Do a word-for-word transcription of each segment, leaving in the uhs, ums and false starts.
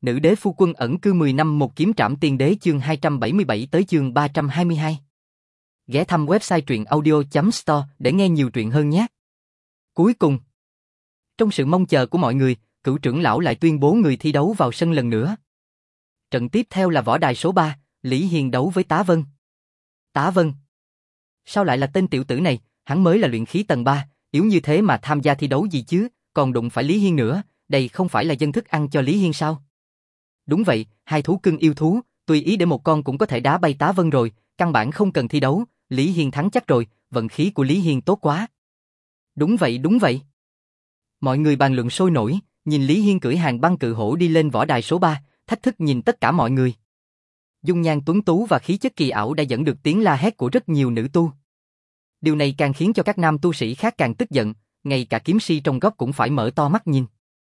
Nữ đế phu quân ẩn cư mười năm một kiếm trảm tiên đế chương hai trăm bảy mươi bảy tới chương ba trăm hai mươi hai. Ghé thăm website truyện audio chấm store để nghe nhiều truyện hơn nhé. Cuối cùng, trong sự mong chờ của mọi người, cửu trưởng lão lại tuyên bố người thi đấu vào sân lần nữa. Trận tiếp theo là võ đài số ba, Lý Hiên đấu với Tá Vân. Tá Vân? Sao lại là tên tiểu tử này, hắn mới là luyện khí tầng ba, yếu như thế mà tham gia thi đấu gì chứ, còn đụng phải Lý Hiên nữa, đây không phải là dân thức ăn cho Lý Hiên sao? Đúng vậy, hai thú cưng yêu thú, tùy ý để một con cũng có thể đá bay Tá Vân rồi, căn bản không cần thi đấu, Lý Hiên thắng chắc rồi, vận khí của Lý Hiên tốt quá. Đúng vậy, đúng vậy. Mọi người bàn luận sôi nổi, nhìn Lý Hiên cưỡi hàng băng cự hổ đi lên võ đài số ba, thách thức nhìn tất cả mọi người. Dung nhan tuấn tú và khí chất kỳ ảo đã dẫn được tiếng la hét của rất nhiều nữ tu. Điều này càng khiến cho các nam tu sĩ khác càng tức giận, ngay cả kiếm si trong góc cũng phải mở to mắt nhìn.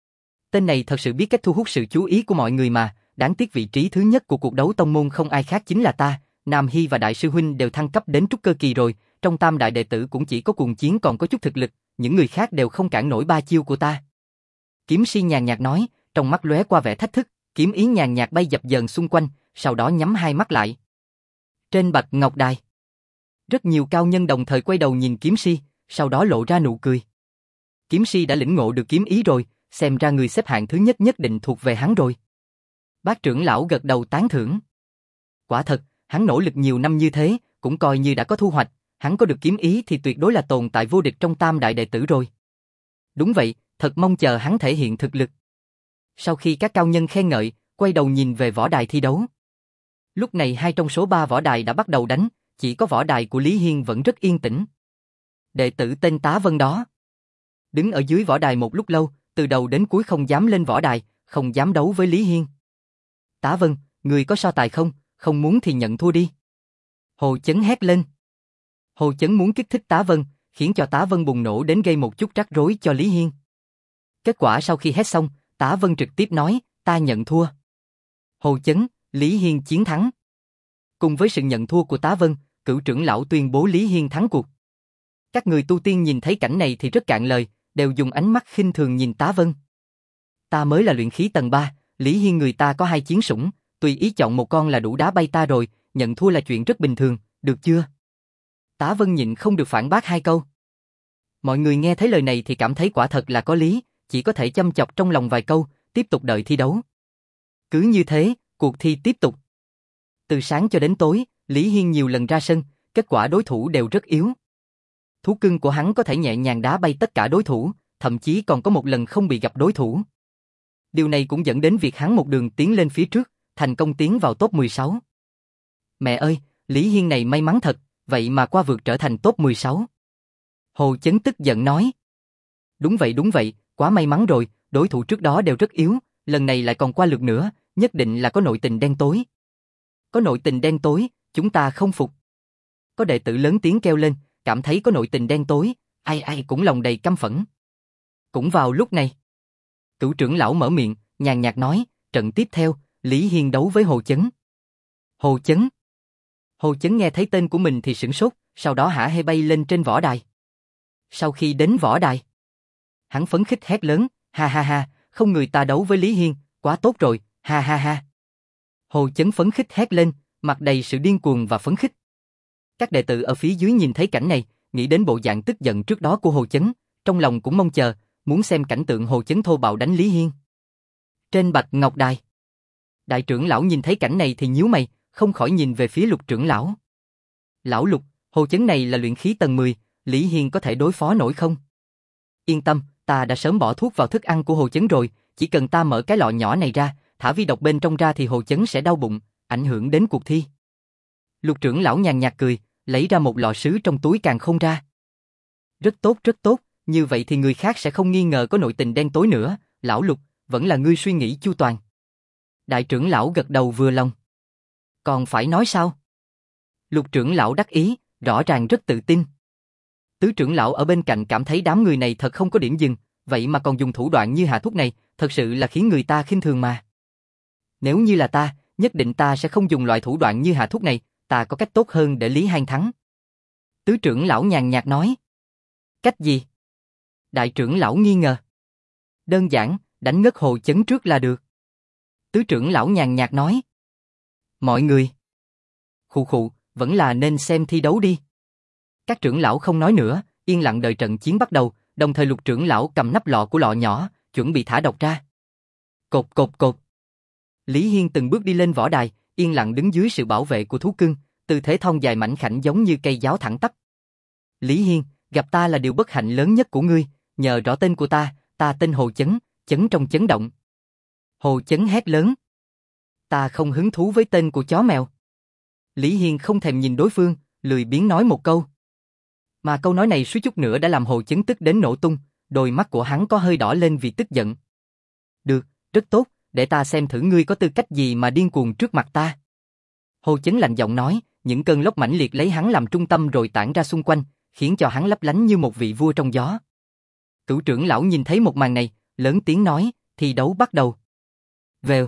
Tên này thật sự biết cách thu hút sự chú ý của mọi người mà, đáng tiếc vị trí thứ nhất của cuộc đấu tông môn không ai khác chính là ta, Nam Hy và Đại sư Huynh đều thăng cấp đến trúc cơ kỳ rồi, trong tam đại đệ tử cũng chỉ có Cuồng Chiến còn có chút thực lực, những người khác đều không cản nổi ba chiêu của ta. Kiếm si nhàn nhạt nói, trong mắt lóe qua vẻ thách thức, kiếm ý nhàn nhạt bay dập dờn xung quanh, sau đó nhắm hai mắt lại. Trên bạch ngọc đài, rất nhiều cao nhân đồng thời quay đầu nhìn kiếm si, sau đó lộ ra nụ cười. Kiếm si đã lĩnh ngộ được kiếm ý rồi, xem ra người xếp hạng thứ nhất nhất định thuộc về hắn rồi. Bác trưởng lão gật đầu tán thưởng. Quả thật, hắn nỗ lực nhiều năm như thế, cũng coi như đã có thu hoạch, hắn có được kiếm ý thì tuyệt đối là tồn tại vô địch trong tam đại đệ tử rồi. Đúng vậy, thật mong chờ hắn thể hiện thực lực. Sau khi các cao nhân khen ngợi, quay đầu nhìn về võ đài thi đấu. Lúc này hai trong số ba võ đài đã bắt đầu đánh, chỉ có võ đài của Lý Hiên vẫn rất yên tĩnh. Đệ tử tên Tá Vân đó đứng ở dưới võ đài một lúc lâu, từ đầu đến cuối không dám lên võ đài, không dám đấu với Lý Hiên. Tá Vân, người có so tài không, không muốn thì nhận thua đi. Hồ Chấn hét lên. Hồ Chấn muốn kích thích Tá Vân, khiến cho Tá Vân bùng nổ đến gây một chút rắc rối cho Lý Hiên. Kết quả sau khi hét xong, Tá Vân trực tiếp nói, ta nhận thua. Hồ Chấn, Lý Hiên chiến thắng. Cùng với sự nhận thua của Tá Vân, cửu trưởng lão tuyên bố Lý Hiên thắng cuộc. Các người tu tiên nhìn thấy cảnh này thì rất cạn lời, đều dùng ánh mắt khinh thường nhìn Tá Vân. Ta mới là luyện khí tầng ba, Lý Hiên người ta có hai chiến sủng, tùy ý chọn một con là đủ đá bay ta rồi, nhận thua là chuyện rất bình thường, được chưa? Tá Vân nhịn không được phản bác hai câu. Mọi người nghe thấy lời này thì cảm thấy quả thật là có lý, chỉ có thể châm chọc trong lòng vài câu, tiếp tục đợi thi đấu. Cứ như thế, cuộc thi tiếp tục. Từ sáng cho đến tối, Lý Hiên nhiều lần ra sân, kết quả đối thủ đều rất yếu. Thú cưng của hắn có thể nhẹ nhàng đá bay tất cả đối thủ, thậm chí còn có một lần không bị gặp đối thủ. Điều này cũng dẫn đến việc hắn một đường tiến lên phía trước, thành công tiến vào top mười sáu. Mẹ ơi, Lý Hiên này may mắn thật, vậy mà qua vượt trở thành top mười sáu. Hồ Chấn tức giận nói. Đúng vậy đúng vậy, quá may mắn rồi, đối thủ trước đó đều rất yếu, lần này lại còn qua lượt nữa, nhất định là có nội tình đen tối. Có nội tình đen tối, chúng ta không phục. Có đệ tử lớn tiếng kêu lên, cảm thấy có nội tình đen tối, ai ai cũng lòng đầy căm phẫn. Cũng vào lúc này, cửu trưởng lão mở miệng, nhàn nhạt nói, trận tiếp theo, Lý Hiên đấu với Hồ Chấn. Hồ Chấn. Hồ Chấn nghe thấy tên của mình thì sửng sốt, sau đó hả hê bay lên trên võ đài. Sau khi đến võ đài, hắn phấn khích hét lớn, ha ha ha, không người ta đấu với Lý Hiên, quá tốt rồi, ha ha ha. Hồ Chấn phấn khích hét lên, mặt đầy sự điên cuồng và phấn khích. Các đệ tử ở phía dưới nhìn thấy cảnh này, nghĩ đến bộ dạng tức giận trước đó của Hồ Chấn, trong lòng cũng mong chờ, muốn xem cảnh tượng Hồ Chấn thô bạo đánh Lý Hiên. Trên bạch ngọc đài, đại trưởng lão nhìn thấy cảnh này thì nhíu mày, không khỏi nhìn về phía Lục trưởng lão. Lão Lục, Hồ Chấn này là luyện khí tầng mười, Lý Hiên có thể đối phó nổi không? Yên tâm, ta đã sớm bỏ thuốc vào thức ăn của Hồ Chấn rồi, chỉ cần ta mở cái lọ nhỏ này ra, thả vi độc bên trong ra thì Hồ Chấn sẽ đau bụng, ảnh hưởng đến cuộc thi. Lục trưởng lão nhàn nhạt cười, lấy ra một lọ sứ trong túi càn khôn ra. Rất tốt rất tốt, như vậy thì người khác sẽ không nghi ngờ có nội tình đen tối nữa, lão Lục, vẫn là ngươi suy nghĩ chu toàn. Đại trưởng lão gật đầu vừa lòng. Còn phải nói sao? Lục trưởng lão đắc ý, rõ ràng rất tự tin. Tứ trưởng lão ở bên cạnh cảm thấy đám người này thật không có điểm dừng, vậy mà còn dùng thủ đoạn như hạ thuốc này, thật sự là khiến người ta khinh thường mà. Nếu như là ta, nhất định ta sẽ không dùng loại thủ đoạn như hạ thuốc này, ta có cách tốt hơn để Lý Hiên thắng. Tứ trưởng lão nhàn nhạt nói. Cách gì? Đại trưởng lão nghi ngờ. Đơn giản, đánh ngất Hồ Chấn trước là được. Tứ trưởng lão nhàn nhạt nói. Mọi người. Khụ khụ, vẫn là nên xem thi đấu đi. Các trưởng lão không nói nữa, yên lặng đợi trận chiến bắt đầu, đồng thời Lục trưởng lão cầm nắp lọ của lọ nhỏ, chuẩn bị thả độc ra. Cột cột cột. Lý Hiên từng bước đi lên võ đài, yên lặng đứng dưới sự bảo vệ của thú cưng, tư thế thon dài mảnh khảnh giống như cây giáo thẳng tắp. Lý Hiên, gặp ta là điều bất hạnh lớn nhất của ngươi, nhờ rõ tên của ta, ta tên Hồ Chấn, chấn trong chấn động. Hồ Chấn hét lớn. Ta không hứng thú với tên của chó mèo. Lý Hiên không thèm nhìn đối phương, lười biếng nói một câu. Mà câu nói này suýt chút nữa đã làm Hồ Chấn tức đến nổ tung, đôi mắt của hắn có hơi đỏ lên vì tức giận. Được, rất tốt, để ta xem thử ngươi có tư cách gì mà điên cuồng trước mặt ta. Hồ Chấn lạnh giọng nói, những cơn lốc mãnh liệt lấy hắn làm trung tâm rồi tản ra xung quanh, khiến cho hắn lấp lánh như một vị vua trong gió. Cửu trưởng lão nhìn thấy một màn này, lớn tiếng nói, thi đấu bắt đầu. Vèo.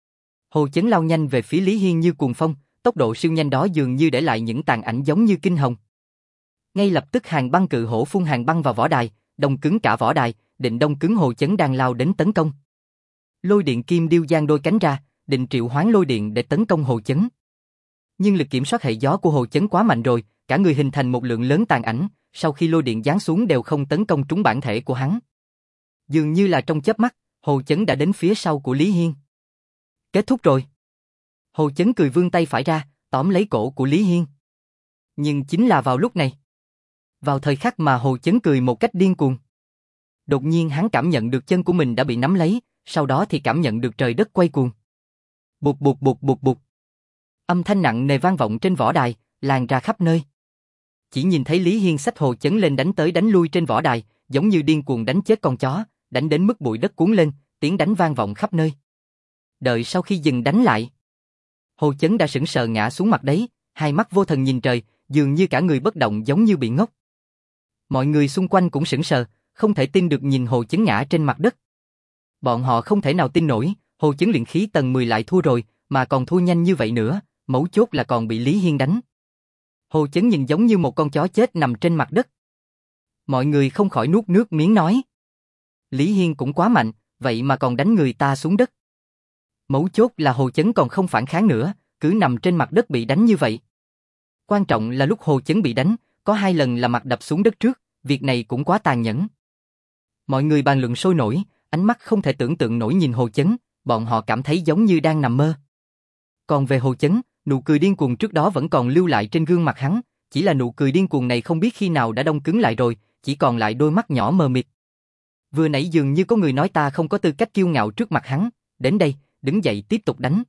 Hồ Chấn lao nhanh về phía Lý Hiên như cuồng phong, tốc độ siêu nhanh đó dường như để lại những tàn ảnh giống như kinh hồng. Ngay lập tức hàng băng cự hổ phun hàng băng vào võ đài, đông cứng cả võ đài, định đông cứng Hồ Chấn đang lao đến tấn công. Lôi điện kim điêu giang đôi cánh ra, định triệu hoán lôi điện để tấn công Hồ Chấn. Nhưng lực kiểm soát hệ gió của Hồ Chấn quá mạnh rồi, cả người hình thành một lượng lớn tàn ảnh, sau khi lôi điện giáng xuống đều không tấn công trúng bản thể của hắn. Dường như là trong chớp mắt, Hồ Chấn đã đến phía sau của Lý Hiên. Kết thúc rồi. Hồ Chấn cười vươn tay phải ra, tóm lấy cổ của Lý Hiên. Nhưng chính là vào lúc này, vào thời khắc mà Hồ Chấn cười một cách điên cuồng, đột nhiên hắn cảm nhận được chân của mình đã bị nắm lấy, sau đó thì cảm nhận được trời đất quay cuồng. Bụt bụt bụt bụt bụt. Âm thanh nặng nề vang vọng trên võ đài, lan ra khắp nơi. Chỉ nhìn thấy Lý Hiên xách Hồ Chấn lên đánh tới đánh lui trên võ đài, giống như điên cuồng đánh chết con chó, đánh đến mức bụi đất cuốn lên, tiếng đánh vang vọng khắp nơi. Đợi sau khi dừng đánh lại, Hồ Chấn đã sững sờ ngã xuống mặt đấy, hai mắt vô thần nhìn trời, dường như cả người bất động giống như bị ngốc. Mọi người xung quanh cũng sững sờ, không thể tin được nhìn Hồ Chấn ngã trên mặt đất. Bọn họ không thể nào tin nổi, Hồ Chấn luyện khí tầng mười lại thua rồi, mà còn thua nhanh như vậy nữa, mấu chốt là còn bị Lý Hiên đánh. Hồ Chấn nhìn giống như một con chó chết nằm trên mặt đất. Mọi người không khỏi nuốt nước miếng nói. Lý Hiên cũng quá mạnh, vậy mà còn đánh người ta xuống đất. Mấu chốt là Hồ Chấn còn không phản kháng nữa, cứ nằm trên mặt đất bị đánh như vậy. Quan trọng là lúc Hồ Chấn bị đánh, có hai lần là mặt đập xuống đất trước, việc này cũng quá tàn nhẫn. Mọi người bàn luận sôi nổi, ánh mắt không thể tưởng tượng nổi nhìn Hồ Chấn, bọn họ cảm thấy giống như đang nằm mơ. Còn về Hồ Chấn, nụ cười điên cuồng trước đó vẫn còn lưu lại trên gương mặt hắn, chỉ là nụ cười điên cuồng này không biết khi nào đã đông cứng lại rồi, chỉ còn lại đôi mắt nhỏ mờ mịt. Vừa nãy dường như có người nói ta không có tư cách kiêu ngạo trước mặt hắn, đến đây, đứng dậy tiếp tục đánh.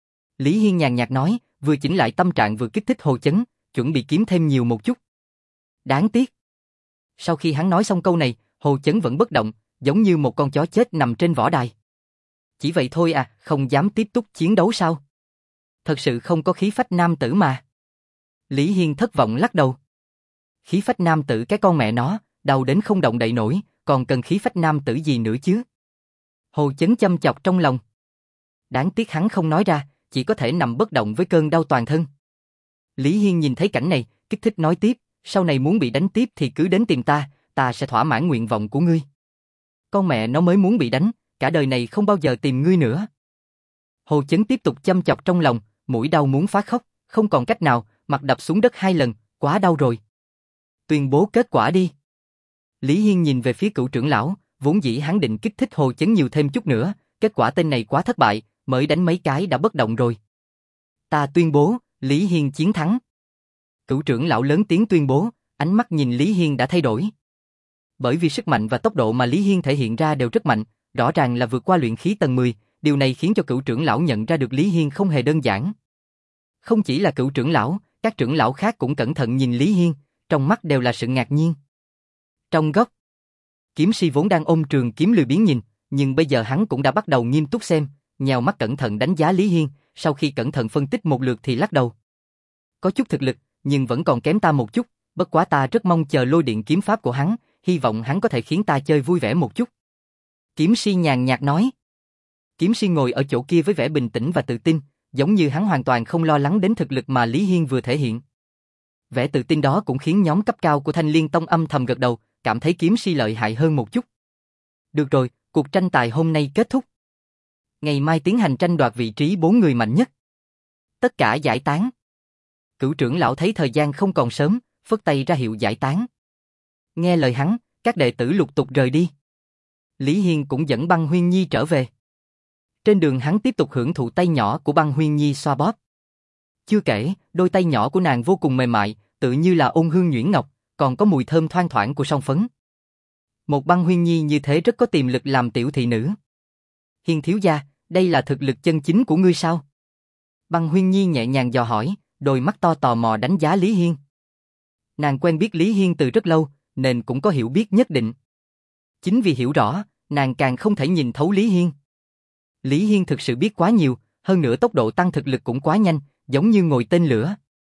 Lý Hiên nhàn nhạt nói, vừa chỉnh lại tâm trạng vừa kích thích Hồ Chấn, chuẩn bị kiếm thêm nhiều một chút. Đáng tiếc. Sau khi hắn nói xong câu này, Hồ Chấn vẫn bất động, giống như một con chó chết nằm trên võ đài. Chỉ vậy thôi à, không dám tiếp tục chiến đấu sao? Thật sự không có khí phách nam tử mà. Lý Hiên thất vọng lắc đầu. Khí phách nam tử cái con mẹ nó, đau đến không động đậy nổi, còn cần khí phách nam tử gì nữa chứ? Hồ Chấn châm chọc trong lòng. Đáng tiếc hắn không nói ra, chỉ có thể nằm bất động với cơn đau toàn thân. Lý Hiên nhìn thấy cảnh này, kích thích nói tiếp, sau này muốn bị đánh tiếp thì cứ đến tìm ta, ta sẽ thỏa mãn nguyện vọng của ngươi. Con mẹ nó mới muốn bị đánh, cả đời này không bao giờ tìm ngươi nữa. Hồ Chấn tiếp tục châm chọc trong lòng, mũi đau muốn phá khóc, không còn cách nào, mặt đập xuống đất hai lần, quá đau rồi. Tuyên bố kết quả đi. Lý Hiên nhìn về phía cựu trưởng lão, vốn dĩ hắn định kích thích Hồ Chấn nhiều thêm chút nữa, kết quả tên này quá thất bại, mới đánh mấy cái đã bất động rồi. Ta tuyên bố, Lý Hiên chiến thắng. Cựu trưởng lão lớn tiếng tuyên bố, ánh mắt nhìn Lý Hiên đã thay đổi. Bởi vì sức mạnh và tốc độ mà Lý Hiên thể hiện ra đều rất mạnh, rõ ràng là vượt qua luyện khí tầng mười, điều này khiến cho cựu trưởng lão nhận ra được Lý Hiên không hề đơn giản. Không chỉ là cựu trưởng lão, các trưởng lão khác cũng cẩn thận nhìn Lý Hiên, trong mắt đều là sự ngạc nhiên. Trong góc, kiếm si vốn đang ôm trường kiếm lười biếng nhìn, nhưng bây giờ hắn cũng đã bắt đầu nghiêm túc xem, nhào mắt cẩn thận đánh giá Lý Hiên, sau khi cẩn thận phân tích một lượt thì lắc đầu. Có chút thực lực, nhưng vẫn còn kém ta một chút, bất quá ta rất mong chờ lôi điện kiếm pháp của hắn, hy vọng hắn có thể khiến ta chơi vui vẻ một chút. Kiếm si nhàn nhạt nói. Kiếm si ngồi ở chỗ kia với vẻ bình tĩnh và tự tin, giống như hắn hoàn toàn không lo lắng đến thực lực mà Lý Hiên vừa thể hiện. Vẻ tự tin đó cũng khiến nhóm cấp cao của Thanh Liên Tông âm thầm gật đầu, cảm thấy kiếm si lợi hại hơn một chút. Được rồi, cuộc tranh tài hôm nay kết thúc. Ngày mai tiến hành tranh đoạt vị trí bốn người mạnh nhất. Tất cả giải tán. Cửu trưởng lão thấy thời gian không còn sớm, phất tay ra hiệu giải tán. Nghe lời hắn, các đệ tử lục tục rời đi. Lý Hiên cũng dẫn Băng Huyên Nhi trở về. Trên đường hắn tiếp tục hưởng thụ tay nhỏ của Băng Huyên Nhi xoa bóp. Chưa kể, đôi tay nhỏ của nàng vô cùng mềm mại, tự như là ôn hương nhuyễn ngọc, còn có mùi thơm thoang thoảng của son phấn. Một Băng Huyên Nhi như thế rất có tiềm lực làm tiểu thị nữ. Hiên thiếu gia, đây là thực lực chân chính của ngươi sao? Băng Huyên Nhi nhẹ nhàng dò hỏi, đôi mắt to tò mò đánh giá Lý Hiên. Nàng quen biết Lý Hiên từ rất lâu, nên cũng có hiểu biết nhất định. Chính vì hiểu rõ, nàng càng không thể nhìn thấu Lý Hiên. Lý Hiên thực sự biết quá nhiều, hơn nữa tốc độ tăng thực lực cũng quá nhanh, giống như ngồi tên lửa.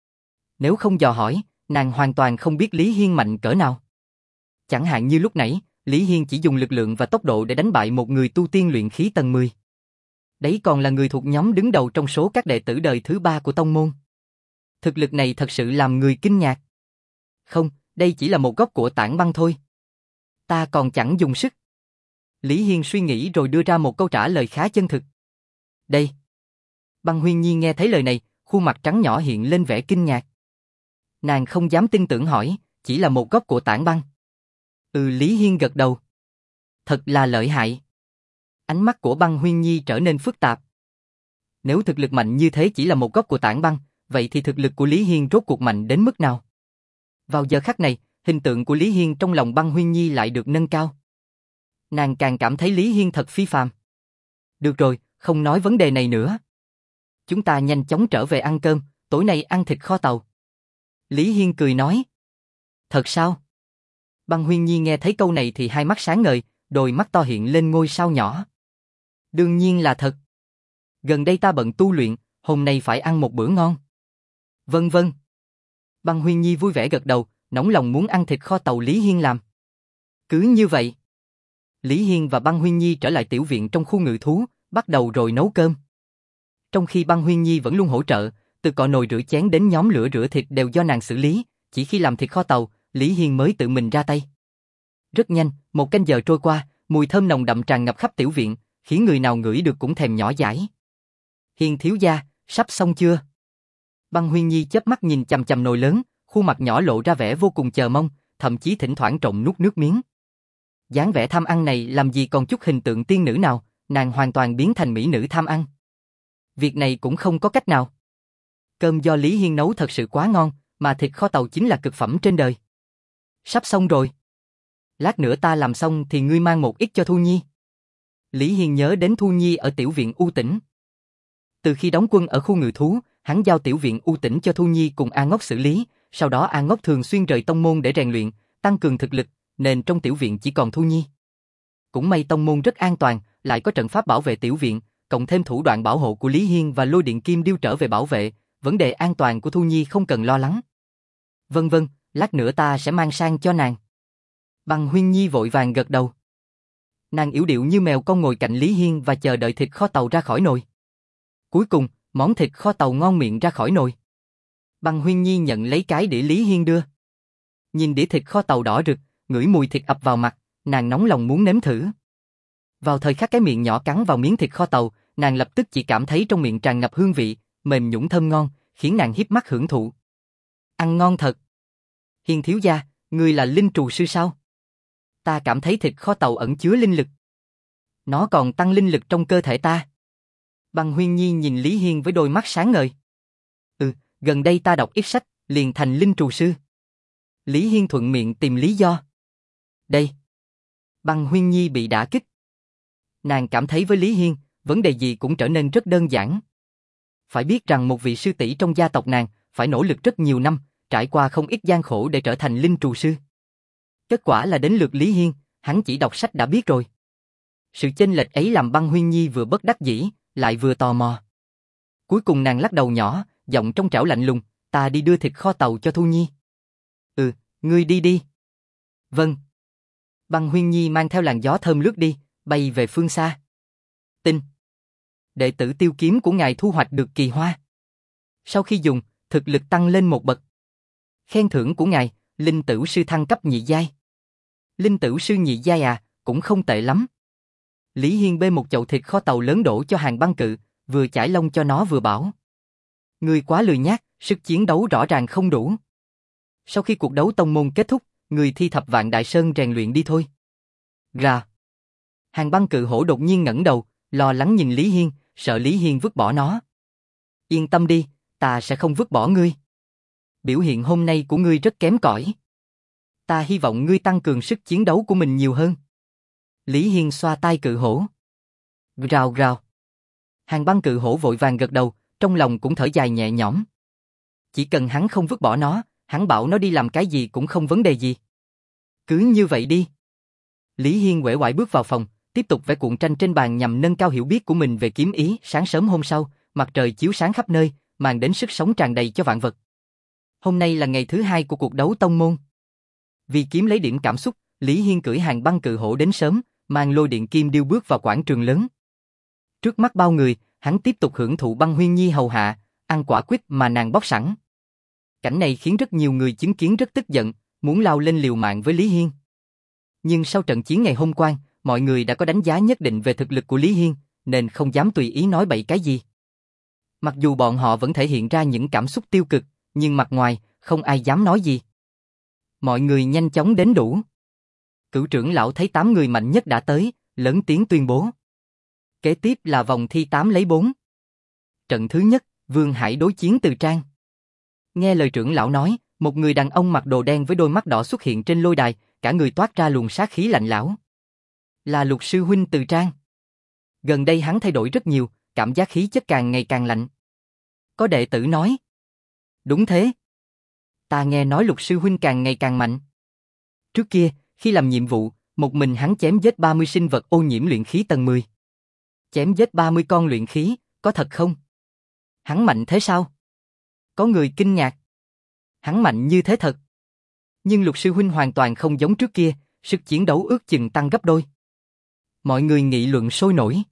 Nếu không dò hỏi, nàng hoàn toàn không biết Lý Hiên mạnh cỡ nào. Chẳng hạn như lúc nãy, Lý Hiên chỉ dùng lực lượng và tốc độ để đánh bại một người tu tiên luyện khí tầng mười. Đấy còn là người thuộc nhóm đứng đầu trong số các đệ tử đời thứ ba của tông môn. Thực lực này thật sự làm người kinh ngạc. Không, đây chỉ là một góc của tảng băng thôi. Ta còn chẳng dùng sức. Lý Hiên suy nghĩ rồi đưa ra một câu trả lời khá chân thực. Đây. Băng Huyên Nhi nghe thấy lời này, khuôn mặt trắng nhỏ hiện lên vẻ kinh ngạc. Nàng không dám tin tưởng hỏi, chỉ là một góc của tảng băng. Ừ, Lý Hiên gật đầu. Thật là lợi hại. Ánh mắt của Băng Huyên Nhi trở nên phức tạp. Nếu thực lực mạnh như thế chỉ là một góc của tảng băng, vậy thì thực lực của Lý Hiên rốt cuộc mạnh đến mức nào? Vào giờ khắc này, hình tượng của Lý Hiên trong lòng Băng Huyên Nhi lại được nâng cao. Nàng càng cảm thấy Lý Hiên thật phi phàm. Được rồi, không nói vấn đề này nữa. Chúng ta nhanh chóng trở về ăn cơm, tối nay ăn thịt kho tàu. Lý Hiên cười nói. Thật sao? Băng Huyên Nhi nghe thấy câu này thì hai mắt sáng ngời, đôi mắt to hiện lên ngôi sao nhỏ. Đương nhiên là thật. Gần đây ta bận tu luyện, hôm nay phải ăn một bữa ngon. Vâng vâng. Băng Huyên Nhi vui vẻ gật đầu, nóng lòng muốn ăn thịt kho tàu Lý Hiên làm. Cứ như vậy. Lý Hiên và Băng Huyên Nhi trở lại tiểu viện trong khu ngự thú, bắt đầu rồi nấu cơm. Trong khi Băng Huyên Nhi vẫn luôn hỗ trợ, từ cọ nồi rửa chén đến nhóm lửa rửa thịt đều do nàng xử lý, chỉ khi làm thịt kho tàu, Lý Hiên mới tự mình ra tay. Rất nhanh, một canh giờ trôi qua, mùi thơm nồng đậm tràn ngập khắp tiểu viện, khiến người nào ngửi được cũng thèm nhỏ dãi. Hiên thiếu gia, sắp xong chưa? Băng Huyên Nhi chớp mắt nhìn chằm chằm nồi lớn, khuôn mặt nhỏ lộ ra vẻ vô cùng chờ mong, thậm chí thỉnh thoảng trộn nuốt nước miếng. Dáng vẻ tham ăn này làm gì còn chút hình tượng tiên nữ nào, nàng hoàn toàn biến thành mỹ nữ tham ăn. Việc này cũng không có cách nào. Cơm do Lý Hiên nấu thật sự quá ngon, mà thịt kho tàu chính là cực phẩm trên đời. Sắp xong rồi. Lát nữa ta làm xong thì ngươi mang một ít cho Thu Nhi. Lý Hiên nhớ đến Thu Nhi ở tiểu viện U Tĩnh. Từ khi đóng quân ở khu ngự thú, hắn giao tiểu viện U Tĩnh cho Thu Nhi cùng A Ngốc xử lý, sau đó A Ngốc thường xuyên rời tông môn để rèn luyện, tăng cường thực lực, nên trong tiểu viện chỉ còn Thu Nhi. Cũng may tông môn rất an toàn, lại có trận pháp bảo vệ tiểu viện, cộng thêm thủ đoạn bảo hộ của Lý Hiên và lôi điện kim điêu trở về bảo vệ, vấn đề an toàn của Thu Nhi không cần lo lắng. Vâng vâng, lát nữa ta sẽ mang sang cho nàng. Băng Huyên Nhi vội vàng gật đầu. Nàng yểu điệu như mèo con ngồi cạnh Lý Hiên và chờ đợi thịt kho tàu ra khỏi nồi. Cuối cùng, món thịt kho tàu ngon miệng ra khỏi nồi. Băng Huyên Nhi nhận lấy cái đĩa Lý Hiên đưa. Nhìn đĩa thịt kho tàu đỏ rực, ngửi mùi thịt ập vào mặt, nàng nóng lòng muốn nếm thử. Vào thời khắc cái miệng nhỏ cắn vào miếng thịt kho tàu, nàng lập tức chỉ cảm thấy trong miệng tràn ngập hương vị, mềm nhũn thơm ngon, khiến nàng híp mắt hưởng thụ. Ăn ngon thật. Hiên thiếu gia, ngươi là linh trù sư sao? Ta cảm thấy thịt kho tàu ẩn chứa linh lực. Nó còn tăng linh lực trong cơ thể ta. Băng Huyên Nhi nhìn Lý Hiên với đôi mắt sáng ngời. Ừ, gần đây ta đọc ít sách, liền thành linh trù sư. Lý Hiên thuận miệng tìm lý do. Đây. Băng Huyên Nhi bị đả kích. Nàng cảm thấy với Lý Hiên, vấn đề gì cũng trở nên rất đơn giản. Phải biết rằng một vị sư tỷ trong gia tộc nàng, phải nỗ lực rất nhiều năm, trải qua không ít gian khổ để trở thành linh trù sư. Kết quả là đến lượt Lý Hiên, hắn chỉ đọc sách đã biết rồi. Sự chênh lệch ấy làm Băng Huyên Nhi vừa bất đắc dĩ, lại vừa tò mò. Cuối cùng nàng lắc đầu nhỏ, giọng trong trẻo lạnh lùng, ta đi đưa thịt kho tàu cho Thu Nhi. Ừ, ngươi đi đi. Vâng. Băng Huyên Nhi mang theo làn gió thơm lướt đi, bay về phương xa. Tin. Đệ tử Tiêu Kiếm của ngài thu hoạch được kỳ hoa. Sau khi dùng, thực lực tăng lên một bậc. Khen thưởng của ngài, linh tửu sư thăng cấp nhị giai. Linh tửu sư nhị giai à, cũng không tệ lắm. Lý Hiên bê một chậu thịt kho tàu lớn đổ cho Hàn Băng Cự, vừa chải lông cho nó vừa bảo. Ngươi quá lười nhác, sức chiến đấu rõ ràng không đủ. Sau khi cuộc đấu tông môn kết thúc, người thi thập vạn đại sơn rèn luyện đi thôi. Gà. Hàn Băng Cự hổ đột nhiên ngẩng đầu, lo lắng nhìn Lý Hiên, sợ Lý Hiên vứt bỏ nó. Yên tâm đi, ta sẽ không vứt bỏ ngươi. Biểu hiện hôm nay của ngươi rất kém cỏi. Ta hy vọng ngươi tăng cường sức chiến đấu của mình nhiều hơn. Lý Hiên xoa tai cự hổ. Rào rào. Hàn Băng Cự hổ vội vàng gật đầu, trong lòng cũng thở dài nhẹ nhõm. Chỉ cần hắn không vứt bỏ nó, hắn bảo nó đi làm cái gì cũng không vấn đề gì. Cứ như vậy đi. Lý Hiên uể oải bước vào phòng, tiếp tục vẽ cuộn tranh trên bàn nhằm nâng cao hiểu biết của mình về kiếm ý. Sáng sớm hôm sau, mặt trời chiếu sáng khắp nơi, mang đến sức sống tràn đầy cho vạn vật. Hôm nay là ngày thứ hai của cuộc đấu tông môn. Vì kiếm lấy điểm cảm xúc, Lý Hiên cưỡi Hàn Băng Cự hổ đến sớm, mang lôi điện kim điêu bước vào quảng trường lớn. Trước mắt bao người, hắn tiếp tục hưởng thụ Băng Huyên Nhi hầu hạ, ăn quả quýt mà nàng bóc sẵn. Cảnh này khiến rất nhiều người chứng kiến rất tức giận, muốn lao lên liều mạng với Lý Hiên. Nhưng sau trận chiến ngày hôm qua, mọi người đã có đánh giá nhất định về thực lực của Lý Hiên, nên không dám tùy ý nói bậy cái gì. Mặc dù bọn họ vẫn thể hiện ra những cảm xúc tiêu cực, nhưng mặt ngoài, không ai dám nói gì. Mọi người nhanh chóng đến đủ. Cửu trưởng lão thấy tám người mạnh nhất đã tới, lớn tiếng tuyên bố. Kế tiếp là vòng thi tám lấy bốn. Trận thứ nhất, Vương Hải đối chiến Từ Trang. Nghe lời trưởng lão nói, một người đàn ông mặc đồ đen với đôi mắt đỏ xuất hiện trên lôi đài, cả người toát ra luồng sát khí lạnh lẽo. Là Lục sư huynh Từ Trang. Gần đây hắn thay đổi rất nhiều, cảm giác khí chất càng ngày càng lạnh. Có đệ tử nói. Đúng thế. Ta nghe nói Lục sư huynh càng ngày càng mạnh. Trước kia, khi làm nhiệm vụ, một mình hắn chém giết ba mươi sinh vật ô nhiễm luyện khí tầng mười. Chém giết ba mươi con luyện khí, có thật không? Hắn mạnh thế sao? Có người kinh ngạc. Hắn mạnh như thế thật. Nhưng Lục sư huynh hoàn toàn không giống trước kia, sức chiến đấu ước chừng tăng gấp đôi. Mọi người nghị luận sôi nổi.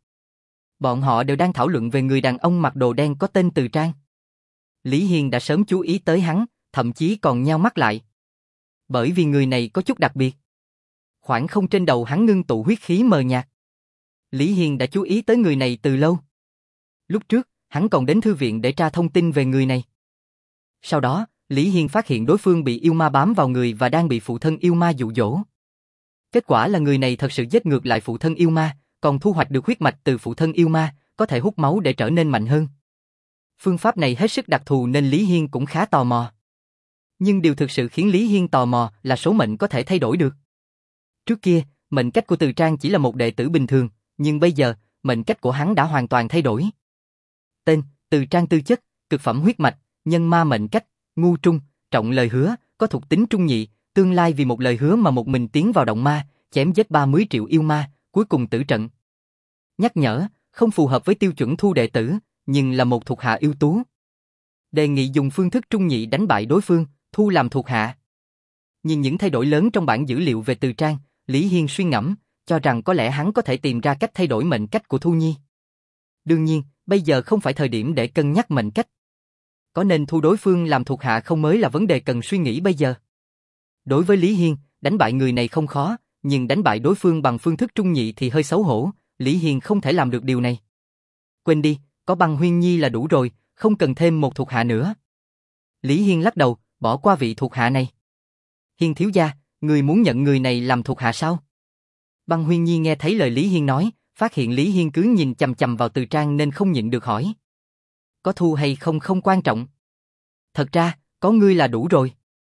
Bọn họ đều đang thảo luận về người đàn ông mặc đồ đen có tên Từ Trang. Lý Hiên đã sớm chú ý tới hắn, thậm chí còn nheo mắt lại. Bởi vì người này có chút đặc biệt. Khoảng không trên đầu hắn ngưng tụ huyết khí mờ nhạt. Lý Hiên đã chú ý tới người này từ lâu. Lúc trước, hắn còn đến thư viện để tra thông tin về người này. Sau đó, Lý Hiên phát hiện đối phương bị yêu ma bám vào người và đang bị phụ thân yêu ma dụ dỗ. Kết quả là người này thật sự giết ngược lại phụ thân yêu ma, còn thu hoạch được huyết mạch từ phụ thân yêu ma, có thể hút máu để trở nên mạnh hơn. Phương pháp này hết sức đặc thù nên Lý Hiên cũng khá tò mò. Nhưng điều thực sự khiến Lý Hiên tò mò là số mệnh có thể thay đổi được. Trước kia, mệnh cách của Từ Trang chỉ là một đệ tử bình thường, nhưng bây giờ, mệnh cách của hắn đã hoàn toàn thay đổi. Tên, Từ Trang tư chất, cực phẩm huyết mạch, nhân ma mệnh cách, ngu trung, trọng lời hứa, có thuộc tính trung nhị, tương lai vì một lời hứa mà một mình tiến vào động ma, chém giết ba mươi triệu yêu ma, cuối cùng tử trận. Nhắc nhở, không phù hợp với tiêu chuẩn thu đệ tử, nhưng là một thuộc hạ ưu tú. Đề nghị dùng phương thức trung nhị đánh bại đối phương, thu làm thuộc hạ. Nhìn những thay đổi lớn trong bản dữ liệu về Từ Trang, Lý Hiên suy ngẫm, cho rằng có lẽ hắn có thể tìm ra cách thay đổi mệnh cách của Thu Nhi. Đương nhiên, bây giờ không phải thời điểm để cân nhắc mệnh cách. Có nên thu đối phương làm thuộc hạ không mới là vấn đề cần suy nghĩ bây giờ. Đối với Lý Hiên, đánh bại người này không khó, nhưng đánh bại đối phương bằng phương thức trung nhị thì hơi xấu hổ, Lý Hiên không thể làm được điều này. Quên đi, có Băng Huyên Nhi là đủ rồi, không cần thêm một thuộc hạ nữa. Lý Hiên lắc đầu, bỏ qua vị thuộc hạ này. Hiên thiếu gia, người muốn nhận người này làm thuộc hạ sao? Băng Huyên Nhi nghe thấy lời Lý Hiên nói, phát hiện Lý Hiên cứ nhìn chằm chằm vào Từ Trang nên không nhịn được hỏi. Có thu hay không không quan trọng. Thật ra, có ngươi là đủ rồi.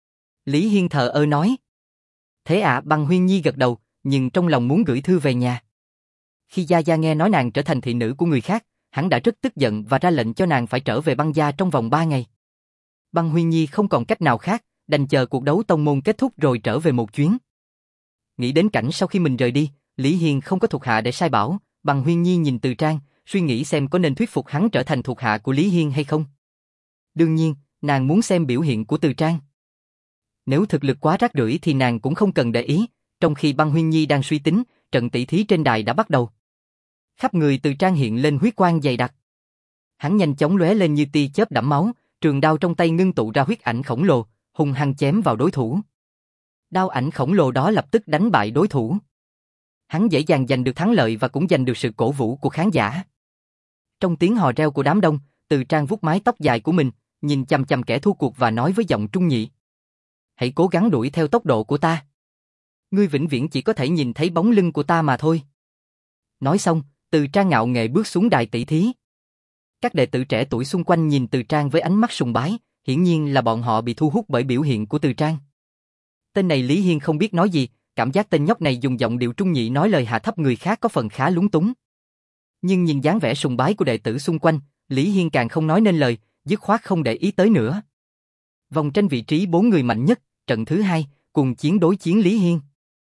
Lý Hiên thờ ơ nói. Thế ạ, à, Băng Huyên Nhi gật đầu, nhưng trong lòng muốn gửi thư về nhà. Khi Gia Gia nghe nói nàng trở thành thị nữ của người khác, hắn đã rất tức giận và ra lệnh cho nàng phải trở về băng gia trong vòng ba ngày. Băng Huyên Nhi không còn cách nào khác, đành chờ cuộc đấu tông môn kết thúc rồi trở về một chuyến. Nghĩ đến cảnh sau khi mình rời đi, Lý Hiên không có thuộc hạ để sai bảo, Băng Huyên Nhi nhìn Từ Trang, suy nghĩ xem có nên thuyết phục hắn trở thành thuộc hạ của Lý Hiên hay không. Đương nhiên, nàng muốn xem biểu hiện của Từ Trang. Nếu thực lực quá rác rưởi thì nàng cũng không cần để ý, trong khi Băng Huyên Nhi đang suy tính, trận tỷ thí trên đài đã bắt đầu. Khắp người Từ Trang hiện lên huyết quang dày đặc. Hắn nhanh chóng lóe lên như tia chớp đẫm máu, trường đao trong tay ngưng tụ ra huyết ảnh khổng lồ, hung hăng chém vào đối thủ. Đao ảnh khổng lồ đó lập tức đánh bại đối thủ. Hắn dễ dàng giành được thắng lợi và cũng giành được sự cổ vũ của khán giả. Trong tiếng hò reo của đám đông, Từ Trang vuốt mái tóc dài của mình, nhìn chằm chằm kẻ thua cuộc và nói với giọng trung nhị. Hãy cố gắng đuổi theo tốc độ của ta. Ngươi vĩnh viễn chỉ có thể nhìn thấy bóng lưng của ta mà thôi. Nói xong, Từ Trang ngạo nghễ bước xuống đài tỷ thí. Các đệ tử trẻ tuổi xung quanh nhìn Từ Trang với ánh mắt sùng bái, hiển nhiên là bọn họ bị thu hút bởi biểu hiện của Từ Trang. Tên này Lý Hiên không biết nói gì, cảm giác tên nhóc này dùng giọng điệu trung nhị nói lời hạ thấp người khác có phần khá lúng túng. Nhưng nhìn dáng vẻ sùng bái của đệ tử xung quanh, Lý Hiên càng không nói nên lời, dứt khoát không để ý tới nữa. Vòng tranh vị trí bốn người mạnh nhất, trận thứ hai, cùng chiến đối chiến Lý Hiên.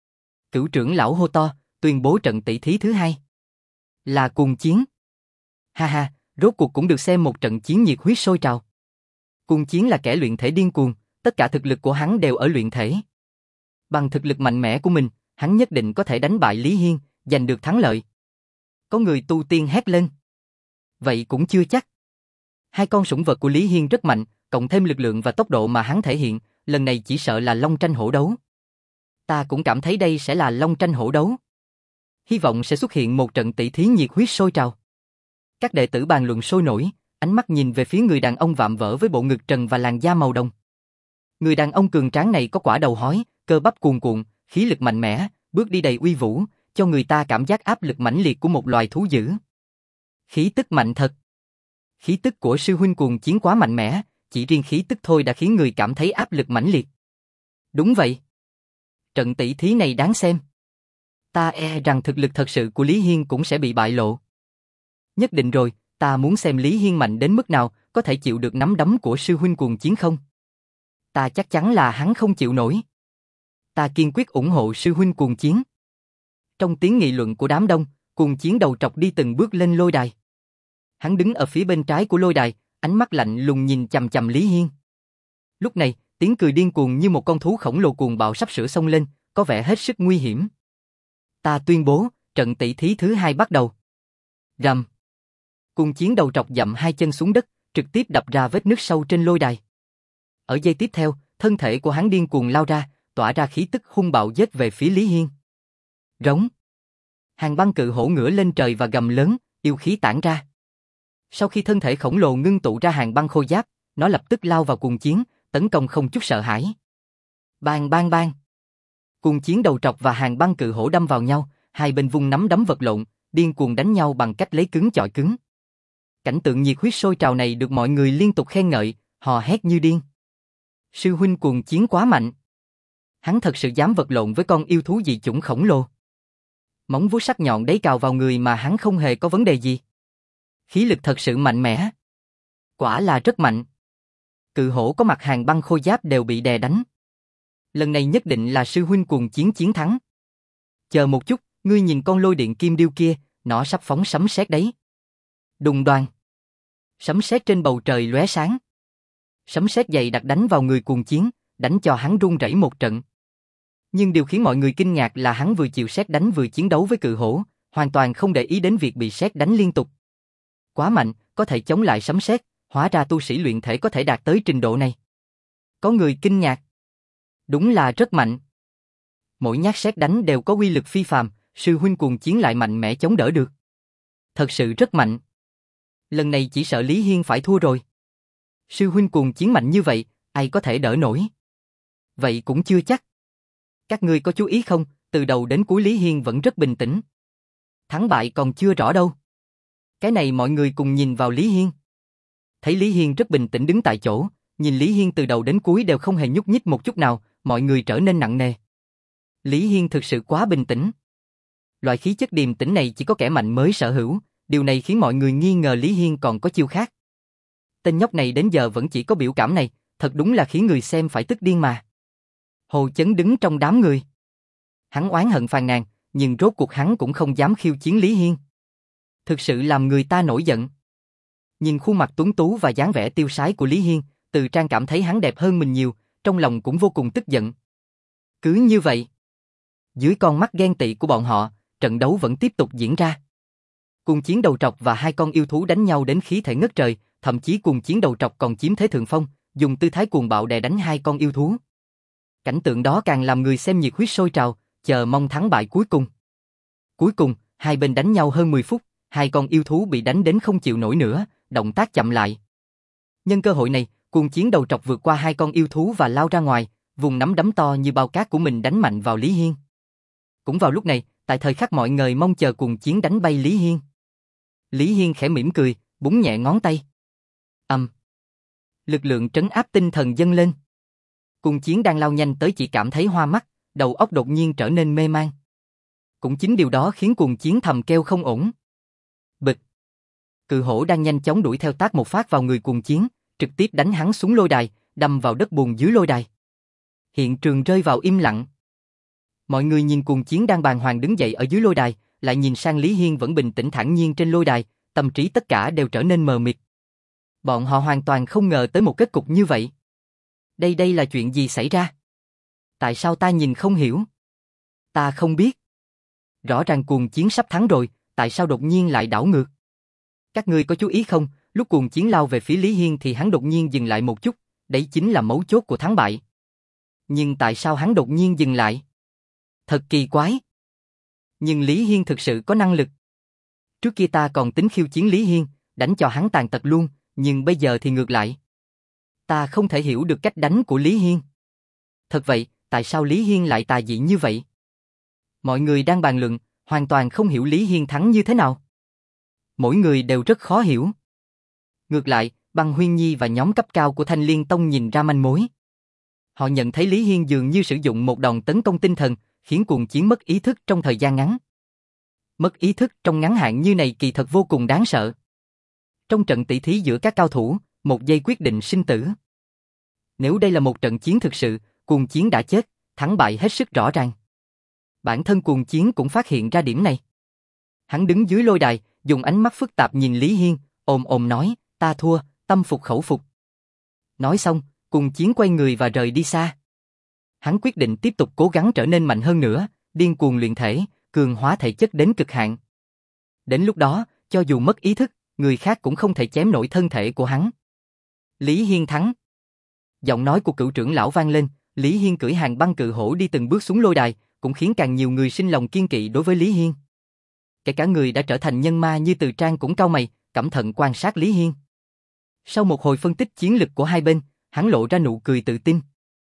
Cửu trưởng lão hô to, tuyên bố trận tỷ thí thứ hai. Là cùng chiến. Ha ha, rốt cuộc cũng được xem một trận chiến nhiệt huyết sôi trào. Cùng chiến là kẻ luyện thể điên cuồng, tất cả thực lực của hắn đều ở luyện thể. Bằng thực lực mạnh mẽ của mình, hắn nhất định có thể đánh bại Lý Hiên, giành được thắng lợi. Có người tu tiên hét lên. Vậy cũng chưa chắc. Hai con sủng vật của Lý Hiên rất mạnh, cộng thêm lực lượng và tốc độ mà hắn thể hiện, lần này chỉ sợ là long tranh hổ đấu. Ta cũng cảm thấy đây sẽ là long tranh hổ đấu. Hy vọng sẽ xuất hiện một trận tỷ thí nhiệt huyết sôi trào. Các đệ tử bàn luận sôi nổi, ánh mắt nhìn về phía người đàn ông vạm vỡ với bộ ngực trần và làn da màu đồng. Người đàn ông cường tráng này có quả đầu hói, cơ bắp cuồn cuộn, khí lực mạnh mẽ, bước đi đầy uy vũ, cho người ta cảm giác áp lực mãnh liệt của một loài thú dữ. Khí tức mạnh thật. Khí tức của sư huynh cuồng chiến quá mạnh mẽ, chỉ riêng khí tức thôi đã khiến người cảm thấy áp lực mãnh liệt. Đúng vậy. Trận tỷ thí này đáng xem. Ta e rằng thực lực thật sự của Lý Hiên cũng sẽ bị bại lộ. Nhất định rồi, ta muốn xem Lý Hiên mạnh đến mức nào, có thể chịu được nắm đấm của sư huynh cuồng chiến không? Ta chắc chắn là hắn không chịu nổi. Ta kiên quyết ủng hộ sư huynh cuồng chiến. Trong tiếng nghị luận của đám đông, cuồng chiến đầu trọc đi từng bước lên lôi đài. Hắn đứng ở phía bên trái của lôi đài, ánh mắt lạnh lùng nhìn chằm chằm Lý Hiên. Lúc này, tiếng cười điên cuồng như một con thú khổng lồ cuồng bạo sắp sửa xông lên, có vẻ hết sức nguy hiểm. Ta tuyên bố, trận tỷ thí thứ hai bắt đầu. Rầm. Cuồng chiến đầu trọc dậm hai chân xuống đất, trực tiếp đập ra vết nứt sâu trên lôi đài. Ở giây tiếp theo, thân thể của hắn điên cuồng lao ra, tỏa ra khí tức hung bạo giết về phía Lý Hiên. Rống. Hàng băng cự hổ ngửa lên trời và gầm lớn, yêu khí tản ra. Sau khi thân thể khổng lồ ngưng tụ ra hàng băng khôi giáp, nó lập tức lao vào cuồng chiến, tấn công không chút sợ hãi. Bang bang bang. Cuồng chiến đầu trọc và hàng băng cự hổ đâm vào nhau, hai bên vung nắm đấm vật lộn, điên cuồng đánh nhau bằng cách lấy cứng chọi cứng. Cảnh tượng nhiệt huyết sôi trào này được mọi người liên tục khen ngợi, hò hét như điên. Sư huynh cuồng chiến quá mạnh. Hắn thật sự dám vật lộn với con yêu thú dị chủng khổng lồ. Móng vuốt sắc nhọn đấy cào vào người mà hắn không hề có vấn đề gì. Khí lực thật sự mạnh mẽ. Quả là rất mạnh. Cự hổ có mặt hàng băng khôi giáp đều bị đè đánh. Lần này nhất định là sư huynh cuồng chiến chiến thắng. Chờ một chút, ngươi nhìn con lôi điện kim điêu kia, nó sắp phóng sấm sét đấy. Đùng đoàng. Sấm sét trên bầu trời lóe sáng. Sấm sét dày đặc đánh vào người cuồng chiến, đánh cho hắn run rẩy một trận. Nhưng điều khiến mọi người kinh ngạc là hắn vừa chịu sét đánh vừa chiến đấu với cự hổ, hoàn toàn không để ý đến việc bị sét đánh liên tục. Quá mạnh, có thể chống lại sấm sét, hóa ra tu sĩ luyện thể có thể đạt tới trình độ này. Có người kinh ngạc. Đúng là rất mạnh. Mỗi nhát sét đánh đều có uy lực phi phàm, sư huynh cuồng chiến lại mạnh mẽ chống đỡ được. Thật sự rất mạnh. Lần này chỉ sợ Lý Hiên phải thua rồi. Sư huynh cuồng chiến mạnh như vậy, ai có thể đỡ nổi? Vậy cũng chưa chắc. Các ngươi có chú ý không, từ đầu đến cuối Lý Hiên vẫn rất bình tĩnh. Thắng bại còn chưa rõ đâu. Cái này mọi người cùng nhìn vào Lý Hiên. Thấy Lý Hiên rất bình tĩnh đứng tại chỗ, nhìn Lý Hiên từ đầu đến cuối đều không hề nhúc nhích một chút nào, mọi người trở nên nặng nề. Lý Hiên thực sự quá bình tĩnh. Loại khí chất điềm tĩnh này chỉ có kẻ mạnh mới sở hữu, điều này khiến mọi người nghi ngờ Lý Hiên còn có chiêu khác. Tên nhóc này đến giờ vẫn chỉ có biểu cảm này, thật đúng là khiến người xem phải tức điên mà. Hồ Chấn đứng trong đám người. Hắn oán hận phàn nàn, nhưng rốt cuộc hắn cũng không dám khiêu chiến Lý Hiên. Thực sự làm người ta nổi giận. Nhìn khuôn mặt tuấn tú và dáng vẻ tiêu sái của Lý Hiên, Từ Trang cảm thấy hắn đẹp hơn mình nhiều, trong lòng cũng vô cùng tức giận. Cứ như vậy, dưới con mắt ghen tị của bọn họ, trận đấu vẫn tiếp tục diễn ra. Cuồng chiến đầu trọc và hai con yêu thú đánh nhau đến khí thể ngất trời, thậm chí cuồng chiến đầu trọc còn chiếm thế thượng phong, dùng tư thái cuồng bạo đè đánh hai con yêu thú. Cảnh tượng đó càng làm người xem nhiệt huyết sôi trào, chờ mong thắng bại cuối cùng. Cuối cùng, hai bên đánh nhau hơn mười phút, hai con yêu thú bị đánh đến không chịu nổi nữa, động tác chậm lại. Nhân cơ hội này, Cuồng Chiến đầu trọc vượt qua hai con yêu thú và lao ra ngoài, vùng nắm đấm to như bao cát của mình đánh mạnh vào Lý Hiên. Cũng vào lúc này, tại thời khắc mọi người mong chờ Cuồng Chiến đánh bay Lý Hiên, Lý Hiên khẽ mỉm cười, búng nhẹ ngón tay. Ầm. Lực lượng trấn áp tinh thần dâng lên. Cuồng Chiến đang lao nhanh tới chỉ cảm thấy hoa mắt, đầu óc đột nhiên trở nên mê man. Cũng chính điều đó khiến Cuồng Chiến thầm kêu không ổn. Bịch. Cự hổ đang nhanh chóng đuổi theo tát một phát vào người Cuồng Chiến, trực tiếp đánh hắn xuống lôi đài, đâm vào đất bùn dưới lôi đài. Hiện trường rơi vào im lặng. Mọi người nhìn Cuồng Chiến đang bàng hoàng đứng dậy ở dưới lôi đài, lại nhìn sang Lý Hiên vẫn bình tĩnh thản nhiên trên lôi đài, tâm trí tất cả đều trở nên mờ mịt. Bọn họ hoàn toàn không ngờ tới một kết cục như vậy. Đây đây là chuyện gì xảy ra? Tại sao ta nhìn không hiểu? Ta không biết. Rõ ràng Cuồng Chiến sắp thắng rồi, tại sao đột nhiên lại đảo ngược? Các ngươi có chú ý không, lúc Cuồng Chiến lao về phía Lý Hiên thì hắn đột nhiên dừng lại một chút, đấy chính là mấu chốt của thắng bại. Nhưng tại sao hắn đột nhiên dừng lại? Thật kỳ quái. Nhưng Lý Hiên thực sự có năng lực. Trước kia ta còn tính khiêu chiến Lý Hiên, đánh cho hắn tàn tật luôn, nhưng bây giờ thì ngược lại. Ta không thể hiểu được cách đánh của Lý Hiên. Thật vậy, tại sao Lý Hiên lại tà dị như vậy? Mọi người đang bàn luận, hoàn toàn không hiểu Lý Hiên thắng như thế nào. Mỗi người đều rất khó hiểu. Ngược lại, Băng Huyên Nhi và nhóm cấp cao của Thanh Liên Tông nhìn ra manh mối. Họ nhận thấy Lý Hiên dường như sử dụng một đòn tấn công tinh thần, khiến Cuồng Chiến mất ý thức trong thời gian ngắn. Mất ý thức trong ngắn hạn như này kỳ thật vô cùng đáng sợ. Trong trận tỷ thí giữa các cao thủ, một giây quyết định sinh tử. Nếu đây là một trận chiến thực sự, Cuồng Chiến đã chết, thắng bại hết sức rõ ràng. Bản thân Cuồng Chiến cũng phát hiện ra điểm này. Hắn đứng dưới lôi đài, dùng ánh mắt phức tạp nhìn Lý Hiên, ồm ồm nói, ta thua, tâm phục khẩu phục. Nói xong, Cuồng Chiến quay người và rời đi xa. Hắn quyết định tiếp tục cố gắng trở nên mạnh hơn nữa, điên cuồng luyện thể, cường hóa thể chất đến cực hạn. Đến lúc đó, cho dù mất ý thức, người khác cũng không thể chém nổi thân thể của hắn. Lý Hiên thắng. Giọng nói của cựu trưởng lão vang lên, Lý Hiên cưỡi hàng băng cự hổ đi từng bước xuống lôi đài, cũng khiến càng nhiều người sinh lòng kiên kỵ đối với Lý Hiên. Kể cả người đã trở thành nhân ma như Từ Trang cũng cau mày, cẩn thận quan sát Lý Hiên. Sau một hồi phân tích chiến lực của hai bên, hắn lộ ra nụ cười tự tin.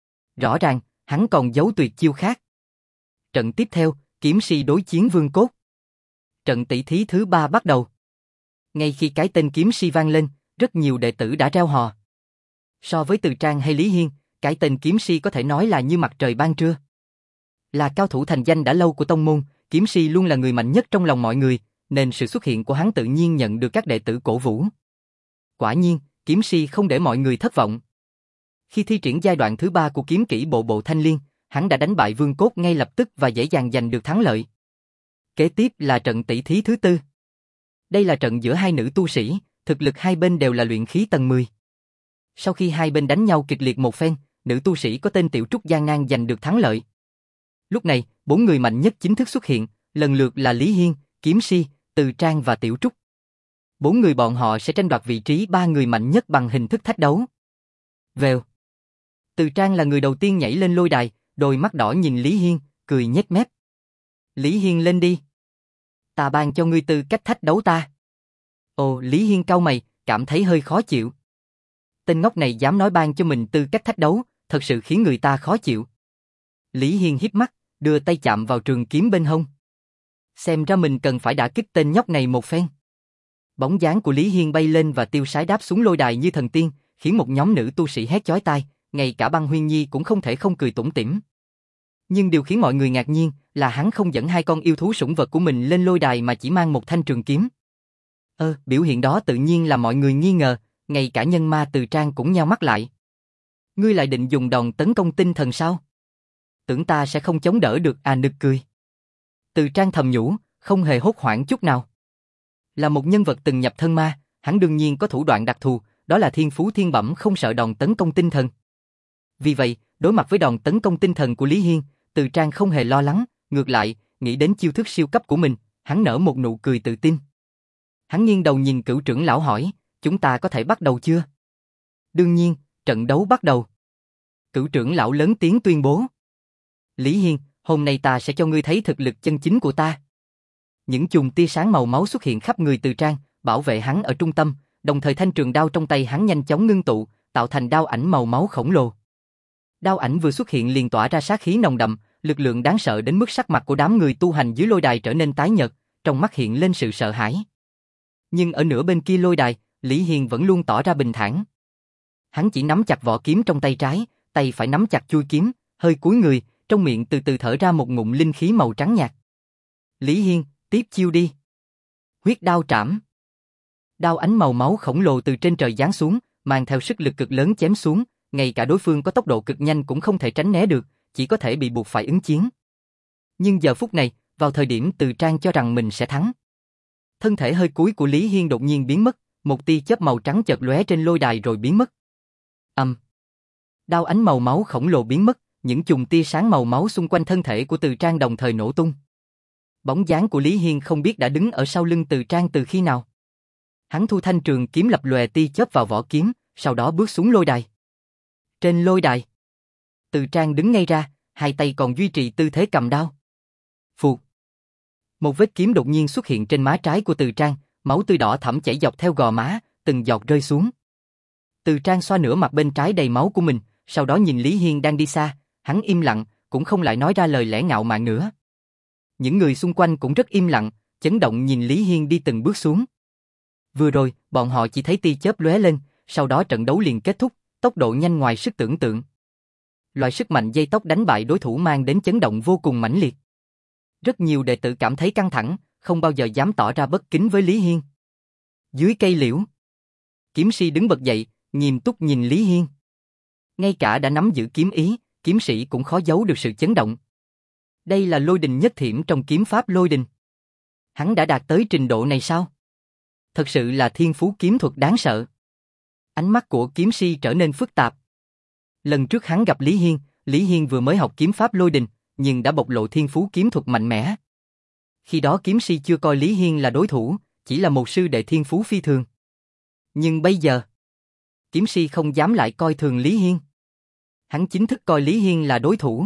Rõ ràng, hắn còn giấu tuyệt chiêu khác. Trận tiếp theo, kiếm si đối chiến vương cốt. Trận tỷ thí thứ ba bắt đầu. Ngay khi cái tên kiếm si vang lên, rất nhiều đệ tử đã reo hò. So với Từ Trang hay Lý Hiên, cái tên kiếm si có thể nói là như mặt trời ban trưa. Là cao thủ thành danh đã lâu của tông môn, kiếm si luôn là người mạnh nhất trong lòng mọi người, nên sự xuất hiện của hắn tự nhiên nhận được các đệ tử cổ vũ. Quả nhiên, kiếm si không để mọi người thất vọng. Khi thi triển giai đoạn thứ ba của kiếm kỹ bộ bộ thanh liên, hắn đã đánh bại vương cốt ngay lập tức và dễ dàng giành được thắng lợi. Kế tiếp là trận tỷ thí thứ tư. Đây là trận giữa hai nữ tu sĩ, thực lực hai bên đều là luyện khí tầng mười. Sau khi hai bên đánh nhau kịch liệt một phen, nữ tu sĩ có tên Tiểu Trúc gian nan giành được thắng lợi. Lúc này, bốn người mạnh nhất chính thức xuất hiện, lần lượt là Lý Hiên, Kiếm Si, Từ Trang và Tiểu Trúc. Bốn người bọn họ sẽ tranh đoạt vị trí ba người mạnh nhất bằng hình thức thách đấu. Vèo. Từ Trang là người đầu tiên nhảy lên lôi đài, đôi mắt đỏ nhìn Lý Hiên, cười nhếch mép. Lý Hiên lên đi. Ta ban cho ngươi tư cách thách đấu ta. Ồ, Lý Hiên cau mày, cảm thấy hơi khó chịu. Tên ngốc này dám nói ban cho mình tư cách thách đấu, thật sự khiến người ta khó chịu. Lý Hiên híp mắt, đưa tay chạm vào trường kiếm bên hông. Xem ra mình cần phải đả kích tên nhóc này một phen. Bóng dáng của Lý Hiên bay lên và tiêu sái đáp xuống lôi đài như thần tiên, khiến một nhóm nữ tu sĩ hét chói tai, ngay cả Băng Huyên Nhi cũng không thể không cười tủm tỉm. Nhưng điều khiến mọi người ngạc nhiên là hắn không dẫn hai con yêu thú sủng vật của mình lên lôi đài mà chỉ mang một thanh trường kiếm. Ơ, biểu hiện đó tự nhiên là mọi người nghi ngờ, ngay cả nhân ma Từ Trang cũng nheo mắt lại. Ngươi lại định dùng đòn tấn công tinh thần sao? Tưởng ta sẽ không chống đỡ được à, nực cười. Từ Trang thầm nhủ, không hề hốt hoảng chút nào. Là một nhân vật từng nhập thân ma, hắn đương nhiên có thủ đoạn đặc thù, đó là thiên phú thiên bẩm không sợ đòn tấn công tinh thần. Vì vậy, đối mặt với đòn tấn công tinh thần của Lý Hiên, Từ Trang không hề lo lắng, ngược lại, nghĩ đến chiêu thức siêu cấp của mình, hắn nở một nụ cười tự tin. Hắn nghiêng đầu nhìn cửu trưởng lão hỏi, chúng ta có thể bắt đầu chưa? Đương nhiên, trận đấu bắt đầu. Cửu trưởng lão lớn tiếng tuyên bố. Lý Hiên, hôm nay ta sẽ cho ngươi thấy thực lực chân chính của ta. những chùm tia sáng màu máu xuất hiện khắp người Từ Trang, bảo vệ hắn ở trung tâm, đồng thời thanh trường đao trong tay hắn nhanh chóng ngưng tụ, tạo thành đao ảnh màu máu khổng lồ. Đao ảnh vừa xuất hiện liền tỏa ra sát khí nồng đậm, lực lượng đáng sợ đến mức sắc mặt của đám người tu hành dưới lôi đài trở nên tái nhợt, trong mắt hiện lên sự sợ hãi. Nhưng ở nửa bên kia lôi đài, Lý Hiên vẫn luôn tỏ ra bình thản. Hắn chỉ nắm chặt vỏ kiếm trong tay trái, tay phải nắm chặt chuôi kiếm, hơi cúi người, trong miệng từ từ thở ra một ngụm linh khí màu trắng nhạt. Lý Hiên, tiếp chiêu đi. Huyết đao trảm. Đao ánh màu máu khổng lồ từ trên trời giáng xuống, mang theo sức lực cực lớn chém xuống, ngay cả đối phương có tốc độ cực nhanh cũng không thể tránh né được, chỉ có thể bị buộc phải ứng chiến. Nhưng giờ phút này, vào thời điểm Từ Trang cho rằng mình sẽ thắng, thân thể hơi cúi của Lý Hiên đột nhiên biến mất, một tia chớp màu trắng chợt lóe trên lôi đài rồi biến mất. Âm. Đao ánh màu máu khổng lồ biến mất, những chùm tia sáng màu máu xung quanh thân thể của Từ Trang đồng thời nổ tung. Bóng dáng của Lý Hiên không biết đã đứng ở sau lưng Từ Trang từ khi nào. Hắn thu thanh trường kiếm lập lòe tia chớp vào vỏ kiếm, sau đó bước xuống lôi đài. Trên lôi đài, Từ Trang đứng ngay ra, hai tay còn duy trì tư thế cầm đao. Phụt. Một vết kiếm đột nhiên xuất hiện trên má trái của Từ Trang, máu tươi đỏ thẫm chảy dọc theo gò má, từng giọt rơi xuống. Từ Trang xoa nửa mặt bên trái đầy máu của mình, sau đó nhìn Lý Hiên đang đi xa, hắn im lặng, cũng không lại nói ra lời lẽ ngạo mạn nữa. Những người xung quanh cũng rất im lặng, chấn động nhìn Lý Hiên đi từng bước xuống. Vừa rồi, bọn họ chỉ thấy tia chớp lóe lên, sau đó trận đấu liền kết thúc, tốc độ nhanh ngoài sức tưởng tượng. Loại sức mạnh dây tóc đánh bại đối thủ mang đến chấn động vô cùng mãnh liệt. Rất nhiều đệ tử cảm thấy căng thẳng, không bao giờ dám tỏ ra bất kính với Lý Hiên. Dưới cây liễu, kiếm sĩ đứng bật dậy, nghiêm túc nhìn Lý Hiên. Ngay cả đã nắm giữ kiếm ý, kiếm sĩ cũng khó giấu được sự chấn động. Đây là lôi đình nhất thiểm trong kiếm pháp lôi đình. Hắn đã đạt tới trình độ này sao? Thật sự là thiên phú kiếm thuật đáng sợ. Ánh mắt của kiếm si trở nên phức tạp. Lần trước hắn gặp Lý Hiên, Lý Hiên vừa mới học kiếm pháp lôi đình, nhưng đã bộc lộ thiên phú kiếm thuật mạnh mẽ. Khi đó kiếm si chưa coi Lý Hiên là đối thủ, chỉ là một sư đệ thiên phú phi thường. Nhưng bây giờ, kiếm si không dám lại coi thường Lý Hiên. Hắn chính thức coi Lý Hiên là đối thủ.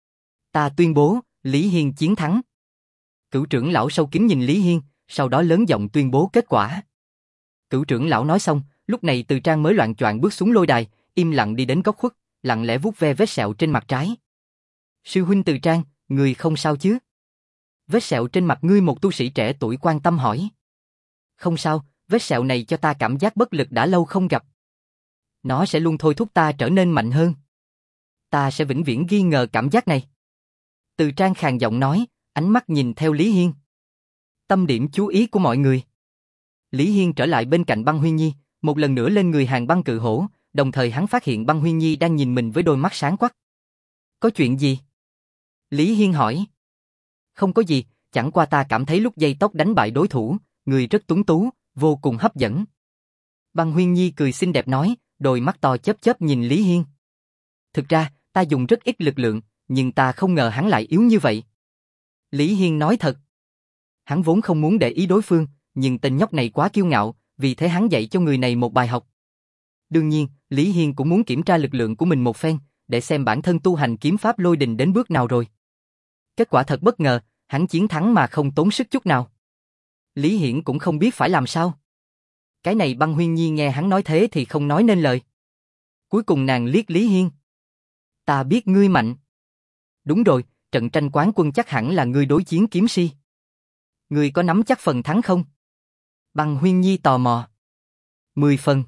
Ta tuyên bố, Lý Hiên chiến thắng. Cửu trưởng lão sâu kín nhìn Lý Hiên, sau đó lớn giọng tuyên bố kết quả. Cửu trưởng lão nói xong, lúc này Từ Trang mới loạng choạng bước xuống lôi đài, im lặng đi đến góc khuất, lặng lẽ vuốt ve vết sẹo trên mặt trái. Sư huynh Từ Trang, người không sao chứ? Vết sẹo trên mặt ngươi, một tu sĩ trẻ tuổi quan tâm hỏi. Không sao, vết sẹo này cho ta cảm giác bất lực đã lâu không gặp. Nó sẽ luôn thôi thúc ta trở nên mạnh hơn. Ta sẽ vĩnh viễn ghi ngờ cảm giác này. Từ Trang khàn giọng nói, ánh mắt nhìn theo Lý Hiên. Tâm điểm chú ý của mọi người. Lý Hiên trở lại bên cạnh Băng Huyên Nhi, một lần nữa lên người Hàng Băng Cự Hổ, đồng thời hắn phát hiện Băng Huyên Nhi đang nhìn mình với đôi mắt sáng quắc. Có chuyện gì? Lý Hiên hỏi. Không có gì, chẳng qua ta cảm thấy lúc dây tóc đánh bại đối thủ, người rất tuấn tú, vô cùng hấp dẫn. Băng Huyên Nhi cười xinh đẹp nói, đôi mắt to chớp chớp nhìn Lý Hiên. Thực ra, ta dùng rất ít lực lượng, nhưng ta không ngờ hắn lại yếu như vậy. Lý Hiên nói thật. Hắn vốn không muốn để ý đối phương, nhưng tên nhóc này quá kiêu ngạo, vì thế hắn dạy cho người này một bài học. Đương nhiên, Lý Hiên cũng muốn kiểm tra lực lượng của mình một phen, để xem bản thân tu hành kiếm pháp lôi đình đến bước nào rồi. Kết quả thật bất ngờ, hắn chiến thắng mà không tốn sức chút nào. Lý Hiển cũng không biết phải làm sao. Cái này Băng Huyên Nhi nghe hắn nói thế thì không nói nên lời. Cuối cùng nàng liếc Lý Hiên. Ta biết ngươi mạnh. Đúng rồi, trận tranh quán quân chắc hẳn là ngươi đối chiến kiếm si. Ngươi có nắm chắc phần thắng không? Băng Huyên Nhi tò mò. Mười phần.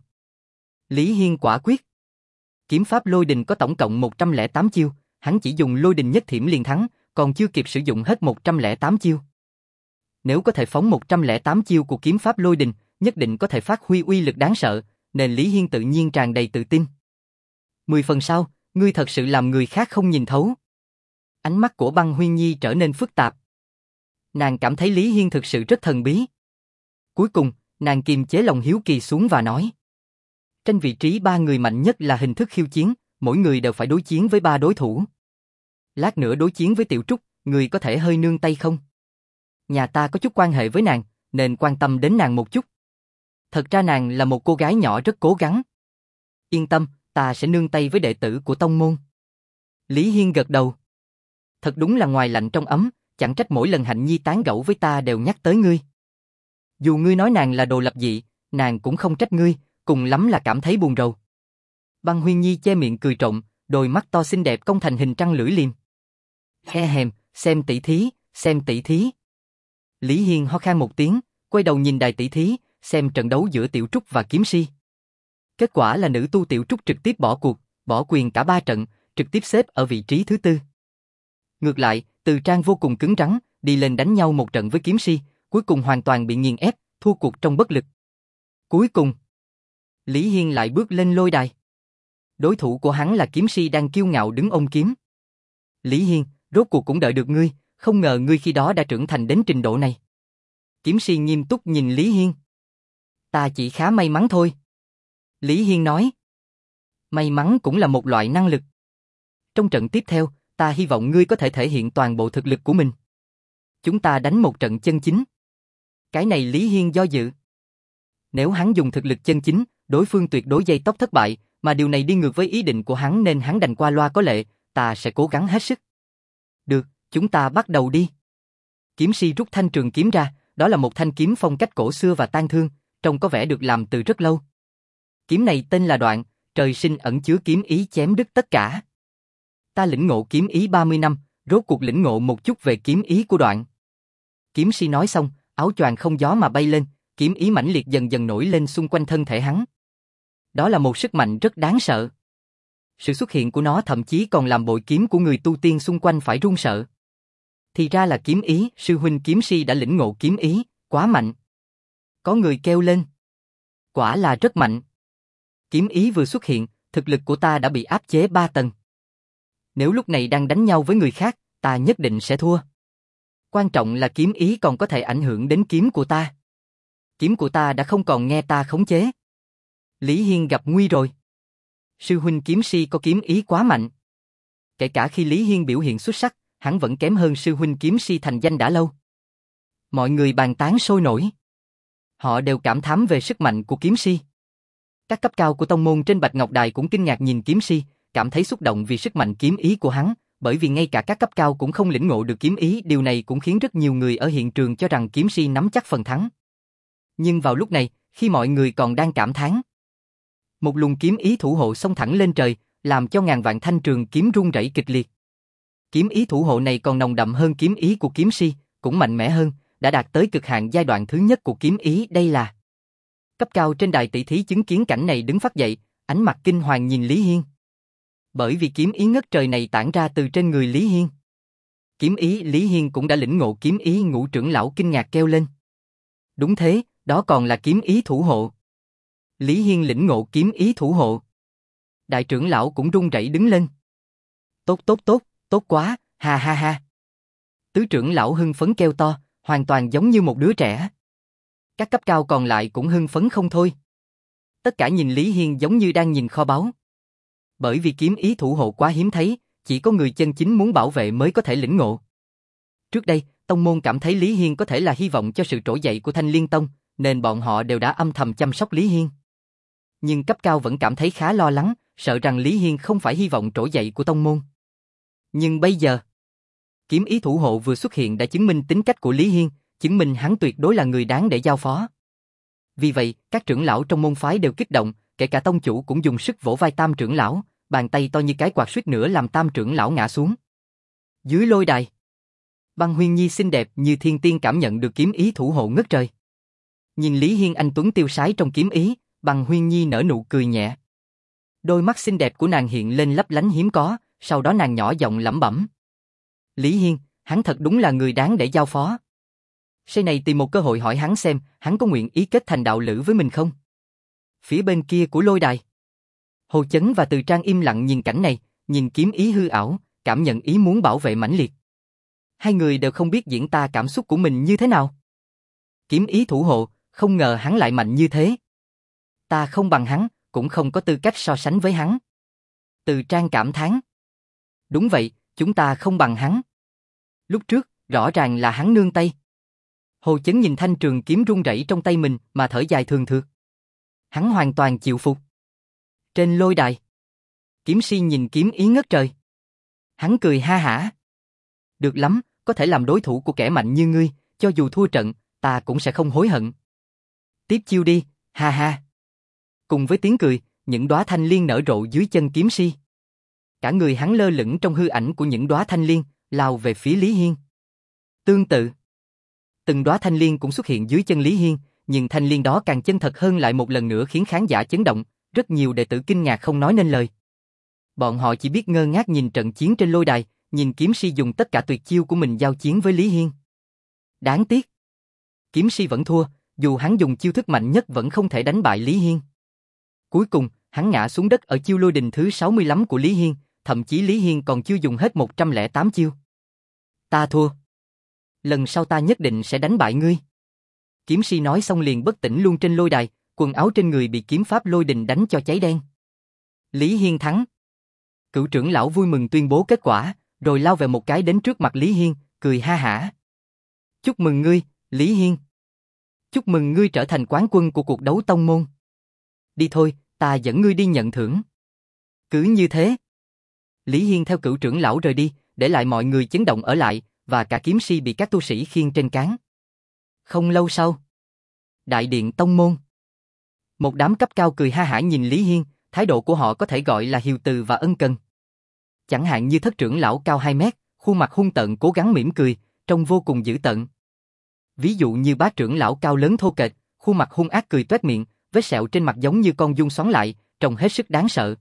Lý Hiên quả quyết. Kiếm pháp lôi đình có tổng cộng một trăm lẻ tám chiêu, hắn chỉ dùng lôi đình nhất thiểm liền thắng, còn chưa kịp sử dụng hết một trăm lẻ tám chiêu. Nếu có thể phóng một trăm lẻ tám chiêu của kiếm pháp lôi đình, nhất định có thể phát huy uy lực đáng sợ, nên Lý Hiên tự nhiên tràn đầy tự tin. Mười phần sau, ngươi thật sự làm người khác không nhìn thấu. Ánh mắt của Băng Huyên Nhi trở nên phức tạp. Nàng cảm thấy Lý Hiên thực sự rất thần bí. Cuối cùng, nàng kiềm chế lòng hiếu kỳ xuống và nói. Tranh vị trí ba người mạnh nhất là hình thức khiêu chiến, mỗi người đều phải đối chiến với ba đối thủ. Lát nữa đối chiến với Tiểu Trúc, người có thể hơi nương tay không? Nhà ta có chút quan hệ với nàng, nên quan tâm đến nàng một chút. Thật ra nàng là một cô gái nhỏ rất cố gắng. Yên tâm, ta sẽ nương tay với đệ tử của tông môn. Lý Hiên gật đầu. Thật đúng là ngoài lạnh trong ấm, chẳng trách mỗi lần Hạnh Nhi tán gẫu với ta đều nhắc tới ngươi. Dù ngươi nói nàng là đồ lập dị, nàng cũng không trách ngươi, cùng lắm là cảm thấy buồn rầu. Băng Huyên Nhi che miệng cười trộm, đôi mắt to xinh đẹp cong thành hình trăng lưỡi liềm. He hèm, xem tỷ thí, xem tỷ thí. Lý Hiên ho khan một tiếng, quay đầu nhìn đài tỷ thí, xem trận đấu giữa Tiểu Trúc và Kiếm Si. Kết quả là nữ tu Tiểu Trúc trực tiếp bỏ cuộc, bỏ quyền cả ba trận, trực tiếp xếp ở vị trí thứ tư. Ngược lại, Từ Trang vô cùng cứng rắn, đi lên đánh nhau một trận với Kiếm Si, cuối cùng hoàn toàn bị nghiền ép, thua cuộc trong bất lực. Cuối cùng, Lý Hiên lại bước lên lôi đài. Đối thủ của hắn là Kiếm Si đang kiêu ngạo đứng ôm kiếm. Lý Hiên, rốt cuộc cũng đợi được ngươi, không ngờ ngươi khi đó đã trưởng thành đến trình độ này. Kiếm Si nghiêm túc nhìn Lý Hiên. Ta chỉ khá may mắn thôi. Lý Hiên nói. May mắn cũng là một loại năng lực. Trong trận tiếp theo, ta hy vọng ngươi có thể thể hiện toàn bộ thực lực của mình. Chúng ta đánh một trận chân chính. Cái này Lý Hiên do dự. Nếu hắn dùng thực lực chân chính, đối phương tuyệt đối dây tóc thất bại, mà điều này đi ngược với ý định của hắn nên hắn đành qua loa có lệ, ta sẽ cố gắng hết sức. Được, chúng ta bắt đầu đi. Kiếm Si rút thanh trường kiếm ra, đó là một thanh kiếm phong cách cổ xưa và tang thương, trông có vẻ được làm từ rất lâu. Kiếm này tên là Đoạn, trời sinh ẩn chứa kiếm ý chém đứt tất cả. Ta lĩnh ngộ kiếm ý ba mươi năm, rốt cuộc lĩnh ngộ một chút về kiếm ý của Đoạn. Kiếm Si nói xong, áo choàng không gió mà bay lên, kiếm ý mãnh liệt dần dần nổi lên xung quanh thân thể hắn. Đó là một sức mạnh rất đáng sợ. Sự xuất hiện của nó thậm chí còn làm bội kiếm của người tu tiên xung quanh phải run sợ. Thì ra là kiếm ý, sư huynh Kiếm Si đã lĩnh ngộ kiếm ý, quá mạnh. Có người kêu lên. Quả là rất mạnh. Kiếm ý vừa xuất hiện, thực lực của ta đã bị áp chế ba tầng. Nếu lúc này đang đánh nhau với người khác, ta nhất định sẽ thua. Quan trọng là kiếm ý còn có thể ảnh hưởng đến kiếm của ta. Kiếm của ta đã không còn nghe ta khống chế. Lý Hiên gặp nguy rồi. Sư huynh Kiếm Si có kiếm ý quá mạnh. Kể cả khi Lý Hiên biểu hiện xuất sắc, hắn vẫn kém hơn sư huynh Kiếm Si thành danh đã lâu. Mọi người bàn tán sôi nổi. Họ đều cảm thán về sức mạnh của Kiếm Si. Các cấp cao của tông môn trên Bạch Ngọc Đài cũng kinh ngạc nhìn Kiếm Si, cảm thấy xúc động vì sức mạnh kiếm ý của hắn, bởi vì ngay cả các cấp cao cũng không lĩnh ngộ được kiếm ý, điều này cũng khiến rất nhiều người ở hiện trường cho rằng Kiếm Si nắm chắc phần thắng. Nhưng vào lúc này, khi mọi người còn đang cảm thán, một luồng kiếm ý thủ hộ xông thẳng lên trời, làm cho ngàn vạn thanh trường kiếm rung rẩy kịch liệt. Kiếm ý thủ hộ này còn nồng đậm hơn kiếm ý của Kiếm Si, cũng mạnh mẽ hơn, đã đạt tới cực hạn giai đoạn thứ nhất của kiếm ý, đây là. Cấp cao trên đài tỷ thí chứng kiến cảnh này đứng phát dậy, ánh mặt kinh hoàng nhìn Lý Hiên. Bởi vì kiếm ý ngất trời này tản ra từ trên người Lý Hiên. Kiếm ý Lý Hiên cũng đã lĩnh ngộ kiếm ý, Ngũ trưởng lão kinh ngạc kêu lên. Đúng thế, đó còn là kiếm ý thủ hộ. Lý Hiên lĩnh ngộ kiếm ý thủ hộ. Đại trưởng lão cũng run rẩy đứng lên. Tốt tốt tốt, tốt quá, ha ha ha. Tứ trưởng lão hưng phấn kêu to, hoàn toàn giống như một đứa trẻ. Các cấp cao còn lại cũng hưng phấn không thôi. Tất cả nhìn Lý Hiên giống như đang nhìn kho báu. Bởi vì kiếm ý thủ hộ quá hiếm thấy, chỉ có người chân chính muốn bảo vệ mới có thể lĩnh ngộ. Trước đây, tông môn cảm thấy Lý Hiên có thể là hy vọng cho sự trỗi dậy của Thanh Liên Tông, nên bọn họ đều đã âm thầm chăm sóc Lý Hiên. Nhưng cấp cao vẫn cảm thấy khá lo lắng, sợ rằng Lý Hiên không phải hy vọng trỗi dậy của tông môn. Nhưng bây giờ, kiếm ý thủ hộ vừa xuất hiện đã chứng minh tính cách của Lý Hiên, chứng minh hắn tuyệt đối là người đáng để giao phó. Vì vậy, các trưởng lão trong môn phái đều kích động, kể cả tông chủ cũng dùng sức vỗ vai Tam trưởng lão, bàn tay to như cái quạt suýt nữa làm Tam trưởng lão ngã xuống. Dưới lôi đài, Băng Huyên Nhi xinh đẹp như thiên tiên cảm nhận được kiếm ý thủ hộ ngất trời. Nhìn Lý Hiên anh tuấn tiêu sái trong kiếm ý, Băng Huyên Nhi nở nụ cười nhẹ. Đôi mắt xinh đẹp của nàng hiện lên lấp lánh hiếm có, sau đó nàng nhỏ giọng lẩm bẩm. Lý Hiên, hắn thật đúng là người đáng để giao phó. Sau này tìm một cơ hội hỏi hắn xem, hắn có nguyện ý kết thành đạo lữ với mình không? Phía bên kia của lôi đài, Hồ Chấn và Từ Trang im lặng nhìn cảnh này, nhìn kiếm ý hư ảo, cảm nhận ý muốn bảo vệ mãnh liệt. Hai người đều không biết diễn tả cảm xúc của mình như thế nào. Kiếm ý thủ hộ, không ngờ hắn lại mạnh như thế. Ta không bằng hắn, cũng không có tư cách so sánh với hắn. Từ Trang cảm thán. Đúng vậy, chúng ta không bằng hắn. Lúc trước, rõ ràng là hắn nương tay. Hồ Chấn nhìn thanh trường kiếm rung rẩy trong tay mình mà thở dài thường thượt. Hắn hoàn toàn chịu phục. Trên lôi đài, Kiếm Si nhìn kiếm ý ngất trời. Hắn cười ha hả. Được lắm, có thể làm đối thủ của kẻ mạnh như ngươi, cho dù thua trận, ta cũng sẽ không hối hận. Tiếp chiêu đi, ha ha. Cùng với tiếng cười, những đóa thanh liên nở rộ dưới chân kiếm si. Cả người hắn lơ lửng trong hư ảnh của những đóa thanh liên, lao về phía Lý Hiên. Tương tự, từng đóa thanh liên cũng xuất hiện dưới chân Lý Hiên, nhưng thanh liên đó càng chân thật hơn lại một lần nữa khiến khán giả chấn động, rất nhiều đệ tử kinh ngạc không nói nên lời. Bọn họ chỉ biết ngơ ngác nhìn trận chiến trên lôi đài, nhìn kiếm si dùng tất cả tuyệt chiêu của mình giao chiến với Lý Hiên. Đáng tiếc, kiếm si vẫn thua, dù hắn dùng chiêu thức mạnh nhất vẫn không thể đánh bại Lý Hiên. Cuối cùng, hắn ngã xuống đất ở chiêu lôi đình thứ sáu mươi lăm của Lý Hiên, thậm chí Lý Hiên còn chưa dùng hết một trăm lẻ tám chiêu. Ta thua. Lần sau ta nhất định sẽ đánh bại ngươi. Kiếm si nói xong liền bất tỉnh luôn trên lôi đài, quần áo trên người bị kiếm pháp lôi đình đánh cho cháy đen. Lý Hiên thắng. Cửu trưởng lão vui mừng tuyên bố kết quả, rồi lao về một cái đến trước mặt Lý Hiên, cười ha hả. Chúc mừng ngươi, Lý Hiên. Chúc mừng ngươi trở thành quán quân của cuộc đấu tông môn. Đi thôi, ta dẫn ngươi đi nhận thưởng. Cứ như thế. Lý Hiên theo cửu trưởng lão rời đi, để lại mọi người chấn động ở lại, và cả kiếm si bị các tu sĩ khiêng trên cáng. Không lâu sau, đại điện tông môn. Một đám cấp cao cười ha hả nhìn Lý Hiên, thái độ của họ có thể gọi là hiền từ và ân cần. Chẳng hạn như thất trưởng lão cao hai mét, khuôn mặt hung tợn cố gắng mỉm cười, trông vô cùng dữ tợn. Ví dụ như bá trưởng lão cao lớn thô kệch, khuôn mặt hung ác cười toét miệng, vết sẹo trên mặt giống như con giun xoắn lại, trông hết sức đáng sợ.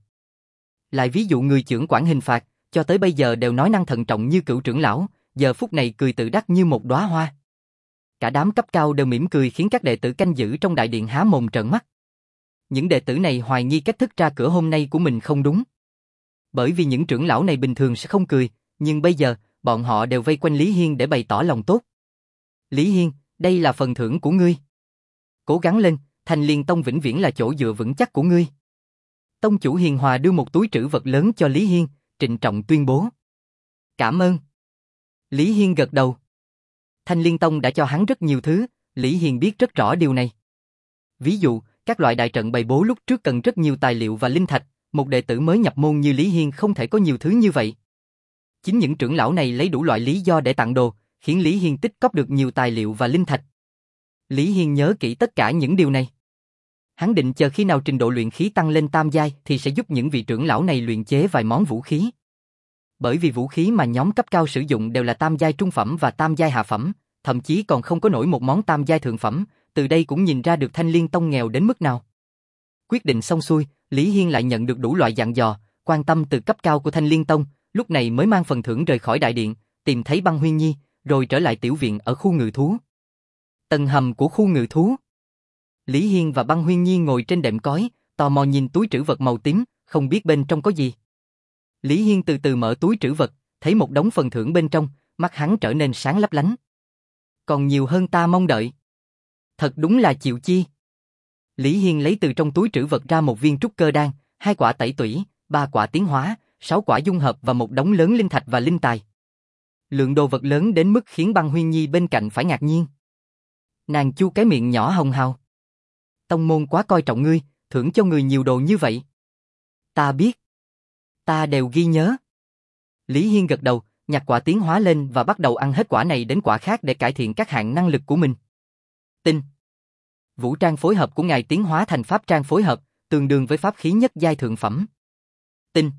Lại ví dụ người trưởng quản hình phạt, cho tới bây giờ đều nói năng thận trọng như cửu trưởng lão, giờ phút này cười tự đắc như một đóa hoa. Cả đám cấp cao đều mỉm cười khiến các đệ tử canh giữ trong đại điện há mồm trợn mắt. Những đệ tử này hoài nghi cách thức ra cửa hôm nay của mình không đúng. Bởi vì những trưởng lão này bình thường sẽ không cười, nhưng bây giờ, bọn họ đều vây quanh Lý Hiên để bày tỏ lòng tốt. Lý Hiên, đây là phần thưởng của ngươi. Cố gắng lên, Thanh Liên Tông vĩnh viễn là chỗ dựa vững chắc của ngươi. Tông chủ hiền hòa đưa một túi trữ vật lớn cho Lý Hiên, trịnh trọng tuyên bố. Cảm ơn. Lý Hiên gật đầu. Thanh Liên Tông đã cho hắn rất nhiều thứ, Lý Hiên biết rất rõ điều này. Ví dụ, các loại đại trận bày bố lúc trước cần rất nhiều tài liệu và linh thạch, một đệ tử mới nhập môn như Lý Hiên không thể có nhiều thứ như vậy. Chính những trưởng lão này lấy đủ loại lý do để tặng đồ, khiến Lý Hiên tích cóp được nhiều tài liệu và linh thạch. Lý Hiên nhớ kỹ tất cả những điều này. Hắn định chờ khi nào trình độ luyện khí tăng lên tam giai thì sẽ giúp những vị trưởng lão này luyện chế vài món vũ khí. Bởi vì vũ khí mà nhóm cấp cao sử dụng đều là tam giai trung phẩm và tam giai hạ phẩm, thậm chí còn không có nổi một món tam giai thượng phẩm, từ đây cũng nhìn ra được Thanh Liên Tông nghèo đến mức nào. Quyết định xong xuôi, Lý Hiên lại nhận được đủ loại dặn dò, quan tâm từ cấp cao của Thanh Liên Tông, lúc này mới mang phần thưởng rời khỏi đại điện, tìm thấy Băng Huyên Nhi, rồi trở lại tiểu viện ở khu ngự thú. Tầng hầm của khu ngự thú. Lý Hiên và Băng Huyên Nhi ngồi trên đệm cói, tò mò nhìn túi trữ vật màu tím, không biết bên trong có gì. Lý Hiên từ từ mở túi trữ vật, thấy một đống phần thưởng bên trong, mắt hắn trở nên sáng lấp lánh. Còn nhiều hơn ta mong đợi. Thật đúng là chịu chi. Lý Hiên lấy từ trong túi trữ vật ra một viên trúc cơ đan, hai quả tẩy tủy, ba quả tiến hóa, sáu quả dung hợp và một đống lớn linh thạch và linh tài. Lượng đồ vật lớn đến mức khiến Băng Huyên Nhi bên cạnh phải ngạc nhiên. Nàng chu cái miệng nhỏ hồng hào. Tông môn quá coi trọng ngươi, thưởng cho người nhiều đồ như vậy. Ta biết. Ta đều ghi nhớ. Lý Hiên gật đầu, nhặt quả tiến hóa lên và bắt đầu ăn hết quả này đến quả khác để cải thiện các hạng năng lực của mình. Tinh. Vũ trang phối hợp của ngài tiến hóa thành pháp trang phối hợp, tương đương với pháp khí nhất giai thượng phẩm. Tinh.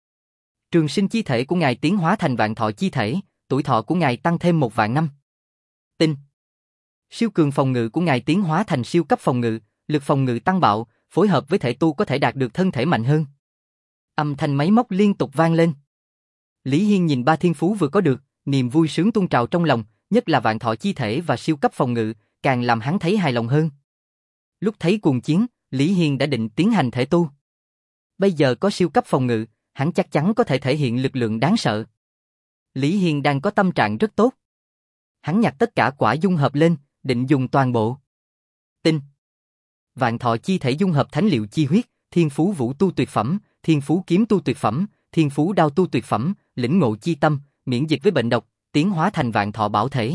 Trường sinh chi thể của ngài tiến hóa thành vạn thọ chi thể, tuổi thọ của ngài tăng thêm một vạn năm. Tinh. Siêu cường phòng ngự của ngài tiến hóa thành siêu cấp phòng ngự, lực phòng ngự tăng bạo, phối hợp với thể tu có thể đạt được thân thể mạnh hơn. Âm thanh máy móc liên tục vang lên. Lý Hiên nhìn ba thiên phú vừa có được, niềm vui sướng tuôn trào trong lòng, nhất là vạn thọ chi thể và siêu cấp phòng ngự, càng làm hắn thấy hài lòng hơn. Lúc thấy cuồng chiến, Lý Hiên đã định tiến hành thể tu. Bây giờ có siêu cấp phòng ngự, hắn chắc chắn có thể thể hiện lực lượng đáng sợ. Lý Hiên đang có tâm trạng rất tốt. Hắn nhặt tất cả quả dung hợp lên, định dùng toàn bộ. Tinh. Vạn thọ chi thể dung hợp thánh liệu chi huyết, thiên phú vũ tu tuyệt phẩm, thiên phú kiếm tu tuyệt phẩm, thiên phú đao tu tuyệt phẩm, lĩnh ngộ chi tâm, miễn dịch với bệnh độc, tiến hóa thành vạn thọ bảo thể.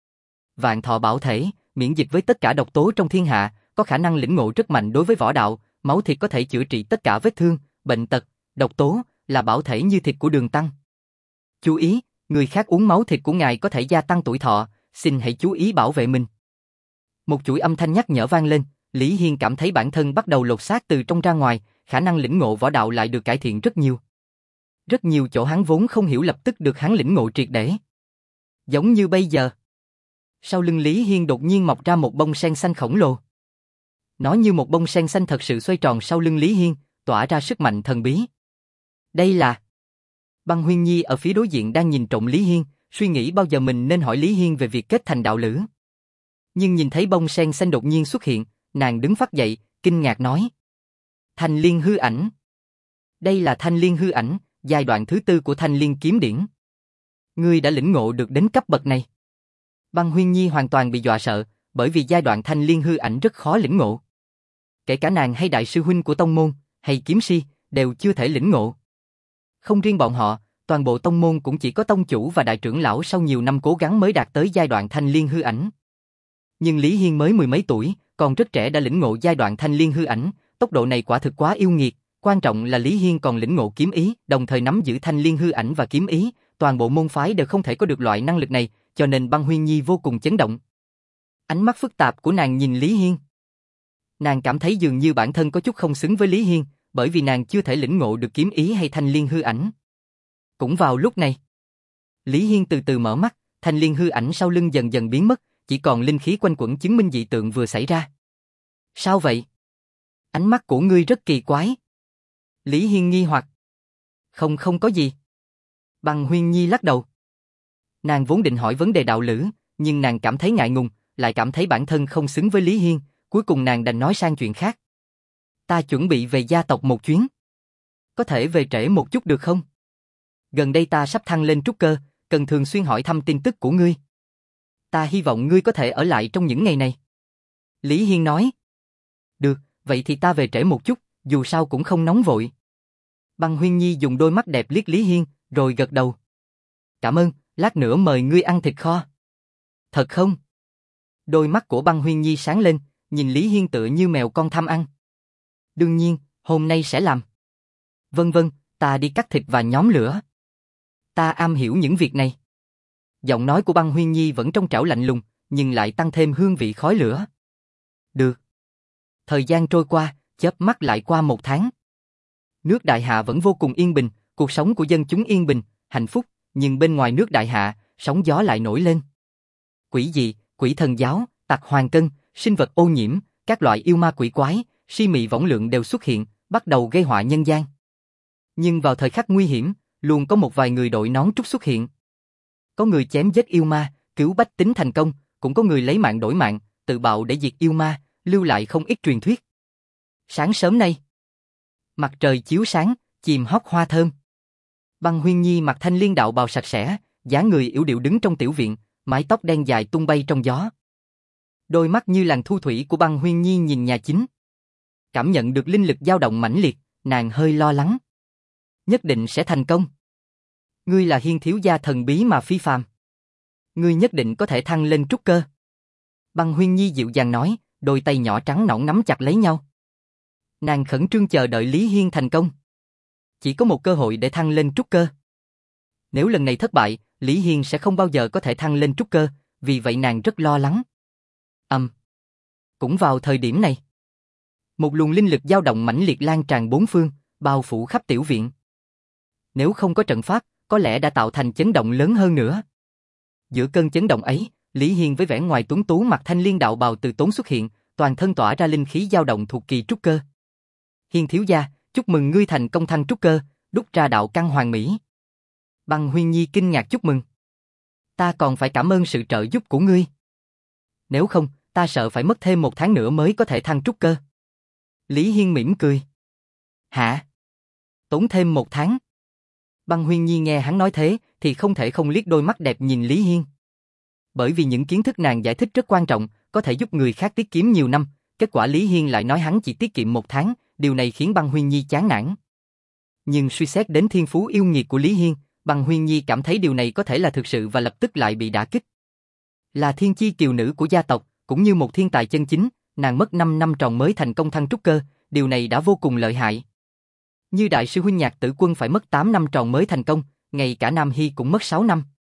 Vạn thọ bảo thể, miễn dịch với tất cả độc tố trong thiên hạ, có khả năng lĩnh ngộ rất mạnh đối với võ đạo, máu thịt có thể chữa trị tất cả vết thương, bệnh tật, độc tố, là bảo thể như thịt của Đường Tăng. Chú ý, Người khác uống máu thịt của ngài có thể gia tăng tuổi thọ, xin hãy chú ý bảo vệ mình. Một chuỗi âm thanh nhắc nhở vang lên, Lý Hiên cảm thấy bản thân bắt đầu lột xác từ trong ra ngoài, khả năng lĩnh ngộ võ đạo lại được cải thiện rất nhiều. Rất nhiều chỗ hắn vốn không hiểu lập tức được hắn lĩnh ngộ triệt để. Giống như bây giờ. Sau lưng Lý Hiên đột nhiên mọc ra một bông sen xanh khổng lồ. Nó như một bông sen xanh thật sự xoay tròn sau lưng Lý Hiên, tỏa ra sức mạnh thần bí. Đây là... Băng Huyên Nhi ở phía đối diện đang nhìn trộm Lý Hiên, suy nghĩ bao giờ mình nên hỏi Lý Hiên về việc kết thành đạo lữ. Nhưng nhìn thấy bông sen xanh đột nhiên xuất hiện, nàng đứng phắt dậy, kinh ngạc nói. Thanh Liên hư ảnh. Đây là Thanh Liên hư ảnh, giai đoạn thứ tư của Thanh Liên kiếm điển. Ngươi đã lĩnh ngộ được đến cấp bậc này. Băng Huyên Nhi hoàn toàn bị dọa sợ, bởi vì giai đoạn Thanh Liên hư ảnh rất khó lĩnh ngộ. Kể cả nàng hay đại sư huynh của tông môn, hay kiếm si, đều chưa thể lĩnh ngộ. Không riêng bọn họ, toàn bộ tông môn cũng chỉ có tông chủ và đại trưởng lão sau nhiều năm cố gắng mới đạt tới giai đoạn Thanh Liên hư ảnh. Nhưng Lý Hiên mới mười mấy tuổi, còn rất trẻ đã lĩnh ngộ giai đoạn Thanh Liên hư ảnh, tốc độ này quả thực quá yêu nghiệt, quan trọng là Lý Hiên còn lĩnh ngộ kiếm ý, đồng thời nắm giữ Thanh Liên hư ảnh và kiếm ý, toàn bộ môn phái đều không thể có được loại năng lực này, cho nên Băng Huyên Nhi vô cùng chấn động. Ánh mắt phức tạp của nàng nhìn Lý Hiên. Nàng cảm thấy dường như bản thân có chút không xứng với Lý Hiên, bởi vì nàng chưa thể lĩnh ngộ được kiếm ý hay Thanh Liên hư ảnh. Cũng vào lúc này, Lý Hiên từ từ mở mắt, Thanh Liên hư ảnh sau lưng dần dần biến mất, chỉ còn linh khí quanh quẩn chứng minh dị tượng vừa xảy ra. Sao vậy? Ánh mắt của ngươi rất kỳ quái. Lý Hiên nghi hoặc. Không không có gì. Băng Huyên Nhi lắc đầu. Nàng vốn định hỏi vấn đề đạo lữ, nhưng nàng cảm thấy ngại ngùng, lại cảm thấy bản thân không xứng với Lý Hiên, cuối cùng nàng đành nói sang chuyện khác. Ta chuẩn bị về gia tộc một chuyến. Có thể về trễ một chút được không? Gần đây ta sắp thăng lên trúc cơ, cần thường xuyên hỏi thăm tin tức của ngươi. Ta hy vọng ngươi có thể ở lại trong những ngày này. Lý Hiên nói. Được, vậy thì ta về trễ một chút, dù sao cũng không nóng vội. Băng Huyên Nhi dùng đôi mắt đẹp liếc Lý Hiên, rồi gật đầu. Cảm ơn, lát nữa mời ngươi ăn thịt kho. Thật không? Đôi mắt của Băng Huyên Nhi sáng lên, nhìn Lý Hiên tựa như mèo con tham ăn. Đương nhiên, hôm nay sẽ làm. Vân vân, ta đi cắt thịt và nhóm lửa. Ta am hiểu những việc này. Giọng nói của Băng Huyên Nhi vẫn trong trẻo lạnh lùng, nhưng lại tăng thêm hương vị khói lửa. Được. Thời gian trôi qua, chớp mắt lại qua một tháng. Nước Đại Hạ vẫn vô cùng yên bình, cuộc sống của dân chúng yên bình, hạnh phúc, nhưng bên ngoài nước Đại Hạ, sóng gió lại nổi lên. Quỷ dị, quỷ thần giáo, tặc hoàng cân, sinh vật ô nhiễm, các loại yêu ma quỷ quái, si mị võng lượng đều xuất hiện, bắt đầu gây họa nhân gian. Nhưng vào thời khắc nguy hiểm, luôn có một vài người đội nón trúc xuất hiện. Có người chém giết yêu ma, cứu bách tính thành công, cũng có người lấy mạng đổi mạng, tự bạo để diệt yêu ma, lưu lại không ít truyền thuyết. Sáng sớm nay, mặt trời chiếu sáng, chìm hót hoa thơm. Băng Huyên Nhi mặc thanh liên đạo bào sạch sẽ, dáng người yểu điệu đứng trong tiểu viện, mái tóc đen dài tung bay trong gió. Đôi mắt như làn thu thủy của Băng Huyên Nhi nhìn nhà chính. Cảm nhận được linh lực dao động mãnh liệt, nàng hơi lo lắng. Nhất định sẽ thành công. Ngươi là Hiên thiếu gia thần bí mà phi phàm. Ngươi nhất định có thể thăng lên trúc cơ. Băng Huyên Nhi dịu dàng nói, đôi tay nhỏ trắng nõn nắm chặt lấy nhau. Nàng khẩn trương chờ đợi Lý Hiên thành công. Chỉ có một cơ hội để thăng lên trúc cơ. Nếu lần này thất bại, Lý Hiên sẽ không bao giờ có thể thăng lên trúc cơ, vì vậy nàng rất lo lắng. Ầm. Um. Cũng vào thời điểm này, một luồng linh lực dao động mãnh liệt lan tràn bốn phương, bao phủ khắp tiểu viện. Nếu không có trận pháp, có lẽ đã tạo thành chấn động lớn hơn nữa. Giữa cơn chấn động ấy, Lý Hiên với vẻ ngoài tuấn tú mặc thanh liên đạo bào từ tốn xuất hiện, toàn thân tỏa ra linh khí dao động thuộc kỳ trúc cơ. Hiên thiếu gia, chúc mừng ngươi thành công thăng trúc cơ, đúc ra đạo căn hoàn mỹ. Băng Huyên Nhi kinh ngạc chúc mừng. Ta còn phải cảm ơn sự trợ giúp của ngươi. Nếu không, ta sợ phải mất thêm một tháng nữa mới có thể thăng trúc cơ. Lý Hiên mỉm cười. Hả? Tốn thêm một tháng? Băng Huyên Nhi nghe hắn nói thế, thì không thể không liếc đôi mắt đẹp nhìn Lý Hiên. Bởi vì những kiến thức nàng giải thích rất quan trọng, có thể giúp người khác tiết kiệm nhiều năm, kết quả Lý Hiên lại nói hắn chỉ tiết kiệm một tháng, điều này khiến Băng Huyên Nhi chán nản. Nhưng suy xét đến thiên phú yêu nghiệt của Lý Hiên, Băng Huyên Nhi cảm thấy điều này có thể là thực sự và lập tức lại bị đả kích. Là thiên chi kiều nữ của gia tộc, cũng như một thiên tài chân chính, nàng mất năm năm tròn mới thành công thăng trúc cơ, điều này đã vô cùng lợi hại. Như đại sư huynh Nhạc Tử Quân phải mất tám năm tròn mới thành công, ngay cả Nam Hy cũng mất sáu năm.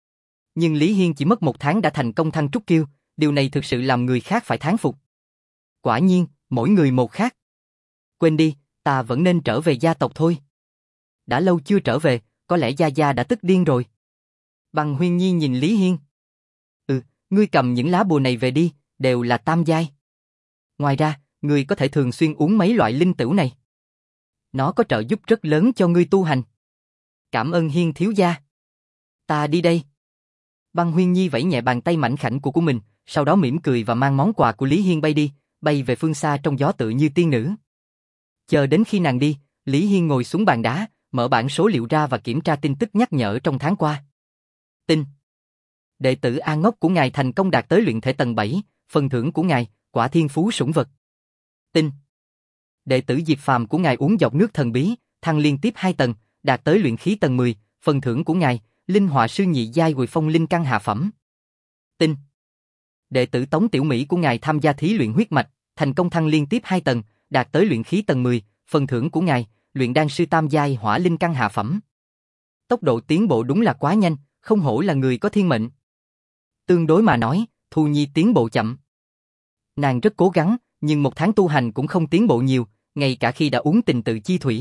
Nhưng Lý Hiên chỉ mất một tháng đã thành công thăng trúc kiêu, điều này thực sự làm người khác phải thán phục. Quả nhiên, mỗi người một khác. Quên đi, ta vẫn nên trở về gia tộc thôi. Đã lâu chưa trở về, có lẽ Gia Gia đã tức điên rồi. Băng Huyên Nhi nhìn Lý Hiên. Ừ, ngươi cầm những lá bùa này về đi, đều là tam giai. Ngoài ra, ngươi có thể thường xuyên uống mấy loại linh tửu này. Nó có trợ giúp rất lớn cho ngươi tu hành. Cảm ơn Hiên thiếu gia. Ta đi đây. Băng Huyên Nhi vẫy nhẹ bàn tay mảnh khảnh của của mình, sau đó mỉm cười và mang món quà của Lý Hiên bay đi, bay về phương xa trong gió tựa như tiên nữ. Chờ đến khi nàng đi, Lý Hiên ngồi xuống bàn đá, mở bảng số liệu ra và kiểm tra tin tức nhắc nhở trong tháng qua. Tin. Đệ tử A Ngốc của ngài thành công đạt tới luyện thể tầng bảy, phần thưởng của ngài, quả thiên phú sủng vật. Tin. Đệ tử Diệp Phàm của ngài uống dọc nước thần bí, thăng liên tiếp hai tầng, đạt tới luyện khí tầng mười, phần thưởng của ngài, linh họa sư nhị giai Quỳ Phong linh căn hạ phẩm. Tin. Đệ tử Tống Tiểu Mỹ của ngài tham gia thí luyện huyết mạch, thành công thăng liên tiếp hai tầng, đạt tới luyện khí tầng mười, phần thưởng của ngài, luyện đan sư tam giai hỏa linh căn hạ phẩm. Tốc độ tiến bộ đúng là quá nhanh, không hổ là người có thiên mệnh. Tương đối mà nói, Thu Nhi tiến bộ chậm. Nàng rất cố gắng, nhưng một tháng tu hành cũng không tiến bộ nhiều, ngay cả khi đã uống tình tự chi thủy.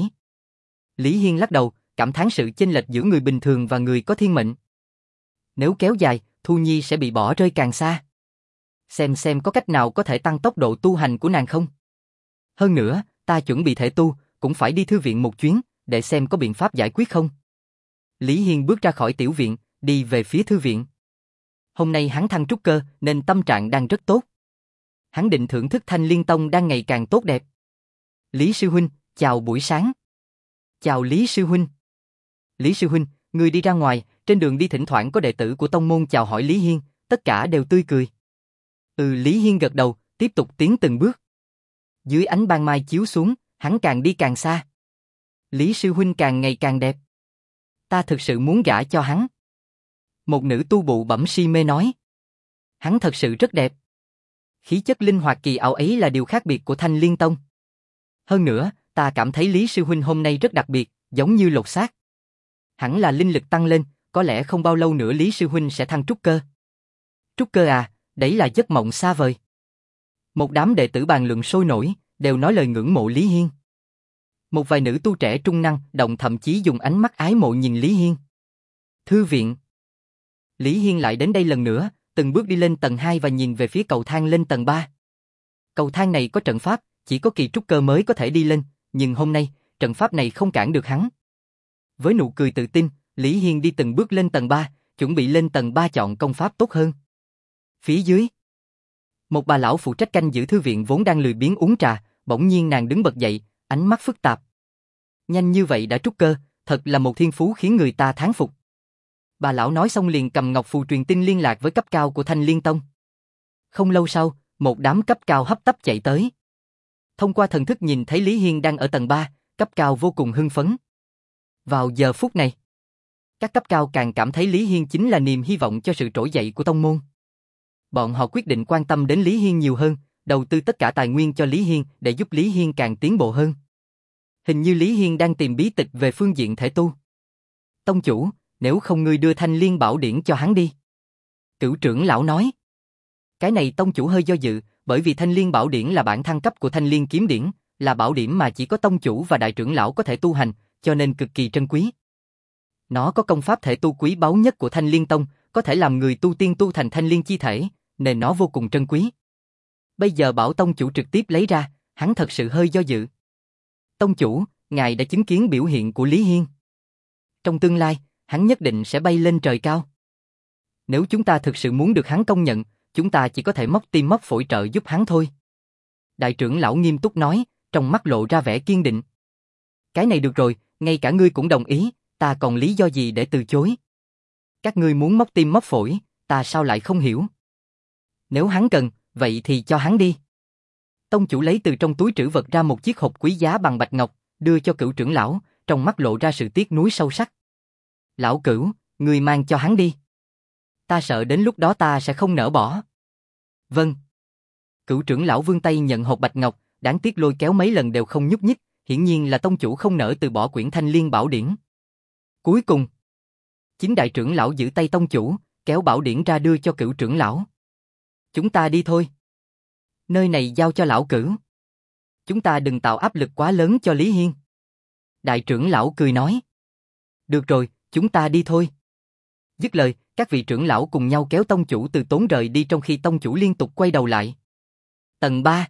Lý Hiên lắc đầu, cảm thán sự chênh lệch giữa người bình thường và người có thiên mệnh. Nếu kéo dài, Thu Nhi sẽ bị bỏ rơi càng xa. Xem xem có cách nào có thể tăng tốc độ tu hành của nàng không? Hơn nữa, ta chuẩn bị thể tu, cũng phải đi thư viện một chuyến, để xem có biện pháp giải quyết không. Lý Hiên bước ra khỏi tiểu viện, đi về phía thư viện. Hôm nay hắn thăng trúc cơ, nên tâm trạng đang rất tốt. Hắn định thưởng thức Thanh Liên Tông đang ngày càng tốt đẹp. Lý Sư Huynh, chào buổi sáng. Chào Lý Sư Huynh. Lý Sư Huynh, người đi ra ngoài, trên đường đi thỉnh thoảng có đệ tử của tông môn chào hỏi Lý Hiên, tất cả đều tươi cười. Ừ, Lý Hiên gật đầu, tiếp tục tiến từng bước. Dưới ánh ban mai chiếu xuống, hắn càng đi càng xa. Lý Sư Huynh càng ngày càng đẹp. Ta thực sự muốn gả cho hắn. Một nữ tu bụ bẩm si mê nói. Hắn thật sự rất đẹp. Khí chất linh hoạt kỳ ảo ấy là điều khác biệt của Thanh Liên Tông. Hơn nữa, ta cảm thấy Lý Sư Huynh hôm nay rất đặc biệt, giống như lột xác. Hẳn là linh lực tăng lên, có lẽ không bao lâu nữa Lý Sư Huynh sẽ thăng trúc cơ. Trúc cơ à, đấy là giấc mộng xa vời. Một đám đệ tử bàn luận sôi nổi, đều nói lời ngưỡng mộ Lý Hiên. Một vài nữ tu trẻ trung năng, động thậm chí dùng ánh mắt ái mộ nhìn Lý Hiên. Thư viện. Lý Hiên lại đến đây lần nữa, từng bước đi lên tầng hai và nhìn về phía cầu thang lên tầng ba. Cầu thang này có trận pháp, chỉ có kỳ trúc cơ mới có thể đi lên, nhưng hôm nay, trận pháp này không cản được hắn. Với nụ cười tự tin, Lý Hiên đi từng bước lên tầng ba, chuẩn bị lên tầng ba chọn công pháp tốt hơn. Phía dưới, một bà lão phụ trách canh giữ thư viện vốn đang lười biếng uống trà, bỗng nhiên nàng đứng bật dậy, ánh mắt phức tạp. Nhanh như vậy đã trúc cơ, thật là một thiên phú khiến người ta thán phục. Bà lão nói xong liền cầm ngọc phù truyền tin liên lạc với cấp cao của Thanh Liên Tông. Không lâu sau, một đám cấp cao hấp tấp chạy tới. Thông qua thần thức nhìn thấy Lý Hiên đang ở tầng ba, cấp cao vô cùng hưng phấn. Vào giờ phút này, các cấp cao càng cảm thấy Lý Hiên chính là niềm hy vọng cho sự trỗi dậy của tông môn. Bọn họ quyết định quan tâm đến Lý Hiên nhiều hơn, đầu tư tất cả tài nguyên cho Lý Hiên để giúp Lý Hiên càng tiến bộ hơn. Hình như Lý Hiên đang tìm bí tịch về phương diện thể tu. Tông chủ, nếu không ngươi đưa Thanh Liên Bảo Điển cho hắn đi. Cửu trưởng lão nói. Cái này tông chủ hơi do dự, bởi vì Thanh Liên Bảo Điển là bản thăng cấp của Thanh Liên Kiếm Điển, là bảo điểm mà chỉ có tông chủ và đại trưởng lão có thể tu hành, cho nên cực kỳ trân quý. Nó có công pháp thể tu quý báu nhất của Thanh Liên Tông, có thể làm người tu tiên tu thành Thanh Liên chi thể, nên nó vô cùng trân quý. Bây giờ bảo tông chủ trực tiếp lấy ra, hắn thật sự hơi do dự. Tông chủ, ngài đã chứng kiến biểu hiện của Lý Hiên. Trong tương lai, hắn nhất định sẽ bay lên trời cao. Nếu chúng ta thực sự muốn được hắn công nhận, chúng ta chỉ có thể móc tim móc phổi trợ giúp hắn thôi. Đại trưởng lão nghiêm túc nói, trong mắt lộ ra vẻ kiên định. Cái này được rồi, ngay cả ngươi cũng đồng ý, ta còn lý do gì để từ chối? Các ngươi muốn móc tim móc phổi, ta sao lại không hiểu? Nếu hắn cần, vậy thì cho hắn đi. Tông chủ lấy từ trong túi trữ vật ra một chiếc hộp quý giá bằng bạch ngọc, đưa cho Cửu trưởng lão, trong mắt lộ ra sự tiếc nuối sâu sắc. Lão Cửu, ngươi mang cho hắn đi. Ta sợ đến lúc đó ta sẽ không nỡ bỏ. Vâng. Cửu trưởng lão vươn tay nhận hộp bạch ngọc, đáng tiếc lôi kéo mấy lần đều không nhúc nhích, hiển nhiên là tông chủ không nỡ từ bỏ quyển Thanh Liên Bảo Điển. Cuối cùng, chính đại trưởng lão giữ tay tông chủ, kéo bảo điển ra đưa cho Cửu trưởng lão. Chúng ta đi thôi. Nơi này giao cho lão Cửu. Chúng ta đừng tạo áp lực quá lớn cho Lý Hiên. Đại trưởng lão cười nói. Được rồi, chúng ta đi thôi. Dứt lời, các vị trưởng lão cùng nhau kéo tông chủ từ tốn rời đi trong khi tông chủ liên tục quay đầu lại. Tầng ba.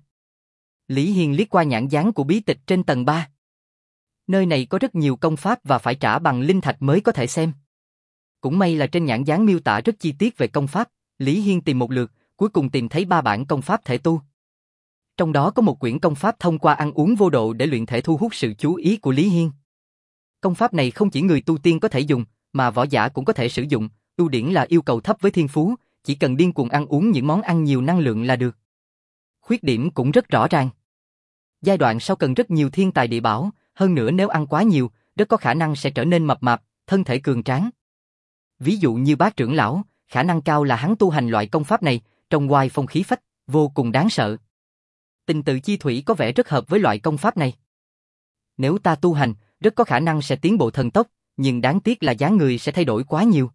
Lý Hiên liếc qua nhãn dán của bí tịch trên tầng ba. Nơi này có rất nhiều công pháp và phải trả bằng linh thạch mới có thể xem. Cũng may là trên nhãn dán miêu tả rất chi tiết về công pháp, Lý Hiên tìm một lượt, cuối cùng tìm thấy ba bản công pháp thể tu. Trong đó có một quyển công pháp thông qua ăn uống vô độ để luyện thể thu hút sự chú ý của Lý Hiên. Công pháp này không chỉ người tu tiên có thể dùng, mà võ giả cũng có thể sử dụng, ưu điểm là yêu cầu thấp với thiên phú, chỉ cần điên cuồng ăn uống những món ăn nhiều năng lượng là được. Khuyết điểm cũng rất rõ ràng. Giai đoạn sau cần rất nhiều thiên tài địa bảo, hơn nữa nếu ăn quá nhiều, rất có khả năng sẽ trở nên mập mạp, thân thể cường tráng. Ví dụ như Bác trưởng lão, khả năng cao là hắn tu hành loại công pháp này, trong oai phong khí phách, vô cùng đáng sợ. Tình tự chi thủy có vẻ rất hợp với loại công pháp này. Nếu ta tu hành, rất có khả năng sẽ tiến bộ thần tốc, nhưng đáng tiếc là dáng người sẽ thay đổi quá nhiều.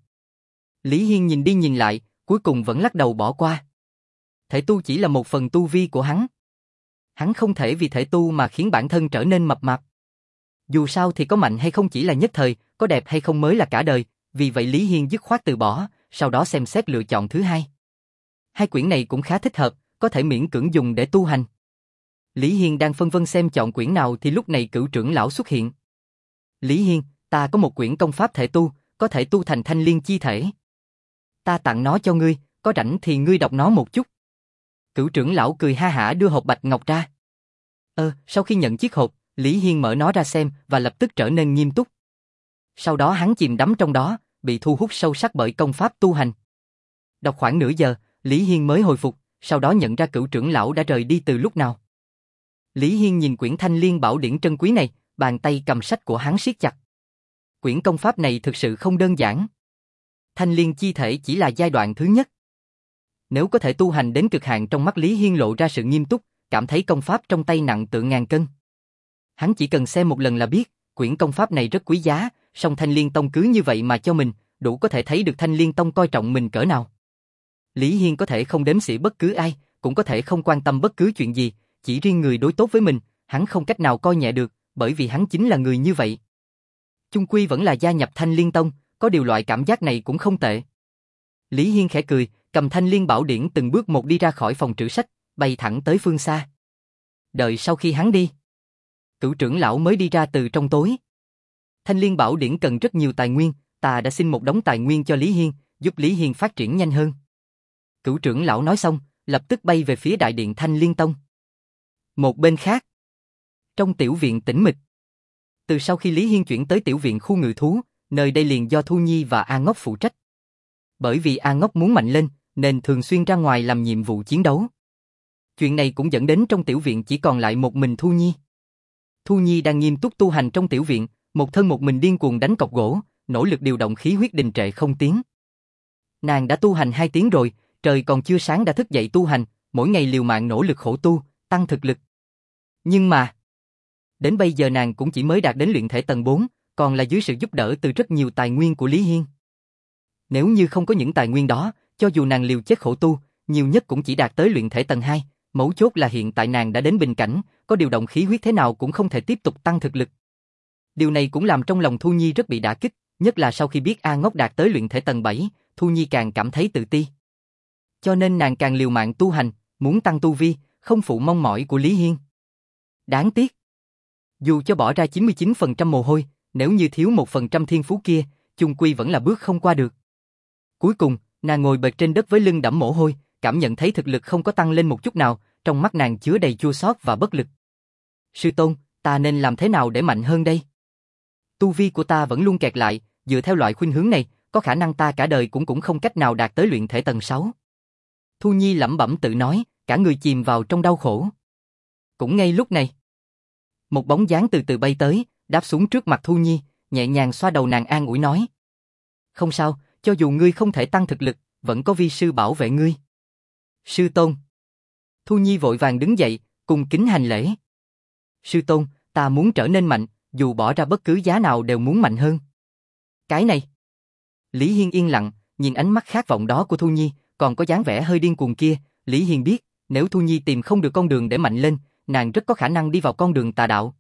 Lý Hiên nhìn đi nhìn lại, cuối cùng vẫn lắc đầu bỏ qua. Thể tu chỉ là một phần tu vi của hắn. Hắn không thể vì thể tu mà khiến bản thân trở nên mập mạp. Dù sao thì có mạnh hay không chỉ là nhất thời, có đẹp hay không mới là cả đời, vì vậy Lý Hiên dứt khoát từ bỏ, sau đó xem xét lựa chọn thứ hai. Hai quyển này cũng khá thích hợp, có thể miễn cưỡng dùng để tu hành. Lý Hiên đang phân vân xem chọn quyển nào thì lúc này Cửu trưởng lão xuất hiện. Lý Hiên, ta có một quyển công pháp thể tu, có thể tu thành thanh liên chi thể. Ta tặng nó cho ngươi, có rảnh thì ngươi đọc nó một chút. Cửu trưởng lão cười ha hả đưa hộp bạch ngọc ra. Ơ, sau khi nhận chiếc hộp, Lý Hiên mở nó ra xem và lập tức trở nên nghiêm túc. Sau đó hắn chìm đắm trong đó, bị thu hút sâu sắc bởi công pháp tu hành. Đọc khoảng nửa giờ, Lý Hiên mới hồi phục, sau đó nhận ra Cửu trưởng lão đã rời đi từ lúc nào. Lý Hiên nhìn quyển Thanh Liên Bảo Điển trân quý này, bàn tay cầm sách của hắn siết chặt. Quyển công pháp này thực sự không đơn giản. Thanh Liên chi thể chỉ là giai đoạn thứ nhất. Nếu có thể tu hành đến cực hạn, trong mắt Lý Hiên lộ ra sự nghiêm túc, cảm thấy công pháp trong tay nặng tựa ngàn cân. Hắn chỉ cần xem một lần là biết, quyển công pháp này rất quý giá, song Thanh Liên Tông cứ như vậy mà cho mình, đủ có thể thấy được Thanh Liên Tông coi trọng mình cỡ nào. Lý Hiên có thể không đếm xỉa bất cứ ai, cũng có thể không quan tâm bất cứ chuyện gì, chỉ riêng người đối tốt với mình, hắn không cách nào coi nhẹ được, bởi vì hắn chính là người như vậy. Chung quy vẫn là gia nhập Thanh Liên Tông, có điều loại cảm giác này cũng không tệ. Lý Hiên khẽ cười, cầm Thanh Liên Bảo Điển từng bước một đi ra khỏi phòng trữ sách, bay thẳng tới phương xa. Đợi sau khi hắn đi, Cửu trưởng lão mới đi ra từ trong tối. Thanh Liên Bảo Điển cần rất nhiều tài nguyên, ta đã xin một đống tài nguyên cho Lý Hiên, giúp Lý Hiên phát triển nhanh hơn. Cửu trưởng lão nói xong, lập tức bay về phía đại điện Thanh Liên Tông. Một bên khác, trong tiểu viện tĩnh mịch. Từ sau khi Lý Hiên chuyển tới tiểu viện khu ngự thú, nơi đây liền do Thu Nhi và A Ngốc phụ trách. Bởi vì A Ngốc muốn mạnh lên, nên thường xuyên ra ngoài làm nhiệm vụ chiến đấu. Chuyện này cũng dẫn đến trong tiểu viện chỉ còn lại một mình Thu Nhi. Thu Nhi đang nghiêm túc tu hành trong tiểu viện, một thân một mình điên cuồng đánh cọc gỗ, nỗ lực điều động khí huyết đình trệ không tiến. Nàng đã tu hành hai tiếng rồi, trời còn chưa sáng đã thức dậy tu hành, mỗi ngày liều mạng nỗ lực khổ tu, tăng thực lực. Nhưng mà, đến bây giờ nàng cũng chỉ mới đạt đến luyện thể tầng bốn, còn là dưới sự giúp đỡ từ rất nhiều tài nguyên của Lý Hiên. Nếu như không có những tài nguyên đó, cho dù nàng liều chết khổ tu, nhiều nhất cũng chỉ đạt tới luyện thể tầng hai, mấu chốt là hiện tại nàng đã đến bình cảnh, có điều động khí huyết thế nào cũng không thể tiếp tục tăng thực lực. Điều này cũng làm trong lòng Thu Nhi rất bị đả kích, nhất là sau khi biết A Ngốc đạt tới luyện thể tầng bảy, Thu Nhi càng cảm thấy tự ti. Cho nên nàng càng liều mạng tu hành, muốn tăng tu vi, không phụ mong mỏi của Lý Hiên. Đáng tiếc. Dù cho bỏ ra chín mươi chín phần trăm mồ hôi, nếu như thiếu một phần trăm thiên phú kia, chung quy vẫn là bước không qua được. Cuối cùng, nàng ngồi bệt trên đất với lưng đẫm mồ hôi, cảm nhận thấy thực lực không có tăng lên một chút nào, trong mắt nàng chứa đầy chua xót và bất lực. Sư tôn, ta nên làm thế nào để mạnh hơn đây? Tu vi của ta vẫn luôn kẹt lại, dựa theo loại khuynh hướng này, có khả năng ta cả đời cũng cũng không cách nào đạt tới luyện thể tầng sáu. Thu Nhi lẩm bẩm tự nói, cả người chìm vào trong đau khổ. Cũng ngay lúc này, một bóng dáng từ từ bay tới, đáp xuống trước mặt Thu Nhi, nhẹ nhàng xoa đầu nàng an ủi nói. Không sao, cho dù ngươi không thể tăng thực lực, vẫn có vi sư bảo vệ ngươi. Sư tôn. Thu Nhi vội vàng đứng dậy, cung kính hành lễ. Sư tôn, ta muốn trở nên mạnh, dù bỏ ra bất cứ giá nào đều muốn mạnh hơn. Cái này. Lý Hiên yên lặng, nhìn ánh mắt khát vọng đó của Thu Nhi, còn có dáng vẻ hơi điên cuồng kia, Lý Hiên biết, nếu Thu Nhi tìm không được con đường để mạnh lên, nàng rất có khả năng đi vào con đường tà đạo.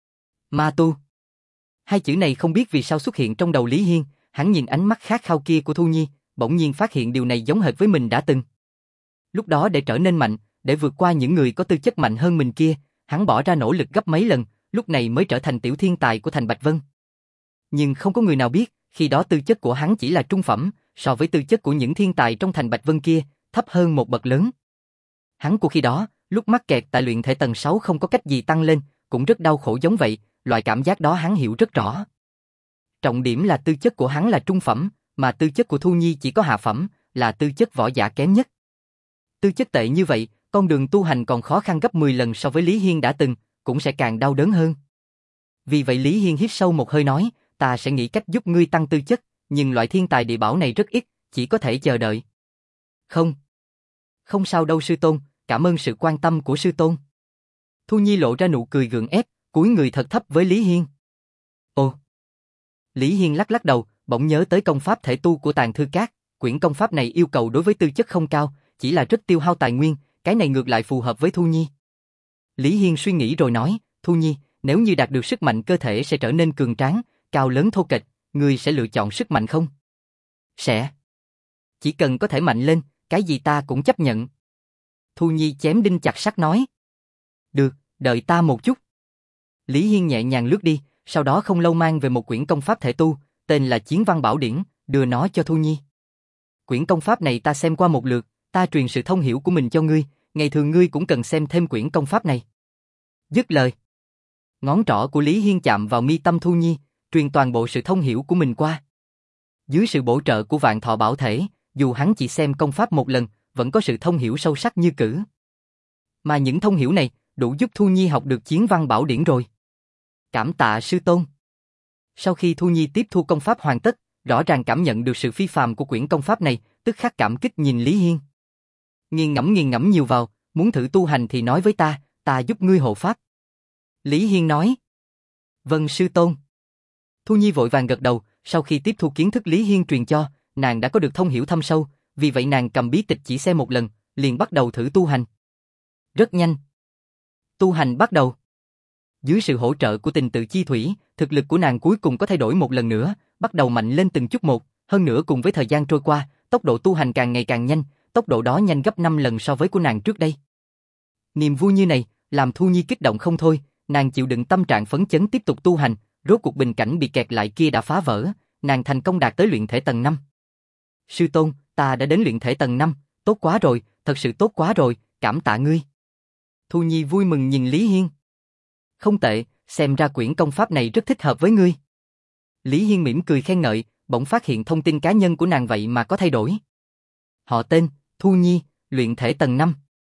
Ma tu. Hai chữ này không biết vì sao xuất hiện trong đầu Lý Hiên, hắn nhìn ánh mắt khát khao kia của Thu Nhi, bỗng nhiên phát hiện điều này giống hệt với mình đã từng. Lúc đó để trở nên mạnh, để vượt qua những người có tư chất mạnh hơn mình kia, hắn bỏ ra nỗ lực gấp mấy lần, lúc này mới trở thành tiểu thiên tài của thành Bạch Vân. Nhưng không có người nào biết, khi đó tư chất của hắn chỉ là trung phẩm, so với tư chất của những thiên tài trong thành Bạch Vân kia, thấp hơn một bậc lớn. Hắn của khi đó, lúc mắc kẹt tại luyện thể tầng sáu không có cách gì tăng lên, cũng rất đau khổ giống vậy, loại cảm giác đó hắn hiểu rất rõ. Trọng điểm là tư chất của hắn là trung phẩm, mà tư chất của Thu Nhi chỉ có hạ phẩm, là tư chất võ giả kém nhất. Tư chất tệ như vậy, con đường tu hành còn khó khăn gấp mười lần so với Lý Hiên đã từng, cũng sẽ càng đau đớn hơn. Vì vậy Lý Hiên hít sâu một hơi nói, ta sẽ nghĩ cách giúp ngươi tăng tư chất, nhưng loại thiên tài địa bảo này rất ít, chỉ có thể chờ đợi. Không. Không sao đâu sư tôn, cảm ơn sự quan tâm của sư tôn. Thu Nhi lộ ra nụ cười gượng ép, cúi người thật thấp với Lý Hiên. Ồ. Lý Hiên lắc lắc đầu, bỗng nhớ tới công pháp thể tu của Tàng Thư Các, quyển công pháp này yêu cầu đối với tư chất không cao, chỉ là rất tiêu hao tài nguyên, cái này ngược lại phù hợp với Thu Nhi. Lý Hiên suy nghĩ rồi nói, Thu Nhi, nếu như đạt được sức mạnh cơ thể sẽ trở nên cường tráng, cao lớn thô kệch, ngươi sẽ lựa chọn sức mạnh không? Sẽ. Chỉ cần có thể mạnh lên, cái gì ta cũng chấp nhận. Thu Nhi chém đinh chặt sắt nói. Được, đợi ta một chút. Lý Hiên nhẹ nhàng lướt đi, sau đó không lâu mang về một quyển công pháp thể tu, tên là Chiến Văn Bảo Điển, đưa nó cho Thu Nhi. Quyển công pháp này ta xem qua một lượt, ta truyền sự thông hiểu của mình cho ngươi, ngày thường ngươi cũng cần xem thêm quyển công pháp này. Dứt lời, ngón trỏ của Lý Hiên chạm vào mi tâm Thu Nhi, truyền toàn bộ sự thông hiểu của mình qua. Dưới sự bổ trợ của Vạn Thọ Bảo Thể, dù hắn chỉ xem công pháp một lần, vẫn có sự thông hiểu sâu sắc như cử. Mà những thông hiểu này, đủ giúp Thu Nhi học được Chiến Văn Bảo Điển rồi. Cảm tạ sư tôn. Sau khi Thu Nhi tiếp thu công pháp hoàn tất, rõ ràng cảm nhận được sự phi phàm của quyển công pháp này, tức khắc cảm kích nhìn Lý Hiên. Nghiền ngẫm nghiền ngẫm nhiều vào, muốn thử tu hành thì nói với ta, ta giúp ngươi hộ pháp. Lý Hiên nói. Vâng sư tôn. Thu Nhi vội vàng gật đầu, sau khi tiếp thu kiến thức Lý Hiên truyền cho, nàng đã có được thông hiểu thâm sâu, vì vậy nàng cầm bí tịch chỉ xem một lần, liền bắt đầu thử tu hành. Rất nhanh. Tu hành bắt đầu. Dưới sự hỗ trợ của tình tự chi thủy, thực lực của nàng cuối cùng có thay đổi một lần nữa, bắt đầu mạnh lên từng chút một, hơn nữa cùng với thời gian trôi qua, tốc độ tu hành càng ngày càng nhanh, tốc độ đó nhanh gấp năm lần so với của nàng trước đây. Niềm vui như này, làm Thu Nhi kích động không thôi, nàng chịu đựng tâm trạng phấn chấn tiếp tục tu hành, rốt cuộc bình cảnh bị kẹt lại kia đã phá vỡ, nàng thành công đạt tới luyện thể tầng năm. Sư tôn, ta đã đến luyện thể tầng năm, tốt quá rồi, thật sự tốt quá rồi, cảm tạ ngươi. Thu Nhi vui mừng nhìn Lý Hiên. Không tệ, xem ra quyển công pháp này rất thích hợp với ngươi. Lý Hiên mỉm cười khen ngợi, bỗng phát hiện thông tin cá nhân của nàng vậy mà có thay đổi. Họ tên, Thu Nhi, luyện thể tầng năm.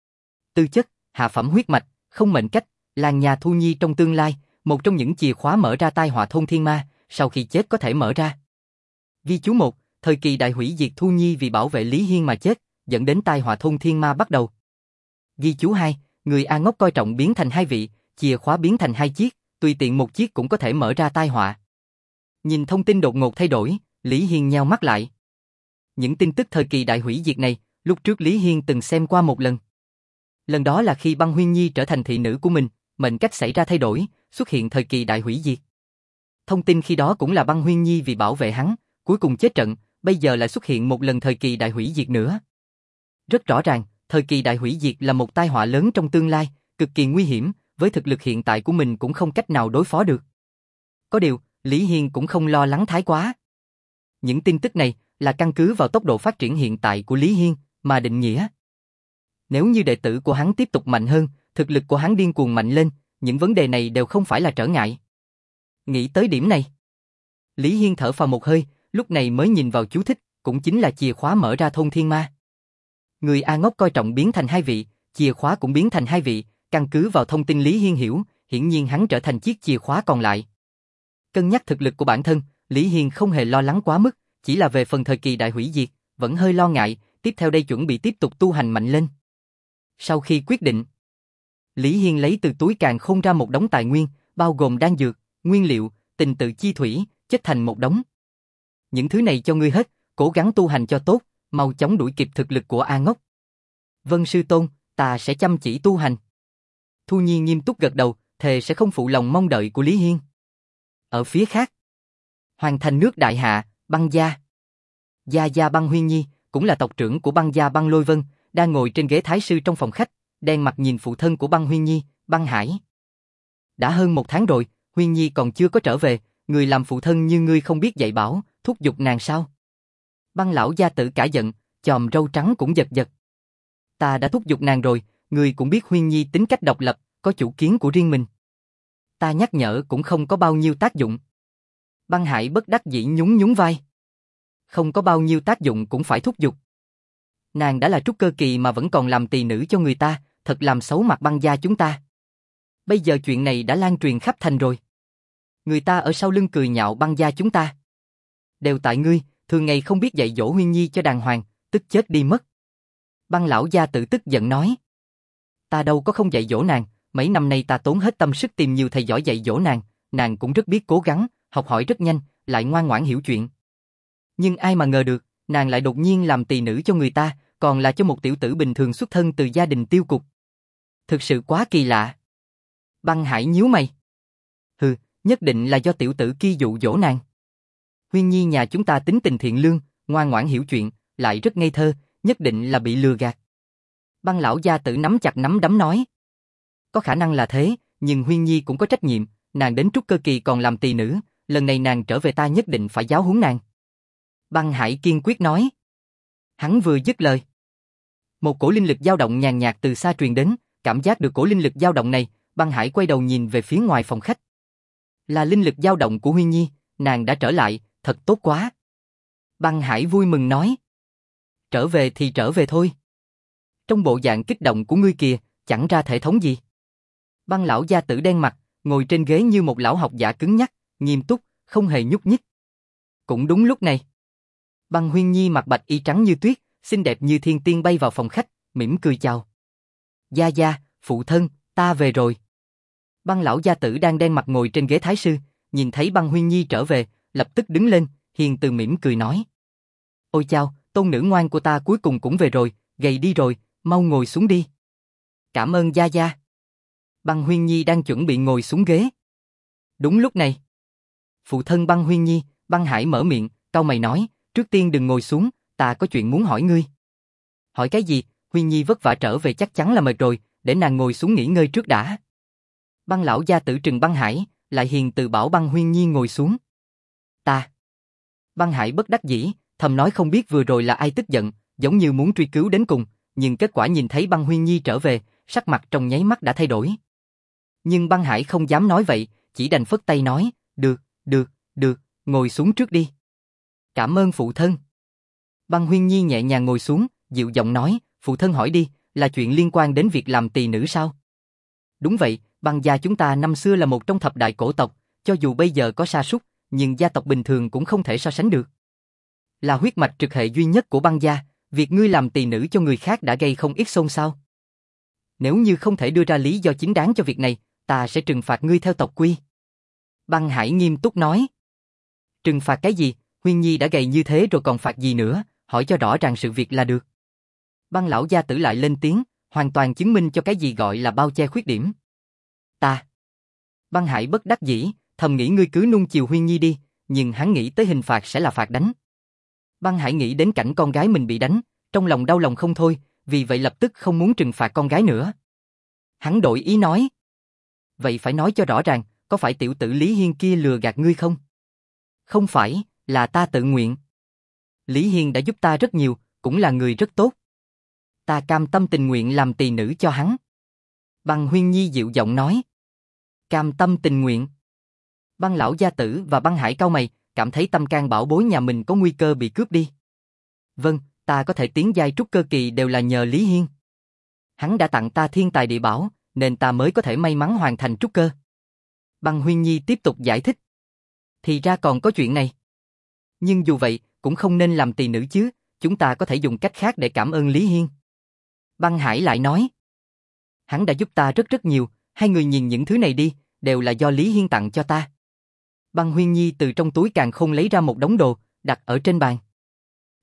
Tư chất, hạ phẩm huyết mạch, không mệnh cách, làng nhà Thu Nhi trong tương lai, một trong những chìa khóa mở ra tai họa thôn thiên ma, sau khi chết có thể mở ra. Ghi chú một, thời kỳ đại hủy diệt Thu Nhi vì bảo vệ Lý Hiên mà chết, dẫn đến tai họa thôn thiên ma bắt đầu. Ghi chú hai, người A Ngốc coi trọng biến thành hai vị, chìa khóa biến thành hai chiếc, tùy tiện một chiếc cũng có thể mở ra tai họa. Nhìn thông tin đột ngột thay đổi, Lý Hiên nheo mắt lại. Những tin tức thời kỳ đại hủy diệt này, lúc trước Lý Hiên từng xem qua một lần. Lần đó là khi Băng Huyên Nhi trở thành thị nữ của mình, mệnh cách xảy ra thay đổi, xuất hiện thời kỳ đại hủy diệt. Thông tin khi đó cũng là Băng Huyên Nhi vì bảo vệ hắn, cuối cùng chết trận, bây giờ lại xuất hiện một lần thời kỳ đại hủy diệt nữa. Rất rõ ràng, thời kỳ đại hủy diệt là một tai họa lớn trong tương lai, cực kỳ nguy hiểm, với thực lực hiện tại của mình cũng không cách nào đối phó được. Có điều, Lý Hiên cũng không lo lắng thái quá. Những tin tức này là căn cứ vào tốc độ phát triển hiện tại của Lý Hiên mà định nghĩa. Nếu như đệ tử của hắn tiếp tục mạnh hơn, thực lực của hắn điên cuồng mạnh lên, những vấn đề này đều không phải là trở ngại. Nghĩ tới điểm này, Lý Hiên thở phào một hơi, lúc này mới nhìn vào chú thích, cũng chính là chìa khóa mở ra thôn thiên ma. Người A Ngốc coi trọng biến thành hai vị, chìa khóa cũng biến thành hai vị, căn cứ vào thông tin Lý Hiên hiểu, hiển nhiên hắn trở thành chiếc chìa khóa còn lại. Cân nhắc thực lực của bản thân, Lý Hiên không hề lo lắng quá mức, chỉ là về phần thời kỳ đại hủy diệt, vẫn hơi lo ngại, tiếp theo đây chuẩn bị tiếp tục tu hành mạnh lên. Sau khi quyết định, Lý Hiên lấy từ túi càn khôn ra một đống tài nguyên, bao gồm đan dược, nguyên liệu, tình tự chi thủy, chất thành một đống. Những thứ này cho ngươi hết, cố gắng tu hành cho tốt, mau chóng đuổi kịp thực lực của A Ngốc. Vân sư tôn, ta sẽ chăm chỉ tu hành. Thu Nhi nghiêm túc gật đầu, thề sẽ không phụ lòng mong đợi của Lý Hiên. Ở phía khác, Hoàng thành nước Đại Hạ, Băng gia. Gia Gia Băng Huyên Nhi, cũng là tộc trưởng của Băng gia Băng Lôi Vân, đang ngồi trên ghế thái sư trong phòng khách, đen mặt nhìn phụ thân của Băng Huyên Nhi, Băng Hải. Đã hơn một tháng rồi, Huyên Nhi còn chưa có trở về, người làm phụ thân như ngươi không biết dạy bảo, thúc giục nàng sao? Băng lão gia tử cả giận, chòm râu trắng cũng giật giật. Ta đã thúc giục nàng rồi, ngươi cũng biết Huyên Nhi tính cách độc lập, có chủ kiến của riêng mình. Ta nhắc nhở cũng không có bao nhiêu tác dụng. Băng Hải bất đắc dĩ nhún nhún vai. Không có bao nhiêu tác dụng cũng phải thúc giục. Nàng đã là trúc cơ kỳ mà vẫn còn làm tỳ nữ cho người ta, thật làm xấu mặt Băng gia chúng ta. Bây giờ chuyện này đã lan truyền khắp thành rồi. Người ta ở sau lưng cười nhạo Băng gia chúng ta. Đều tại ngươi, thường ngày không biết dạy dỗ Huyên Nhi cho đàng hoàng, tức chết đi mất. Băng lão gia tử tức giận nói. Ta đâu có không dạy dỗ nàng, mấy năm nay ta tốn hết tâm sức tìm nhiều thầy giỏi dạy dỗ nàng, nàng cũng rất biết cố gắng, học hỏi rất nhanh, lại ngoan ngoãn hiểu chuyện. Nhưng ai mà ngờ được, nàng lại đột nhiên làm tỳ nữ cho người ta, còn là cho một tiểu tử bình thường xuất thân từ gia đình tiêu cục. Thực sự quá kỳ lạ. Băng Hải nhíu mày. Hừ, nhất định là do tiểu tử kia dụ dỗ nàng. Huyên Nhi nhà chúng ta tính tình thiện lương, ngoan ngoãn hiểu chuyện, lại rất ngây thơ, nhất định là bị lừa gạt. Băng lão gia tử nắm chặt nắm đấm nói. Có khả năng là thế, nhưng Huyên Nhi cũng có trách nhiệm, nàng đến trúc cơ kỳ còn làm tỳ nữ, lần này nàng trở về ta nhất định phải giáo huấn nàng. Băng Hải kiên quyết nói. Hắn vừa dứt lời, một cổ linh lực dao động nhàn nhạt từ xa truyền đến, cảm giác được cổ linh lực dao động này, Băng Hải quay đầu nhìn về phía ngoài phòng khách. Là linh lực dao động của Huyên Nhi, nàng đã trở lại, thật tốt quá. Băng Hải vui mừng nói. Trở về thì trở về thôi. Trong bộ dạng kích động của ngươi kìa, chẳng ra thể thống gì. Băng lão gia tử đen mặt, ngồi trên ghế như một lão học giả cứng nhắc, nghiêm túc, không hề nhúc nhích. Cũng đúng lúc này, Băng Huyên Nhi mặc bạch y trắng như tuyết, xinh đẹp như thiên tiên bay vào phòng khách, mỉm cười chào. Gia gia, phụ thân, ta về rồi. Băng lão gia tử đang đen mặt ngồi trên ghế thái sư, nhìn thấy Băng Huyên Nhi trở về, lập tức đứng lên, hiền từ mỉm cười nói. Ôi chao, tôn nữ ngoan của ta cuối cùng cũng về rồi, gầy đi rồi, mau ngồi xuống đi. Cảm ơn gia gia. Băng Huyên Nhi đang chuẩn bị ngồi xuống ghế. Đúng lúc này, phụ thân Băng Huyên Nhi, Băng Hải mở miệng, cau mày nói, trước tiên đừng ngồi xuống, ta có chuyện muốn hỏi ngươi. Hỏi cái gì? Huyên Nhi vất vả trở về chắc chắn là mệt rồi, để nàng ngồi xuống nghỉ ngơi trước đã. Băng lão gia tử trừng Băng Hải, lại hiền từ bảo Băng Huyên Nhi ngồi xuống. Ta. Băng Hải bất đắc dĩ, thầm nói không biết vừa rồi là ai tức giận, giống như muốn truy cứu đến cùng, nhưng kết quả nhìn thấy Băng Huyên Nhi trở về, sắc mặt trong nháy mắt đã thay đổi. Nhưng Băng Hải không dám nói vậy, chỉ đành phất tay nói, được, được, được, ngồi xuống trước đi. Cảm ơn phụ thân. Băng Huyên Nhi nhẹ nhàng ngồi xuống, dịu giọng nói, phụ thân hỏi đi, là chuyện liên quan đến việc làm tỳ nữ sao? Đúng vậy, Băng gia chúng ta năm xưa là một trong thập đại cổ tộc, cho dù bây giờ có sa sút, nhưng gia tộc bình thường cũng không thể so sánh được. Là huyết mạch trực hệ duy nhất của Băng gia, việc ngươi làm tỳ nữ cho người khác đã gây không ít xôn xao. Nếu như không thể đưa ra lý do chính đáng cho việc này, ta sẽ trừng phạt ngươi theo tộc quy. Băng Hải nghiêm túc nói. Trừng phạt cái gì? Huyên Nhi đã gầy như thế rồi còn phạt gì nữa, hỏi cho rõ ràng sự việc là được. Băng lão gia tử lại lên tiếng, hoàn toàn chứng minh cho cái gì gọi là bao che khuyết điểm. Ta. Băng Hải bất đắc dĩ, thầm nghĩ ngươi cứ nuông chiều Huyên Nhi đi, nhưng hắn nghĩ tới hình phạt sẽ là phạt đánh. Băng Hải nghĩ đến cảnh con gái mình bị đánh, trong lòng đau lòng không thôi, vì vậy lập tức không muốn trừng phạt con gái nữa. Hắn đổi ý nói. Vậy phải nói cho rõ ràng, có phải tiểu tử Lý Hiên kia lừa gạt ngươi không? Không phải, là ta tự nguyện. Lý Hiên đã giúp ta rất nhiều, cũng là người rất tốt. Ta cam tâm tình nguyện làm tỳ nữ cho hắn. Băng Huyên Nhi dịu giọng nói. Cam tâm tình nguyện. Băng lão gia tử và Băng Hải cau mày, cảm thấy tâm can bảo bối nhà mình có nguy cơ bị cướp đi. Vâng, ta có thể tiến giai trúc cơ kỳ đều là nhờ Lý Hiên. Hắn đã tặng ta thiên tài địa bảo, nên ta mới có thể may mắn hoàn thành trúc cơ. Băng Huyên Nhi tiếp tục giải thích. Thì ra còn có chuyện này. Nhưng dù vậy, cũng không nên làm tỳ nữ chứ, chúng ta có thể dùng cách khác để cảm ơn Lý Hiên. Băng Hải lại nói. Hắn đã giúp ta rất rất nhiều, hai người nhìn những thứ này đi, đều là do Lý Hiên tặng cho ta. Băng Huyên Nhi từ trong túi càn khôn lấy ra một đống đồ, đặt ở trên bàn.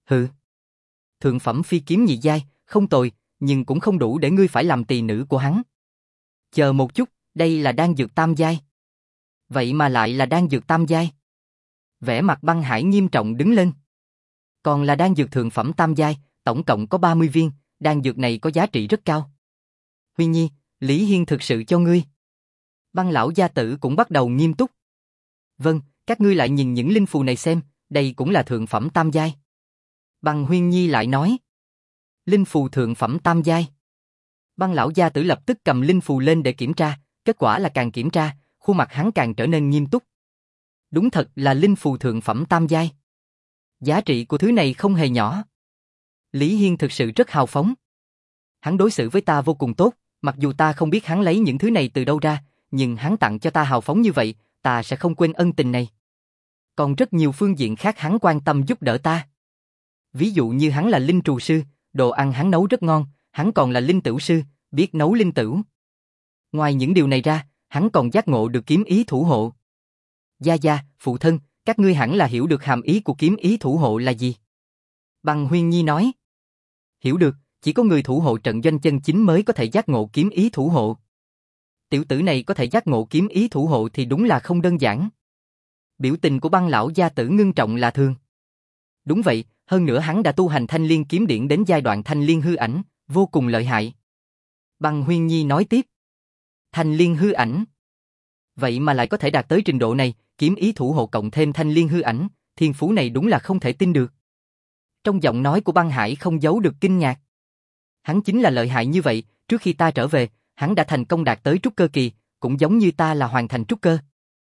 Hừ. Thượng phẩm phi kiếm nhị giai, không tồi, nhưng cũng không đủ để ngươi phải làm tỳ nữ của hắn. Chờ một chút, đây là đan dược tam giai. Vậy mà lại là đan dược tam giai. Vẻ mặt Băng Hải nghiêm trọng đứng lên. Còn là đan dược thượng phẩm tam giai, tổng cộng có ba mươi viên, đan dược này có giá trị rất cao. Huy Nhi, Lý Hiên thực sự cho ngươi. Băng lão gia tử cũng bắt đầu nghiêm túc. Vâng, các ngươi lại nhìn những linh phù này xem, đây cũng là thượng phẩm tam giai. Băng Huyên Nhi lại nói. Linh phù thượng phẩm tam giai. Băng lão gia tử lập tức cầm linh phù lên để kiểm tra, kết quả là càng kiểm tra, khuôn mặt hắn càng trở nên nghiêm túc. Đúng thật là linh phù thượng phẩm tam giai. Giá trị của thứ này không hề nhỏ. Lý Hiên thực sự rất hào phóng. Hắn đối xử với ta vô cùng tốt, mặc dù ta không biết hắn lấy những thứ này từ đâu ra, nhưng hắn tặng cho ta hào phóng như vậy, ta sẽ không quên ân tình này. Còn rất nhiều phương diện khác hắn quan tâm giúp đỡ ta. Ví dụ như hắn là linh trù sư, đồ ăn hắn nấu rất ngon, hắn còn là linh tửu sư, biết nấu linh tửu. Ngoài những điều này ra, hắn còn giác ngộ được kiếm ý thủ hộ. Gia Gia, phụ thân, các ngươi hẳn là hiểu được hàm ý của kiếm ý thủ hộ là gì. Băng Huyên Nhi nói. Hiểu được, chỉ có người thủ hộ trận doanh chân chính mới có thể giác ngộ kiếm ý thủ hộ. Tiểu tử này có thể giác ngộ kiếm ý thủ hộ thì đúng là không đơn giản. Biểu tình của Băng lão gia tử ngưng trọng là thường. Đúng vậy, hơn nữa hắn đã tu hành Thanh Liên kiếm điển đến giai đoạn Thanh Liên hư ảnh, vô cùng lợi hại. Băng Huyên Nhi nói tiếp. Thanh Liên hư ảnh. Vậy mà lại có thể đạt tới trình độ này, kiếm ý thủ hộ cộng thêm Thanh Liên hư ảnh, thiên phú này đúng là không thể tin được. Trong giọng nói của Băng Hải không giấu được kinh ngạc. Hắn chính là lợi hại như vậy, trước khi ta trở về, hắn đã thành công đạt tới trúc cơ kỳ, cũng giống như ta là hoàn thành trúc cơ.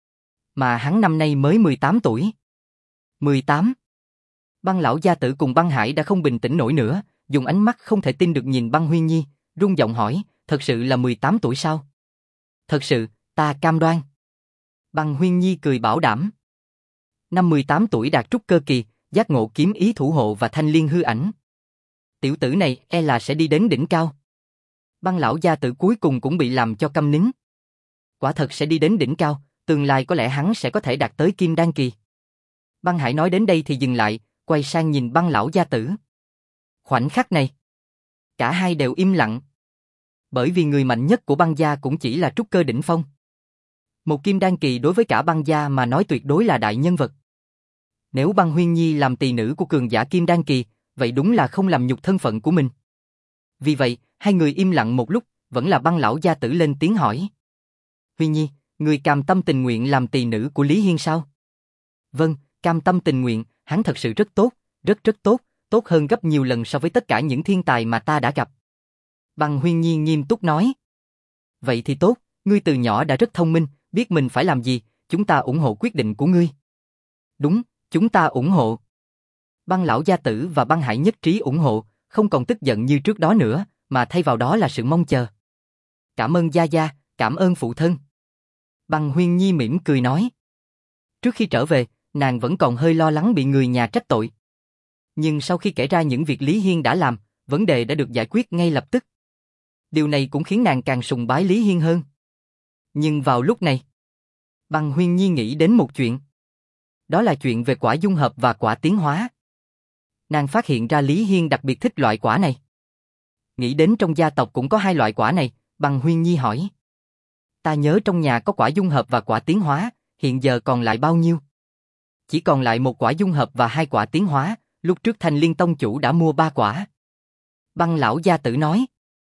Mà hắn năm nay mới mười tám tuổi. mười tám. Băng lão gia tử cùng Băng Hải đã không bình tĩnh nổi nữa, dùng ánh mắt không thể tin được nhìn Băng Huyên Nhi, run giọng hỏi, thật sự là mười tám tuổi sao? Thật sự, ta cam đoan. Băng Huyên Nhi cười bảo đảm. Năm mười tám tuổi đạt trúc cơ kỳ, giác ngộ kiếm ý thủ hộ và Thanh Liên hư ảnh. Tiểu tử này e là sẽ đi đến đỉnh cao. Băng lão gia tử cuối cùng cũng bị làm cho câm nín. Quả thật sẽ đi đến đỉnh cao, tương lai có lẽ hắn sẽ có thể đạt tới kim đan kỳ. Băng Hải nói đến đây thì dừng lại, quay sang nhìn Băng lão gia tử. Khoảnh khắc này, cả hai đều im lặng. Bởi vì người mạnh nhất của Băng gia cũng chỉ là trúc cơ đỉnh phong. Một kim đan kỳ đối với cả Băng gia mà nói tuyệt đối là đại nhân vật. Nếu Băng Huyên Nhi làm tỳ nữ của cường giả kim đan kỳ, vậy đúng là không làm nhục thân phận của mình. Vì vậy, hai người im lặng một lúc, vẫn là Băng lão gia tử lên tiếng hỏi. Huyên Nhi, người cam tâm tình nguyện làm tỳ nữ của Lý Hiên sao? Vâng, cam tâm tình nguyện, hắn thật sự rất tốt, rất rất tốt, tốt hơn gấp nhiều lần so với tất cả những thiên tài mà ta đã gặp. Băng Huyên Nhi nghiêm túc nói. Vậy thì tốt, ngươi từ nhỏ đã rất thông minh, biết mình phải làm gì, chúng ta ủng hộ quyết định của ngươi. Đúng, chúng ta ủng hộ. Băng lão gia tử và Băng Hải nhất trí ủng hộ, không còn tức giận như trước đó nữa, mà thay vào đó là sự mong chờ. Cảm ơn Gia Gia, cảm ơn phụ thân. Băng Huyên Nhi mỉm cười nói. Trước khi trở về, nàng vẫn còn hơi lo lắng bị người nhà trách tội. Nhưng sau khi kể ra những việc Lý Hiên đã làm, vấn đề đã được giải quyết ngay lập tức. Điều này cũng khiến nàng càng sùng bái Lý Hiên hơn. Nhưng vào lúc này, Băng Huyên Nhi nghĩ đến một chuyện. Đó là chuyện về quả dung hợp và quả tiến hóa. Nàng phát hiện ra Lý Hiên đặc biệt thích loại quả này. Nghĩ đến trong gia tộc cũng có hai loại quả này, Băng Huyên Nhi hỏi. Ta nhớ trong nhà có quả dung hợp và quả tiến hóa, hiện giờ còn lại bao nhiêu? Chỉ còn lại một quả dung hợp và hai quả tiến hóa, lúc trước Thanh Liên tông chủ đã mua ba quả. Băng lão gia tử nói.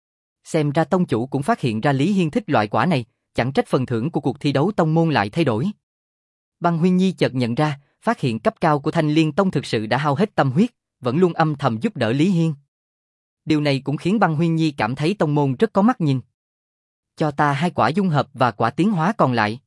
Xem ra tông chủ cũng phát hiện ra Lý Hiên thích loại quả này, chẳng trách phần thưởng của cuộc thi đấu tông môn lại thay đổi. Băng Huyên Nhi chợt nhận ra, phát hiện cấp cao của Thanh Liên tông thực sự đã hao hết tâm huyết, vẫn luôn âm thầm giúp đỡ Lý Hiên. Điều này cũng khiến Băng Huyên Nhi cảm thấy tông môn rất có mắt nhìn. Cho ta hai quả dung hợp và quả tiến hóa còn lại.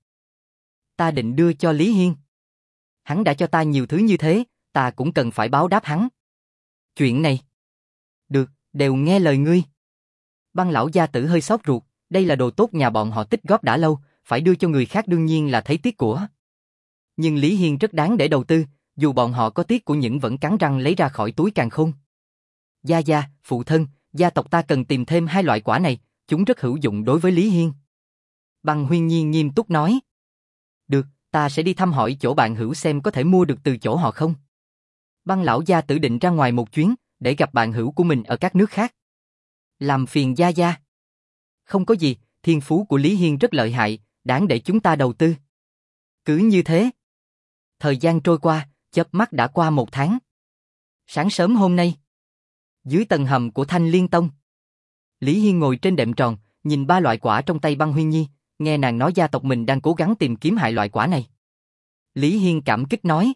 Ta định đưa cho Lý Hiên. Hắn đã cho ta nhiều thứ như thế, ta cũng cần phải báo đáp hắn. Chuyện này. Được, đều nghe lời ngươi. Băng lão gia tử hơi xót ruột, đây là đồ tốt nhà bọn họ tích góp đã lâu, phải đưa cho người khác đương nhiên là thấy tiếc của. Nhưng Lý Hiên rất đáng để đầu tư, dù bọn họ có tiếc của những vẫn cắn răng lấy ra khỏi túi càn khôn. Gia Gia, phụ thân, gia tộc ta cần tìm thêm hai loại quả này, chúng rất hữu dụng đối với Lý Hiên. Băng Huyên Nhi nghiêm túc nói. Được, ta sẽ đi thăm hỏi chỗ bạn hữu xem có thể mua được từ chỗ họ không. Băng lão gia tử định ra ngoài một chuyến, để gặp bạn hữu của mình ở các nước khác. Làm phiền gia gia. Không có gì, thiên phú của Lý Hiên rất lợi hại, đáng để chúng ta đầu tư. Cứ như thế. Thời gian trôi qua, chớp mắt đã qua một tháng. Sáng sớm hôm nay, dưới tầng hầm của Thanh Liên Tông, Lý Hiên ngồi trên đệm tròn, nhìn ba loại quả trong tay Băng Huyên Nhi, nghe nàng nói gia tộc mình đang cố gắng tìm kiếm hại loại quả này. Lý Hiên cảm kích nói.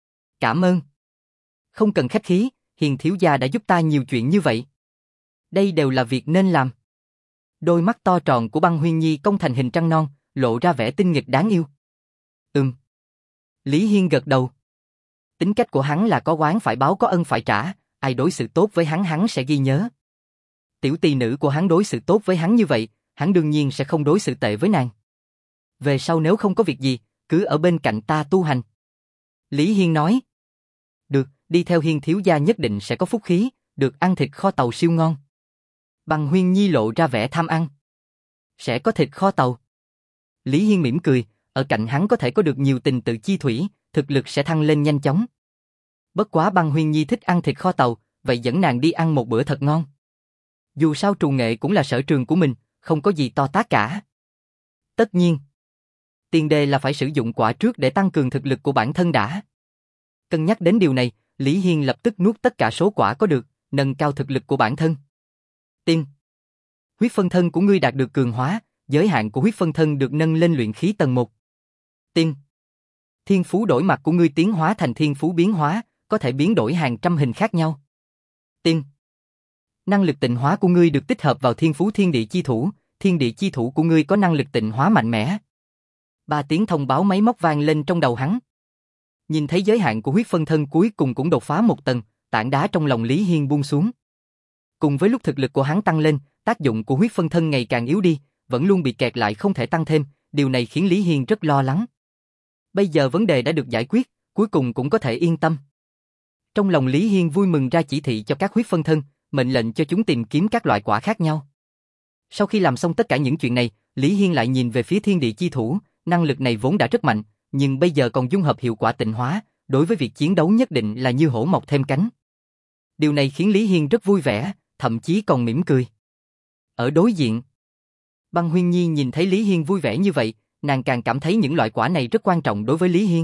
Cảm ơn. Không cần khách khí, Hiền thiếu gia đã giúp ta nhiều chuyện như vậy. Đây đều là việc nên làm. Đôi mắt to tròn của Băng Huyên Nhi cong thành hình trăng non, lộ ra vẻ tinh nghịch đáng yêu. Ừm. Lý Hiên gật đầu. Tính cách của hắn là có oán phải báo có ân phải trả, ai đối xử tốt với hắn hắn sẽ ghi nhớ. Tiểu tỳ nữ của hắn đối xử tốt với hắn như vậy, hắn đương nhiên sẽ không đối xử tệ với nàng. Về sau nếu không có việc gì, cứ ở bên cạnh ta tu hành. Lý Hiên nói. Được, đi theo Hiên thiếu gia nhất định sẽ có phúc khí, được ăn thịt kho tàu siêu ngon. Băng Huyên Nhi lộ ra vẻ tham ăn. Sẽ có thịt kho tàu. Lý Hiên mỉm cười, ở cạnh hắn có thể có được nhiều tình tự chi thủy, thực lực sẽ thăng lên nhanh chóng. Bất quá Băng Huyên Nhi thích ăn thịt kho tàu, vậy dẫn nàng đi ăn một bữa thật ngon. Dù sao trù nghệ cũng là sở trường của mình, không có gì to tát cả. Tất nhiên, tiền đề là phải sử dụng quả trước để tăng cường thực lực của bản thân đã. Cân nhắc đến điều này, Lý Hiên lập tức nuốt tất cả số quả có được, nâng cao thực lực của bản thân. Tiên. Huyết phân thân của ngươi đạt được cường hóa, giới hạn của huyết phân thân được nâng lên luyện khí tầng một. Tiên. Thiên phú đổi mặt của ngươi tiến hóa thành thiên phú biến hóa, có thể biến đổi hàng trăm hình khác nhau. Tiên. Năng lực tịnh hóa của ngươi được tích hợp vào thiên phú thiên địa chi thủ, thiên địa chi thủ của ngươi có năng lực tịnh hóa mạnh mẽ. Ba tiếng thông báo máy móc vang lên trong đầu hắn. Nhìn thấy giới hạn của huyết phân thân cuối cùng cũng đột phá một tầng, tảng đá trong lòng Lý Hiên buông xuống. Cùng với lúc thực lực của hắn tăng lên, tác dụng của huyết phân thân ngày càng yếu đi, vẫn luôn bị kẹt lại không thể tăng thêm, điều này khiến Lý Hiên rất lo lắng. Bây giờ vấn đề đã được giải quyết, cuối cùng cũng có thể yên tâm. Trong lòng Lý Hiên vui mừng ra chỉ thị cho các huyết phân thân, mệnh lệnh cho chúng tìm kiếm các loại quả khác nhau. Sau khi làm xong tất cả những chuyện này, Lý Hiên lại nhìn về phía thiên địa chi thủ, năng lực này vốn đã rất mạnh, nhưng bây giờ còn dung hợp hiệu quả tịnh hóa, đối với việc chiến đấu nhất định là như hổ mọc thêm cánh. Điều này khiến Lý Hiên rất vui vẻ, thậm chí còn mỉm cười. Ở đối diện, Băng Huyên Nhi nhìn thấy Lý Hiên vui vẻ như vậy, nàng càng cảm thấy những loại quả này rất quan trọng đối với Lý Hiên.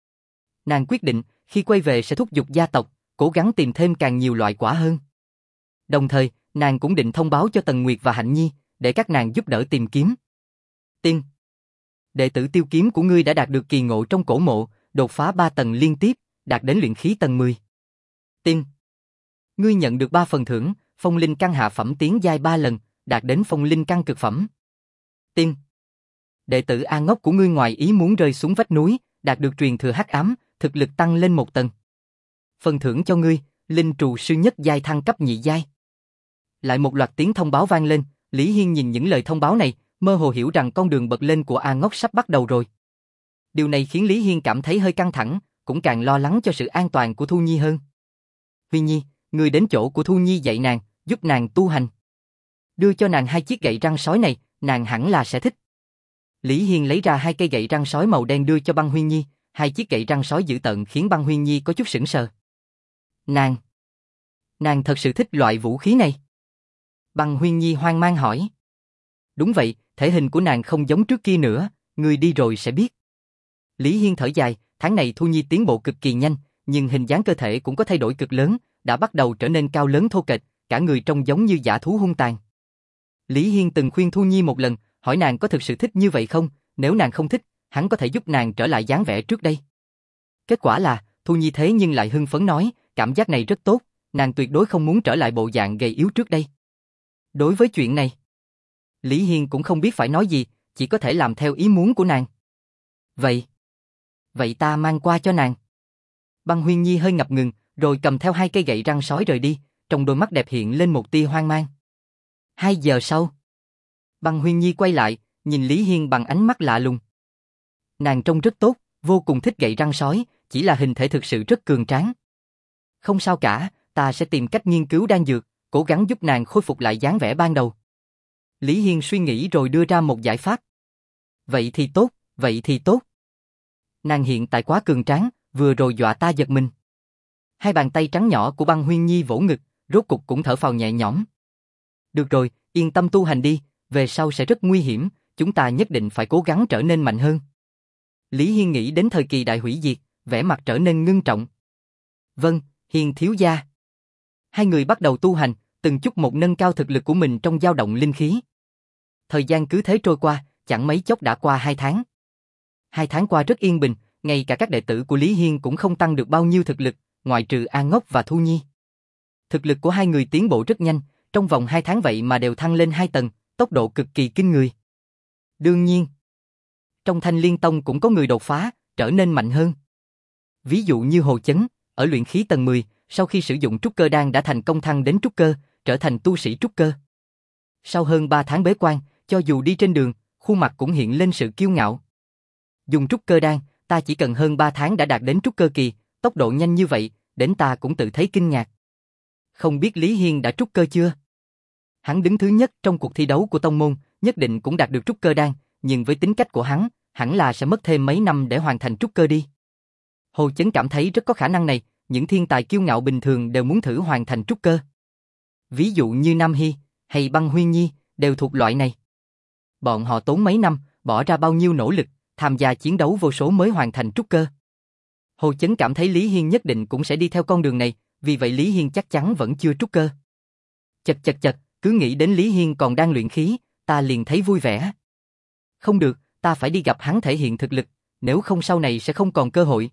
Nàng quyết định, khi quay về sẽ thúc giục gia tộc, cố gắng tìm thêm càng nhiều loại quả hơn. Đồng thời, nàng cũng định thông báo cho Tần Nguyệt và Hạnh Nhi, để các nàng giúp đỡ tìm kiếm. Tiên. Đệ tử Tiêu Kiếm của ngươi đã đạt được kỳ ngộ trong cổ mộ, đột phá ba tầng liên tiếp, đạt đến luyện khí tầng mười. Tiên. Ngươi nhận được ba phần thưởng, phong linh căn hạ phẩm tiến giai ba lần, đạt đến phong linh căn cực phẩm. Tiên. Đệ tử A Ngốc của ngươi ngoài ý muốn rơi xuống vách núi, đạt được truyền thừa hắc ám, thực lực tăng lên một tầng. Phần thưởng cho ngươi, linh trù sư nhất giai thăng cấp nhị giai. Lại một loạt tiếng thông báo vang lên, Lý Hiên nhìn những lời thông báo này, mơ hồ hiểu rằng con đường bật lên của A Ngốc sắp bắt đầu rồi. Điều này khiến Lý Hiên cảm thấy hơi căng thẳng, cũng càng lo lắng cho sự an toàn của Thu Nhi hơn. Huy Nhi, ngươi đến chỗ của Thu Nhi dạy nàng, giúp nàng tu hành. Đưa cho nàng hai chiếc gậy răng sói này, nàng hẳn là sẽ thích. Lý Hiên lấy ra hai cây gậy răng sói màu đen đưa cho Băng Huyên Nhi, hai chiếc gậy răng sói dữ tợn khiến Băng Huyên Nhi có chút sững sờ. Nàng, nàng thật sự thích loại vũ khí này? Băng Huyên Nhi hoang mang hỏi. Đúng vậy, thể hình của nàng không giống trước kia nữa, ngươi đi rồi sẽ biết. Lý Hiên thở dài, tháng này Thu Nhi tiến bộ cực kỳ nhanh, nhưng hình dáng cơ thể cũng có thay đổi cực lớn, đã bắt đầu trở nên cao lớn thô kệch, cả người trông giống như dã thú hung tàn. Lý Hiên từng khuyên Thu Nhi một lần, hỏi nàng có thực sự thích như vậy không, nếu nàng không thích, hắn có thể giúp nàng trở lại dáng vẻ trước đây. Kết quả là, Thu Nhi thế nhưng lại hưng phấn nói, cảm giác này rất tốt, nàng tuyệt đối không muốn trở lại bộ dạng gầy yếu trước đây. Đối với chuyện này, Lý Hiên cũng không biết phải nói gì, chỉ có thể làm theo ý muốn của nàng. Vậy, vậy ta mang qua cho nàng. Băng Huyên Nhi hơi ngập ngừng, rồi cầm theo hai cây gậy răng sói rời đi, trong đôi mắt đẹp hiện lên một tia hoang mang. Hai giờ sau, Băng Huyên Nhi quay lại, nhìn Lý Hiên bằng ánh mắt lạ lùng. Nàng trông rất tốt, vô cùng thích gậy răng sói, chỉ là hình thể thực sự rất cường tráng. Không sao cả, ta sẽ tìm cách nghiên cứu đan dược, cố gắng giúp nàng khôi phục lại dáng vẻ ban đầu. Lý Hiên suy nghĩ rồi đưa ra một giải pháp. Vậy thì tốt, vậy thì tốt. Nàng hiện tại quá cường tráng, vừa rồi dọa ta giật mình. Hai bàn tay trắng nhỏ của Băng Huyên Nhi vỗ ngực, rốt cục cũng thở phào nhẹ nhõm. Được rồi, yên tâm tu hành đi, về sau sẽ rất nguy hiểm, chúng ta nhất định phải cố gắng trở nên mạnh hơn. Lý Hiên nghĩ đến thời kỳ đại hủy diệt, vẻ mặt trở nên ngưng trọng. Vâng, Hiên thiếu gia. Hai người bắt đầu tu hành, từng chút một nâng cao thực lực của mình trong dao động linh khí. Thời gian cứ thế trôi qua, chẳng mấy chốc đã qua hai tháng. Hai tháng qua rất yên bình, ngay cả các đệ tử của Lý Hiên cũng không tăng được bao nhiêu thực lực, ngoại trừ An Ngốc và Thu Nhi. Thực lực của hai người tiến bộ rất nhanh, trong vòng hai tháng vậy mà đều thăng lên hai tầng, tốc độ cực kỳ kinh người. Đương nhiên, trong Thanh Liên Tông cũng có người đột phá, trở nên mạnh hơn. Ví dụ như Hồ Chấn, ở luyện khí tầng mười, sau khi sử dụng trúc cơ đan đã thành công thăng đến trúc cơ, trở thành tu sĩ trúc cơ. Sau hơn ba tháng bế quan, cho dù đi trên đường, khuôn mặt cũng hiện lên sự kiêu ngạo. Dùng trúc cơ đan, ta chỉ cần hơn ba tháng đã đạt đến trúc cơ kỳ, tốc độ nhanh như vậy, đến ta cũng tự thấy kinh ngạc. Không biết Lý Hiên đã trúc cơ chưa? Hắn đứng thứ nhất trong cuộc thi đấu của tông môn, nhất định cũng đạt được trúc cơ đan, nhưng với tính cách của hắn, hẳn là sẽ mất thêm mấy năm để hoàn thành trúc cơ đi. Hồ Chấn cảm thấy rất có khả năng này, những thiên tài kiêu ngạo bình thường đều muốn thử hoàn thành trúc cơ. Ví dụ như Nam Hy hay Băng Huyên Nhi đều thuộc loại này. Bọn họ tốn mấy năm, bỏ ra bao nhiêu nỗ lực, tham gia chiến đấu vô số mới hoàn thành trúc cơ. Hồ Chấn cảm thấy Lý Hiên nhất định cũng sẽ đi theo con đường này, vì vậy Lý Hiên chắc chắn vẫn chưa trúc cơ. Chật chật chật, cứ nghĩ đến Lý Hiên còn đang luyện khí, ta liền thấy vui vẻ. Không được, ta phải đi gặp hắn thể hiện thực lực, nếu không sau này sẽ không còn cơ hội.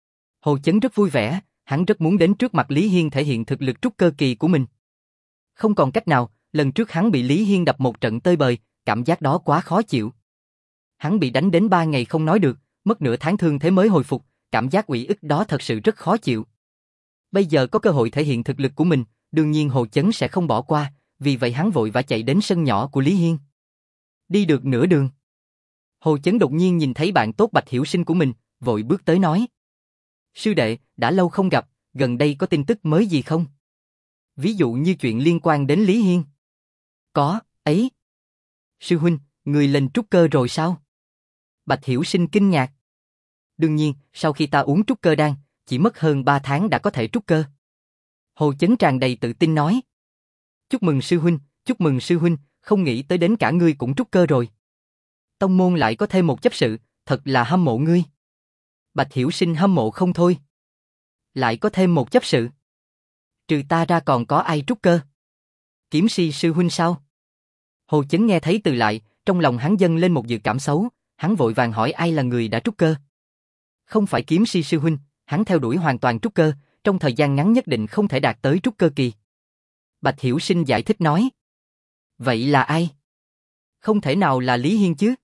Hồ Chấn rất vui vẻ, hắn rất muốn đến trước mặt Lý Hiên thể hiện thực lực trúc cơ kỳ của mình. Không còn cách nào, lần trước hắn bị Lý Hiên đập một trận tơi bời, cảm giác đó quá khó chịu. Hắn bị đánh đến ba ngày không nói được, mất nửa tháng thương thế mới hồi phục, cảm giác ủy ức đó thật sự rất khó chịu. Bây giờ có cơ hội thể hiện thực lực của mình, đương nhiên Hồ Chấn sẽ không bỏ qua, vì vậy hắn vội vã chạy đến sân nhỏ của Lý Hiên. Đi được nửa đường, Hồ Chấn đột nhiên nhìn thấy bạn tốt Bạch Hiểu Sinh của mình, vội bước tới nói: Sư đệ, đã lâu không gặp, gần đây có tin tức mới gì không? Ví dụ như chuyện liên quan đến Lý Hiên. Có, ấy. Sư huynh, người lên trúc cơ rồi sao? Bạch Hiểu Sinh kinh ngạc. Đương nhiên, sau khi ta uống trúc cơ đan, chỉ mất hơn ba tháng đã có thể trúc cơ. Hồ Chấn tràn đầy tự tin nói. Chúc mừng sư huynh, chúc mừng sư huynh, không nghĩ tới đến cả ngươi cũng trúc cơ rồi. Tông môn lại có thêm một chấp sự, thật là hâm mộ ngươi. Bạch Hiểu Sinh hâm mộ không thôi. Lại có thêm một chấp sự. Trừ ta ra còn có ai trúc cơ? Kiếm si sư huynh sao? Hồ Chấn nghe thấy từ lại, trong lòng hắn dâng lên một dự cảm xấu, hắn vội vàng hỏi ai là người đã trúc cơ. Không phải kiếm si sư huynh, hắn theo đuổi hoàn toàn trúc cơ, trong thời gian ngắn nhất định không thể đạt tới trúc cơ kỳ. Bạch Hiểu Sinh giải thích nói. Vậy là ai? Không thể nào là Lý Hiên chứ?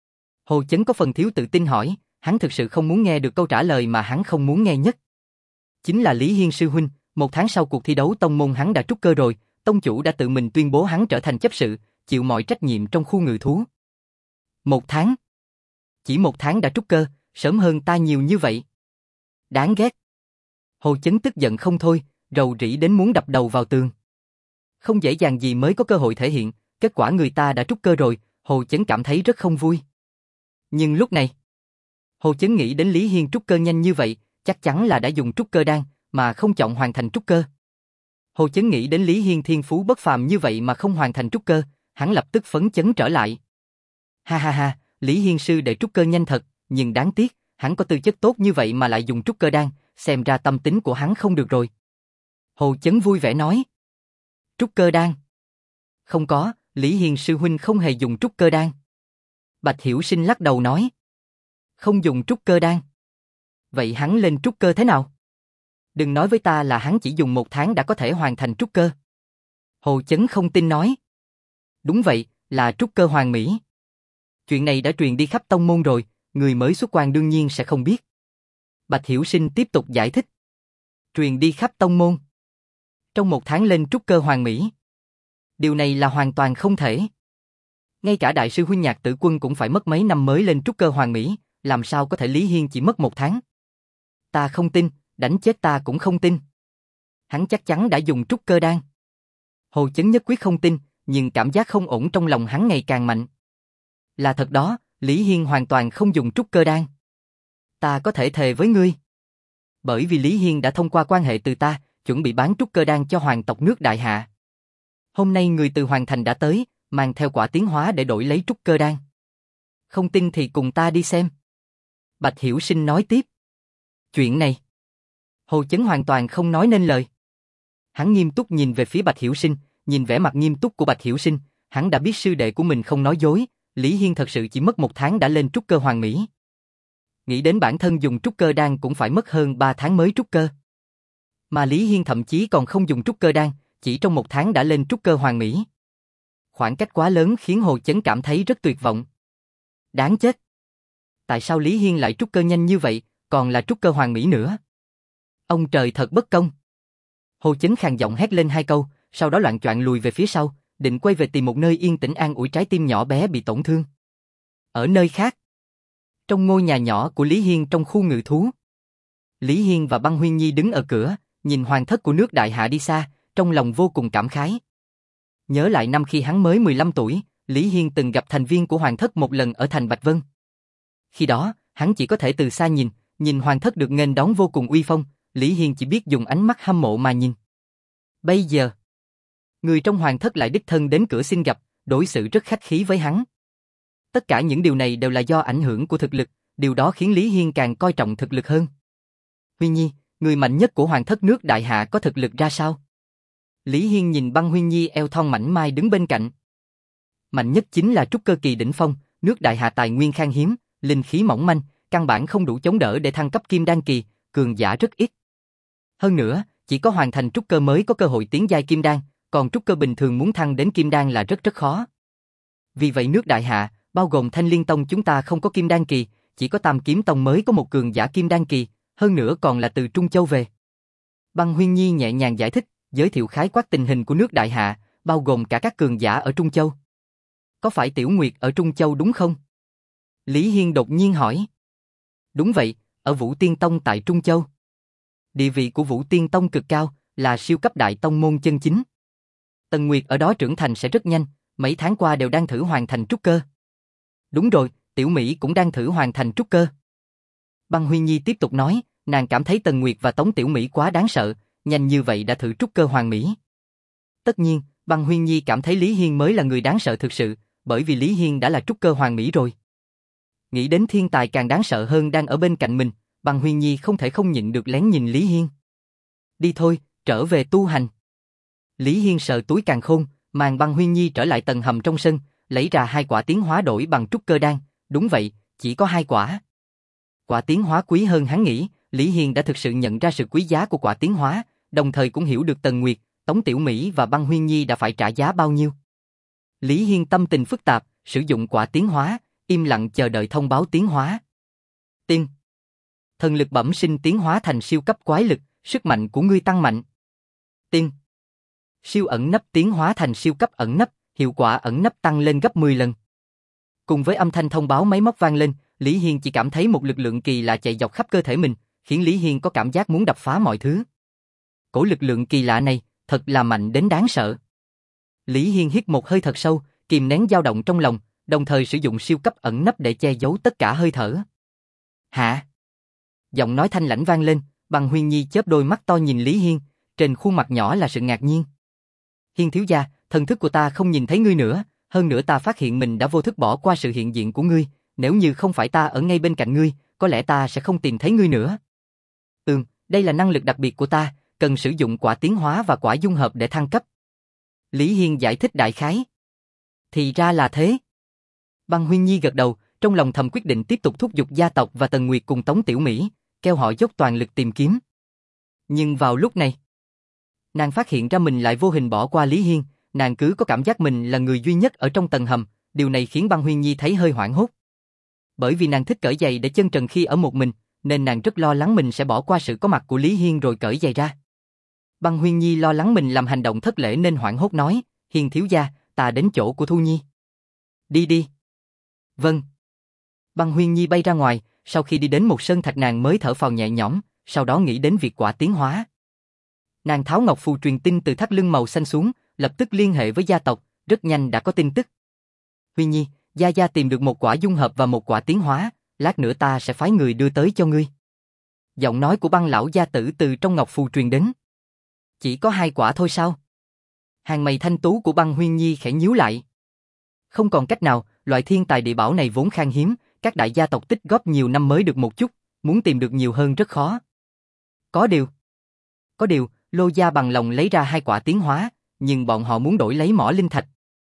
Hồ Chấn có phần thiếu tự tin hỏi, hắn thực sự không muốn nghe được câu trả lời mà hắn không muốn nghe nhất. Chính là Lý Hiên sư huynh, một tháng sau cuộc thi đấu tông môn hắn đã trúc cơ rồi, tông chủ đã tự mình tuyên bố hắn trở thành chấp sự, chịu mọi trách nhiệm trong khu ngự thú. Một tháng? Chỉ một tháng đã trúc cơ, sớm hơn ta nhiều như vậy. Đáng ghét. Hồ Chấn tức giận không thôi, rầu rĩ đến muốn đập đầu vào tường. Không dễ dàng gì mới có cơ hội thể hiện, kết quả người ta đã trúc cơ rồi, Hồ Chấn cảm thấy rất không vui. Nhưng lúc này, Hồ Chấn nghĩ đến Lý Hiên trúc cơ nhanh như vậy, chắc chắn là đã dùng trúc cơ đan, mà không chọn hoàn thành trúc cơ. Hồ Chấn nghĩ đến Lý Hiên thiên phú bất phàm như vậy mà không hoàn thành trúc cơ, hắn lập tức phấn chấn trở lại. Ha ha ha, Lý Hiên sư đệ trúc cơ nhanh thật, nhưng đáng tiếc, hắn có tư chất tốt như vậy mà lại dùng trúc cơ đan, xem ra tâm tính của hắn không được rồi. Hồ Chấn vui vẻ nói. Trúc cơ đan? Không có, Lý Hiên sư huynh không hề dùng trúc cơ đan. Bạch Hiểu Sinh lắc đầu nói. Không dùng trúc cơ đan. Vậy hắn lên trúc cơ thế nào? Đừng nói với ta là hắn chỉ dùng một tháng đã có thể hoàn thành trúc cơ. Hồ Chấn không tin nói. Đúng vậy, là trúc cơ hoàn mỹ. Chuyện này đã truyền đi khắp tông môn rồi, người mới xuất quan đương nhiên sẽ không biết. Bạch Hiểu Sinh tiếp tục giải thích. Truyền đi khắp tông môn. Trong một tháng lên trúc cơ hoàn mỹ. Điều này là hoàn toàn không thể. Ngay cả đại sư huynh Nhạc Tử Quân cũng phải mất mấy năm mới lên trúc cơ hoàn mỹ, làm sao có thể Lý Hiên chỉ mất một tháng? Ta không tin, đánh chết ta cũng không tin. Hắn chắc chắn đã dùng trúc cơ đan. Hồ Chấn nhất quyết không tin, nhưng cảm giác không ổn trong lòng hắn ngày càng mạnh. Là thật đó, Lý Hiên hoàn toàn không dùng trúc cơ đan. Ta có thể thề với ngươi. Bởi vì Lý Hiên đã thông qua quan hệ từ ta, chuẩn bị bán trúc cơ đan cho hoàng tộc nước Đại Hạ. Hôm nay người từ Hoàng Thành đã tới, mang theo quả tiến hóa để đổi lấy trúc cơ đan. Không tin thì cùng ta đi xem. Bạch Hiểu Sinh nói tiếp. Chuyện này. Hồ Chấn hoàn toàn không nói nên lời. Hắn nghiêm túc nhìn về phía Bạch Hiểu Sinh, nhìn vẻ mặt nghiêm túc của Bạch Hiểu Sinh, hắn đã biết sư đệ của mình không nói dối, Lý Hiên thật sự chỉ mất một tháng đã lên trúc cơ hoàn mỹ. Nghĩ đến bản thân dùng trúc cơ đan cũng phải mất hơn ba tháng mới trúc cơ. Mà Lý Hiên thậm chí còn không dùng trúc cơ đan, chỉ trong một tháng đã lên trúc cơ hoàn mỹ. Khoảng cách quá lớn khiến Hồ Chấn cảm thấy rất tuyệt vọng. Đáng chết. Tại sao Lý Hiên lại trúc cơ nhanh như vậy, còn là trúc cơ hoàn mỹ nữa? Ông trời thật bất công. Hồ Chấn khàn giọng hét lên hai câu, sau đó loạng choạng lùi về phía sau, định quay về tìm một nơi yên tĩnh an ủi trái tim nhỏ bé bị tổn thương. Ở nơi khác, trong ngôi nhà nhỏ của Lý Hiên trong khu ngự thú, Lý Hiên và Băng Huyên Nhi đứng ở cửa, nhìn hoàng thất của nước Đại Hạ đi xa, trong lòng vô cùng cảm khái. Nhớ lại năm khi hắn mới mười lăm tuổi, Lý Hiên từng gặp thành viên của hoàng thất một lần ở thành Bạch Vân. Khi đó, hắn chỉ có thể từ xa nhìn, nhìn hoàng thất được nghênh đón vô cùng uy phong, Lý Hiên chỉ biết dùng ánh mắt hâm mộ mà nhìn. Bây giờ, người trong hoàng thất lại đích thân đến cửa xin gặp, đối xử rất khách khí với hắn. Tất cả những điều này đều là do ảnh hưởng của thực lực, điều đó khiến Lý Hiên càng coi trọng thực lực hơn. Huyên Nhi, người mạnh nhất của hoàng thất nước Đại Hạ có thực lực ra sao? Lý Hiên nhìn Băng Huyên Nhi eo thon mảnh mai đứng bên cạnh. Mạnh nhất chính là trúc cơ kỳ đỉnh phong, nước Đại Hạ tài nguyên khan hiếm, linh khí mỏng manh, căn bản không đủ chống đỡ để thăng cấp kim đan kỳ, cường giả rất ít. Hơn nữa, chỉ có hoàn thành trúc cơ mới có cơ hội tiến giai kim đan, còn trúc cơ bình thường muốn thăng đến kim đan là rất rất khó. Vì vậy nước Đại Hạ, bao gồm Thanh Liên Tông chúng ta không có kim đan kỳ, chỉ có Tam Kiếm Tông mới có một cường giả kim đan kỳ, hơn nữa còn là từ Trung Châu về. Băng Huyên Nhi nhẹ nhàng giải thích, giới thiệu khái quát tình hình của nước Đại Hạ, bao gồm cả các cường giả ở Trung Châu. Có phải Tiểu Nguyệt ở Trung Châu đúng không? Lý Hiên đột nhiên hỏi. Đúng vậy, ở Vũ Tiên Tông tại Trung Châu. Địa vị của Vũ Tiên Tông cực cao, là siêu cấp đại tông môn chân chính. Tần Nguyệt ở đó trưởng thành sẽ rất nhanh, mấy tháng qua đều đang thử hoàn thành trúc cơ. Đúng rồi, Tiểu Mỹ cũng đang thử hoàn thành trúc cơ. Băng Huyên Nhi tiếp tục nói, nàng cảm thấy Tần Nguyệt và Tống Tiểu Mỹ quá đáng sợ, nhanh như vậy đã thử trúc cơ hoàn mỹ. Tất nhiên, Băng Huyên Nhi cảm thấy Lý Hiên mới là người đáng sợ thực sự, bởi vì Lý Hiên đã là trúc cơ hoàn mỹ rồi. Nghĩ đến thiên tài càng đáng sợ hơn đang ở bên cạnh mình, Băng Huyên Nhi không thể không nhịn được lén nhìn Lý Hiên. Đi thôi, trở về tu hành. Lý Hiên sờ túi càn khôn, mang Băng Huyên Nhi trở lại tầng hầm trong sân, lấy ra hai quả tiến hóa đổi bằng trúc cơ đan, đúng vậy, chỉ có hai quả. Quả tiến hóa quý hơn hắn nghĩ, Lý Hiên đã thực sự nhận ra sự quý giá của quả tiến hóa, đồng thời cũng hiểu được Tần Nguyệt, Tống Tiểu Mỹ và Băng Huyên Nhi đã phải trả giá bao nhiêu. Lý Hiên tâm tình phức tạp, sử dụng quả tiến hóa, im lặng chờ đợi thông báo tiến hóa. Tiên. Thần lực bẩm sinh tiến hóa thành siêu cấp quái lực, sức mạnh của ngươi tăng mạnh. Tiên. Siêu ẩn nấp tiến hóa thành siêu cấp ẩn nấp, hiệu quả ẩn nấp tăng lên gấp mười lần. Cùng với âm thanh thông báo máy móc vang lên, Lý Hiên chỉ cảm thấy một lực lượng kỳ lạ chạy dọc khắp cơ thể mình, khiến Lý Hiên có cảm giác muốn đập phá mọi thứ. Cổ lực lượng kỳ lạ này, thật là mạnh đến đáng sợ. Lý Hiên hít một hơi thật sâu, kìm nén dao động trong lòng, đồng thời sử dụng siêu cấp ẩn nấp để che giấu tất cả hơi thở. Hả? Giọng nói thanh lãnh vang lên, Băng Huyên Nhi chớp đôi mắt to nhìn Lý Hiên, trên khuôn mặt nhỏ là sự ngạc nhiên. Hiên thiếu gia, thần thức của ta không nhìn thấy ngươi nữa, hơn nữa ta phát hiện mình đã vô thức bỏ qua sự hiện diện của ngươi, nếu như không phải ta ở ngay bên cạnh ngươi, có lẽ ta sẽ không tìm thấy ngươi nữa. Ừm, đây là năng lực đặc biệt của ta, cần sử dụng quả tiến hóa và quả dung hợp để thăng cấp. Lý Hiên giải thích đại khái. Thì ra là thế. Băng Huyên Nhi gật đầu, trong lòng thầm quyết định tiếp tục thúc giục gia tộc và Tần Nguyệt cùng Tống Tiểu Mỹ, kêu họ dốc toàn lực tìm kiếm. Nhưng vào lúc này, nàng phát hiện ra mình lại vô hình bỏ qua Lý Hiên, nàng cứ có cảm giác mình là người duy nhất ở trong tầng hầm, điều này khiến Băng Huyên Nhi thấy hơi hoảng hốt. Bởi vì nàng thích cởi giày để chân trần khi ở một mình, nên nàng rất lo lắng mình sẽ bỏ qua sự có mặt của Lý Hiên rồi cởi giày ra. Băng Huyên Nhi lo lắng mình làm hành động thất lễ nên hoảng hốt nói, Hiên thiếu gia, ta đến chỗ của Thu Nhi. Đi đi. Vâng. Băng Huyên Nhi bay ra ngoài, sau khi đi đến một sơn thạch nàng mới thở phào nhẹ nhõm, sau đó nghĩ đến việc quả tiến hóa. Nàng tháo ngọc phù truyền tin từ thắt lưng màu xanh xuống, lập tức liên hệ với gia tộc, rất nhanh đã có tin tức. Huyên Nhi, gia gia tìm được một quả dung hợp và một quả tiến hóa, lát nữa ta sẽ phái người đưa tới cho ngươi. Giọng nói của Băng lão gia tử từ trong ngọc phù truyền đến. Chỉ có hai quả thôi sao? Hàng mày thanh tú của Băng Huyên Nhi khẽ nhíu lại. Không còn cách nào, loại thiên tài địa bảo này vốn khan hiếm, các đại gia tộc tích góp nhiều năm mới được một chút, muốn tìm được nhiều hơn rất khó. Có điều. Có điều, Lô gia bằng lòng lấy ra hai quả tiến hóa, nhưng bọn họ muốn đổi lấy mỏ linh thạch.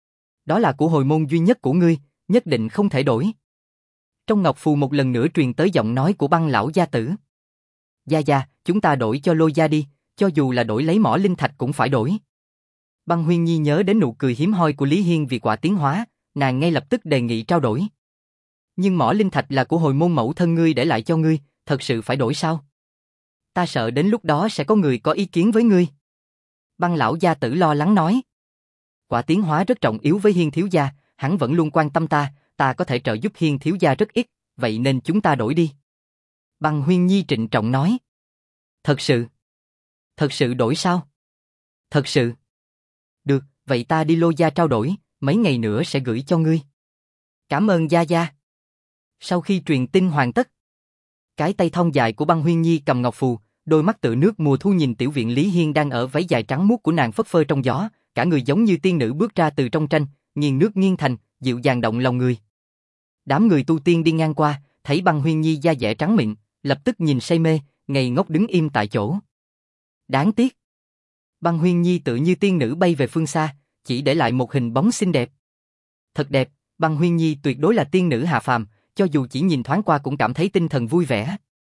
Đó là của hồi môn duy nhất của ngươi, nhất định không thể đổi. Trong ngọc phù một lần nữa truyền tới giọng nói của Băng lão gia tử. Gia gia, chúng ta đổi cho Lô gia đi, cho dù là đổi lấy mỏ linh thạch cũng phải đổi. Băng Huyên Nhi nhớ đến nụ cười hiếm hoi của Lý Hiên vì quả tiến hóa, nàng ngay lập tức đề nghị trao đổi. Nhưng mỏ linh thạch là của hồi môn mẫu thân ngươi để lại cho ngươi, thật sự phải đổi sao? Ta sợ đến lúc đó sẽ có người có ý kiến với ngươi. Băng lão gia tử lo lắng nói. Quả tiến hóa rất trọng yếu với Hiên thiếu gia, hắn vẫn luôn quan tâm ta, ta có thể trợ giúp Hiên thiếu gia rất ít, vậy nên chúng ta đổi đi. Băng Huyên Nhi trịnh trọng nói. Thật sự? Thật sự đổi sao? Thật sự. Được, vậy ta đi Lô gia trao đổi, mấy ngày nữa sẽ gửi cho ngươi. Cảm ơn gia gia. Sau khi truyền tin hoàn tất, cái tay thon dài của Băng Huyên Nhi cầm ngọc phù, đôi mắt tựa nước mùa thu nhìn tiểu viện Lý Hiên đang ở váy dài trắng muốt của nàng phất phơ trong gió, cả người giống như tiên nữ bước ra từ trong tranh, nghiêng nước nghiêng thành, dịu dàng động lòng người. Đám người tu tiên đi ngang qua, thấy Băng Huyên Nhi da dẻ trắng mịn, lập tức nhìn say mê, ngây ngốc đứng im tại chỗ. Đáng tiếc. Băng Huyên Nhi tự như tiên nữ bay về phương xa, chỉ để lại một hình bóng xinh đẹp. Thật đẹp, Băng Huyên Nhi tuyệt đối là tiên nữ hạ phàm, cho dù chỉ nhìn thoáng qua cũng cảm thấy tinh thần vui vẻ.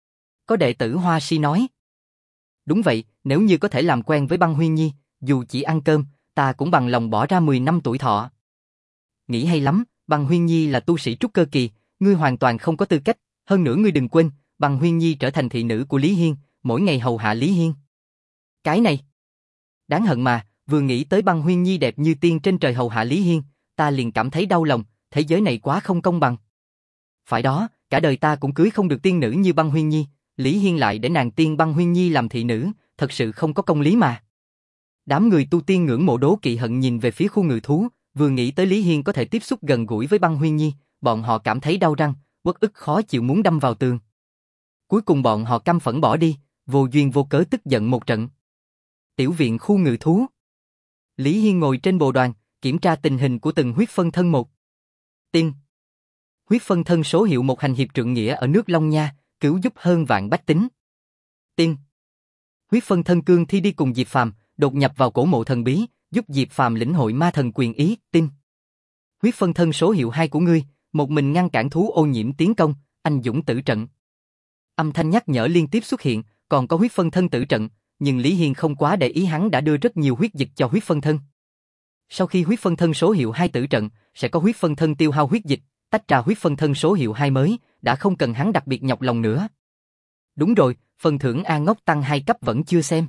Có đệ tử Hoa Si nói. Đúng vậy, nếu như có thể làm quen với Băng Huyên Nhi, dù chỉ ăn cơm, ta cũng bằng lòng bỏ ra mười năm tuổi thọ. Nghĩ hay lắm, Băng Huyên Nhi là tu sĩ trúc cơ kỳ, ngươi hoàn toàn không có tư cách, hơn nữa ngươi đừng quên, Băng Huyên Nhi trở thành thị nữ của Lý Hiên, mỗi ngày hầu hạ Lý Hiên. Cái này, đáng hận mà, vừa nghĩ tới Băng Huyên Nhi đẹp như tiên trên trời hầu hạ Lý Hiên, ta liền cảm thấy đau lòng, thế giới này quá không công bằng. Phải đó, cả đời ta cũng cưới không được tiên nữ như Băng Huyên Nhi, Lý Hiên lại để nàng tiên Băng Huyên Nhi làm thị nữ, thật sự không có công lý mà. Đám người tu tiên ngưỡng mộ đố kỵ hận nhìn về phía khu ngự thú, vừa nghĩ tới Lý Hiên có thể tiếp xúc gần gũi với Băng Huyên Nhi, bọn họ cảm thấy đau răng, uất ức khó chịu muốn đâm vào tường. Cuối cùng bọn họ căm phẫn bỏ đi, vô duyên vô cớ tức giận một trận. Tiểu viện khu ngự thú. Lý Hiên ngồi trên bồ đoàn, kiểm tra tình hình của từng huyết phân thân một. Tin. Huyết phân thân số hiệu một hành hiệp trượng nghĩa ở nước Long Nha, cứu giúp hơn vạn bách tính. Tin. Huyết phân thân cương thi đi cùng Diệp Phàm, đột nhập vào cổ mộ thần bí, giúp Diệp Phàm lĩnh hội ma thần quyền ý. Tin. Huyết phân thân số hiệu hai của ngươi, một mình ngăn cản thú ô nhiễm tiến công, anh dũng tử trận. Âm thanh nhắc nhở liên tiếp xuất hiện, còn có huyết phân thân tử trận, nhưng Lý Hiên không quá để ý, hắn đã đưa rất nhiều huyết dịch cho huyết phân thân. Sau khi huyết phân thân số hiệu hai tử trận, sẽ có huyết phân thân tiêu hao huyết dịch, tách ra huyết phân thân số hiệu hai mới, đã không cần hắn đặc biệt nhọc lòng nữa. Đúng rồi, phần thưởng A Ngốc tăng hai cấp vẫn chưa xem.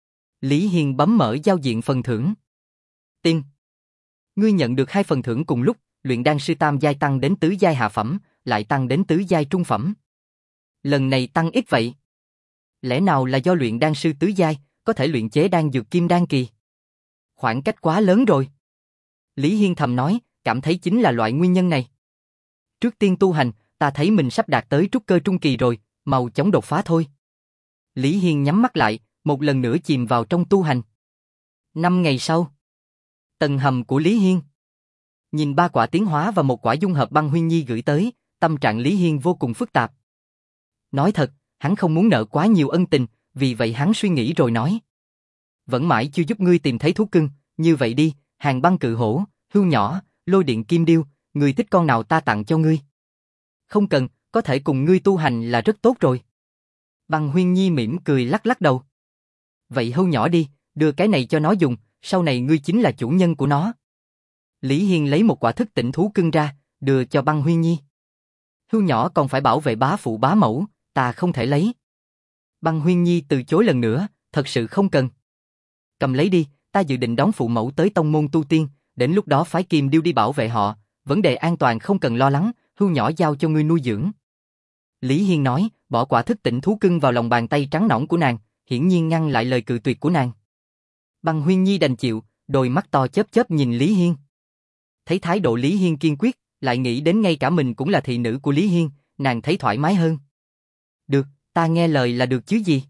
Lý Hiên bấm mở giao diện phần thưởng. Tin. Ngươi nhận được hai phần thưởng cùng lúc, luyện đan sư tam giai tăng đến tứ giai hạ phẩm, lại tăng đến tứ giai trung phẩm. Lần này tăng ít vậy. Lẽ nào là do luyện đan sư tứ giai, có thể luyện chế đan dược kim đan kỳ? Khoảng cách quá lớn rồi. Lý Hiên thầm nói, cảm thấy chính là loại nguyên nhân này. Trước tiên tu hành, ta thấy mình sắp đạt tới trúc cơ trung kỳ rồi, mau chóng đột phá thôi. Lý Hiên nhắm mắt lại, một lần nữa chìm vào trong tu hành. Năm ngày sau, tầng hầm của Lý Hiên. Nhìn ba quả tiến hóa và một quả dung hợp Băng Huyên Nhi gửi tới, tâm trạng Lý Hiên vô cùng phức tạp. Nói thật, hắn không muốn nợ quá nhiều ân tình, vì vậy hắn suy nghĩ rồi nói. Vẫn mãi chưa giúp ngươi tìm thấy thú cưng, như vậy đi, Hàng Băng cự hổ, hươu nhỏ, lôi điện kim điêu, ngươi thích con nào ta tặng cho ngươi. Không cần, có thể cùng ngươi tu hành là rất tốt rồi. Băng Huyên Nhi mỉm cười lắc lắc đầu. Vậy hươu nhỏ đi, đưa cái này cho nó dùng, sau này ngươi chính là chủ nhân của nó. Lý Hiên lấy một quả thức tỉnh thú cưng ra, đưa cho Băng Huyên Nhi. Hươu nhỏ còn phải bảo vệ bá phụ bá mẫu, ta không thể lấy. Băng Huyên Nhi từ chối lần nữa, thật sự không cần. Cầm lấy đi, ta dự định đón phụ mẫu tới tông môn tu tiên, đến lúc đó phái Kim Điêu đi bảo vệ họ, vấn đề an toàn không cần lo lắng, hươu nhỏ giao cho ngươi nuôi dưỡng. Lý Hiên nói, bỏ quả thức tỉnh thú cưng vào lòng bàn tay trắng nõn của nàng, hiển nhiên ngăn lại lời cự tuyệt của nàng. Băng Huyên Nhi đành chịu, đôi mắt to chớp chớp nhìn Lý Hiên. Thấy thái độ Lý Hiên kiên quyết, lại nghĩ đến ngay cả mình cũng là thị nữ của Lý Hiên, nàng thấy thoải mái hơn. Được, Ta nghe lời là được chứ gì?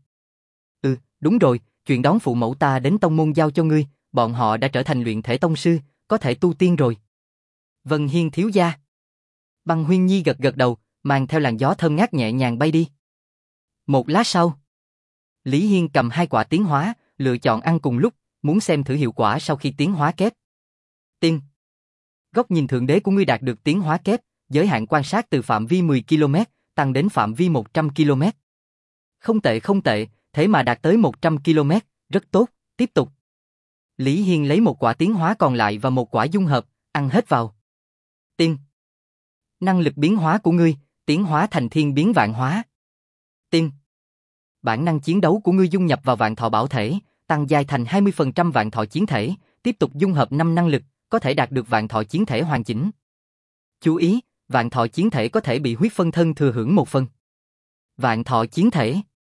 Ừ, đúng rồi, chuyện đón phụ mẫu ta đến tông môn giao cho ngươi, bọn họ đã trở thành luyện thể tông sư, có thể tu tiên rồi. Vân Hiên thiếu gia. Băng Huyên Nhi gật gật đầu, mang theo làn gió thơm ngát nhẹ nhàng bay đi. Một lát sau, Lý Hiên cầm hai quả tiến hóa, lựa chọn ăn cùng lúc, muốn xem thử hiệu quả sau khi tiến hóa kép. Tiên. Góc nhìn thượng đế của ngươi đạt được tiến hóa kép, giới hạn quan sát từ phạm vi mười ki lô mét, tăng đến phạm vi một trăm ki lô mét. Không tệ không tệ, thế mà đạt tới một trăm ki lô mét, rất tốt, tiếp tục. Lý Hiên lấy một quả tiến hóa còn lại và một quả dung hợp, ăn hết vào. Tiên. Năng lực biến hóa của ngươi, tiến hóa thành thiên biến vạn hóa. Tiên. Bản năng chiến đấu của ngươi dung nhập vào vạn thọ bảo thể, tăng giai thành hai mươi phần trăm vạn thọ chiến thể, tiếp tục dung hợp năm năng lực, có thể đạt được vạn thọ chiến thể hoàn chỉnh. Chú ý, vạn thọ chiến thể có thể bị huyết phân thân thừa hưởng một phần. Vạn thọ chiến thể.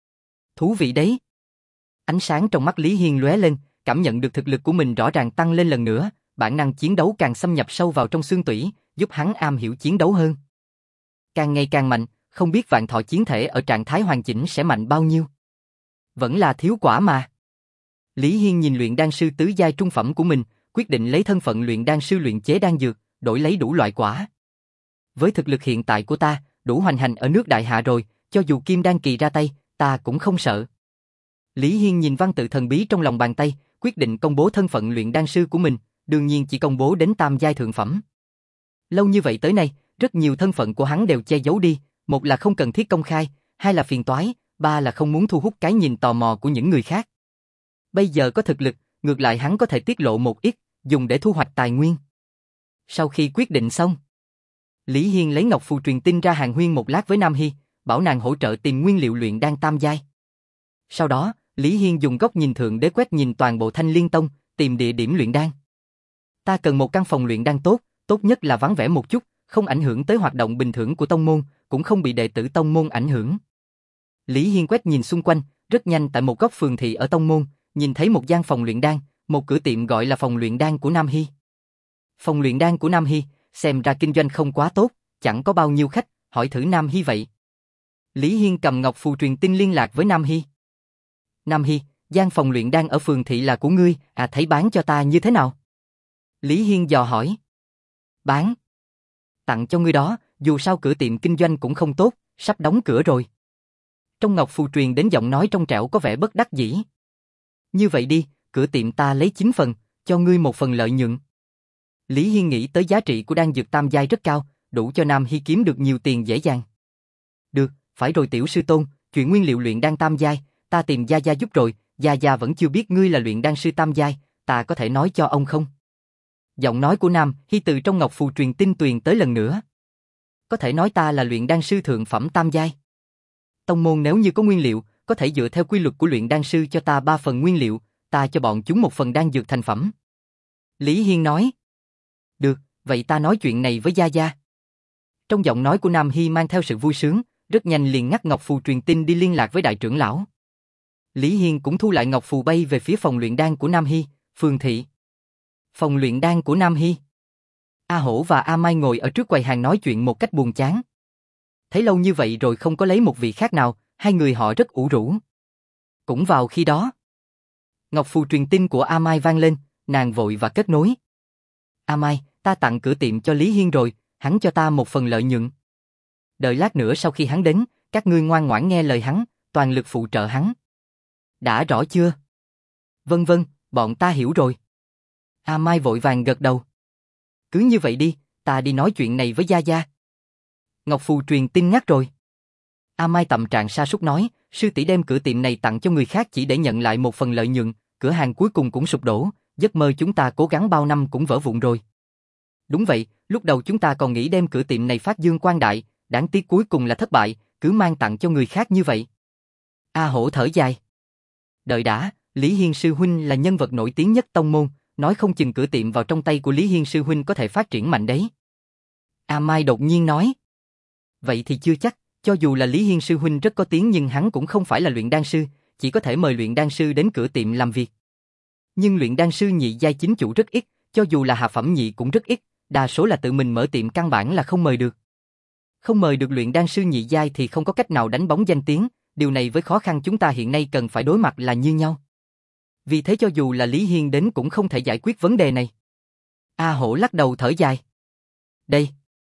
Thú vị đấy. Ánh sáng trong mắt Lý Hiên lóe lên, cảm nhận được thực lực của mình rõ ràng tăng lên lần nữa, bản năng chiến đấu càng xâm nhập sâu vào trong xương tủy, giúp hắn am hiểu chiến đấu hơn. Càng ngày càng mạnh, không biết vạn thọ chiến thể ở trạng thái hoàn chỉnh sẽ mạnh bao nhiêu. Vẫn là thiếu quả mà. Lý Hiên nhìn luyện đan sư tứ giai trung phẩm của mình, quyết định lấy thân phận luyện đan sư luyện chế đan dược, đổi lấy đủ loại quả. Với thực lực hiện tại của ta, đủ hoành hành ở nước Đại Hạ rồi, cho dù Kim Đan Kỳ ra tay, ta cũng không sợ. Lý Hiên nhìn văn tự thần bí trong lòng bàn tay, quyết định công bố thân phận luyện đan sư của mình, đương nhiên chỉ công bố đến tam giai thượng phẩm. Lâu như vậy tới nay, rất nhiều thân phận của hắn đều che giấu đi, một là không cần thiết công khai, hai là phiền toái, ba là không muốn thu hút cái nhìn tò mò của những người khác. Bây giờ có thực lực, ngược lại hắn có thể tiết lộ một ít, dùng để thu hoạch tài nguyên. Sau khi quyết định xong, Lý Hiên lấy ngọc phù truyền tin ra hàng huyên một lát với Nam Hy, bảo nàng hỗ trợ tìm nguyên liệu luyện đan tam giai. Sau đó, Lý Hiên dùng góc nhìn thượng đế quét nhìn toàn bộ Thanh Liên Tông, tìm địa điểm luyện đan. Ta cần một căn phòng luyện đan tốt, tốt nhất là vắng vẻ một chút, không ảnh hưởng tới hoạt động bình thường của tông môn, cũng không bị đệ tử tông môn ảnh hưởng. Lý Hiên quét nhìn xung quanh, rất nhanh tại một góc phường thị ở tông môn, nhìn thấy một gian phòng luyện đan, một cửa tiệm gọi là phòng luyện đan của Nam Hy. Phòng luyện đan của Nam Hy, xem ra kinh doanh không quá tốt, chẳng có bao nhiêu khách, hỏi thử Nam Hy vậy. Lý Hiên cầm ngọc phù truyền tin liên lạc với Nam Hy. Nam Hy, gian phòng luyện đan ở phường thị là của ngươi, à thấy bán cho ta như thế nào? Lý Hiên dò hỏi. Bán? Tặng cho ngươi đó, dù sao cửa tiệm kinh doanh cũng không tốt, sắp đóng cửa rồi. Trong ngọc phù truyền đến giọng nói trong trẻo có vẻ bất đắc dĩ. Như vậy đi, cửa tiệm ta lấy chín phần, cho ngươi một phần lợi nhuận. Lý Hiên nghĩ tới giá trị của đan dược tam giai rất cao, đủ cho Nam Hy kiếm được nhiều tiền dễ dàng. Được, phải rồi tiểu sư tôn, chuyện nguyên liệu luyện đan tam giai, ta tìm Gia Gia giúp rồi, Gia Gia vẫn chưa biết ngươi là luyện đan sư tam giai, ta có thể nói cho ông không? Giọng nói của Nam Hy từ trong ngọc phù truyền tin truyền tới lần nữa. Có thể nói ta là luyện đan sư thượng phẩm tam giai. Tông môn nếu như có nguyên liệu, có thể dựa theo quy luật của luyện đan sư cho ta ba phần nguyên liệu, ta cho bọn chúng một phần đan dược thành phẩm. Lý Hiên nói. Được, vậy ta nói chuyện này với Gia Gia. Trong giọng nói của Nam Hy mang theo sự vui sướng, rất nhanh liền ngắt ngọc phù truyền tin đi liên lạc với đại trưởng lão. Lý Hiên cũng thu lại ngọc phù bay về phía phòng luyện đan của Nam Hy, phường thị. Phòng luyện đan của Nam Hy. A Hổ và A Mai ngồi ở trước quầy hàng nói chuyện một cách buồn chán. Thấy lâu như vậy rồi không có lấy một vị khác nào, hai người họ rất ủ rũ. Cũng vào khi đó, ngọc phù truyền tin của A Mai vang lên, nàng vội và kết nối. A Mai, ta tặng cửa tiệm cho Lý Hiên rồi, hắn cho ta một phần lợi nhuận. Đợi lát nữa sau khi hắn đến, các ngươi ngoan ngoãn nghe lời hắn, toàn lực phụ trợ hắn. Đã rõ chưa? Vâng vâng, bọn ta hiểu rồi. A Mai vội vàng gật đầu. Cứ như vậy đi, ta đi nói chuyện này với Gia Gia. Ngọc phù truyền tin ngắt rồi. A Mai tâm trạng sa sút nói, sư tỷ đem cửa tiệm này tặng cho người khác chỉ để nhận lại một phần lợi nhuận, cửa hàng cuối cùng cũng sụp đổ, giấc mơ chúng ta cố gắng bao năm cũng vỡ vụn rồi. Đúng vậy, lúc đầu chúng ta còn nghĩ đem cửa tiệm này phát dương quang đại, đáng tiếc cuối cùng là thất bại, cứ mang tặng cho người khác như vậy. A Hổ thở dài. Đợi đã, Lý Hiên sư huynh là nhân vật nổi tiếng nhất tông môn, nói không chừng cửa tiệm vào trong tay của Lý Hiên sư huynh có thể phát triển mạnh đấy. A Mai đột nhiên nói. Vậy thì chưa chắc, cho dù là Lý Hiên sư huynh rất có tiếng nhưng hắn cũng không phải là luyện đan sư, chỉ có thể mời luyện đan sư đến cửa tiệm làm việc. Nhưng luyện đan sư nhị giai chính chủ rất ít, cho dù là hạ phẩm nhị cũng rất ít, đa số là tự mình mở tiệm căn bản là không mời được. Không mời được luyện đan sư nhị giai thì không có cách nào đánh bóng danh tiếng, điều này với khó khăn chúng ta hiện nay cần phải đối mặt là như nhau. Vì thế cho dù là Lý Hiên đến cũng không thể giải quyết vấn đề này. A Hổ lắc đầu thở dài. Đây.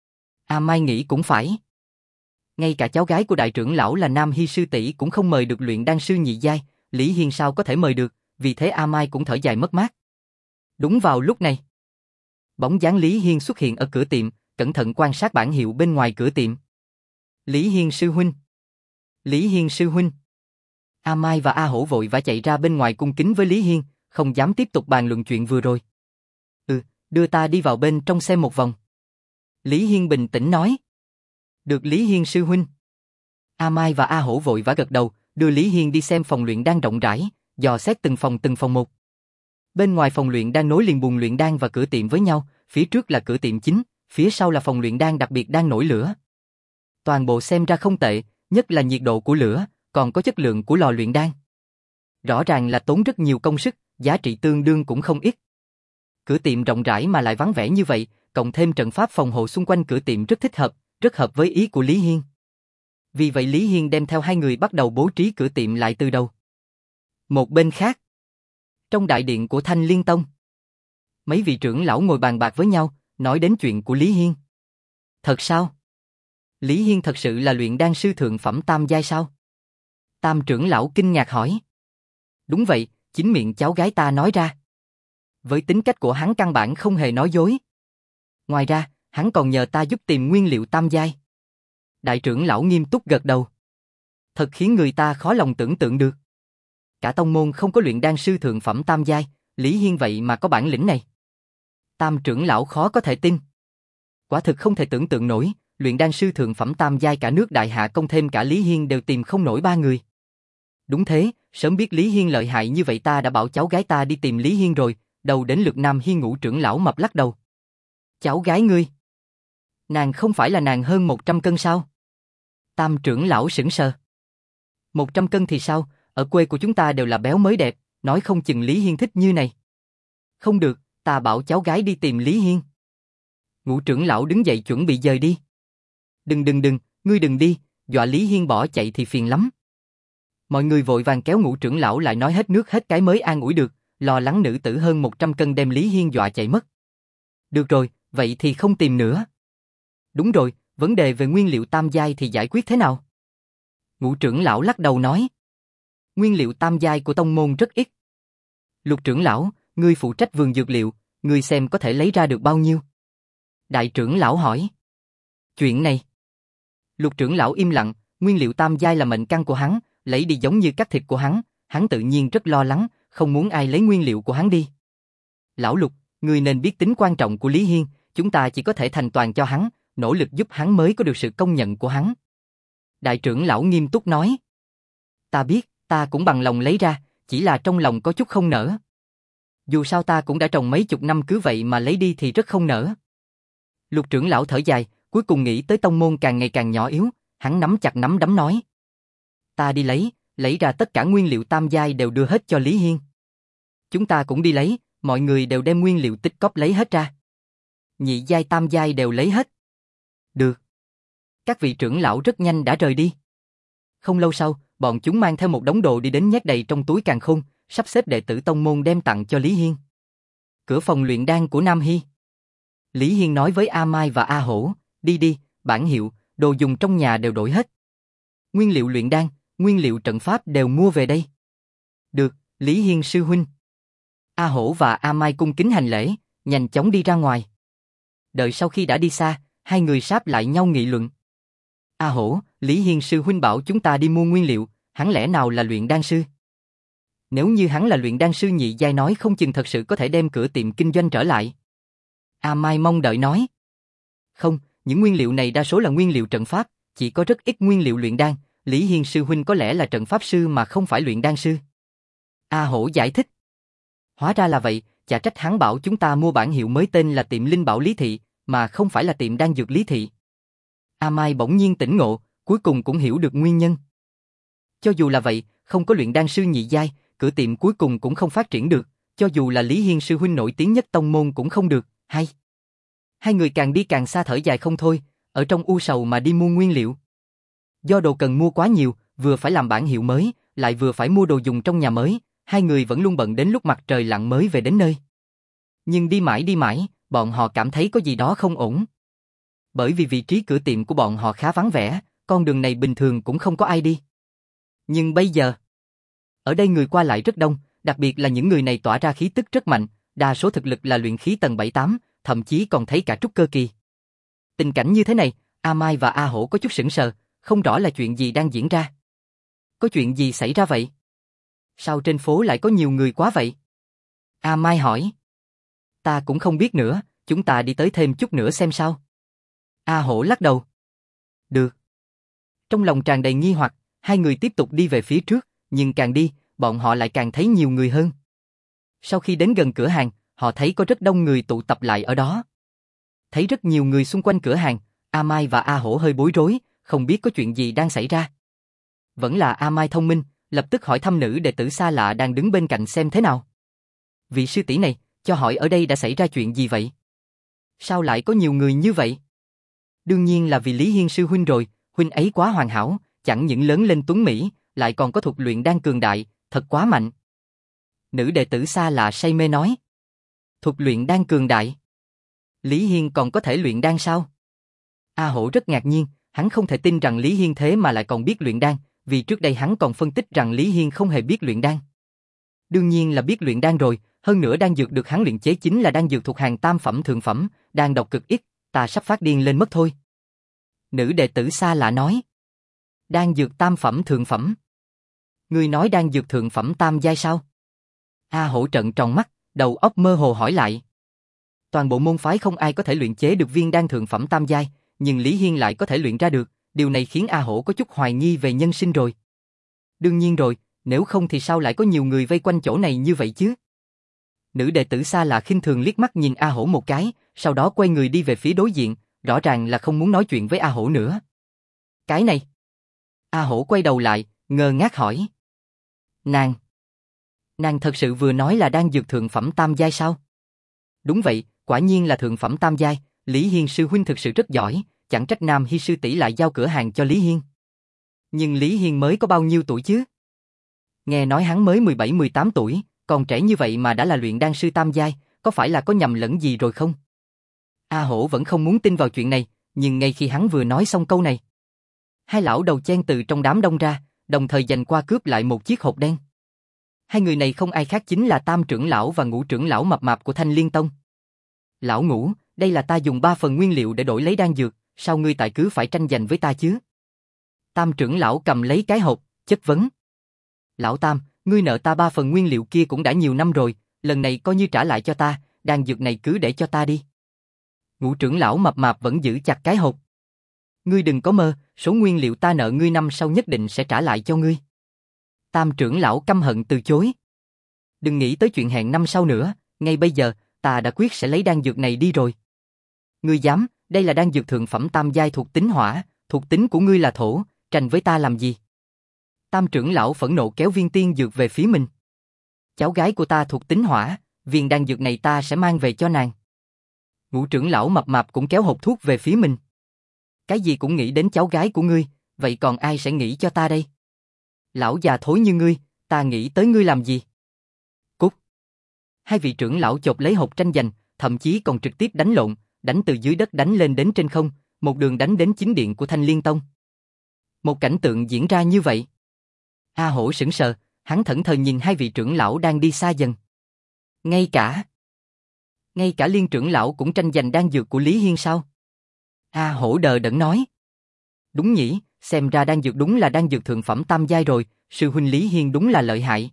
A Mai nghĩ cũng phải. Ngay cả cháu gái của đại trưởng lão là Nam Hy sư tỷ cũng không mời được luyện đan sư nhị giai, Lý Hiên sao có thể mời được, vì thế A Mai cũng thở dài mất mát. Đúng vào lúc này, bóng dáng Lý Hiên xuất hiện ở cửa tiệm, cẩn thận quan sát bảng hiệu bên ngoài cửa tiệm. Lý Hiên sư huynh. Lý Hiên sư huynh. A Mai và A Hổ vội vã chạy ra bên ngoài cung kính với Lý Hiên, không dám tiếp tục bàn luận chuyện vừa rồi. Ừ, đưa ta đi vào bên trong xem một vòng. Lý Hiên bình tĩnh nói. Được Lý Hiên sư huynh. A Mai và A Hổ vội vã gật đầu, đưa Lý Hiên đi xem phòng luyện đan rộng rãi, dò xét từng phòng từng phòng một. Bên ngoài phòng luyện đan nối liền buồng luyện đan và cửa tiệm với nhau, phía trước là cửa tiệm chính, phía sau là phòng luyện đan đặc biệt đang nổi lửa. Toàn bộ xem ra không tệ, nhất là nhiệt độ của lửa, còn có chất lượng của lò luyện đan. Rõ ràng là tốn rất nhiều công sức, giá trị tương đương cũng không ít. Cửa tiệm rộng rãi mà lại vắng vẻ như vậy, cộng thêm trận pháp phòng hộ xung quanh cửa tiệm rất thích hợp, rất hợp với ý của Lý Hiên. Vì vậy Lý Hiên đem theo hai người bắt đầu bố trí cửa tiệm lại từ đầu. Một bên khác, trong đại điện của Thanh Liên Tông, mấy vị trưởng lão ngồi bàn bạc với nhau, nói đến chuyện của Lý Hiên. Thật sao? Lý Hiên thật sự là luyện đan sư thượng phẩm tam giai sao? Tam trưởng lão kinh ngạc hỏi. Đúng vậy, chính miệng cháu gái ta nói ra. Với tính cách của hắn căn bản không hề nói dối. Ngoài ra, hắn còn nhờ ta giúp tìm nguyên liệu tam giai. Đại trưởng lão nghiêm túc gật đầu. Thật khiến người ta khó lòng tưởng tượng được. Cả tông môn không có luyện đan sư thượng phẩm tam giai, Lý Hiên vậy mà có bản lĩnh này. Tam trưởng lão khó có thể tin. Quả thực không thể tưởng tượng nổi, luyện đan sư thượng phẩm tam giai cả nước Đại Hạ Công thêm cả Lý Hiên đều tìm không nổi ba người. Đúng thế, sớm biết Lý Hiên lợi hại như vậy ta đã bảo cháu gái ta đi tìm Lý Hiên rồi, đầu đến lượt Nam Hiên Ngũ trưởng lão mập lắc đầu. Cháu gái ngươi? Nàng không phải là nàng hơn một trăm cân sao? Tam trưởng lão sững sờ. một trăm cân thì sao, ở quê của chúng ta đều là béo mới đẹp, nói không chừng Lý Hiên thích như này. Không được, ta bảo cháu gái đi tìm Lý Hiên. Ngũ trưởng lão đứng dậy chuẩn bị dời đi. Đừng đừng đừng, ngươi đừng đi, dọa Lý Hiên bỏ chạy thì phiền lắm. Mọi người vội vàng kéo Ngũ trưởng lão lại nói hết nước hết cái mới an ủi được, lo lắng nữ tử hơn một trăm cân đem Lý Hiên dọa chạy mất. Được rồi, vậy thì không tìm nữa. Đúng rồi, vấn đề về nguyên liệu tam giai thì giải quyết thế nào? Ngũ trưởng lão lắc đầu nói. Nguyên liệu tam giai của tông môn rất ít. Lục trưởng lão, ngươi phụ trách vườn dược liệu, ngươi xem có thể lấy ra được bao nhiêu? Đại trưởng lão hỏi. Chuyện này. Lục trưởng lão im lặng, nguyên liệu tam giai là mệnh căn của hắn, lấy đi giống như cắt thịt của hắn, hắn tự nhiên rất lo lắng, không muốn ai lấy nguyên liệu của hắn đi. Lão Lục, ngươi nên biết tính quan trọng của Lý Hiên, chúng ta chỉ có thể thành toàn cho hắn, nỗ lực giúp hắn mới có được sự công nhận của hắn. Đại trưởng lão nghiêm túc nói. Ta biết, ta cũng bằng lòng lấy ra, chỉ là trong lòng có chút không nỡ. Dù sao ta cũng đã trồng mấy chục năm cứ vậy mà lấy đi thì rất không nỡ. Lục trưởng lão thở dài, cuối cùng nghĩ tới tông môn càng ngày càng nhỏ yếu, hắn nắm chặt nắm đấm nói. Ta đi lấy, lấy ra tất cả nguyên liệu tam giai đều đưa hết cho Lý Hiên. Chúng ta cũng đi lấy, mọi người đều đem nguyên liệu tích cóp lấy hết ra. Nhị giai tam giai đều lấy hết. Được. Các vị trưởng lão rất nhanh đã rời đi. Không lâu sau, bọn chúng mang theo một đống đồ đi đến nhét đầy trong túi càn khôn, sắp xếp đệ tử tông môn đem tặng cho Lý Hiên. Cửa phòng luyện đan của Nam Hy. Lý Hiên nói với A Mai và A Hổ, đi đi, bản hiệu, đồ dùng trong nhà đều đổi hết. Nguyên liệu luyện đan, nguyên liệu trận pháp đều mua về đây. Được, Lý Hiên sư huynh. A Hổ và A Mai cung kính hành lễ, nhanh chóng đi ra ngoài. Đợi sau khi đã đi xa, hai người sáp lại nhau nghị luận. A Hổ, Lý Hiên sư huynh bảo chúng ta đi mua nguyên liệu, hắn lẽ nào là luyện đan sư? Nếu như hắn là luyện đan sư nhị giai nói không chừng thật sự có thể đem cửa tiệm kinh doanh trở lại. A Mai mong đợi nói. Không, những nguyên liệu này đa số là nguyên liệu trận pháp, chỉ có rất ít nguyên liệu luyện đan, Lý Hiên sư huynh có lẽ là trận pháp sư mà không phải luyện đan sư. A Hổ giải thích. Hóa ra là vậy, chả trách hắn bảo chúng ta mua bản hiệu mới tên là tiệm Linh Bảo Lý Thị, mà không phải là tiệm đan dược Lý Thị. A Mai bỗng nhiên tỉnh ngộ, cuối cùng cũng hiểu được nguyên nhân. Cho dù là vậy, không có luyện đan sư nhị giai, cửa tiệm cuối cùng cũng không phát triển được, cho dù là Lý Hiên sư huynh nổi tiếng nhất tông môn cũng không được, hay. Hai người càng đi càng xa thở dài không thôi, ở trong u sầu mà đi mua nguyên liệu. Do đồ cần mua quá nhiều, vừa phải làm bản hiệu mới, lại vừa phải mua đồ dùng trong nhà mới, hai người vẫn luôn bận đến lúc mặt trời lặn mới về đến nơi. Nhưng đi mãi đi mãi, bọn họ cảm thấy có gì đó không ổn. Bởi vì vị trí cửa tiệm của bọn họ khá vắng vẻ, con đường này bình thường cũng không có ai đi. Nhưng bây giờ, ở đây người qua lại rất đông, đặc biệt là những người này tỏa ra khí tức rất mạnh, đa số thực lực là luyện khí tầng bảy tám, thậm chí còn thấy cả trúc cơ kỳ. Tình cảnh như thế này, A Mai và A Hổ có chút sững sờ, không rõ là chuyện gì đang diễn ra. Có chuyện gì xảy ra vậy? Sao trên phố lại có nhiều người quá vậy? A Mai hỏi. Ta cũng không biết nữa, chúng ta đi tới thêm chút nữa xem sao. A Hổ lắc đầu. Được. Trong lòng tràn đầy nghi hoặc, hai người tiếp tục đi về phía trước, nhưng càng đi, bọn họ lại càng thấy nhiều người hơn. Sau khi đến gần cửa hàng, họ thấy có rất đông người tụ tập lại ở đó. Thấy rất nhiều người xung quanh cửa hàng, A Mai và A Hổ hơi bối rối, không biết có chuyện gì đang xảy ra. Vẫn là A Mai thông minh, lập tức hỏi thăm nữ đệ tử xa lạ đang đứng bên cạnh xem thế nào. Vị sư tỷ này, cho hỏi ở đây đã xảy ra chuyện gì vậy? Sao lại có nhiều người như vậy? Đương nhiên là vì Lý Hiên sư huynh rồi, huynh ấy quá hoàn hảo, chẳng những lớn lên tuấn mỹ, lại còn có thuật luyện đan cường đại, thật quá mạnh. Nữ đệ tử xa lạ say mê nói. Thuật luyện đan cường đại? Lý Hiên còn có thể luyện đan sao? A Hổ rất ngạc nhiên, hắn không thể tin rằng Lý Hiên thế mà lại còn biết luyện đan, vì trước đây hắn còn phân tích rằng Lý Hiên không hề biết luyện đan. Đương nhiên là biết luyện đan rồi, hơn nữa đan dược được hắn luyện chế chính là đan dược thuộc hàng tam phẩm thượng phẩm, đan độc cực ít, ta sắp phát điên lên mất thôi. Nữ đệ tử xa lạ nói. Đan dược tam phẩm thượng phẩm? Ngươi nói đan dược thượng phẩm tam giai sao? A Hổ trợn tròn mắt, đầu óc mơ hồ hỏi lại. Toàn bộ môn phái không ai có thể luyện chế được viên đan thượng phẩm tam giai, nhưng Lý Hiên lại có thể luyện ra được, điều này khiến A Hổ có chút hoài nghi về nhân sinh rồi. Đương nhiên rồi, nếu không thì sao lại có nhiều người vây quanh chỗ này như vậy chứ? Nữ đệ tử xa lạ khinh thường liếc mắt nhìn A Hổ một cái, sau đó quay người đi về phía đối diện, rõ ràng là không muốn nói chuyện với A Hổ nữa. Cái này? A Hổ quay đầu lại, ngơ ngác hỏi. Nàng? Nàng thật sự vừa nói là đan dược thượng phẩm tam giai sao? Đúng vậy, quả nhiên là thượng phẩm tam giai, Lý Hiên sư huynh thực sự rất giỏi, chẳng trách Nam Hi sư tỷ lại giao cửa hàng cho Lý Hiên. Nhưng Lý Hiên mới có bao nhiêu tuổi chứ? Nghe nói hắn mới mười bảy mười tám tuổi, còn trẻ như vậy mà đã là luyện đan sư tam giai, có phải là có nhầm lẫn gì rồi không? A Hổ vẫn không muốn tin vào chuyện này, nhưng ngay khi hắn vừa nói xong câu này, hai lão đầu chen từ trong đám đông ra, đồng thời giành qua cướp lại một chiếc hộp đen. Hai người này không ai khác chính là Tam trưởng lão và Ngũ trưởng lão mập mạp của Thanh Liên Tông. Lão Ngũ, đây là ta dùng ba phần nguyên liệu để đổi lấy đan dược, sao ngươi tại cứ phải tranh giành với ta chứ? Tam trưởng lão cầm lấy cái hộp, chất vấn. Lão Tam, ngươi nợ ta ba phần nguyên liệu kia cũng đã nhiều năm rồi, lần này coi như trả lại cho ta, đan dược này cứ để cho ta đi. Ngũ trưởng lão mập mạp vẫn giữ chặt cái hộp. Ngươi đừng có mơ, số nguyên liệu ta nợ ngươi năm sau nhất định sẽ trả lại cho ngươi. Tam trưởng lão căm hận từ chối. Đừng nghĩ tới chuyện hẹn năm sau nữa, ngay bây giờ, ta đã quyết sẽ lấy đan dược này đi rồi. Ngươi dám, đây là đan dược thượng phẩm tam giai thuộc tính hỏa, thuộc tính của ngươi là thổ, tranh với ta làm gì? Tam trưởng lão phẫn nộ kéo viên tiên dược về phía mình. Cháu gái của ta thuộc tính hỏa, viên đan dược này ta sẽ mang về cho nàng. Ngũ trưởng lão mập mạp cũng kéo hộp thuốc về phía mình. Cái gì cũng nghĩ đến cháu gái của ngươi, vậy còn ai sẽ nghĩ cho ta đây? Lão già thối như ngươi, ta nghĩ tới ngươi làm gì? Cút! Hai vị trưởng lão chộp lấy hộp tranh giành, thậm chí còn trực tiếp đánh lộn, đánh từ dưới đất đánh lên đến trên không, một đường đánh đến chính điện của Thanh Liên Tông. Một cảnh tượng diễn ra như vậy. A Hổ sững sờ, hắn thẫn thờ nhìn hai vị trưởng lão đang đi xa dần. Ngay cả... Ngay cả Liên trưởng lão cũng tranh giành đan dược của Lý Hiên sao? A Hổ đờ đẫn nói. Đúng nhỉ, xem ra đan dược đúng là đan dược thượng phẩm tam giai rồi, sư huynh Lý Hiên đúng là lợi hại.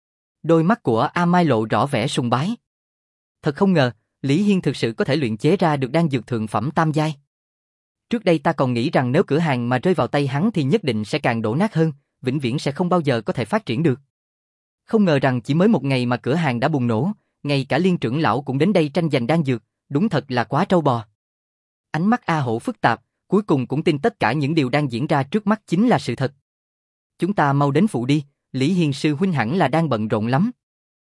Đôi mắt của A Mai lộ rõ vẻ sùng bái. Thật không ngờ, Lý Hiên thực sự có thể luyện chế ra được đan dược thượng phẩm tam giai. Trước đây ta còn nghĩ rằng nếu cửa hàng mà rơi vào tay hắn thì nhất định sẽ càng đổ nát hơn, vĩnh viễn sẽ không bao giờ có thể phát triển được. Không ngờ rằng chỉ mới một ngày mà cửa hàng đã bùng nổ, ngay cả Liên trưởng lão cũng đến đây tranh giành đan dược, đúng thật là quá trâu bò. Ánh mắt A Hổ phức tạp, cuối cùng cũng tin tất cả những điều đang diễn ra trước mắt chính là sự thật. Chúng ta mau đến phụ đi, Lý Hiên sư huynh hẳn là đang bận rộn lắm.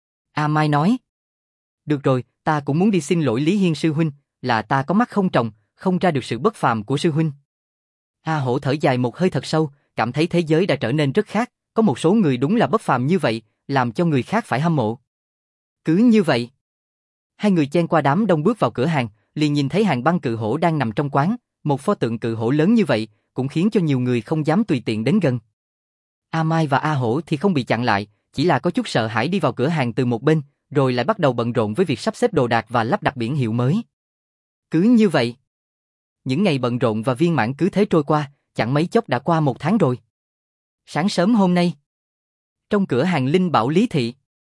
A Mai nói. Được rồi, ta cũng muốn đi xin lỗi Lý Hiên sư huynh, là ta có mắt không tròng, không ra được sự bất phàm của sư huynh. A Hổ thở dài một hơi thật sâu, cảm thấy thế giới đã trở nên rất khác, có một số người đúng là bất phàm như vậy, làm cho người khác phải hâm mộ. Cứ như vậy, hai người chen qua đám đông bước vào cửa hàng, liền nhìn thấy hàng băng cự hổ đang nằm trong quán, một pho tượng cự hổ lớn như vậy, cũng khiến cho nhiều người không dám tùy tiện đến gần. A Mai và A Hổ thì không bị chặn lại, chỉ là có chút sợ hãi đi vào cửa hàng từ một bên, rồi lại bắt đầu bận rộn với việc sắp xếp đồ đạc và lắp đặt biển hiệu mới. Cứ như vậy, những ngày bận rộn và viên mãn cứ thế trôi qua, chẳng mấy chốc đã qua một tháng rồi. Sáng sớm hôm nay, trong cửa hàng Linh Bảo Lý Thị,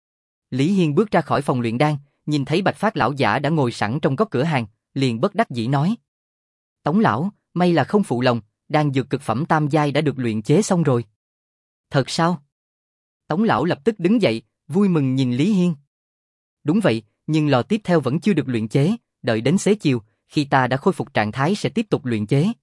Lý Hiên bước ra khỏi phòng luyện đan, nhìn thấy Bạch Phát lão giả đã ngồi sẵn trong góc cửa hàng, liền bất đắc dĩ nói: Tống lão, may là không phụ lòng, đan dược cực phẩm tam giai đã được luyện chế xong rồi. Thật sao? Tống lão lập tức đứng dậy, vui mừng nhìn Lý Hiên. Đúng vậy, nhưng lò tiếp theo vẫn chưa được luyện chế, đợi đến xế chiều, khi ta đã khôi phục trạng thái sẽ tiếp tục luyện chế.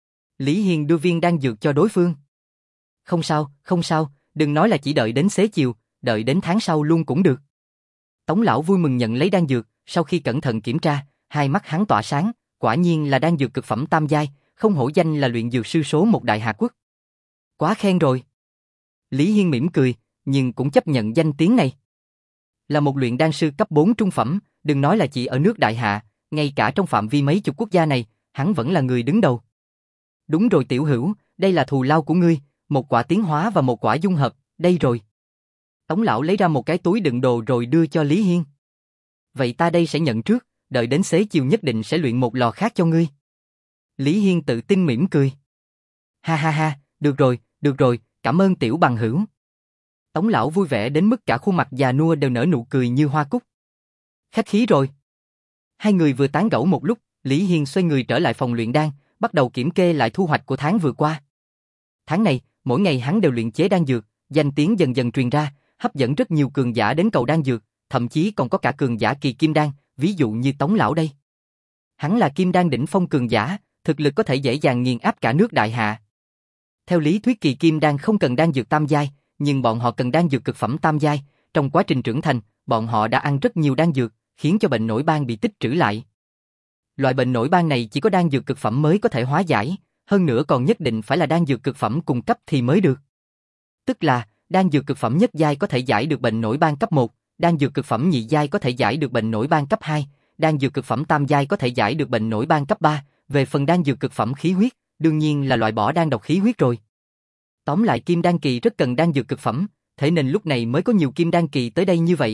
Lý Hiên đưa viên đan dược cho đối phương. Không sao, không sao, đừng nói là chỉ đợi đến xế chiều, đợi đến tháng sau luôn cũng được. Tống lão vui mừng nhận lấy đan dược, sau khi cẩn thận kiểm tra, hai mắt hắn tỏa sáng, quả nhiên là đan dược cực phẩm tam giai, không hổ danh là luyện dược sư số một Đại Hà Quốc. Quá khen rồi. Lý Hiên mỉm cười, nhưng cũng chấp nhận danh tiếng này. Là một luyện đan sư cấp bốn trung phẩm, đừng nói là chỉ ở nước Đại Hạ, ngay cả trong phạm vi mấy chục quốc gia này, hắn vẫn là người đứng đầu. Đúng rồi tiểu hữu, đây là thù lao của ngươi, một quả tiến hóa và một quả dung hợp, đây rồi. Tống lão lấy ra một cái túi đựng đồ rồi đưa cho Lý Hiên. Vậy ta đây sẽ nhận trước, đợi đến xế chiều nhất định sẽ luyện một lò khác cho ngươi. Lý Hiên tự tin mỉm cười. Ha ha ha, được rồi, được rồi, cảm ơn tiểu bằng hữu. Tống lão vui vẻ đến mức cả khuôn mặt già nua đều nở nụ cười như hoa cúc. Khách khí rồi. Hai người vừa tán gẫu một lúc, Lý Hiên xoay người trở lại phòng luyện đan, bắt đầu kiểm kê lại thu hoạch của tháng vừa qua. Tháng này, mỗi ngày hắn đều luyện chế đan dược, danh tiếng dần dần truyền ra, hấp dẫn rất nhiều cường giả đến cầu đan dược, thậm chí còn có cả cường giả kỳ kim đan, ví dụ như Tống lão đây. Hắn là kim đan đỉnh phong cường giả, thực lực có thể dễ dàng nghiền áp cả nước Đại Hạ. Theo lý thuyết kỳ kim đan không cần đan dược tam giai, nhưng bọn họ cần đan dược cực phẩm tam giai, trong quá trình trưởng thành, bọn họ đã ăn rất nhiều đan dược, khiến cho bệnh nổi ban bị tích trữ lại. Loại bệnh nổi ban này chỉ có đan dược cực phẩm mới có thể hóa giải, hơn nữa còn nhất định phải là đan dược cực phẩm cùng cấp thì mới được. Tức là, đan dược cực phẩm nhất giai có thể giải được bệnh nổi ban cấp một, đan dược cực phẩm nhị giai có thể giải được bệnh nổi ban cấp hai, đan dược cực phẩm tam giai có thể giải được bệnh nổi ban cấp ba, về phần đan dược cực phẩm khí huyết, đương nhiên là loại bỏ đan độc khí huyết rồi. Tóm lại kim đan kỳ rất cần đan dược cực phẩm, thế nên lúc này mới có nhiều kim đan kỳ tới đây như vậy.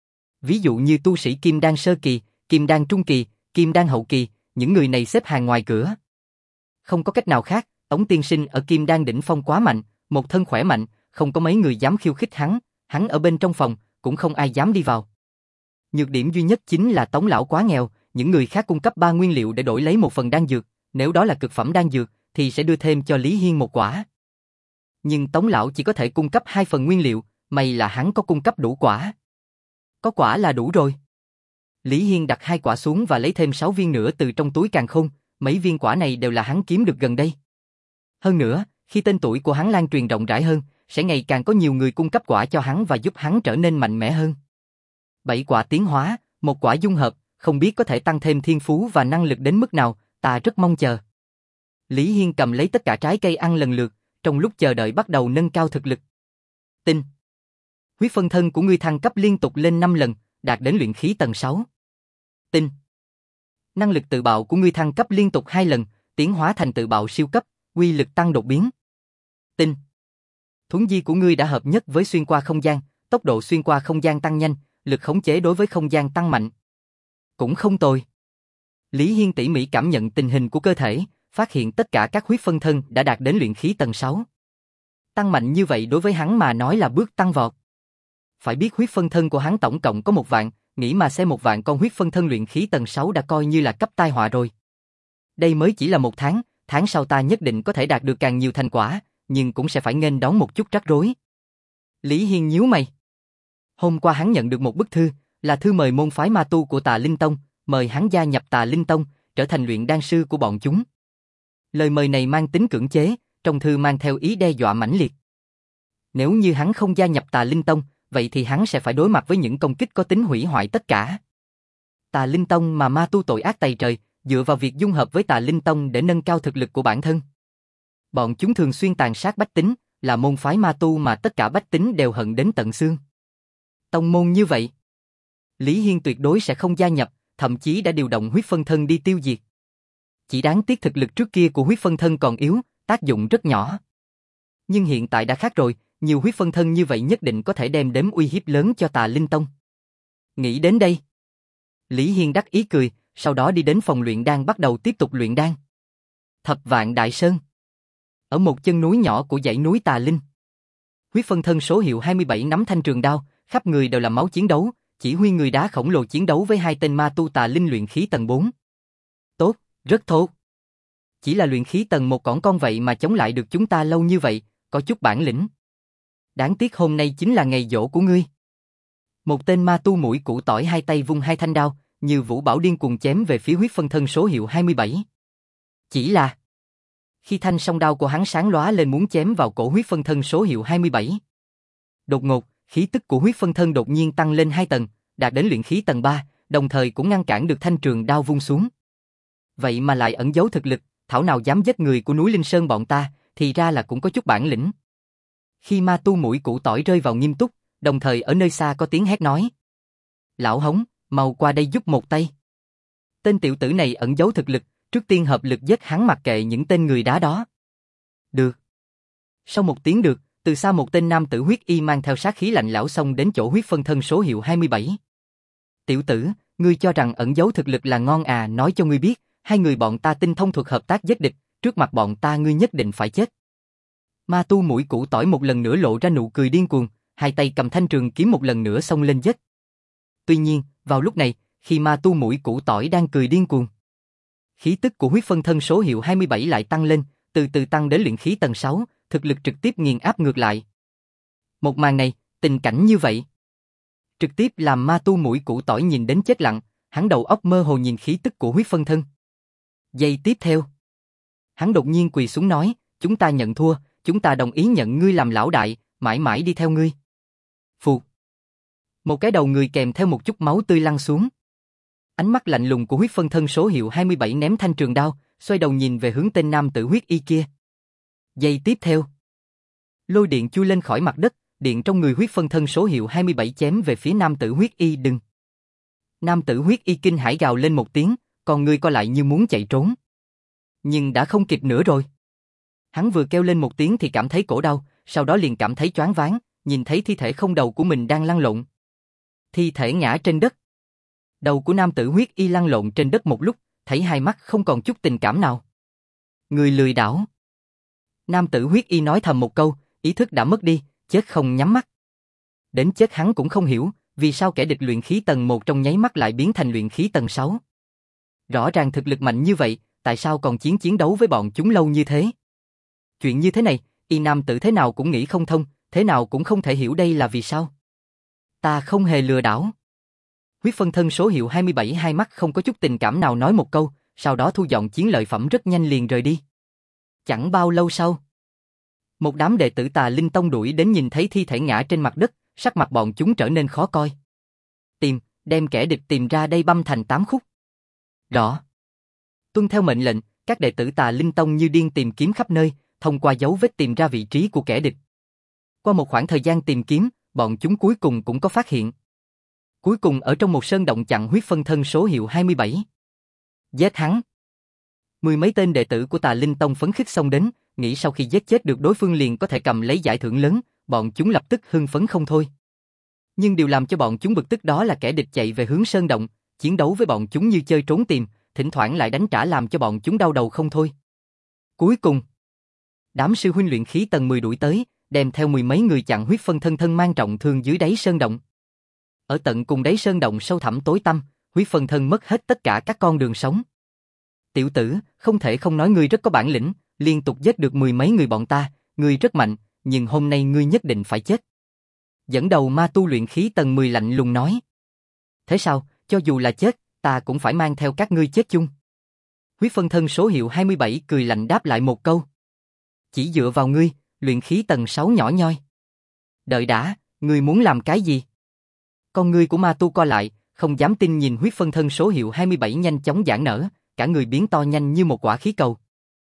Ví dụ như tu sĩ kim đan sơ kỳ, kim đan trung kỳ, kim đan hậu kỳ, những người này xếp hàng ngoài cửa. Không có cách nào khác, Tống tiên sinh ở kim đan đỉnh phong quá mạnh, một thân khỏe mạnh, không có mấy người dám khiêu khích hắn, hắn ở bên trong phòng, cũng không ai dám đi vào. Nhược điểm duy nhất chính là Tống lão quá nghèo, những người khác cung cấp ba nguyên liệu để đổi lấy một phần đan dược, nếu đó là cực phẩm đan dược, thì sẽ đưa thêm cho Lý Hiên một quả. Nhưng Tống lão chỉ có thể cung cấp hai phần nguyên liệu, may là hắn có cung cấp đủ quả. Có quả là đủ rồi. Lý Hiên đặt hai quả xuống và lấy thêm sáu viên nữa từ trong túi càn khôn, mấy viên quả này đều là hắn kiếm được gần đây. Hơn nữa, khi tên tuổi của hắn lan truyền rộng rãi hơn, sẽ ngày càng có nhiều người cung cấp quả cho hắn và giúp hắn trở nên mạnh mẽ hơn. Bảy quả tiến hóa, một quả dung hợp, không biết có thể tăng thêm thiên phú và năng lực đến mức nào, ta rất mong chờ. Lý Hiên cầm lấy tất cả trái cây ăn lần lượt, trong lúc chờ đợi bắt đầu nâng cao thực lực. Tinh. Huyết phân thân của ngươi thăng cấp liên tục lên năm lần, đạt đến luyện khí tầng sáu. Tinh. Năng lực tự bạo của ngươi thăng cấp liên tục hai lần, tiến hóa thành tự bạo siêu cấp, uy lực tăng đột biến. Tinh. Thuấn di của ngươi đã hợp nhất với xuyên qua không gian, tốc độ xuyên qua không gian tăng nhanh, lực khống chế đối với không gian tăng mạnh. Cũng không tồi. Lý Hiên tỉ mỉ cảm nhận tình hình của cơ thể, phát hiện tất cả các huyết phân thân đã đạt đến luyện khí tầng sáu. Tăng mạnh như vậy đối với hắn mà nói là bước tăng vọt. Phải biết huyết phân thân của hắn tổng cộng có một vạn, nghĩ mà xem một vạn con huyết phân thân luyện khí tầng sáu đã coi như là cấp tai họa rồi. Đây mới chỉ là một tháng, tháng sau ta nhất định có thể đạt được càng nhiều thành quả, nhưng cũng sẽ phải nghênh đón một chút rắc rối. Lý Hiên nhíu mày. Hôm qua hắn nhận được một bức thư, là thư mời môn phái ma tu của Tà Linh Tông, mời hắn gia nhập Tà Linh Tông, trở thành luyện đan sư của bọn chúng. Lời mời này mang tính cưỡng chế, trong thư mang theo ý đe dọa mãnh liệt. Nếu như hắn không gia nhập Tà Linh Tông, vậy thì hắn sẽ phải đối mặt với những công kích có tính hủy hoại tất cả. Tà Linh Tông mà ma tu tội ác tày trời, dựa vào việc dung hợp với Tà Linh Tông để nâng cao thực lực của bản thân. Bọn chúng thường xuyên tàn sát bách tính, là môn phái ma tu mà tất cả bách tính đều hận đến tận xương. Tông môn như vậy, Lý Hiên tuyệt đối sẽ không gia nhập, thậm chí đã điều động huyết phân thân đi tiêu diệt. Chỉ đáng tiếc thực lực trước kia của huyết phân thân còn yếu, tác dụng rất nhỏ. Nhưng hiện tại đã khác rồi, nhiều huyết phân thân như vậy nhất định có thể đem đến uy hiếp lớn cho Tà Linh Tông. Nghĩ đến đây, Lý Hiên đắc ý cười, sau đó đi đến phòng luyện đan bắt đầu tiếp tục luyện đan. Thập Vạn Đại Sơn. Ở một chân núi nhỏ của dãy núi Tà Linh, huyết phân thân số hiệu hai mươi bảy nắm thanh trường đao, khắp người đều là máu chiến đấu, chỉ huy người đá khổng lồ chiến đấu với hai tên ma tu Tà Linh luyện khí tầng bốn. Tốt, rất tốt. Chỉ là luyện khí tầng một cỏn con vậy mà chống lại được chúng ta lâu như vậy, có chút bản lĩnh. Đáng tiếc hôm nay chính là ngày giỗ của ngươi. Một tên ma tu mũi củ tỏi hai tay vung hai thanh đao, như vũ bão điên cuồng chém về phía huyết phân thân số hiệu hai mươi bảy. Chỉ là khi thanh song đao của hắn sáng lóa lên muốn chém vào cổ huyết phân thân số hiệu hai mươi bảy. Đột ngột, khí tức của huyết phân thân đột nhiên tăng lên hai tầng, đạt đến luyện khí tầng ba, đồng thời cũng ngăn cản được thanh trường đao vung xuống. Vậy mà lại ẩn giấu thực lực, thảo nào dám giết người của núi Linh Sơn bọn ta, thì ra là cũng có chút bản lĩnh. Khi ma tu mũi củ tỏi rơi vào nghiêm túc, đồng thời ở nơi xa có tiếng hét nói. Lão Hống, mau qua đây giúp một tay. Tên tiểu tử này ẩn giấu thực lực, trước tiên hợp lực giết hắn mặc kệ những tên người đá đó. Được. Sau một tiếng được, từ xa một tên nam tử huyết y mang theo sát khí lạnh lão xông đến chỗ huyết phân thân số hiệu hai mươi bảy. Tiểu tử, ngươi cho rằng ẩn giấu thực lực là ngon à, nói cho ngươi biết, hai người bọn ta tinh thông thuật hợp tác giết địch, trước mặt bọn ta ngươi nhất định phải chết. Ma tu mũi củ tỏi một lần nữa lộ ra nụ cười điên cuồng, hai tay cầm thanh trường kiếm một lần nữa xông lên giết. Tuy nhiên, vào lúc này, khi ma tu mũi củ tỏi đang cười điên cuồng, khí tức của huyết phân thân số hiệu hai mươi bảy lại tăng lên, từ từ tăng đến luyện khí tầng sáu, thực lực trực tiếp nghiền áp ngược lại. Một màn này, tình cảnh như vậy, trực tiếp làm ma tu mũi củ tỏi nhìn đến chết lặng, hắn đầu óc mơ hồ nhìn khí tức của huyết phân thân. Giây tiếp theo, hắn đột nhiên quỳ xuống nói, chúng ta nhận thua, chúng ta đồng ý nhận ngươi làm lão đại, mãi mãi đi theo ngươi. Phụt. Một cái đầu người kèm theo một chút máu tươi lăn xuống. Ánh mắt lạnh lùng của huyết phân thân số hiệu hai mươi bảy ném thanh trường đao, xoay đầu nhìn về hướng tên nam tử huyết y kia. Giây tiếp theo, lôi điện chui lên khỏi mặt đất, điện trong người huyết phân thân số hiệu hai mươi bảy chém về phía nam tử huyết y đừng. Nam tử huyết y kinh hãi gào lên một tiếng, còn người co lại như muốn chạy trốn. Nhưng đã không kịp nữa rồi. Hắn vừa kêu lên một tiếng thì cảm thấy cổ đau, sau đó liền cảm thấy choáng váng, nhìn thấy thi thể không đầu của mình đang lăn lộn. Thi thể ngã trên đất. Đầu của nam tử huyết y lăn lộn trên đất một lúc, thấy hai mắt không còn chút tình cảm nào. Người lười đảo. Nam tử huyết y nói thầm một câu, ý thức đã mất đi, chết không nhắm mắt. Đến chết hắn cũng không hiểu, vì sao kẻ địch luyện khí tầng một trong nháy mắt lại biến thành luyện khí tầng sáu. Rõ ràng thực lực mạnh như vậy, tại sao còn chiến chiến đấu với bọn chúng lâu như thế? Chuyện như thế này, y nam tử thế nào cũng nghĩ không thông, thế nào cũng không thể hiểu đây là vì sao. Ta không hề lừa đảo. Huyết phân thân số hiệu hai mươi bảy hai mắt không có chút tình cảm nào nói một câu, sau đó thu dọn chiến lợi phẩm rất nhanh liền rời đi. Chẳng bao lâu sau, một đám đệ tử Tà Linh Tông đuổi đến nhìn thấy thi thể ngã trên mặt đất, sắc mặt bọn chúng trở nên khó coi. Tìm, đem kẻ địch tìm ra đây băm thành tám khúc. Rõ. Tuân theo mệnh lệnh, các đệ tử Tà Linh Tông như điên tìm kiếm khắp nơi, thông qua dấu vết tìm ra vị trí của kẻ địch. Qua một khoảng thời gian tìm kiếm, bọn chúng cuối cùng cũng có phát hiện. Cuối cùng ở trong một sơn động chặn huyết phân thân số hiệu hai mươi bảy. Giết hắn. Mười mấy tên đệ tử của Tà Linh Tông phấn khích xông đến, nghĩ sau khi giết chết được đối phương liền có thể cầm lấy giải thưởng lớn, bọn chúng lập tức hưng phấn không thôi. Nhưng điều làm cho bọn chúng bực tức đó là kẻ địch chạy về hướng sơn động, chiến đấu với bọn chúng như chơi trốn tìm, thỉnh thoảng lại đánh trả làm cho bọn chúng đau đầu không thôi. Cuối cùng, đám sư huynh luyện khí tầng mười đuổi tới, đem theo mười mấy người chặn huyết phân thân thân mang trọng thương dưới đáy sơn động. Ở tận cùng đáy sơn động sâu thẳm tối tăm, huyết phân thân mất hết tất cả các con đường sống. Tiểu tử, không thể không nói ngươi rất có bản lĩnh, liên tục giết được mười mấy người bọn ta, ngươi rất mạnh, nhưng hôm nay ngươi nhất định phải chết. Dẫn đầu ma tu luyện khí tầng mười lạnh lùng nói. Thế sao, cho dù là chết, ta cũng phải mang theo các ngươi chết chung. Huyết phân thân số hiệu hai mươi bảy cười lạnh đáp lại một câu. Chỉ dựa vào ngươi, luyện khí tầng sáu nhỏ nhoi. Đợi đã, ngươi muốn làm cái gì? Con ngươi của ma tu co lại, không dám tin nhìn huyết phân thân số hiệu hai mươi bảy nhanh chóng giãn nở, cả người biến to nhanh như một quả khí cầu.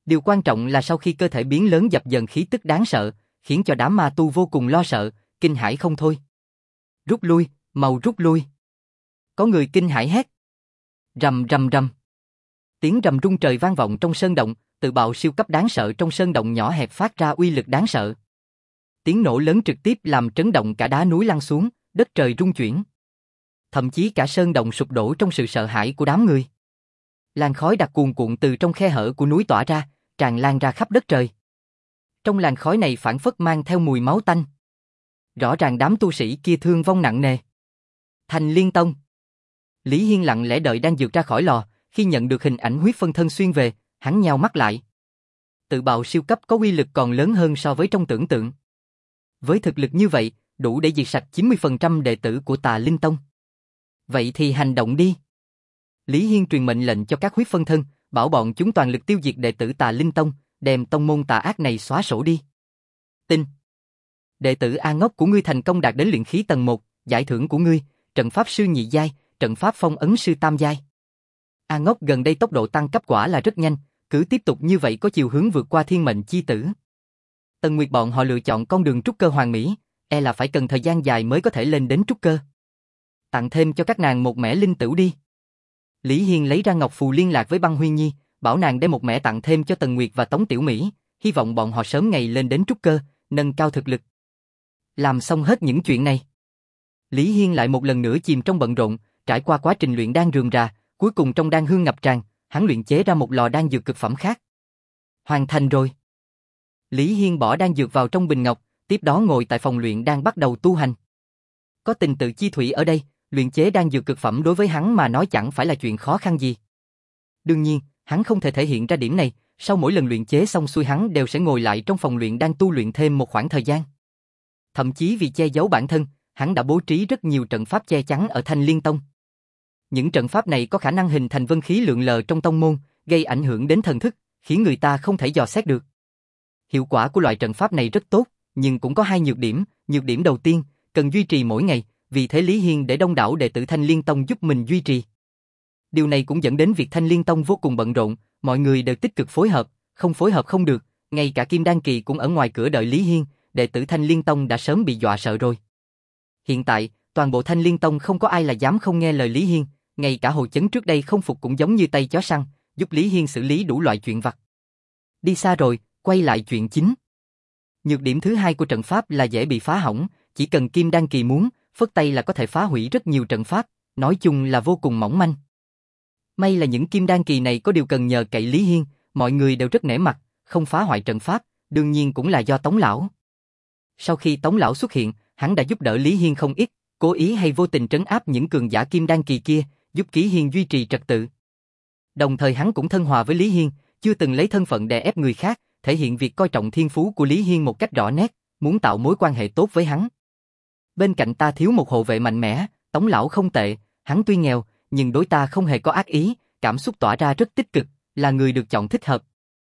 Điều quan trọng là sau khi cơ thể biến lớn dập dần khí tức đáng sợ, khiến cho đám ma tu vô cùng lo sợ, kinh hãi không thôi. Rút lui, mau rút lui. Có người kinh hãi hét. Rầm rầm rầm. Tiếng rầm rung trời vang vọng trong sơn động, tự bạo siêu cấp đáng sợ trong sơn động nhỏ hẹp phát ra uy lực đáng sợ. Tiếng nổ lớn trực tiếp làm chấn động cả đá núi lăn xuống, đất trời rung chuyển. Thậm chí cả sơn động sụp đổ trong sự sợ hãi của đám người. Làn khói đặc cuồn cuộn từ trong khe hở của núi tỏa ra, tràn lan ra khắp đất trời. Trong làn khói này phảng phất mang theo mùi máu tanh. Rõ ràng đám tu sĩ kia thương vong nặng nề. Thành Liên Tông. Lý Hiên lặng lẽ đợi đang dược ra khỏi lò, khi nhận được hình ảnh huyết phân thân xuyên về, hắn nheo mắt lại. Tự bạo siêu cấp có uy lực còn lớn hơn so với trong tưởng tượng. Với thực lực như vậy, đủ để diệt sạch chín mươi phần trăm đệ tử của Tà Linh Tông. Vậy thì hành động đi. Lý Hiên truyền mệnh lệnh cho các huyết phân thân, bảo bọn chúng toàn lực tiêu diệt đệ tử Tà Linh Tông, đem tông môn tà ác này xóa sổ đi. Tin. Đệ tử A Ngốc của ngươi thành công đạt đến luyện khí tầng một, giải thưởng của ngươi, trận pháp sư nhị giai, trận pháp phong ấn sư tam giai. A Ngốc gần đây tốc độ tăng cấp quả là rất nhanh, cứ tiếp tục như vậy có chiều hướng vượt qua thiên mệnh chi tử. Tần Nguyệt bọn họ lựa chọn con đường trúc cơ hoàn mỹ, e là phải cần thời gian dài mới có thể lên đến trúc cơ. Tặng thêm cho các nàng một mẻ linh tửu đi. Lý Hiên lấy ra ngọc phù liên lạc với Băng Huyên Nhi, bảo nàng đem một mẻ tặng thêm cho Tần Nguyệt và Tống Tiểu Mỹ, hy vọng bọn họ sớm ngày lên đến trúc cơ, nâng cao thực lực. Làm xong hết những chuyện này, Lý Hiên lại một lần nữa chìm trong bận rộn, trải qua quá trình luyện đan rườm rà, cuối cùng trong đan hương ngập tràn, hắn luyện chế ra một lò đan dược cực phẩm khác. Hoàn thành rồi. Lý Hiên bỏ đan dược vào trong bình ngọc, tiếp đó ngồi tại phòng luyện đan bắt đầu tu hành. Có tình tự chi thủy ở đây, luyện chế đan dược cực phẩm đối với hắn mà nói chẳng phải là chuyện khó khăn gì. Đương nhiên, hắn không thể thể hiện ra điểm này, sau mỗi lần luyện chế xong xuôi hắn đều sẽ ngồi lại trong phòng luyện đan tu luyện thêm một khoảng thời gian. Thậm chí vì che giấu bản thân, hắn đã bố trí rất nhiều trận pháp che chắn ở Thanh Liên Tông. Những trận pháp này có khả năng hình thành vân khí lượn lờ trong tông môn, gây ảnh hưởng đến thần thức, khiến người ta không thể dò xét được. Hiệu quả của loại trận pháp này rất tốt, nhưng cũng có hai nhược điểm. Nhược điểm đầu tiên, cần duy trì mỗi ngày, vì thế Lý Hiên để đông đảo đệ tử Thanh Liên Tông giúp mình duy trì. Điều này cũng dẫn đến việc Thanh Liên Tông vô cùng bận rộn, mọi người đều tích cực phối hợp, không phối hợp không được, ngay cả Kim Đan Kỳ cũng ở ngoài cửa đợi Lý Hiên, đệ tử Thanh Liên Tông đã sớm bị dọa sợ rồi. Hiện tại, toàn bộ Thanh Liên Tông không có ai là dám không nghe lời Lý Hiên, ngay cả Hồ Chấn trước đây không phục cũng giống như tay chó săn, giúp Lý Hiên xử lý đủ loại chuyện vặt. Đi xa rồi, quay lại chuyện chính. Nhược điểm thứ hai của trận pháp là dễ bị phá hỏng, chỉ cần Kim Đan Kỳ muốn, phất tay là có thể phá hủy rất nhiều trận pháp, nói chung là vô cùng mỏng manh. May là những Kim Đan Kỳ này có điều cần nhờ cậy Lý Hiên, mọi người đều rất nể mặt, không phá hoại trận pháp, đương nhiên cũng là do Tống Lão. Sau khi Tống Lão xuất hiện, hắn đã giúp đỡ Lý Hiên không ít, cố ý hay vô tình trấn áp những cường giả Kim Đan Kỳ kia, giúp Kỷ Hiên duy trì trật tự. Đồng thời hắn cũng thân hòa với Lý Hiên, chưa từng lấy thân phận đè ép người khác, thể hiện việc coi trọng thiên phú của Lý Hiên một cách rõ nét, muốn tạo mối quan hệ tốt với hắn. Bên cạnh ta thiếu một hộ vệ mạnh mẽ, Tống Lão không tệ, hắn tuy nghèo, nhưng đối ta không hề có ác ý, cảm xúc tỏa ra rất tích cực, là người được chọn thích hợp.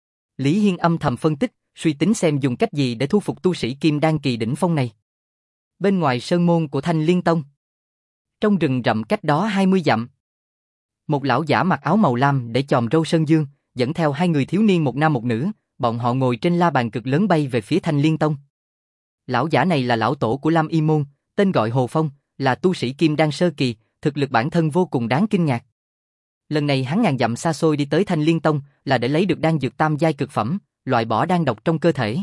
Lý Hiên âm thầm phân tích, suy tính xem dùng cách gì để thu phục tu sĩ Kim Đan Kỳ đỉnh phong này. Bên ngoài sơn môn của Thanh Liên Tông, trong rừng rậm cách đó hai mươi dặm, một lão giả mặc áo màu lam để chòm râu sơn dương, dẫn theo hai người thiếu niên một nam một nữ, bọn họ ngồi trên la bàn cực lớn bay về phía Thanh Liên Tông. Lão giả này là lão tổ của Lam Y Môn, tên gọi Hồ Phong, là tu sĩ Kim Đan sơ kỳ, thực lực bản thân vô cùng đáng kinh ngạc. Lần này hắn ngàn dặm xa xôi đi tới Thanh Liên Tông là để lấy được đan dược tam giai cực phẩm, loại bỏ đan độc trong cơ thể.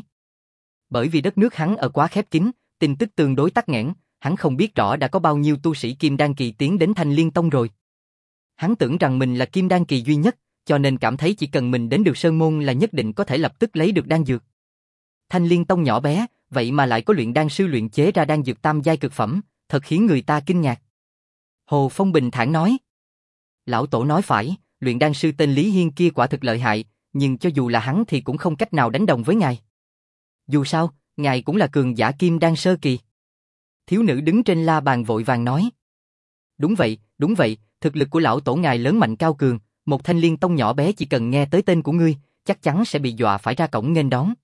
Bởi vì đất nước hắn ở quá khép kín, tin tức tương đối tắc nghẽn, hắn không biết rõ đã có bao nhiêu tu sĩ Kim Đan Kỳ tiến đến Thanh Liên Tông rồi. Hắn tưởng rằng mình là Kim Đan Kỳ duy nhất, cho nên cảm thấy chỉ cần mình đến được sơn môn là nhất định có thể lập tức lấy được đan dược. Thanh Liên Tông nhỏ bé, vậy mà lại có luyện đan sư luyện chế ra đan dược tam giai cực phẩm, thật khiến người ta kinh ngạc. Hồ Phong bình thản nói. Lão tổ nói phải, luyện đan sư tên Lý Hiên kia quả thực lợi hại, nhưng cho dù là hắn thì cũng không cách nào đánh đồng với ngài. Dù sao, ngài cũng là cường giả Kim Đan sơ kỳ. Thiếu nữ đứng trên la bàn vội vàng nói. Đúng vậy, đúng vậy, thực lực của lão tổ ngài lớn mạnh cao cường, một Thanh Liên Tông nhỏ bé chỉ cần nghe tới tên của ngươi, chắc chắn sẽ bị dọa phải ra cổng nghênh đón.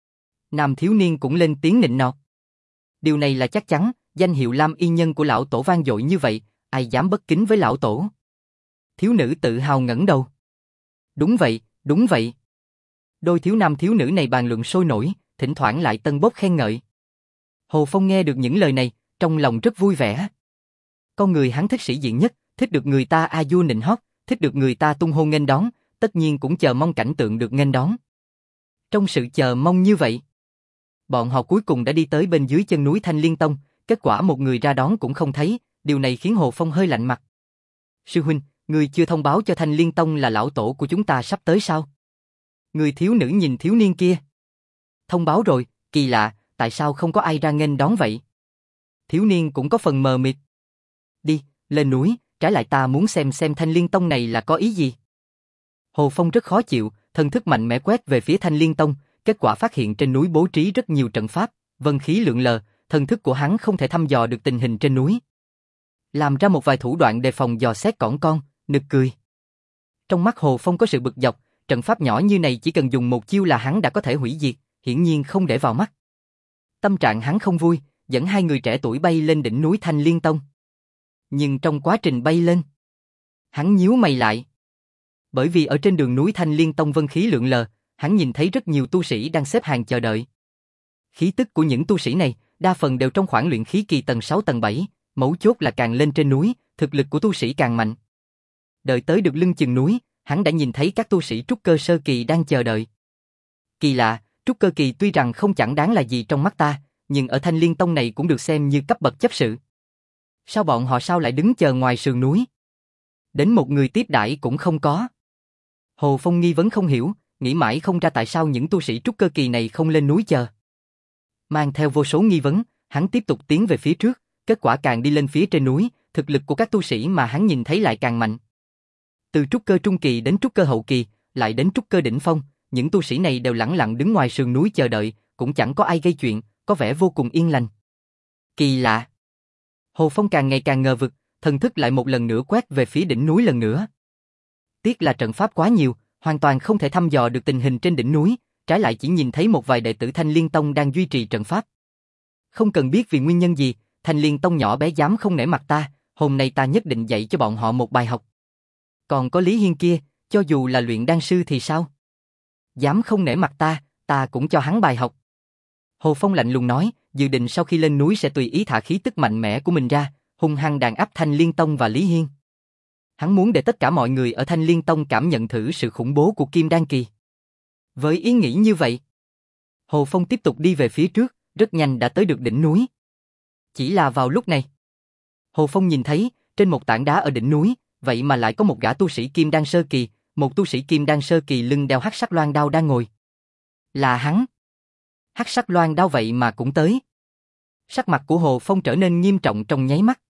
Nam thiếu niên cũng lên tiếng nịnh nọt. Điều này là chắc chắn, danh hiệu Lam Y Nhân của lão tổ vang dội như vậy, ai dám bất kính với lão tổ. Thiếu nữ tự hào ngẩng đầu. Đúng vậy, đúng vậy. Đôi thiếu nam thiếu nữ này bàn luận sôi nổi, thỉnh thoảng lại tân bốc khen ngợi. Hồ Phong nghe được những lời này, trong lòng rất vui vẻ. Con người hắn thích sĩ diện nhất, thích được người ta a du nịnh hót, thích được người ta tung hô nghênh đón, tất nhiên cũng chờ mong cảnh tượng được nghênh đón. Trong sự chờ mong như vậy, bọn họ cuối cùng đã đi tới bên dưới chân núi Thanh Liên Tông, kết quả một người ra đón cũng không thấy, điều này khiến Hồ Phong hơi lạnh mặt. Sư huynh, người chưa thông báo cho Thanh Liên Tông là lão tổ của chúng ta sắp tới sao? Người thiếu nữ nhìn thiếu niên kia. Thông báo rồi, kỳ lạ, tại sao không có ai ra nghênh đón vậy? Thiếu niên cũng có phần mờ mịt. Đi, lên núi, trái lại ta muốn xem xem Thanh Liên Tông này là có ý gì. Hồ Phong rất khó chịu, thần thức mạnh mẽ quét về phía Thanh Liên Tông, kết quả phát hiện trên núi bố trí rất nhiều trận pháp, vân khí lượn lờ, thần thức của hắn không thể thăm dò được tình hình trên núi. Làm ra một vài thủ đoạn đề phòng dò xét cỏn con, nực cười. Trong mắt Hồ Phong có sự bực dọc, trận pháp nhỏ như này chỉ cần dùng một chiêu là hắn đã có thể hủy diệt, hiển nhiên không để vào mắt. Tâm trạng hắn không vui, dẫn hai người trẻ tuổi bay lên đỉnh núi Thanh Liên Tông. Nhưng trong quá trình bay lên, hắn nhíu mày lại. Bởi vì ở trên đường núi Thanh Liên Tông vân khí lượn lờ, hắn nhìn thấy rất nhiều tu sĩ đang xếp hàng chờ đợi. Khí tức của những tu sĩ này, đa phần đều trong khoảng luyện khí kỳ tầng sáu tầng bảy, mấu chốt là càng lên trên núi, thực lực của tu sĩ càng mạnh. Đợi tới được lưng chừng núi, hắn đã nhìn thấy các tu sĩ trúc cơ sơ kỳ đang chờ đợi. Kỳ lạ, trúc cơ kỳ tuy rằng không chẳng đáng là gì trong mắt ta, nhưng ở Thanh Liên Tông này cũng được xem như cấp bậc chấp sự. Sao bọn họ sao lại đứng chờ ngoài sườn núi? Đến một người tiếp đãi cũng không có. Hồ Phong nghi vấn không hiểu, nghĩ mãi không ra tại sao những tu sĩ trúc cơ kỳ này không lên núi chờ. Mang theo vô số nghi vấn, hắn tiếp tục tiến về phía trước, kết quả càng đi lên phía trên núi, thực lực của các tu sĩ mà hắn nhìn thấy lại càng mạnh. Từ trúc cơ trung kỳ đến trúc cơ hậu kỳ, lại đến trúc cơ đỉnh phong, những tu sĩ này đều lẳng lặng đứng ngoài sườn núi chờ đợi, cũng chẳng có ai gây chuyện, có vẻ vô cùng yên lành. Kỳ lạ. Hồ Phong càng ngày càng ngờ vực, thần thức lại một lần nữa quét về phía đỉnh núi lần nữa. Tiếc là trận pháp quá nhiều, hoàn toàn không thể thăm dò được tình hình trên đỉnh núi, trái lại chỉ nhìn thấy một vài đệ tử Thanh Liên Tông đang duy trì trận pháp. Không cần biết vì nguyên nhân gì, Thanh Liên Tông nhỏ bé dám không nể mặt ta, hôm nay ta nhất định dạy cho bọn họ một bài học. Còn có Lý Hiên kia, cho dù là luyện đan sư thì sao? Dám không nể mặt ta, ta cũng cho hắn bài học. Hồ Phong lạnh lùng nói, dự định sau khi lên núi sẽ tùy ý thả khí tức mạnh mẽ của mình ra, hung hăng đàn áp Thanh Liên Tông và Lý Hiên. Hắn muốn để tất cả mọi người ở Thanh Liên Tông cảm nhận thử sự khủng bố của Kim Đan Kỳ. Với ý nghĩ như vậy, Hồ Phong tiếp tục đi về phía trước, rất nhanh đã tới được đỉnh núi. Chỉ là vào lúc này, Hồ Phong nhìn thấy, trên một tảng đá ở đỉnh núi, vậy mà lại có một gã tu sĩ Kim Đan Sơ Kỳ, một tu sĩ Kim Đan Sơ Kỳ lưng đeo hắc sắc loan đao đang ngồi. Là hắn. Hắc sắc loan đao vậy mà cũng tới. Sắc mặt của Hồ Phong trở nên nghiêm trọng trong nháy mắt.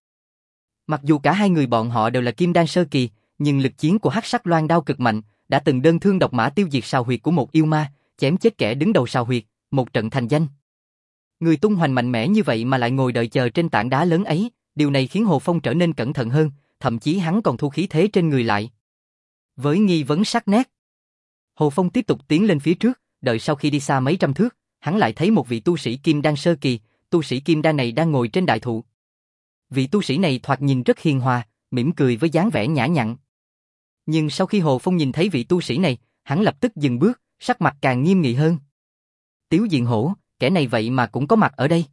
Mặc dù cả hai người bọn họ đều là Kim Đan Sơ Kỳ, nhưng lực chiến của hắc sắc loan đao cực mạnh, đã từng đơn thương độc mã tiêu diệt sào huyệt của một yêu ma, chém chết kẻ đứng đầu sào huyệt, một trận thành danh. Người tung hoành mạnh mẽ như vậy mà lại ngồi đợi chờ trên tảng đá lớn ấy, điều này khiến Hồ Phong trở nên cẩn thận hơn, thậm chí hắn còn thu khí thế trên người lại. Với nghi vấn sắc nét, Hồ Phong tiếp tục tiến lên phía trước, đợi sau khi đi xa mấy trăm thước, hắn lại thấy một vị tu sĩ Kim Đan Sơ Kỳ, tu sĩ Kim Đan này đang ngồi trên đại thụ. Vị tu sĩ này thoạt nhìn rất hiền hòa, mỉm cười với dáng vẻ nhã nhặn. Nhưng sau khi Hồ Phong nhìn thấy vị tu sĩ này, hắn lập tức dừng bước, sắc mặt càng nghiêm nghị hơn. Tiếu Diện Hổ, kẻ này vậy mà cũng có mặt ở đây.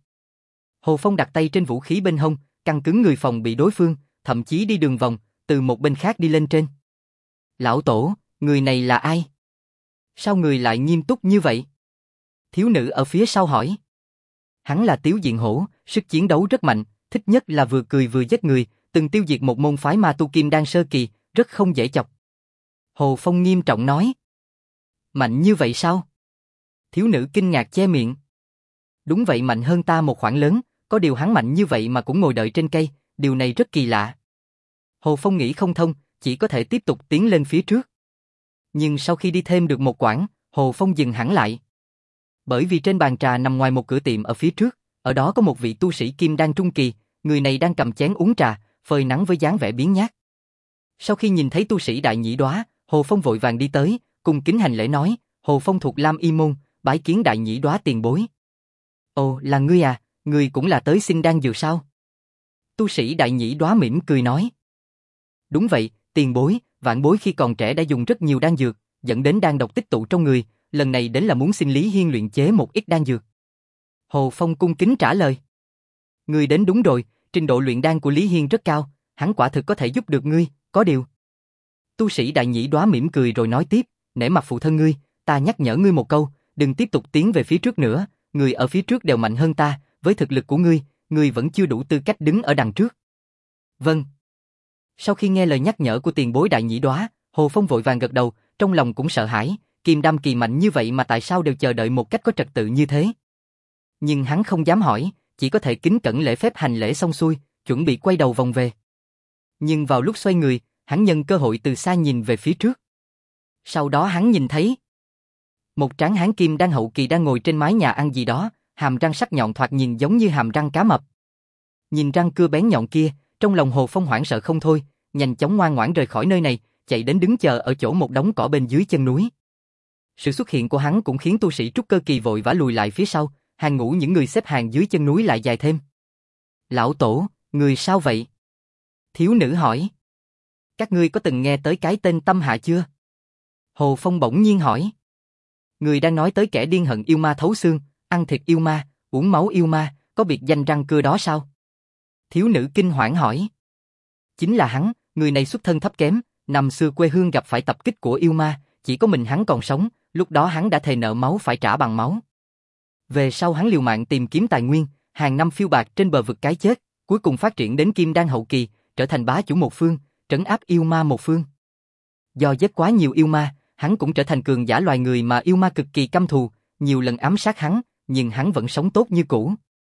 Hồ Phong đặt tay trên vũ khí bên hông, căng cứng người phòng bị đối phương, thậm chí đi đường vòng, từ một bên khác đi lên trên. Lão Tổ, người này là ai? Sao người lại nghiêm túc như vậy? Thiếu nữ ở phía sau hỏi. Hắn là Tiếu Diện Hổ, sức chiến đấu rất mạnh, thích nhất là vừa cười vừa giết người, từng tiêu diệt một môn phái ma tu Kim Đan Sơ Kỳ, rất không dễ chọc. Hồ Phong nghiêm trọng nói. Mạnh như vậy sao? Thiếu nữ kinh ngạc che miệng. Đúng vậy, mạnh hơn ta một khoảng lớn, có điều hắn mạnh như vậy mà cũng ngồi đợi trên cây, điều này rất kỳ lạ. Hồ Phong nghĩ không thông, chỉ có thể tiếp tục tiến lên phía trước. Nhưng sau khi đi thêm được một quãng, Hồ Phong dừng hẳn lại. Bởi vì trên bàn trà nằm ngoài một cửa tiệm ở phía trước, ở đó có một vị tu sĩ Kim Đan Trung Kỳ, người này đang cầm chén uống trà, phơi nắng với dáng vẻ biếng nhác. Sau khi nhìn thấy tu sĩ Đại Nhĩ Đóa, Hồ Phong vội vàng đi tới, cung kính hành lễ nói, Hồ Phong thuộc Lam Y Môn, bái kiến Đại Nhĩ Đóa tiền bối. Ồ, là ngươi à, ngươi cũng là tới xin đan dược sao? Tu sĩ Đại Nhĩ Đóa mỉm cười nói. Đúng vậy, tiền bối, vãn bối khi còn trẻ đã dùng rất nhiều đan dược, dẫn đến đan độc tích tụ trong người, lần này đến là muốn xin Lý Hiên luyện chế một ít đan dược. Hồ Phong cung kính trả lời. Ngươi đến đúng rồi, trình độ luyện đan của Lý Hiên rất cao, hắn quả thực có thể giúp được ngươi, có điều. Tu sĩ Đại Nhĩ Đóa mỉm cười rồi nói tiếp, nể mặt phụ thân ngươi, ta nhắc nhở ngươi một câu, đừng tiếp tục tiến về phía trước nữa, người ở phía trước đều mạnh hơn ta, với thực lực của ngươi, ngươi vẫn chưa đủ tư cách đứng ở đằng trước. Vâng. Sau khi nghe lời nhắc nhở của tiền bối Đại Nhĩ Đóa, Hồ Phong vội vàng gật đầu, trong lòng cũng sợ hãi, kim đam kỳ mạnh như vậy mà tại sao đều chờ đợi một cách có trật tự như thế. Nhưng hắn không dám hỏi, chỉ có thể kính cẩn lễ phép hành lễ xong xuôi, chuẩn bị quay đầu vòng về. Nhưng vào lúc xoay người, hắn nhân cơ hội từ xa nhìn về phía trước. Sau đó hắn nhìn thấy một tráng hán kim đan hậu kỳ đang ngồi trên mái nhà ăn gì đó, hàm răng sắc nhọn thoạt nhìn giống như hàm răng cá mập. Nhìn răng cưa bén nhọn kia, trong lòng Hồ Phong hoảng sợ không thôi, nhanh chóng ngoan ngoãn rời khỏi nơi này, chạy đến đứng chờ ở chỗ một đống cỏ bên dưới chân núi. Sự xuất hiện của hắn cũng khiến tu sĩ trúc cơ kỳ vội vã lùi lại phía sau, hàng ngũ những người xếp hàng dưới chân núi lại dài thêm. Lão tổ, người sao vậy? Thiếu nữ hỏi. Các ngươi có từng nghe tới cái tên Tâm Hạ chưa? Hồ Phong bỗng nhiên hỏi. Người đang nói tới kẻ điên hận yêu ma thấu xương, ăn thịt yêu ma, uống máu yêu ma, có biệt danh răng cưa đó sao? Thiếu nữ kinh hoảng hỏi. Chính là hắn, người này xuất thân thấp kém, năm xưa quê hương gặp phải tập kích của yêu ma, chỉ có mình hắn còn sống, lúc đó hắn đã thề nợ máu phải trả bằng máu. Về sau hắn liều mạng tìm kiếm tài nguyên, hàng năm phiêu bạt trên bờ vực cái chết, cuối cùng phát triển đến kim đan hậu kỳ, trở thành bá chủ một phương, trấn áp yêu ma một phương. Do giết quá nhiều yêu ma, hắn cũng trở thành cường giả loài người mà yêu ma cực kỳ căm thù, nhiều lần ám sát hắn, nhưng hắn vẫn sống tốt như cũ.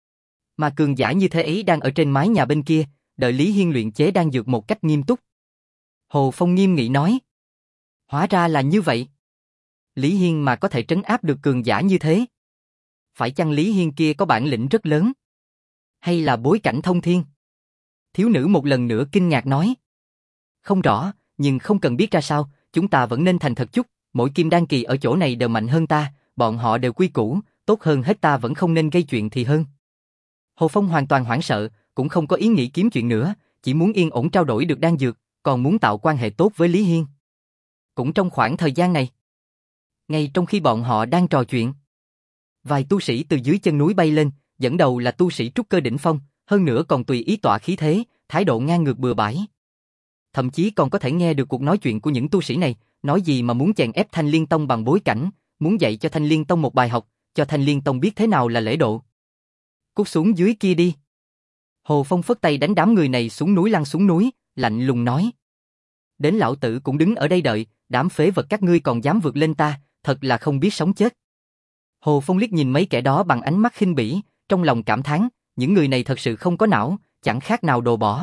Mà cường giả như thế ấy đang ở trên mái nhà bên kia, đợi Lý Hiên luyện chế đan dược một cách nghiêm túc. Hồ Phong nghiêm nghị nói. Hóa ra là như vậy. Lý Hiên mà có thể trấn áp được cường giả như thế. Phải chăng Lý Hiên kia có bản lĩnh rất lớn? Hay là bối cảnh thông thiên? Thiếu nữ một lần nữa kinh ngạc nói. Không rõ, nhưng không cần biết ra sao, chúng ta vẫn nên thành thật chút, mỗi kim đan kỳ ở chỗ này đều mạnh hơn ta, bọn họ đều quy củ, tốt hơn hết ta vẫn không nên gây chuyện thì hơn. Hồ Phong hoàn toàn hoảng sợ, cũng không có ý nghĩ kiếm chuyện nữa, chỉ muốn yên ổn trao đổi được đan dược, còn muốn tạo quan hệ tốt với Lý Hiên. Cũng trong khoảng thời gian này, ngay trong khi bọn họ đang trò chuyện, vài tu sĩ từ dưới chân núi bay lên, dẫn đầu là tu sĩ trúc cơ đỉnh phong, hơn nữa còn tùy ý tỏa khí thế, thái độ ngang ngược bừa bãi. Thậm chí còn có thể nghe được cuộc nói chuyện của những tu sĩ này, nói gì mà muốn chèn ép Thanh Liên Tông bằng bối cảnh, muốn dạy cho Thanh Liên Tông một bài học, cho Thanh Liên Tông biết thế nào là lễ độ. Cút xuống dưới kia đi. Hồ Phong phất tay đánh đám người này xuống núi lăn xuống núi, lạnh lùng nói. Đến lão tử cũng đứng ở đây đợi, đám phế vật các ngươi còn dám vượt lên ta, thật là không biết sống chết. Hồ Phong liếc nhìn mấy kẻ đó bằng ánh mắt khinh bỉ, trong lòng cảm thán, những người này thật sự không có não, chẳng khác nào đồ bỏ.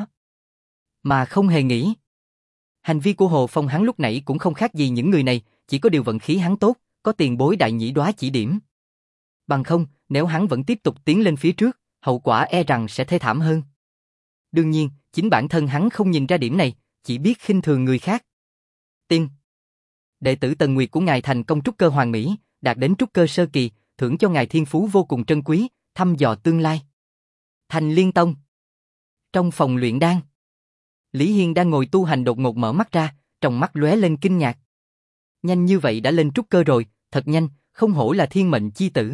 Mà không hề nghĩ. Hành vi của Hồ Phong hắn lúc nãy cũng không khác gì những người này, chỉ có điều vận khí hắn tốt, có tiền bối Đại Nhĩ Đóa chỉ điểm. Bằng không, nếu hắn vẫn tiếp tục tiến lên phía trước, hậu quả e rằng sẽ thê thảm hơn. Đương nhiên, chính bản thân hắn không nhìn ra điểm này, chỉ biết khinh thường người khác. Tiên. Đệ tử Tần Nguyệt của ngài thành công trúc cơ hoàn mỹ, đạt đến trúc cơ sơ kỳ, thưởng cho ngài thiên phú vô cùng trân quý, thăm dò tương lai. Thanh Liên Tông. Trong phòng luyện đan, Lý Hiên đang ngồi tu hành đột ngột mở mắt ra, trong mắt lóe lên kinh ngạc. Nhanh như vậy đã lên trúc cơ rồi, thật nhanh, không hổ là thiên mệnh chi tử.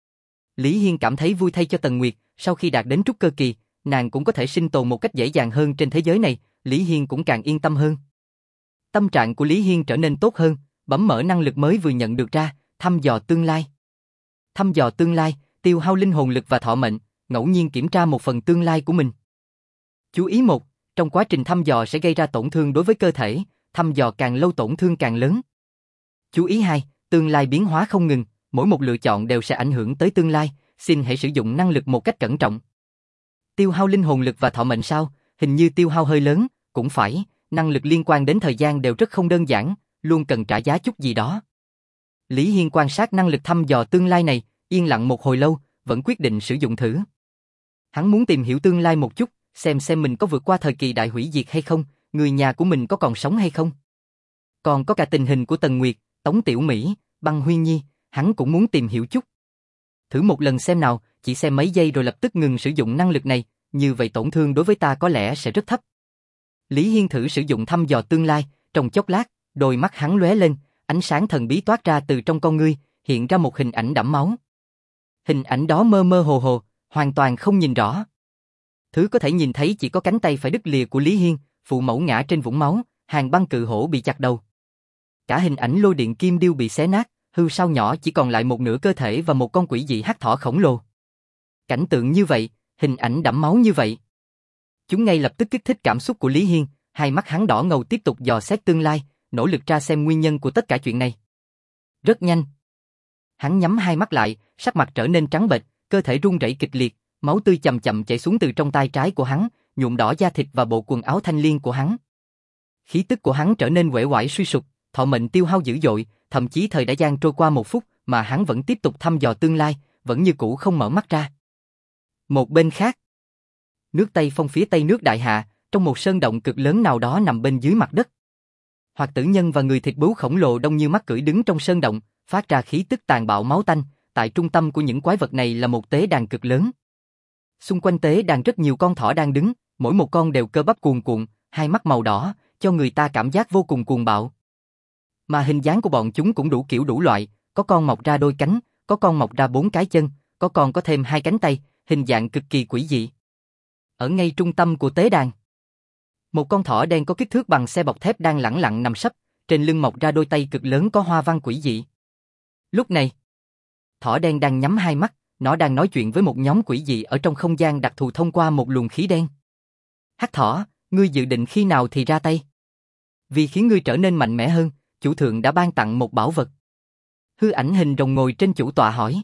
Lý Hiên cảm thấy vui thay cho Tần Nguyệt, sau khi đạt đến trúc cơ kỳ, nàng cũng có thể sinh tồn một cách dễ dàng hơn trên thế giới này, Lý Hiên cũng càng yên tâm hơn. Tâm trạng của Lý Hiên trở nên tốt hơn, bấm mở năng lực mới vừa nhận được ra, thăm dò tương lai. Thăm dò tương lai, tiêu hao linh hồn lực và thọ mệnh, ngẫu nhiên kiểm tra một phần tương lai của mình. Chú ý một, trong quá trình thăm dò sẽ gây ra tổn thương đối với cơ thể, thăm dò càng lâu tổn thương càng lớn. Chú ý hai, tương lai biến hóa không ngừng, mỗi một lựa chọn đều sẽ ảnh hưởng tới tương lai, xin hãy sử dụng năng lực một cách cẩn trọng. Tiêu hao linh hồn lực và thọ mệnh sao, hình như tiêu hao hơi lớn, cũng phải, năng lực liên quan đến thời gian đều rất không đơn giản, luôn cần trả giá chút gì đó. Lý Hiên quan sát năng lực thăm dò tương lai này, yên lặng một hồi lâu, vẫn quyết định sử dụng thử. Hắn muốn tìm hiểu tương lai một chút, xem xem mình có vượt qua thời kỳ đại hủy diệt hay không, người nhà của mình có còn sống hay không. Còn có cả tình hình của Tần Nguyệt, Tống Tiểu Mỹ, Băng Huyên Nhi, hắn cũng muốn tìm hiểu chút. Thử một lần xem nào, chỉ xem mấy giây rồi lập tức ngừng sử dụng năng lực này, như vậy tổn thương đối với ta có lẽ sẽ rất thấp. Lý Hiên thử sử dụng thăm dò tương lai, trong chốc lát, đôi mắt hắn lóe lên, Ánh sáng thần bí toát ra từ trong con ngươi, hiện ra một hình ảnh đẫm máu. Hình ảnh đó mơ mơ hồ hồ, hoàn toàn không nhìn rõ. Thứ có thể nhìn thấy chỉ có cánh tay phải đứt lìa của Lý Hiên, phụ mẫu ngã trên vũng máu, hàng băng cự hổ bị chặt đầu. Cả hình ảnh lôi điện kim điêu bị xé nát, hư sao nhỏ chỉ còn lại một nửa cơ thể và một con quỷ dị hắc thỏ khổng lồ. Cảnh tượng như vậy, hình ảnh đẫm máu như vậy. Chúng ngay lập tức kích thích cảm xúc của Lý Hiên, hai mắt hắn đỏ ngầu tiếp tục dò xét tương lai, nỗ lực tra xem nguyên nhân của tất cả chuyện này. Rất nhanh. Hắn nhắm hai mắt lại, sắc mặt trở nên trắng bệch, cơ thể run rẩy kịch liệt, máu tươi chậm chậm chảy xuống từ trong tay trái của hắn, nhuộm đỏ da thịt và bộ quần áo thanh liên của hắn. Khí tức của hắn trở nên uể oải suy sụp, thọ mệnh tiêu hao dữ dội, thậm chí thời đã gian trôi qua một phút mà hắn vẫn tiếp tục thăm dò tương lai, vẫn như cũ không mở mắt ra. Một bên khác, nước Tây Phong phía tây nước Đại Hạ, trong một sơn động cực lớn nào đó nằm bên dưới mặt đất. Hoạt tử nhân và người thịt bướu khổng lồ đông như mắt cưỡi đứng trong sơn động, phát ra khí tức tàn bạo máu tanh, tại trung tâm của những quái vật này là một tế đàn cực lớn. Xung quanh tế đàn rất nhiều con thỏ đang đứng, mỗi một con đều cơ bắp cuồn cuộn, hai mắt màu đỏ, cho người ta cảm giác vô cùng cuồng bạo. Mà hình dáng của bọn chúng cũng đủ kiểu đủ loại, có con mọc ra đôi cánh, có con mọc ra bốn cái chân, có con có thêm hai cánh tay, hình dạng cực kỳ quỷ dị. Ở ngay trung tâm của tế đàn, một con thỏ đen có kích thước bằng xe bọc thép đang lẳng lặng nằm sấp, trên lưng mọc ra đôi tay cực lớn có hoa văn quỷ dị. Lúc này, thỏ đen đang nhắm hai mắt, nó đang nói chuyện với một nhóm quỷ dị ở trong không gian đặc thù thông qua một luồng khí đen. Hắc thỏ, ngươi dự định khi nào thì ra tay? Vì khiến ngươi trở nên mạnh mẽ hơn, chủ thượng đã ban tặng một bảo vật. Hư ảnh hình rồng ngồi trên chủ tọa hỏi.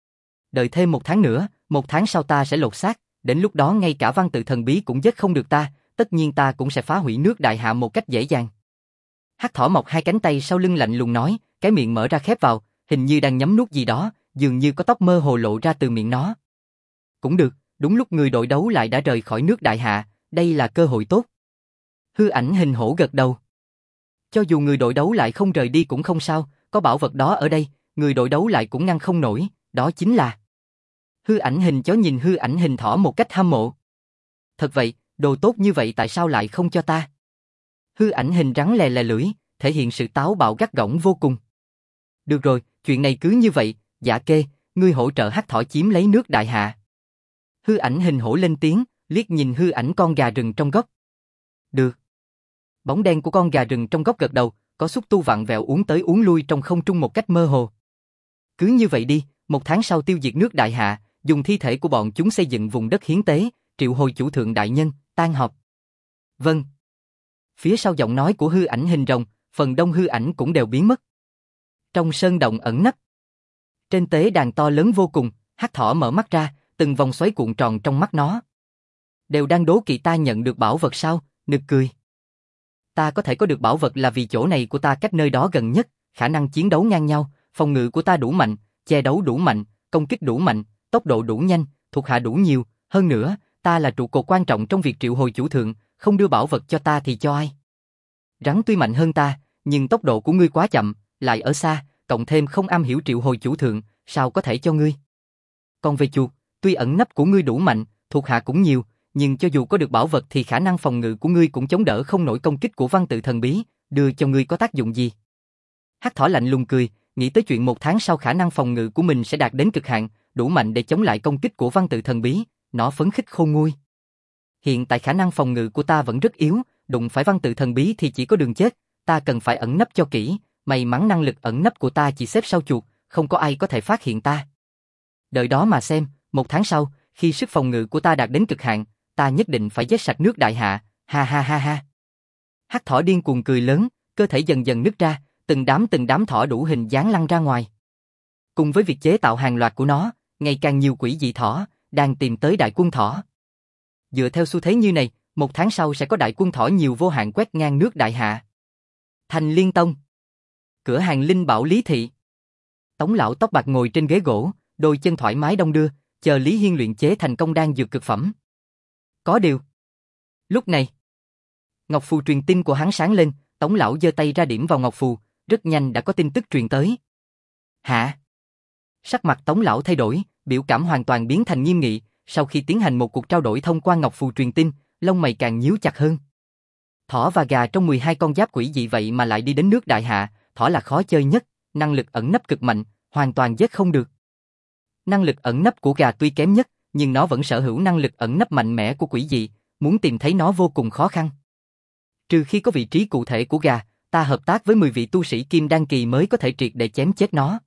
Đợi thêm một tháng nữa, một tháng sau ta sẽ lột xác, đến lúc đó ngay cả văn tự thần bí cũng giết không được ta, tất nhiên ta cũng sẽ phá hủy nước Đại Hạ một cách dễ dàng. Hắc thỏ mọc hai cánh tay sau lưng lạnh lùng nói, cái miệng mở ra khép vào, hình như đang nhấm nuốt gì đó, dường như có tóc mơ hồ lộ ra từ miệng nó. Cũng được, đúng lúc người đội đấu lại đã rời khỏi nước Đại Hạ, đây là cơ hội tốt. Hư ảnh hình hổ gật đầu. Cho dù người đội đấu lại không rời đi cũng không sao, có bảo vật đó ở đây, người đội đấu lại cũng ngăn không nổi, đó chính là... Hư ảnh hình chó nhìn hư ảnh hình thỏ một cách hâm mộ. Thật vậy, đồ tốt như vậy tại sao lại không cho ta? Hư ảnh hình rắn lè lè lưỡi, thể hiện sự táo bạo gắt gỏng vô cùng. Được rồi, chuyện này cứ như vậy, Dạ Kê, ngươi hỗ trợ hắc thỏ chiếm lấy nước Đại Hạ. Hư ảnh hình hổ lên tiếng, liếc nhìn hư ảnh con gà rừng trong góc. Được. Bóng đen của con gà rừng trong góc gật đầu, có xúc tu vặn vẹo uốn tới uốn lui trong không trung một cách mơ hồ. Cứ như vậy đi, một tháng sau tiêu diệt nước Đại Hạ, dùng thi thể của bọn chúng xây dựng vùng đất hiến tế, triệu hồi chủ thượng đại nhân, tan họp. Vâng. Phía sau giọng nói của hư ảnh hình rồng, phần đông hư ảnh cũng đều biến mất. Trong sơn động ẩn nấp, trên tế đàn to lớn vô cùng, hắc thỏ mở mắt ra, từng vòng xoáy cuộn tròn trong mắt nó. Đều đang đố kỵ ta nhận được bảo vật sao? Nực cười. Ta có thể có được bảo vật là vì chỗ này của ta cách nơi đó gần nhất, khả năng chiến đấu ngang nhau, phòng ngự của ta đủ mạnh, che đấu đủ mạnh, công kích đủ mạnh, tốc độ đủ nhanh, thuộc hạ đủ nhiều, hơn nữa, ta là trụ cột quan trọng trong việc triệu hồi chủ thượng, không đưa bảo vật cho ta thì cho ai? Rắn tuy mạnh hơn ta, nhưng tốc độ của ngươi quá chậm, lại ở xa, cộng thêm không am hiểu triệu hồi chủ thượng, sao có thể cho ngươi? Còn về chuột, tuy ẩn nấp của ngươi đủ mạnh, thuộc hạ cũng nhiều, nhưng cho dù có được bảo vật thì khả năng phòng ngự của ngươi cũng chống đỡ không nổi công kích của văn tự thần bí, đưa cho ngươi có tác dụng gì? Hắc thỏ lạnh lùng cười, nghĩ tới chuyện một tháng sau khả năng phòng ngự của mình sẽ đạt đến cực hạn, đủ mạnh để chống lại công kích của văn tự thần bí, nó phấn khích khôn nguôi. Hiện tại khả năng phòng ngự của ta vẫn rất yếu, đụng phải văn tự thần bí thì chỉ có đường chết, ta cần phải ẩn nấp cho kỹ, may mắn năng lực ẩn nấp của ta chỉ xếp sau chuột, không có ai có thể phát hiện ta. Đợi đó mà xem, một tháng sau, khi sức phòng ngự của ta đạt đến cực hạn, ta nhất định phải giết sạch nước Đại Hạ, ha ha ha ha. Hắc thỏ điên cuồng cười lớn, cơ thể dần dần nứt ra, từng đám từng đám thỏ đủ hình dáng lăn ra ngoài. Cùng với việc chế tạo hàng loạt của nó, ngày càng nhiều quỷ dị thỏ đang tìm tới đại quân thỏ. Dựa theo xu thế như này, một tháng sau sẽ có đại quân thỏ nhiều vô hạn quét ngang nước Đại Hạ. Thành Liên Tông, cửa hàng linh bảo Lý Thị. Tống lão tóc bạc ngồi trên ghế gỗ, đôi chân thoải mái đong đưa, chờ Lý Hiên luyện chế thành công đan dược cực phẩm. Có điều, lúc này, ngọc phù truyền tin của hắn sáng lên, Tống lão giơ tay ra điểm vào ngọc phù, rất nhanh đã có tin tức truyền tới. Hả? Sắc mặt Tống lão thay đổi, biểu cảm hoàn toàn biến thành nghiêm nghị, sau khi tiến hành một cuộc trao đổi thông qua ngọc phù truyền tin, lông mày càng nhíu chặt hơn. Thỏ và gà trong mười hai con giáp quỷ dị vậy mà lại đi đến nước Đại Hạ, thỏ là khó chơi nhất, năng lực ẩn nấp cực mạnh, hoàn toàn giết không được. Năng lực ẩn nấp của gà tuy kém nhất, nhưng nó vẫn sở hữu năng lực ẩn nấp mạnh mẽ của quỷ dị, muốn tìm thấy nó vô cùng khó khăn. Trừ khi có vị trí cụ thể của gà, ta hợp tác với mười vị tu sĩ kim đan kỳ mới có thể triệt để chém chết nó.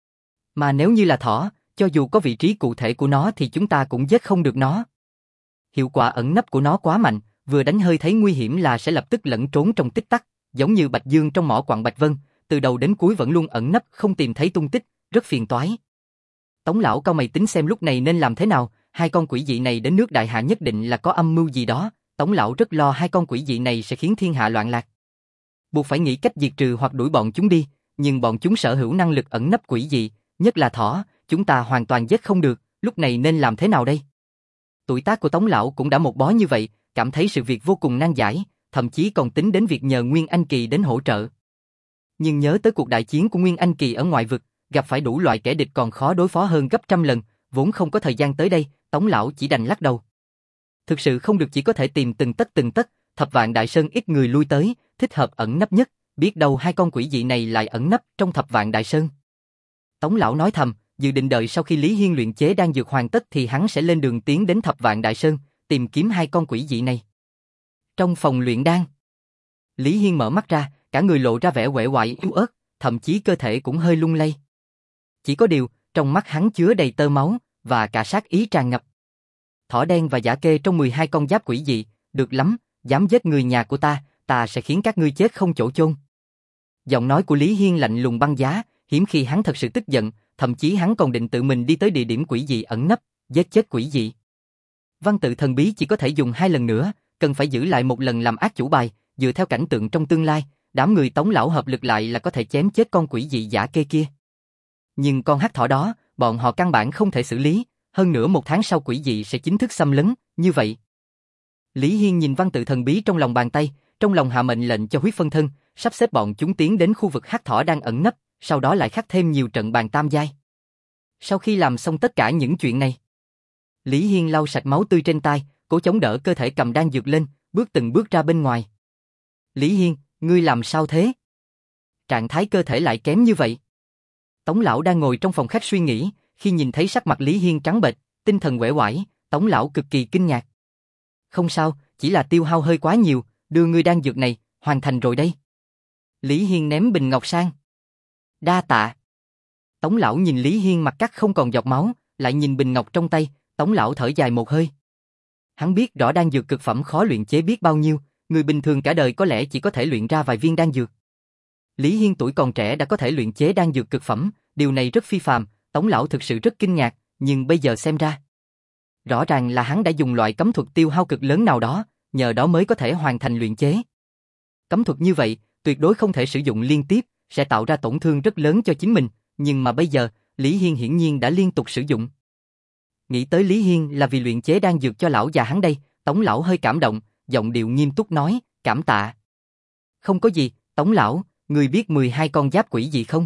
Mà nếu như là thỏ, cho dù có vị trí cụ thể của nó thì chúng ta cũng giết không được nó. Hiệu quả ẩn nấp của nó quá mạnh, vừa đánh hơi thấy nguy hiểm là sẽ lập tức lẫn trốn trong tích tắc, giống như Bạch Dương trong mỏ quặng Bạch Vân, từ đầu đến cuối vẫn luôn ẩn nấp không tìm thấy tung tích, rất phiền toái. Tống lão cau mày tính xem lúc này nên làm thế nào, hai con quỷ dị này đến nước đại hạ nhất định là có âm mưu gì đó, Tống lão rất lo hai con quỷ dị này sẽ khiến thiên hạ loạn lạc. Buộc phải nghĩ cách diệt trừ hoặc đuổi bọn chúng đi, nhưng bọn chúng sở hữu năng lực ẩn nấp quỷ dị, nhất là thỏ, chúng ta hoàn toàn giết không được, lúc này nên làm thế nào đây? Tuổi tác của Tống lão cũng đã một bó như vậy, cảm thấy sự việc vô cùng nan giải, thậm chí còn tính đến việc nhờ Nguyên Anh Kỳ đến hỗ trợ. Nhưng nhớ tới cuộc đại chiến của Nguyên Anh Kỳ ở ngoại vực, gặp phải đủ loại kẻ địch còn khó đối phó hơn gấp trăm lần, vốn không có thời gian tới đây, Tống lão chỉ đành lắc đầu. Thực sự không được, chỉ có thể tìm từng tấc từng tấc, Thập Vạn Đại Sơn ít người lui tới, thích hợp ẩn nấp nhất, biết đâu hai con quỷ dị này lại ẩn nấp trong Thập Vạn Đại Sơn. Tống lão nói thầm, dự định đợi sau khi Lý Hiên luyện chế đan dược hoàn tất thì hắn sẽ lên đường tiến đến Thập Vạn Đại Sơn, tìm kiếm hai con quỷ dị này. Trong phòng luyện đan, Lý Hiên mở mắt ra, cả người lộ ra vẻ uể oải yếu ớt, thậm chí cơ thể cũng hơi lung lay. Chỉ có điều, trong mắt hắn chứa đầy tơ máu, và cả sát ý tràn ngập. Thỏ đen và Dã Kê trong mười hai con giáp quỷ dị, được lắm, dám giết người nhà của ta, ta sẽ khiến các ngươi chết không chỗ chôn. Giọng nói của Lý Hiên lạnh lùng băng giá, hiếm khi hắn thật sự tức giận, thậm chí hắn còn định tự mình đi tới địa điểm quỷ dị ẩn nấp, giết chết quỷ dị. Văn tự thần bí chỉ có thể dùng hai lần nữa, cần phải giữ lại một lần làm ác chủ bài, dựa theo cảnh tượng trong tương lai, đám người Tống lão hợp lực lại là có thể chém chết con quỷ dị Dã Kê kia. Nhưng con hắc thỏ đó, bọn họ căn bản không thể xử lý, hơn nữa một tháng sau quỷ dị sẽ chính thức xâm lấn, như vậy. Lý Hiên nhìn văn tự thần bí trong lòng bàn tay, trong lòng hạ mệnh lệnh cho huyết phân thân, sắp xếp bọn chúng tiến đến khu vực hắc thỏ đang ẩn nấp, sau đó lại khắc thêm nhiều trận bàn tam giai. Sau khi làm xong tất cả những chuyện này, Lý Hiên lau sạch máu tươi trên tay, cố chống đỡ cơ thể cầm đan dược lên, bước từng bước ra bên ngoài. Lý Hiên, ngươi làm sao thế? Trạng thái cơ thể lại kém như vậy. Tống lão đang ngồi trong phòng khách suy nghĩ, khi nhìn thấy sắc mặt Lý Hiên trắng bệch, tinh thần uể oải, Tống lão cực kỳ kinh ngạc. Không sao, chỉ là tiêu hao hơi quá nhiều, đưa ngươi đan dược này, hoàn thành rồi đây. Lý Hiên ném bình ngọc sang. Đa tạ. Tống lão nhìn Lý Hiên mặt cắt không còn giọt máu, lại nhìn bình ngọc trong tay, Tống lão thở dài một hơi. Hắn biết rõ đan dược cực phẩm khó luyện chế biết bao nhiêu, người bình thường cả đời có lẽ chỉ có thể luyện ra vài viên đan dược. Lý Hiên tuổi còn trẻ đã có thể luyện chế đan dược cực phẩm, điều này rất phi phàm, Tống lão thực sự rất kinh ngạc, nhưng bây giờ xem ra, rõ ràng là hắn đã dùng loại cấm thuật tiêu hao cực lớn nào đó, nhờ đó mới có thể hoàn thành luyện chế. Cấm thuật như vậy, tuyệt đối không thể sử dụng liên tiếp, sẽ tạo ra tổn thương rất lớn cho chính mình, nhưng mà bây giờ, Lý Hiên hiển nhiên đã liên tục sử dụng. Nghĩ tới Lý Hiên là vì luyện chế đan dược cho lão già hắn đây, Tống lão hơi cảm động, giọng điệu nghiêm túc nói, cảm tạ. Không có gì, Tống lão, ngươi biết mười hai con giáp quỷ gì không?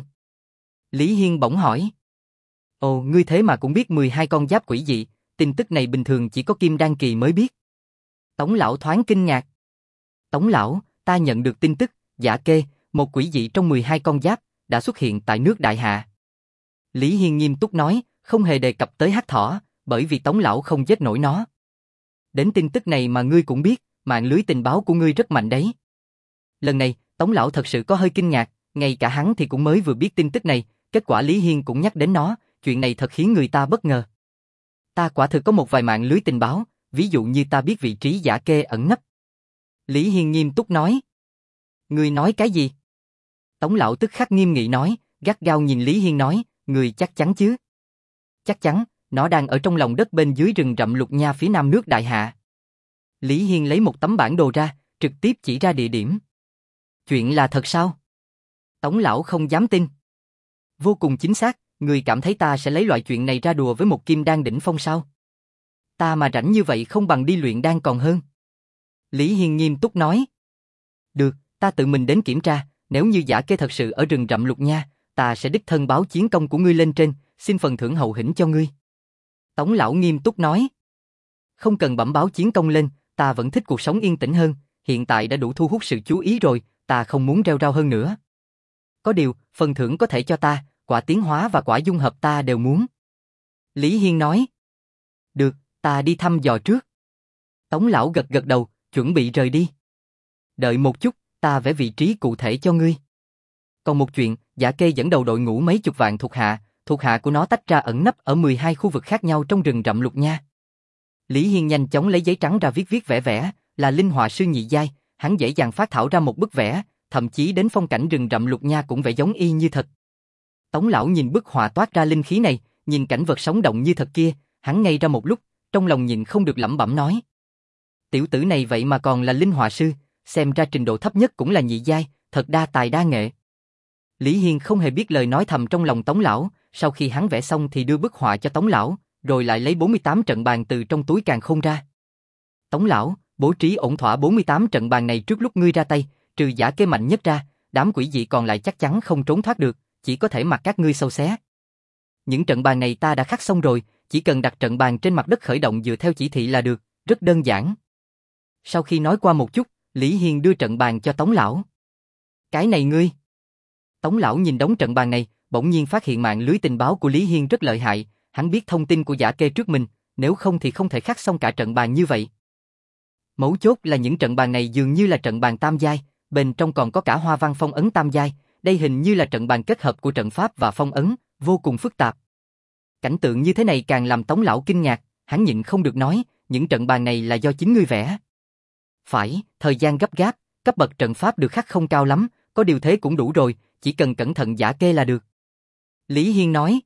Lý Hiên bỗng hỏi. Ồ, ngươi thế mà cũng biết mười hai con giáp quỷ dị, tin tức này bình thường chỉ có Kim Đan kỳ mới biết. Tống lão thoáng kinh ngạc. Tống lão, ta nhận được tin tức, Dã Kê, một quỷ dị trong mười hai con giáp, đã xuất hiện tại nước Đại Hạ. Lý Hiên nghiêm túc nói, không hề đề cập tới hắc thỏ, bởi vì Tống lão không giết nổi nó. Đến tin tức này mà ngươi cũng biết, mạng lưới tình báo của ngươi rất mạnh đấy. Lần này, Tống lão thật sự có hơi kinh ngạc, ngay cả hắn thì cũng mới vừa biết tin tức này, kết quả Lý Hiên cũng nhắc đến nó, chuyện này thật khiến người ta bất ngờ. Ta quả thực có một vài mạng lưới tình báo, ví dụ như ta biết vị trí Dã Kê ẩn nấp. Lý Hiên nghiêm túc nói. Ngươi nói cái gì? Tống lão tức khắc nghiêm nghị nói, gắt gao nhìn Lý Hiên nói, ngươi chắc chắn chứ? Chắc chắn, nó đang ở trong lòng đất bên dưới rừng rậm Lục Nha phía nam nước Đại Hạ. Lý Hiên lấy một tấm bản đồ ra, trực tiếp chỉ ra địa điểm. Chuyện là thật sao? Tống lão không dám tin. Vô cùng chính xác, ngươi cảm thấy ta sẽ lấy loại chuyện này ra đùa với một kim đan đỉnh phong sao? Ta mà rảnh như vậy không bằng đi luyện đan còn hơn. Lý Hiên nghiêm túc nói. Được, ta tự mình đến kiểm tra, nếu như Dã Kê thật sự ở rừng rậm Lục Nha, ta sẽ đích thân báo chiến công của ngươi lên trên, xin phần thưởng hậu hĩnh cho ngươi. Tống lão nghiêm túc nói. Không cần bẩm báo chiến công lên, ta vẫn thích cuộc sống yên tĩnh hơn, hiện tại đã đủ thu hút sự chú ý rồi, ta không muốn rêu rao hơn nữa. Có điều, phần thưởng có thể cho ta, quả tiến hóa và quả dung hợp ta đều muốn. Lý Hiên nói. Được, ta đi thăm dò trước. Tống lão gật gật đầu, chuẩn bị rời đi. Đợi một chút, ta vẽ vị trí cụ thể cho ngươi. Còn một chuyện, Giả Kê dẫn đầu đội ngũ mấy chục vạn thuộc hạ, thuộc hạ của nó tách ra ẩn nấp ở mười hai khu vực khác nhau trong rừng rậm Lục Nha. Lý Hiên nhanh chóng lấy giấy trắng ra viết viết vẽ vẽ, là linh họa sư nhị giai, hắn dễ dàng phát thảo ra một bức vẽ, thậm chí đến phong cảnh rừng rậm Lục Nha cũng vẽ giống y như thật. Tống lão nhìn bức họa toát ra linh khí này, nhìn cảnh vật sống động như thật kia, hắn ngây ra một lúc, trong lòng nhịn không được lẩm bẩm nói. Tiểu tử này vậy mà còn là linh họa sư, xem ra trình độ thấp nhất cũng là nhị giai, thật đa tài đa nghệ. Lý Hiên không hề biết lời nói thầm trong lòng Tống lão, sau khi hắn vẽ xong thì đưa bức họa cho Tống lão, rồi lại lấy bốn mươi tám trận bàn từ trong túi càn khôn ra. Tống lão, bố trí ổn thỏa bốn mươi tám trận bàn này trước lúc ngươi ra tay, trừ Giả Kê mạnh nhất ra, đám quỷ dị còn lại chắc chắn không trốn thoát được, chỉ có thể mặc các ngươi sâu xé. Những trận bàn này ta đã khắc xong rồi, chỉ cần đặt trận bàn trên mặt đất khởi động dựa theo chỉ thị là được, rất đơn giản. Sau khi nói qua một chút, Lý Hiên đưa trận bàn cho Tống lão. Cái này ngươi. Tống lão nhìn đống trận bàn này, bỗng nhiên phát hiện mạng lưới tình báo của Lý Hiên rất lợi hại, hắn biết thông tin của Giả Kê trước mình, nếu không thì không thể khắc xong cả trận bàn như vậy. Mấu chốt là những trận bàn này dường như là trận bàn tam giai, bên trong còn có cả hoa văn phong ấn tam giai, đây hình như là trận bàn kết hợp của trận pháp và phong ấn, vô cùng phức tạp. Cảnh tượng như thế này càng làm Tống lão kinh ngạc, hắn nhịn không được nói, những trận bàn này là do chính ngươi vẽ. Phải, thời gian gấp gáp, cấp bậc trận pháp được khắc không cao lắm, có điều thế cũng đủ rồi, chỉ cần cẩn thận Giả Kê là được. Lý Hiên nói.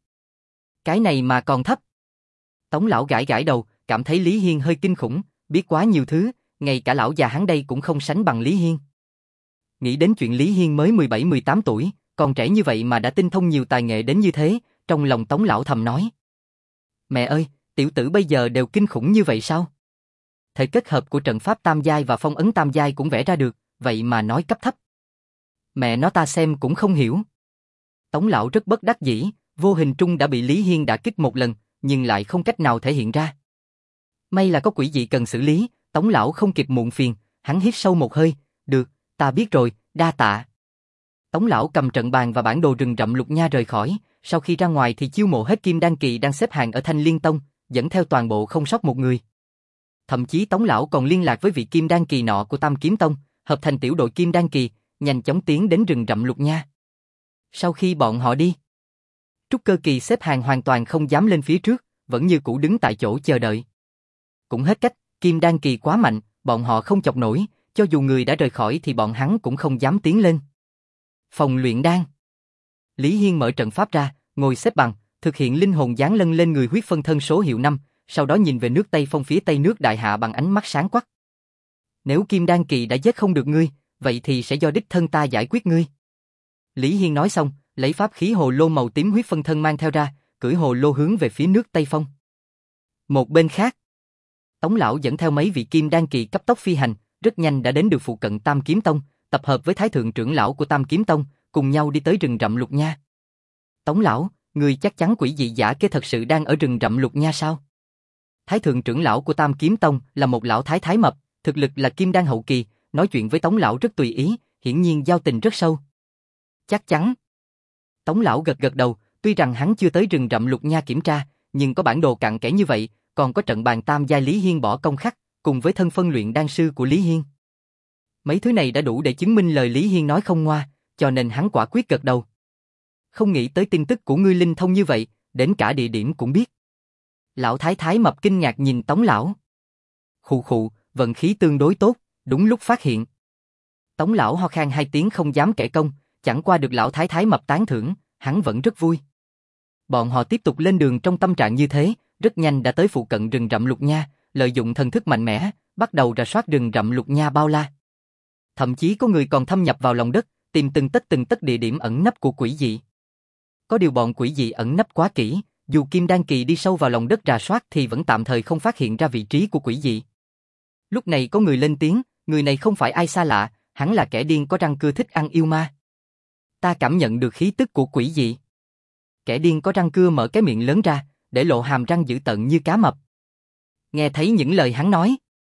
Cái này mà còn thấp. Tống lão gãi gãi đầu, cảm thấy Lý Hiên hơi kinh khủng, biết quá nhiều thứ, ngay cả lão già hắn đây cũng không sánh bằng Lý Hiên. Nghĩ đến chuyện Lý Hiên mới mười bảy mười tám tuổi, còn trẻ như vậy mà đã tinh thông nhiều tài nghệ đến như thế, trong lòng Tống lão thầm nói. Mẹ ơi, tiểu tử bây giờ đều kinh khủng như vậy sao? Thể kết hợp của trận pháp tam giai và phong ấn tam giai cũng vẽ ra được, vậy mà nói cấp thấp. Mẹ nó ta xem cũng không hiểu. Tống lão rất bất đắc dĩ, vô hình trung đã bị Lý Hiên đả kích một lần, nhưng lại không cách nào thể hiện ra. May là có quỷ dị cần xử lý, Tống lão không kịp muộn phiền, hắn hít sâu một hơi, được, ta biết rồi, đa tạ. Tống lão cầm trận bàn và bản đồ rừng rậm Lục Nha rời khỏi, sau khi ra ngoài thì chiêu mộ hết kim đan kỳ đang xếp hàng ở Thanh Liên Tông, dẫn theo toàn bộ không sót một người. Thậm chí Tống lão còn liên lạc với vị kim đan kỳ nọ của Tam Kiếm Tông, hợp thành tiểu đội kim đan kỳ, nhanh chóng tiến đến rừng rậm Lục Nha. Sau khi bọn họ đi, trúc cơ kỳ xếp hàng hoàn toàn không dám lên phía trước, vẫn như cũ đứng tại chỗ chờ đợi. Cũng hết cách, kim đan kỳ quá mạnh, bọn họ không chọc nổi, cho dù người đã rời khỏi thì bọn hắn cũng không dám tiến lên. Phòng luyện đan. Lý Hiên mở trận pháp ra, ngồi xếp bằng, thực hiện linh hồn dán lân lên người huyết phân thân số hiệu năm, sau đó nhìn về nước Tây Phong phía tây nước Đại Hạ bằng ánh mắt sáng quắc. Nếu kim đan kỳ đã giết không được ngươi, vậy thì sẽ do đích thân ta giải quyết ngươi. Lý Hiên nói xong, lấy pháp khí hồ lô màu tím huyết phân thân mang theo ra, cưỡi hồ lô hướng về phía nước Tây Phong. Một bên khác, Tống lão dẫn theo mấy vị kim đan kỳ cấp tốc phi hành, rất nhanh đã đến được phụ cận Tam Kiếm Tông, tập hợp với Thái thượng trưởng lão của Tam Kiếm Tông, cùng nhau đi tới rừng rậm Lục Nha. Tống lão, người chắc chắn quỷ dị Giả Kê thật sự đang ở rừng rậm Lục Nha sao? Thái thượng trưởng lão của Tam Kiếm Tông là một lão thái thái mập, thực lực là kim đan hậu kỳ, nói chuyện với Tống lão rất tùy ý, hiển nhiên giao tình rất sâu. Chắc chắn. Tống lão gật gật đầu, tuy rằng hắn chưa tới rừng rậm Lục Nha kiểm tra, nhưng có bản đồ cặn kẽ như vậy, còn có trận bàn tam giai Lý Hiên bỏ công khắc, cùng với thân phân luyện đan sư của Lý Hiên. Mấy thứ này đã đủ để chứng minh lời Lý Hiên nói không ngoa, cho nên hắn quả quyết gật đầu. Không nghĩ tới tin tức của ngươi linh thông như vậy, đến cả địa điểm cũng biết. Lão thái thái mập kinh ngạc nhìn Tống lão. Khụ khụ, vận khí tương đối tốt, đúng lúc phát hiện. Tống lão ho khan hai tiếng không dám kể công, chẳng qua được lão thái thái mập tán thưởng, hắn vẫn rất vui. Bọn họ tiếp tục lên đường trong tâm trạng như thế, rất nhanh đã tới phụ cận rừng rậm Lục Nha, lợi dụng thần thức mạnh mẽ, bắt đầu rà soát rừng rậm Lục Nha bao la. Thậm chí có người còn thâm nhập vào lòng đất, tìm từng tấc từng tấc địa điểm ẩn nấp của quỷ dị. Có điều bọn quỷ dị ẩn nấp quá kỹ, dù kim đan kỳ đi sâu vào lòng đất rà soát thì vẫn tạm thời không phát hiện ra vị trí của quỷ dị. Lúc này có người lên tiếng, người này không phải ai xa lạ, hắn là kẻ điên có răng cưa thích ăn yêu ma. Ta cảm nhận được khí tức của quỷ dị. Kẻ điên có răng cưa mở cái miệng lớn ra, để lộ hàm răng dữ tợn như cá mập. Nghe thấy những lời hắn nói,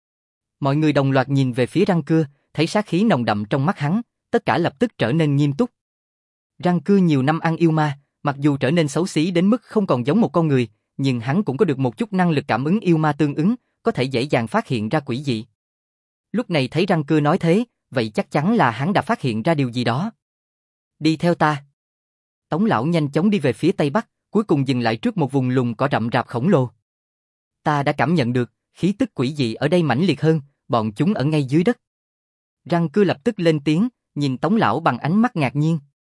mọi người đồng loạt nhìn về phía răng cưa, thấy sát khí nồng đậm trong mắt hắn, tất cả lập tức trở nên nghiêm túc. Răng Cưa nhiều năm ăn yêu ma, mặc dù trở nên xấu xí đến mức không còn giống một con người, nhưng hắn cũng có được một chút năng lực cảm ứng yêu ma tương ứng, có thể dễ dàng phát hiện ra quỷ dị. Lúc này thấy Răng Cưa nói thế, vậy chắc chắn là hắn đã phát hiện ra điều gì đó. Đi theo ta. Tống lão nhanh chóng đi về phía tây bắc, cuối cùng dừng lại trước một vùng lùm cỏ rậm rạp khổng lồ. Ta đã cảm nhận được, khí tức quỷ dị ở đây mãnh liệt hơn, bọn chúng ở ngay dưới đất. Răng Cưa lập tức lên tiếng, nhìn Tống lão bằng ánh mắt ngạc nhiên.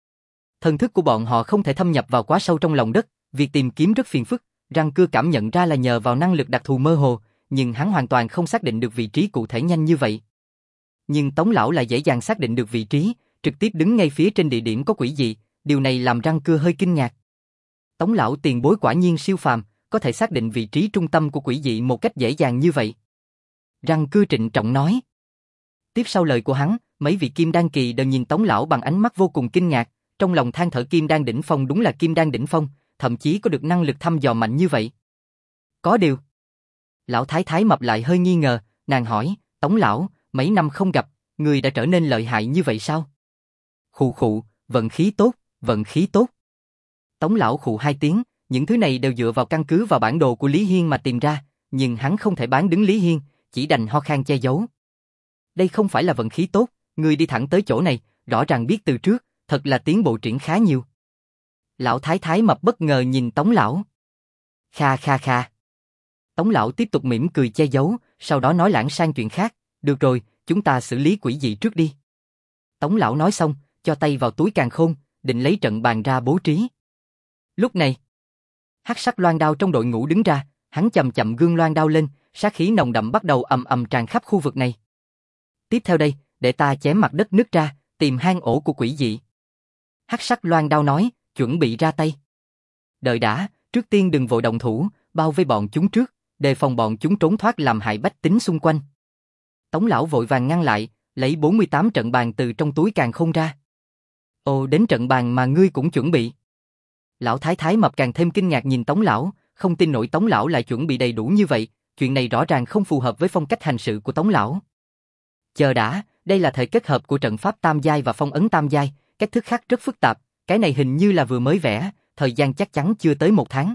Thần thức của bọn họ không thể thâm nhập vào quá sâu trong lòng đất, việc tìm kiếm rất phiền phức. Răng Cưa cảm nhận ra là nhờ vào năng lực đặc thù mơ hồ, nhưng hắn hoàn toàn không xác định được vị trí cụ thể nhanh như vậy. Nhưng Tống lão lại dễ dàng xác định được vị trí, trực tiếp đứng ngay phía trên địa điểm có quỷ dị, điều này làm Răng Cưa hơi kinh ngạc. Tống lão tiền bối quả nhiên siêu phàm, có thể xác định vị trí trung tâm của quỷ dị một cách dễ dàng như vậy. Răng Cưa trịnh trọng nói. Tiếp sau lời của hắn, mấy vị kim đan kỳ đều nhìn Tống lão bằng ánh mắt vô cùng kinh ngạc, trong lòng than thở kim đan đỉnh phong đúng là kim đan đỉnh phong, thậm chí có được năng lực thăm dò mạnh như vậy. Có điều. Lão thái thái mập lại hơi nghi ngờ, nàng hỏi, Tống lão, mấy năm không gặp, người đã trở nên lợi hại như vậy sao? Khụ khụ, vận khí tốt, vận khí tốt. Tống lão khụ hai tiếng, những thứ này đều dựa vào căn cứ vào bản đồ của Lý Hiên mà tìm ra, nhưng hắn không thể bán đứng Lý Hiên, chỉ đành ho khan che giấu. Đây không phải là vận khí tốt, người đi thẳng tới chỗ này, rõ ràng biết từ trước, thật là tiến bộ triển khá nhiều. Lão thái thái mập bất ngờ nhìn Tống lão. Kha kha kha. Tống lão tiếp tục mỉm cười che giấu, sau đó nói lãng sang chuyện khác, được rồi, chúng ta xử lý quỷ dị trước đi. Tống lão nói xong, cho tay vào túi càn khôn, định lấy trận bàn ra bố trí. Lúc này, hắc sắc loan đao trong đội ngũ đứng ra, hắn chậm chậm gương loan đao lên, sát khí nồng đậm bắt đầu ầm ầm tràn khắp khu vực này. Tiếp theo đây, để ta chém mặt đất nứt ra, tìm hang ổ của quỷ dị. Hắc sắc loan đao nói, chuẩn bị ra tay. Đợi đã, trước tiên đừng vội động thủ, bao vây bọn chúng trước, đề phòng bọn chúng trốn thoát làm hại bách tính xung quanh. Tống lão vội vàng ngăn lại, lấy bốn mươi tám trận bàn từ trong túi càn khôn ra. Ồ, đến trận bàn mà ngươi cũng chuẩn bị. Lão thái thái mập càng thêm kinh ngạc nhìn Tống lão, không tin nổi Tống lão lại chuẩn bị đầy đủ như vậy, chuyện này rõ ràng không phù hợp với phong cách hành sự của Tống lão. Chờ đã, đây là thể kết hợp của trận pháp tam giai và phong ấn tam giai, cách thức khác rất phức tạp, cái này hình như là vừa mới vẽ, thời gian chắc chắn chưa tới một tháng.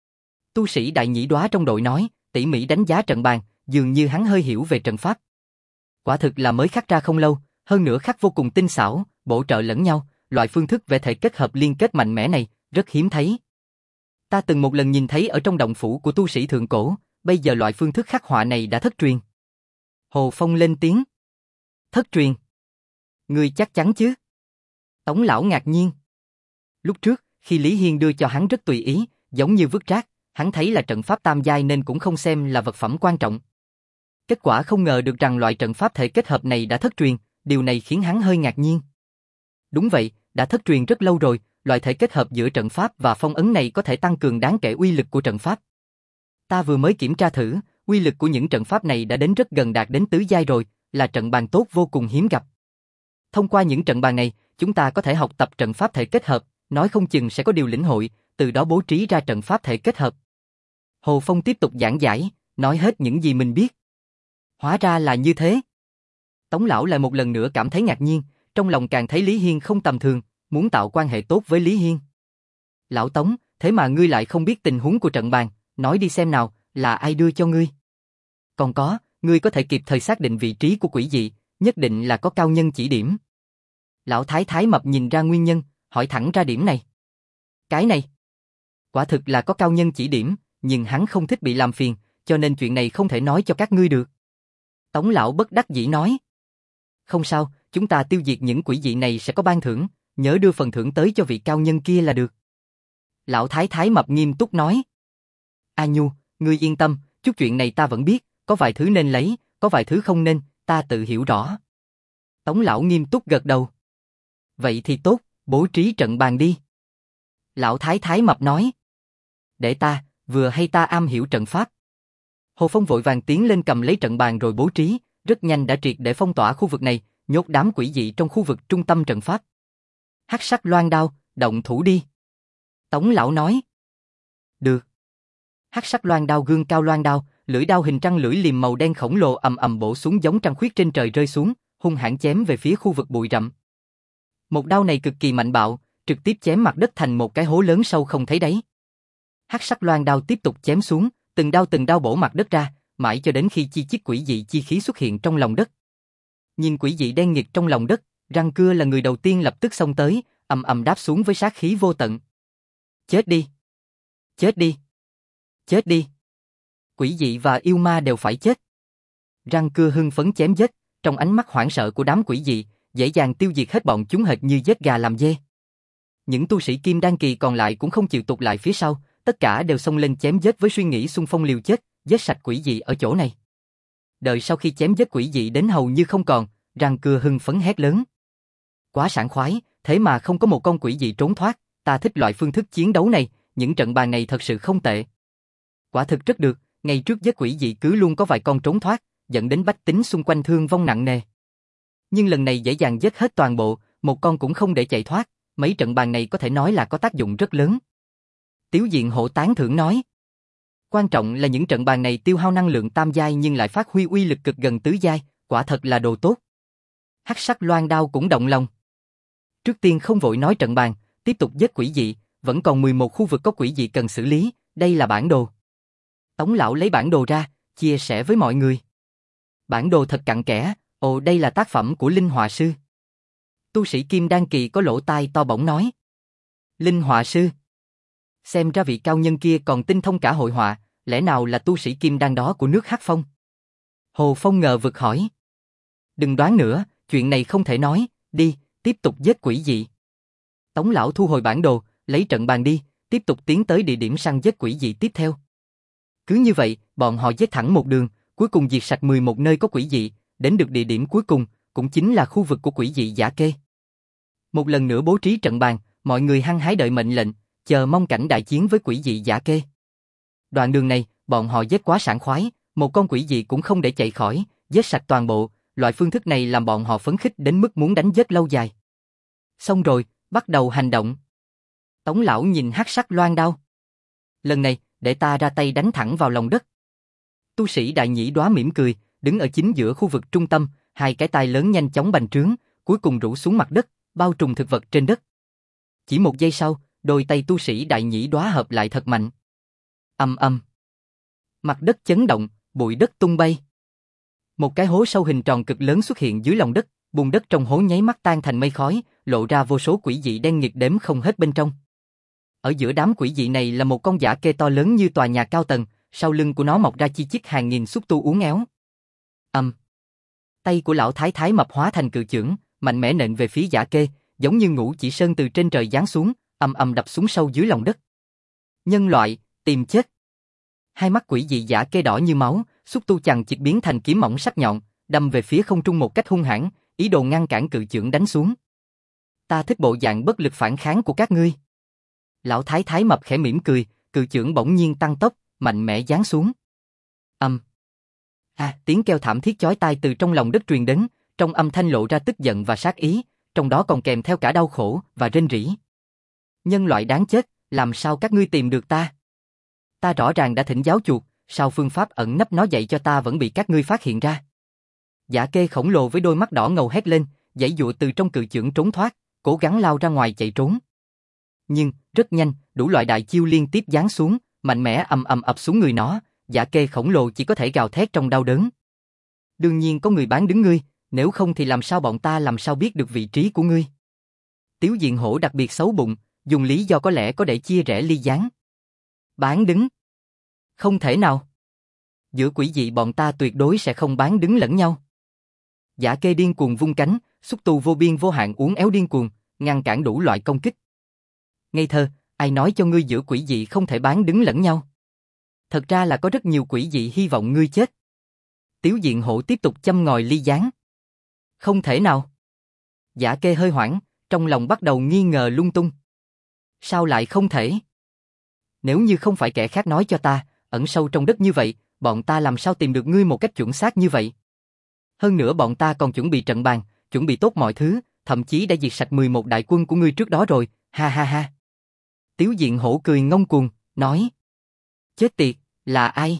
Tu sĩ đại nhĩ đoá trong đội nói, tỉ mỉ đánh giá trận bàn, dường như hắn hơi hiểu về trận pháp. Quả thực là mới khắc ra không lâu, hơn nữa khắc vô cùng tinh xảo, bổ trợ lẫn nhau, loại phương thức vẽ thể kết hợp liên kết mạnh mẽ này, rất hiếm thấy. Ta từng một lần nhìn thấy ở trong động phủ của tu sĩ thượng cổ, bây giờ loại phương thức khắc họa này đã thất truyền. Hồ Phong lên tiếng. Thất truyền? Ngươi chắc chắn chứ? Tống lão ngạc nhiên. Lúc trước, khi Lý Hiên đưa cho hắn rất tùy ý, giống như vứt rác, hắn thấy là trận pháp tam giai nên cũng không xem là vật phẩm quan trọng. Kết quả không ngờ được rằng loại trận pháp thể kết hợp này đã thất truyền, điều này khiến hắn hơi ngạc nhiên. Đúng vậy, đã thất truyền rất lâu rồi, loại thể kết hợp giữa trận pháp và phong ấn này có thể tăng cường đáng kể uy lực của trận pháp. Ta vừa mới kiểm tra thử, uy lực của những trận pháp này đã đến rất gần đạt đến tứ giai rồi, là trận bàn tốt vô cùng hiếm gặp. Thông qua những trận bàn này, chúng ta có thể học tập trận pháp thể kết hợp, nói không chừng sẽ có điều lĩnh hội, từ đó bố trí ra trận pháp thể kết hợp. Hồ Phong tiếp tục giảng giải, nói hết những gì mình biết. Hóa ra là như thế. Tống lão lại một lần nữa cảm thấy ngạc nhiên, trong lòng càng thấy Lý Hiên không tầm thường, muốn tạo quan hệ tốt với Lý Hiên. Lão Tống, thế mà ngươi lại không biết tình huống của trận bàn, nói đi xem nào, là ai đưa cho ngươi? Còn có, ngươi có thể kịp thời xác định vị trí của quỷ dị, nhất định là có cao nhân chỉ điểm. Lão thái thái mập nhìn ra nguyên nhân, hỏi thẳng ra điểm này. Cái này, quả thực là có cao nhân chỉ điểm, nhưng hắn không thích bị làm phiền, cho nên chuyện này không thể nói cho các ngươi được. Tống lão bất đắc dĩ nói. Không sao, chúng ta tiêu diệt những quỷ dị này sẽ có ban thưởng, nhớ đưa phần thưởng tới cho vị cao nhân kia là được. Lão thái thái mập nghiêm túc nói. A Nhu, ngươi yên tâm, chút chuyện này ta vẫn biết, có vài thứ nên lấy, có vài thứ không nên, ta tự hiểu rõ. Tống lão nghiêm túc gật đầu. Vậy thì tốt, bố trí trận bàn đi. Lão thái thái mập nói. Để ta, vừa hay ta am hiểu trận pháp. Hồ Phong vội vàng tiến lên cầm lấy trận bàn rồi bố trí, rất nhanh đã triệt để phong tỏa khu vực này, nhốt đám quỷ dị trong khu vực trung tâm trận pháp. Hắc sắc loan đao, động thủ đi. Tống lão nói. Được. Hắc sắc loan đao gương cao loan đao, lưỡi đao hình trăng lưỡi liềm màu đen khổng lồ ầm ầm bổ xuống giống trăng khuyết trên trời rơi xuống, hung hãn chém về phía khu vực bụi rậm. Một đao này cực kỳ mạnh bạo, trực tiếp chém mặt đất thành một cái hố lớn sâu không thấy đáy. Hắc sắc loan đao tiếp tục chém xuống, từng đao từng đao bổ mặt đất ra, mãi cho đến khi chi chít quỷ dị chi khí xuất hiện trong lòng đất. Nhìn quỷ dị đen nghịt trong lòng đất, Răng Cưa là người đầu tiên lập tức xông tới, ầm ầm đáp xuống với sát khí vô tận. Chết đi! Chết đi! Chết đi! Quỷ dị và yêu ma đều phải chết. Răng Cưa hưng phấn chém giết, trong ánh mắt hoảng sợ của đám quỷ dị, dễ dàng tiêu diệt hết bọn chúng hệt như giết gà làm dê. Những tu sĩ kim đan kỳ còn lại cũng không chịu tụt lại phía sau, tất cả đều xông lên chém giết với suy nghĩ xung phong liều chết, giết sạch quỷ dị ở chỗ này. Đợi sau khi chém giết quỷ dị đến hầu như không còn, Răng Cưa hưng phấn hét lớn. Quá sảng khoái, thế mà không có một con quỷ dị trốn thoát, ta thích loại phương thức chiến đấu này, những trận bàn này thật sự không tệ. Quả thực rất được, ngày trước giết quỷ dị cứ luôn có vài con trốn thoát, dẫn đến bách tính xung quanh thương vong nặng nề. Nhưng lần này dễ dàng giết hết toàn bộ, một con cũng không để chạy thoát, mấy trận bàn này có thể nói là có tác dụng rất lớn. Tiếu Diện Hổ tán thưởng nói. Quan trọng là những trận bàn này tiêu hao năng lượng tam giai nhưng lại phát huy uy lực cực gần tứ giai, quả thật là đồ tốt. Hắc sắc loan đao cũng động lòng. Trước tiên không vội nói trận bàn, tiếp tục giết quỷ dị, vẫn còn mười một khu vực có quỷ dị cần xử lý, đây là bản đồ. Tống lão lấy bản đồ ra, chia sẻ với mọi người. Bản đồ thật cặn kẽ, ồ đây là tác phẩm của Linh Họa Sư. Tu sĩ Kim Đan Kỳ có lỗ tai to bỗng nói. Linh Họa Sư. Xem ra vị cao nhân kia còn tinh thông cả hội họa, lẽ nào là tu sĩ Kim Đan đó của nước Hắc Phong? Hồ Phong ngờ vực hỏi. Đừng đoán nữa, chuyện này không thể nói, đi, tiếp tục giết quỷ dị. Tống lão thu hồi bản đồ, lấy trận bàn đi, tiếp tục tiến tới địa điểm săn giết quỷ dị tiếp theo. Cứ như vậy, bọn họ giết thẳng một đường, cuối cùng diệt sạch mười một nơi có quỷ dị, đến được địa điểm cuối cùng, cũng chính là khu vực của quỷ dị Giả Kê. Một lần nữa bố trí trận bàn, mọi người hăng hái đợi mệnh lệnh, chờ mong cảnh đại chiến với quỷ dị Giả Kê. Đoạn đường này, bọn họ giết quá sảng khoái, một con quỷ dị cũng không để chạy khỏi, giết sạch toàn bộ, loại phương thức này làm bọn họ phấn khích đến mức muốn đánh giết lâu dài. Xong rồi, bắt đầu hành động. Tống lão nhìn hắc sắc loan đao. Lần này, để ta ra tay đánh thẳng vào lòng đất. Tu sĩ Đại Nhĩ Đóa mỉm cười, đứng ở chính giữa khu vực trung tâm, hai cái tai lớn nhanh chóng bành trướng, cuối cùng rũ xuống mặt đất, bao trùm thực vật trên đất. Chỉ một giây sau, đôi tay tu sĩ Đại Nhĩ Đóa hợp lại thật mạnh. Ầm ầm. Mặt đất chấn động, bụi đất tung bay. Một cái hố sâu hình tròn cực lớn xuất hiện dưới lòng đất, bùn đất trong hố nháy mắt tan thành mây khói, lộ ra vô số quỷ dị đen nghịt đếm không hết bên trong. Ở giữa đám quỷ dị này là một con Giả Kê to lớn như tòa nhà cao tầng, sau lưng của nó mọc ra chi chít hàng nghìn xúc tu uốn éo. Ầm. Tay của lão thái thái mập hóa thành cự chưởng, mạnh mẽ nện về phía Giả Kê, giống như ngũ chỉ sơn từ trên trời giáng xuống, ầm ầm đập xuống sâu dưới lòng đất. Nhân loại, tìm chết. Hai mắt quỷ dị Giả Kê đỏ như máu, xúc tu chằng chịt biến thành kiếm mỏng sắc nhọn, đâm về phía không trung một cách hung hãn, ý đồ ngăn cản cự chưởng đánh xuống. Ta thích bộ dạng bất lực phản kháng của các ngươi. Lão thái thái mập khẽ mỉm cười, cự chưởng bỗng nhiên tăng tốc, mạnh mẽ giáng xuống. Âm. À, tiếng kêu thảm thiết chói tai từ trong lòng đất truyền đến, trong âm thanh lộ ra tức giận và sát ý, trong đó còn kèm theo cả đau khổ và rên rỉ. Nhân loại đáng chết, làm sao các ngươi tìm được ta? Ta rõ ràng đã thỉnh giáo chuột, sao phương pháp ẩn nấp nó dạy cho ta vẫn bị các ngươi phát hiện ra? Giả Kê khổng lồ với đôi mắt đỏ ngầu hét lên, giãy giụa từ trong cự chưởng trốn thoát, cố gắng lao ra ngoài chạy trốn. Nhưng, rất nhanh, đủ loại đại chiêu liên tiếp giáng xuống, mạnh mẽ ầm ầm ập xuống người nó, Giả Kê khổng lồ chỉ có thể gào thét trong đau đớn. Đương nhiên có người bán đứng ngươi, nếu không thì làm sao bọn ta làm sao biết được vị trí của ngươi? Tiếu Diện Hổ đặc biệt xấu bụng, dùng lý do có lẽ có để chia rẽ ly gián. Bán đứng? Không thể nào. Giữa quỷ dị bọn ta tuyệt đối sẽ không bán đứng lẫn nhau. Giả Kê điên cuồng vung cánh, xúc tu vô biên vô hạn uốn éo điên cuồng, ngăn cản đủ loại công kích. Ngây thơ, ai nói cho ngươi giữa quỷ dị không thể bán đứng lẫn nhau? Thật ra là có rất nhiều quỷ dị hy vọng ngươi chết. Tiếu Diện Hổ tiếp tục châm ngòi ly gián. Không thể nào. Giả Kê hơi hoảng, trong lòng bắt đầu nghi ngờ lung tung. Sao lại không thể? Nếu như không phải kẻ khác nói cho ta, ẩn sâu trong đất như vậy, bọn ta làm sao tìm được ngươi một cách chuẩn xác như vậy? Hơn nữa bọn ta còn chuẩn bị trận bàn, chuẩn bị tốt mọi thứ, thậm chí đã diệt sạch mười một đại quân của ngươi trước đó rồi, ha ha ha. Tiếu Diện Hổ cười ngông cuồng, nói. Chết tiệt, là ai?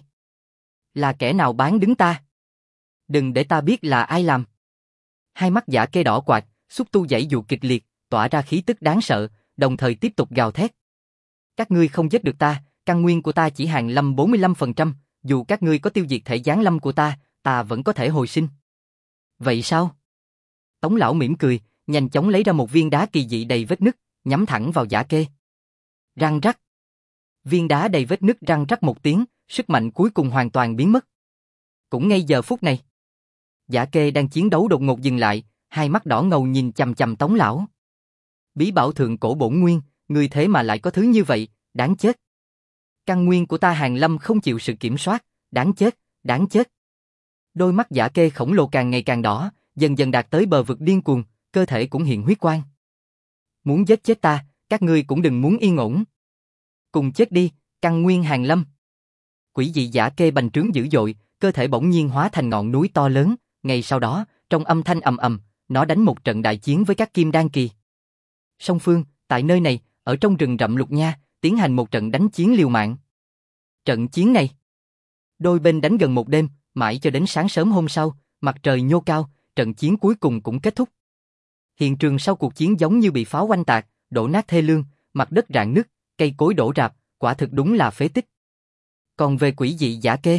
Là kẻ nào bán đứng ta? Đừng để ta biết là ai làm. Hai mắt Giả Kê đỏ quạt, xúc tu giãy giụa kịch liệt, tỏa ra khí tức đáng sợ, đồng thời tiếp tục gào thét. Các ngươi không giết được ta, căn nguyên của ta chỉ hàng lâm bốn mươi lăm phần trăm, dù các ngươi có tiêu diệt thể giáng lâm của ta, ta vẫn có thể hồi sinh. Vậy sao? Tống lão mỉm cười, nhanh chóng lấy ra một viên đá kỳ dị đầy vết nứt, nhắm thẳng vào Giả Kê. Răng rắc. Viên đá đầy vết nứt răng rắc một tiếng, sức mạnh cuối cùng hoàn toàn biến mất. Cũng ngay giờ phút này, Giả Kê đang chiến đấu đột ngột dừng lại, hai mắt đỏ ngầu nhìn chằm chằm Tống lão. Bí bảo thượng cổ bổn nguyên, ngươi thế mà lại có thứ như vậy, đáng chết. Căn nguyên của ta hàng lâm không chịu sự kiểm soát, đáng chết, đáng chết. Đôi mắt Giả Kê khổng lồ càng ngày càng đỏ, dần dần đạt tới bờ vực điên cuồng, cơ thể cũng hiện huyết quang. Muốn giết chết ta, các ngươi cũng đừng muốn yên ổn. Cùng chết đi, căn nguyên hàng lâm. Quỷ dị Giả Kê bành trướng dữ dội, cơ thể bỗng nhiên hóa thành ngọn núi to lớn, ngay sau đó, trong âm thanh ầm ầm, nó đánh một trận đại chiến với các kim đan kỳ. Song phương, tại nơi này, ở trong rừng rậm Lục Nha, tiến hành một trận đánh chiến liều mạng. Trận chiến này, đôi bên đánh gần một đêm, mãi cho đến sáng sớm hôm sau, mặt trời nhô cao, trận chiến cuối cùng cũng kết thúc. Hiện trường sau cuộc chiến giống như bị pháo oanh tạc, đổ nát thê lương, mặt đất rạn nứt, cây cối đổ rạp, quả thực đúng là phế tích. Còn về quỷ dị Giả Kê,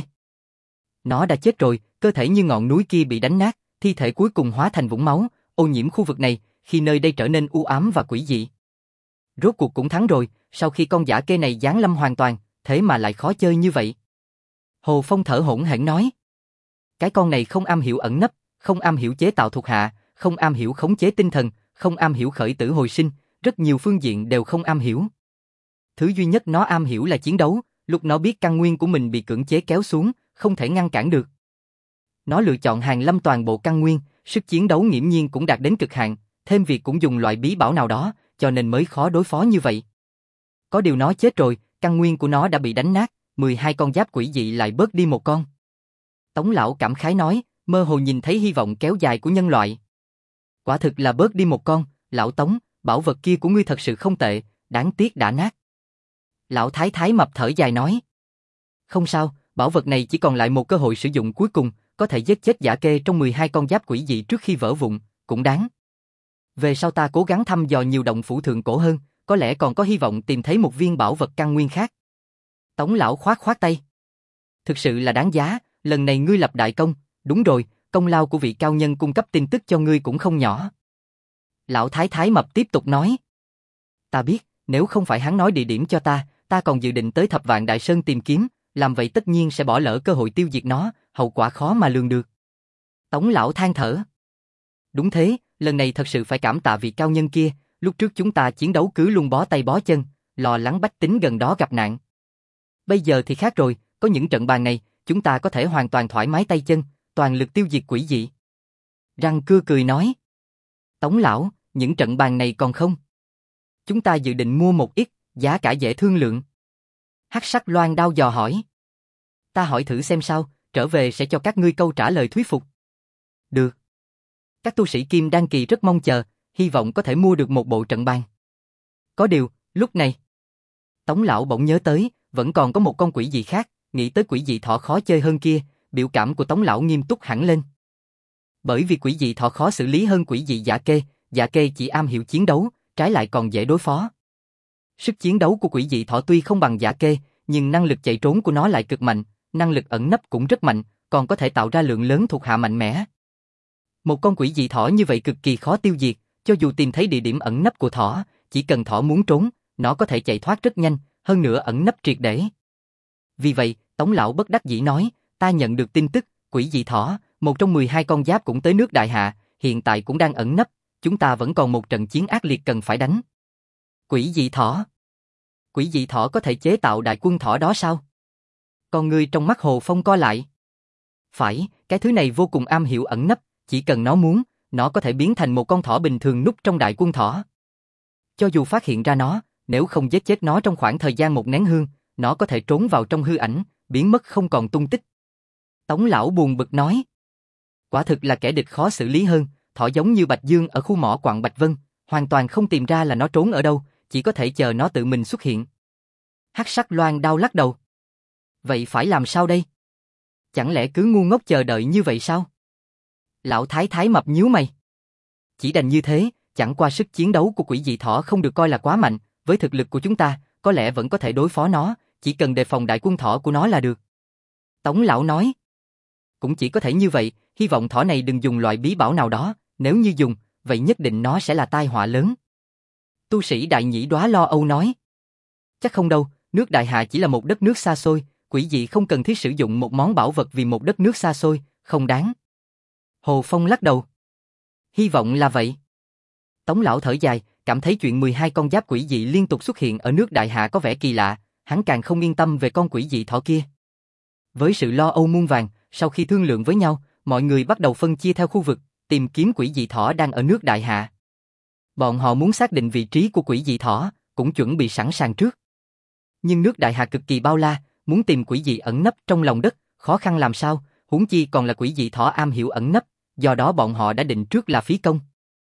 nó đã chết rồi, cơ thể như ngọn núi kia bị đánh nát, thi thể cuối cùng hóa thành vũng máu, ô nhiễm khu vực này, khi nơi đây trở nên u ám và quỷ dị. Rốt cuộc cũng thắng rồi, sau khi con Giả Kê này giáng lâm hoàn toàn, thế mà lại khó chơi như vậy. Hồ Phong thở hổn hển nói. Cái con này không am hiểu ẩn nấp, không am hiểu chế tạo thuộc hạ, không am hiểu khống chế tinh thần, không am hiểu khởi tử hồi sinh, rất nhiều phương diện đều không am hiểu. Thứ duy nhất nó am hiểu là chiến đấu, lúc nó biết căn nguyên của mình bị cưỡng chế kéo xuống, không thể ngăn cản được. Nó lựa chọn hàng lâm toàn bộ căn nguyên, sức chiến đấu nghiễm nhiên cũng đạt đến cực hạn, thêm việc cũng dùng loại bí bảo nào đó, cho nên mới khó đối phó như vậy. Có điều nó chết rồi, căn nguyên của nó đã bị đánh nát, mười hai con giáp quỷ dị lại bớt đi một con. Tống lão cảm khái nói, mơ hồ nhìn thấy hy vọng kéo dài của nhân loại. Quả thực là bớt đi một con, lão Tống, bảo vật kia của ngươi thật sự không tệ, đáng tiếc đã nát. Lão Thái Thái mập thở dài nói. Không sao, bảo vật này chỉ còn lại một cơ hội sử dụng cuối cùng, có thể giết chết Giả Kê trong mười hai con giáp quỷ dị trước khi vỡ vụn, cũng đáng. Về sau ta cố gắng thăm dò nhiều động phủ thượng cổ hơn, có lẽ còn có hy vọng tìm thấy một viên bảo vật căn nguyên khác. Tống lão khoát khoát tay. Thực sự là đáng giá, lần này ngươi lập đại công, đúng rồi, công lao của vị cao nhân cung cấp tin tức cho ngươi cũng không nhỏ. Lão Thái Thái mập tiếp tục nói. Ta biết, nếu không phải hắn nói địa điểm cho ta, ta còn dự định tới Thập Vạn Đại Sơn tìm kiếm, làm vậy tất nhiên sẽ bỏ lỡ cơ hội tiêu diệt nó, hậu quả khó mà lường được. Tống lão than thở. Đúng thế, lần này thật sự phải cảm tạ vị cao nhân kia, lúc trước chúng ta chiến đấu cứ luôn bó tay bó chân, lo lắng bách tính gần đó gặp nạn. Bây giờ thì khác rồi, có những trận bàn này, chúng ta có thể hoàn toàn thoải mái tay chân, toàn lực tiêu diệt quỷ dị. Răng cưa cười nói. Tống lão, những trận bàn này còn không? Chúng ta dự định mua một ít, giá cả dễ thương lượng. Hắc sắc loan đao dò hỏi. Ta hỏi thử xem sao, trở về sẽ cho các ngươi câu trả lời thuyết phục. Được. Các tu sĩ Kim Đan kỳ rất mong chờ, hy vọng có thể mua được một bộ trận bàn. Có điều, lúc này, Tống lão bỗng nhớ tới, vẫn còn có một con quỷ dị khác, nghĩ tới quỷ dị thỏ khó chơi hơn kia, biểu cảm của Tống lão nghiêm túc hẳn lên. Bởi vì quỷ dị thỏ khó xử lý hơn quỷ dị Giả Kê, Giả Kê chỉ am hiểu chiến đấu, trái lại còn dễ đối phó. Sức chiến đấu của quỷ dị thỏ tuy không bằng Giả Kê, nhưng năng lực chạy trốn của nó lại cực mạnh, năng lực ẩn nấp cũng rất mạnh, còn có thể tạo ra lượng lớn thuộc hạ mạnh mẽ. Một con quỷ dị thỏ như vậy cực kỳ khó tiêu diệt, cho dù tìm thấy địa điểm ẩn nấp của thỏ, chỉ cần thỏ muốn trốn, nó có thể chạy thoát rất nhanh, hơn nữa ẩn nấp triệt để. Vì vậy, Tống lão bất đắc dĩ nói, ta nhận được tin tức, quỷ dị thỏ, một trong mười hai con giáp cũng tới nước Đại Hạ, hiện tại cũng đang ẩn nấp, chúng ta vẫn còn một trận chiến ác liệt cần phải đánh. Quỷ dị thỏ? Quỷ dị thỏ có thể chế tạo đại quân thỏ đó sao? Con ngươi trong mắt Hồ Phong co lại. Phải, cái thứ này vô cùng am hiểu ẩn nấp, chỉ cần nó muốn, nó có thể biến thành một con thỏ bình thường núp trong đại quân thỏ. Cho dù phát hiện ra nó, nếu không giết chết nó trong khoảng thời gian một nén hương, nó có thể trốn vào trong hư ảnh, biến mất không còn tung tích. Tống lão buồn bực nói. Quả thực là kẻ địch khó xử lý hơn, thỏ giống như Bạch Dương ở khu mỏ quặng Bạch Vân, hoàn toàn không tìm ra là nó trốn ở đâu, chỉ có thể chờ nó tự mình xuất hiện. Hắc sắc loan đao lắc đầu. Vậy phải làm sao đây? Chẳng lẽ cứ ngu ngốc chờ đợi như vậy sao? Lão Thái Thái mập nhíu mày. Chỉ đành như thế, chẳng qua sức chiến đấu của quỷ dị thỏ không được coi là quá mạnh, với thực lực của chúng ta, có lẽ vẫn có thể đối phó nó, chỉ cần đề phòng đại quân thỏ của nó là được. Tống lão nói. Cũng chỉ có thể như vậy, hy vọng thỏ này đừng dùng loại bí bảo nào đó, nếu như dùng, vậy nhất định nó sẽ là tai họa lớn. Tu sĩ Đại Nhĩ Đóa lo âu nói. Chắc không đâu, nước Đại Hạ chỉ là một đất nước xa xôi, quỷ dị không cần thiết sử dụng một món bảo vật vì một đất nước xa xôi, không đáng. Hồ Phong lắc đầu. Hy vọng là vậy. Tống lão thở dài, cảm thấy chuyện mười hai con giáp quỷ dị liên tục xuất hiện ở nước Đại Hạ có vẻ kỳ lạ, hắn càng không yên tâm về con quỷ dị thỏ kia. Với sự lo âu muôn vàn, sau khi thương lượng với nhau, mọi người bắt đầu phân chia theo khu vực, tìm kiếm quỷ dị thỏ đang ở nước Đại Hạ. Bọn họ muốn xác định vị trí của quỷ dị thỏ, cũng chuẩn bị sẵn sàng trước. Nhưng nước Đại Hạ cực kỳ bao la, muốn tìm quỷ dị ẩn nấp trong lòng đất, khó khăn làm sao, huống chi còn là quỷ dị thỏ am hiểu ẩn nấp, do đó bọn họ đã định trước là phí công.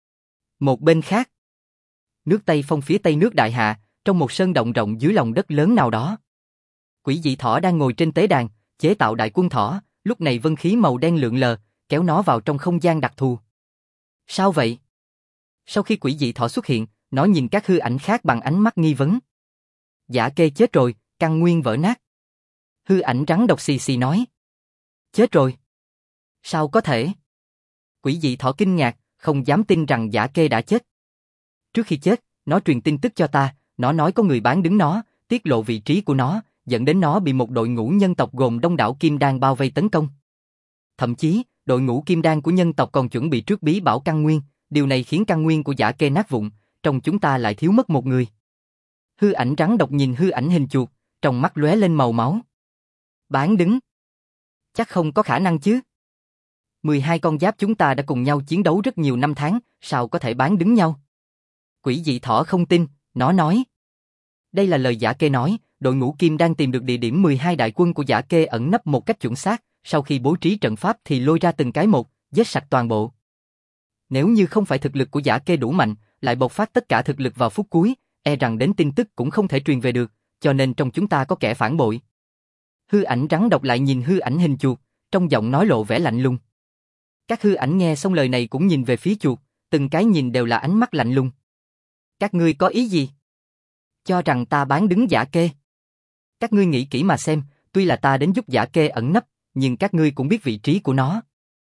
Một bên khác, nước Tây Phong phía tây nước Đại Hạ, trong một sơn động rộng dưới lòng đất lớn nào đó. Quỷ dị thỏ đang ngồi trên tế đàn, chế tạo đại quân thỏ, lúc này vân khí màu đen lượn lờ, kéo nó vào trong không gian đặc thù. Sao vậy? Sau khi quỷ dị thỏ xuất hiện, nó nhìn các hư ảnh khác bằng ánh mắt nghi vấn. Giả Kê chết rồi, căn nguyên vỡ nát. Hư ảnh rắn độc xì xì nói. Chết rồi? Sao có thể? Quỷ dị thỏ kinh ngạc, không dám tin rằng Giả Kê đã chết. Trước khi chết, nó truyền tin tức cho ta, nó nói có người bán đứng nó, tiết lộ vị trí của nó, dẫn đến nó bị một đội ngũ nhân tộc gồm đông đảo kim đan bao vây tấn công. Thậm chí, đội ngũ kim đan của nhân tộc còn chuẩn bị trước bí bảo căn nguyên, điều này khiến căn nguyên của Giả Kê nát vụn, trong chúng ta lại thiếu mất một người. Hư ảnh rắn độc nhìn hư ảnh hình chuột, trong mắt lóe lên màu máu. Bán đứng? Chắc không có khả năng chứ. mười hai con giáp chúng ta đã cùng nhau chiến đấu rất nhiều năm tháng, sao có thể bán đứng nhau? Quỷ dị thỏ không tin, nó nói. Đây là lời Giả Kê nói, đội ngũ kim đang tìm được địa điểm mười hai đại quân của Giả Kê ẩn nấp một cách chuẩn xác, sau khi bố trí trận pháp thì lôi ra từng cái một, giết sạch toàn bộ. Nếu như không phải thực lực của Giả Kê đủ mạnh, lại bộc phát tất cả thực lực vào phút cuối, e rằng đến tin tức cũng không thể truyền về được, cho nên trong chúng ta có kẻ phản bội. Hư ảnh rắn độc lại nhìn hư ảnh hình chuột, trong giọng nói lộ vẻ lạnh lùng. Các hư ảnh nghe xong lời này cũng nhìn về phía chuột, từng cái nhìn đều là ánh mắt lạnh lùng. Các ngươi có ý gì? Cho rằng ta bán đứng Giả Kê? Các ngươi nghĩ kỹ mà xem, tuy là ta đến giúp Giả Kê ẩn nấp, nhưng các ngươi cũng biết vị trí của nó.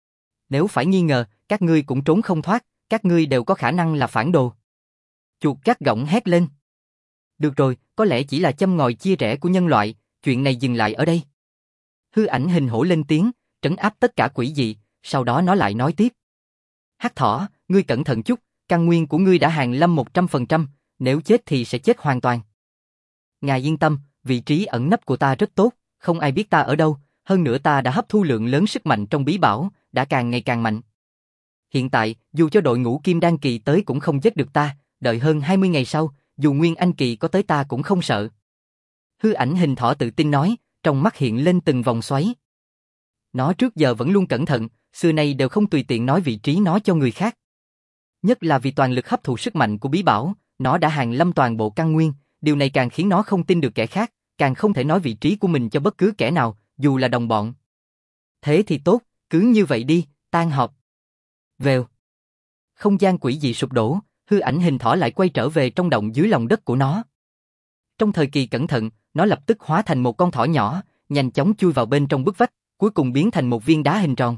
Nếu phải nghi ngờ, các ngươi cũng trốn không thoát, các ngươi đều có khả năng là phản đồ. Chuột gắt gỏng hét lên. Được rồi, có lẽ chỉ là châm ngòi chia rẽ của nhân loại, chuyện này dừng lại ở đây. Hư ảnh hình hổ lên tiếng, trấn áp tất cả quỷ dị, sau đó nó lại nói tiếp. Hắc thỏ, ngươi cẩn thận chút, căn nguyên của ngươi đã hàng lâm một trăm phần trăm, nếu chết thì sẽ chết hoàn toàn. Ngài yên tâm, vị trí ẩn nấp của ta rất tốt, không ai biết ta ở đâu, hơn nữa ta đã hấp thu lượng lớn sức mạnh trong bí bảo, đã càng ngày càng mạnh. Hiện tại, dù cho đội ngũ Kim Đan Kỳ tới cũng không giết được ta, đợi hơn hai mươi ngày sau, dù Nguyên Anh Kỳ có tới ta cũng không sợ. Hư ảnh hình thỏ tự tin nói, trong mắt hiện lên từng vòng xoáy. Nó trước giờ vẫn luôn cẩn thận, xưa nay đều không tùy tiện nói vị trí nó cho người khác. Nhất là vì toàn lực hấp thụ sức mạnh của bí bảo, nó đã hàng lâm toàn bộ căn nguyên, điều này càng khiến nó không tin được kẻ khác, càng không thể nói vị trí của mình cho bất cứ kẻ nào, dù là đồng bọn. Thế thì tốt, cứ như vậy đi, tan họp. Vèo. Không gian quỷ dị sụp đổ, hư ảnh hình thỏ lại quay trở về trong động dưới lòng đất của nó. Trong thời kỳ cẩn thận, nó lập tức hóa thành một con thỏ nhỏ, nhanh chóng chui vào bên trong bức vách, cuối cùng biến thành một viên đá hình tròn.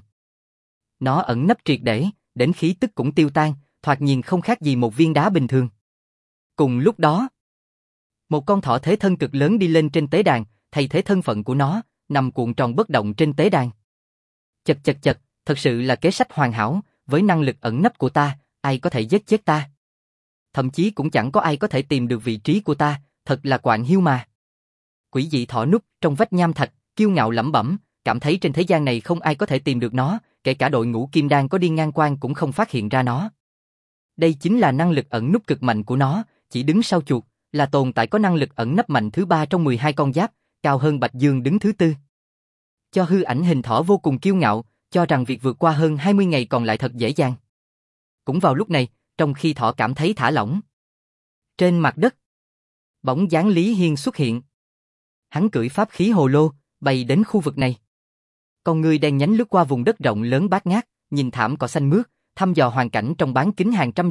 Nó ẩn nấp triệt để, đến khí tức cũng tiêu tan, thoạt nhìn không khác gì một viên đá bình thường. Cùng lúc đó, một con thỏ thế thân cực lớn đi lên trên tế đàn, thay thế thân phận của nó, nằm cuộn tròn bất động trên tế đàn. Chật chật chật, thật sự là kế sách hoàn hảo, với năng lực ẩn nấp của ta, ai có thể giết chết ta. Thậm chí cũng chẳng có ai có thể tìm được vị trí của ta, thật là quạng hiu mà. Quỷ dị thỏ núp trong vách nham thạch, kiêu ngạo lẩm bẩm, cảm thấy trên thế gian này không ai có thể tìm được nó, kể cả đội ngũ kim đan có đi ngang qua cũng không phát hiện ra nó. Đây chính là năng lực ẩn núp cực mạnh của nó, chỉ đứng sau chuột, là tồn tại có năng lực ẩn nấp mạnh thứ ba trong mười hai con giáp, cao hơn Bạch Dương đứng thứ tư. Cho hư ảnh hình thỏ vô cùng kiêu ngạo, cho rằng việc vượt qua hơn hai mươi ngày còn lại thật dễ dàng. Cũng vào lúc này, trong khi thỏ cảm thấy thả lỏng, trên mặt đất, bóng dáng Lý Hiên xuất hiện. Hắn cưỡi pháp khí hồ lô, bay đến khu vực này. Con người đen nhánh lướt qua vùng đất rộng lớn bát ngát, nhìn thảm cỏ xanh mướt, thăm dò hoàn cảnh trong bán kính hàng trăm dặm,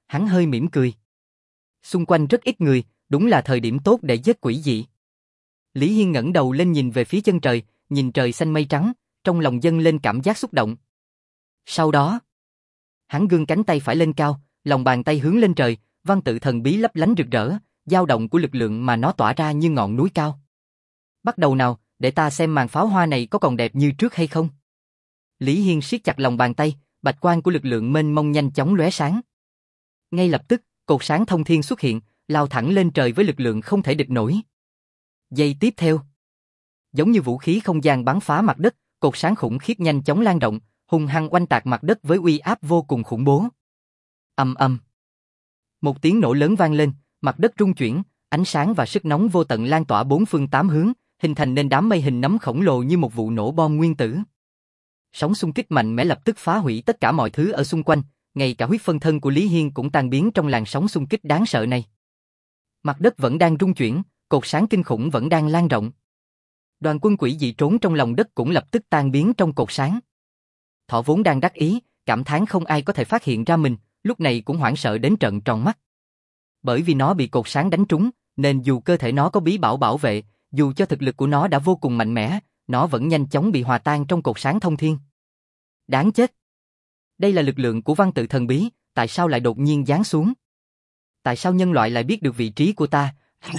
Hắn hơi mỉm cười. Xung quanh rất ít người, đúng là thời điểm tốt để giết quỷ dị. Lý Hiên ngẩng đầu lên nhìn về phía chân trời, nhìn trời xanh mây trắng, trong lòng dâng lên cảm giác xúc động. Sau đó, hắn giương cánh tay phải lên cao, lòng bàn tay hướng lên trời, văn tự thần bí lấp lánh rực rỡ, dao động của lực lượng mà nó tỏa ra như ngọn núi cao. Bắt đầu nào, để ta xem màn pháo hoa này có còn đẹp như trước hay không. Lý Hiên siết chặt lòng bàn tay, bạch quang của lực lượng mênh mông nhanh chóng lóe sáng. Ngay lập tức, cột sáng thông thiên xuất hiện, lao thẳng lên trời với lực lượng không thể địch nổi. Giây tiếp theo, giống như vũ khí không gian bắn phá mặt đất, cột sáng khủng khiếp nhanh chóng lan rộng, hung hăng oanh tạc mặt đất với uy áp vô cùng khủng bố. Ầm ầm. Một tiếng nổ lớn vang lên, mặt đất rung chuyển, ánh sáng và sức nóng vô tận lan tỏa bốn phương tám hướng, hình thành nên đám mây hình nấm khổng lồ như một vụ nổ bom nguyên tử. Sóng xung kích mạnh mẽ lập tức phá hủy tất cả mọi thứ ở xung quanh, ngay cả huyết phân thân của Lý Hiên cũng tan biến trong làn sóng xung kích đáng sợ này. Mặt đất vẫn đang rung chuyển, cột sáng kinh khủng vẫn đang lan rộng. Đoàn quân quỷ dị trốn trong lòng đất cũng lập tức tan biến trong cột sáng. Thỏ vốn đang đắc ý, cảm thán không ai có thể phát hiện ra mình, lúc này cũng hoảng sợ đến trợn tròn mắt. Bởi vì nó bị cột sáng đánh trúng, nên dù cơ thể nó có bí bảo bảo vệ, dù cho thực lực của nó đã vô cùng mạnh mẽ, nó vẫn nhanh chóng bị hòa tan trong cột sáng thông thiên. Đáng chết! Đây là lực lượng của văn tự thần bí, tại sao lại đột nhiên giáng xuống? Tại sao nhân loại lại biết được vị trí của ta?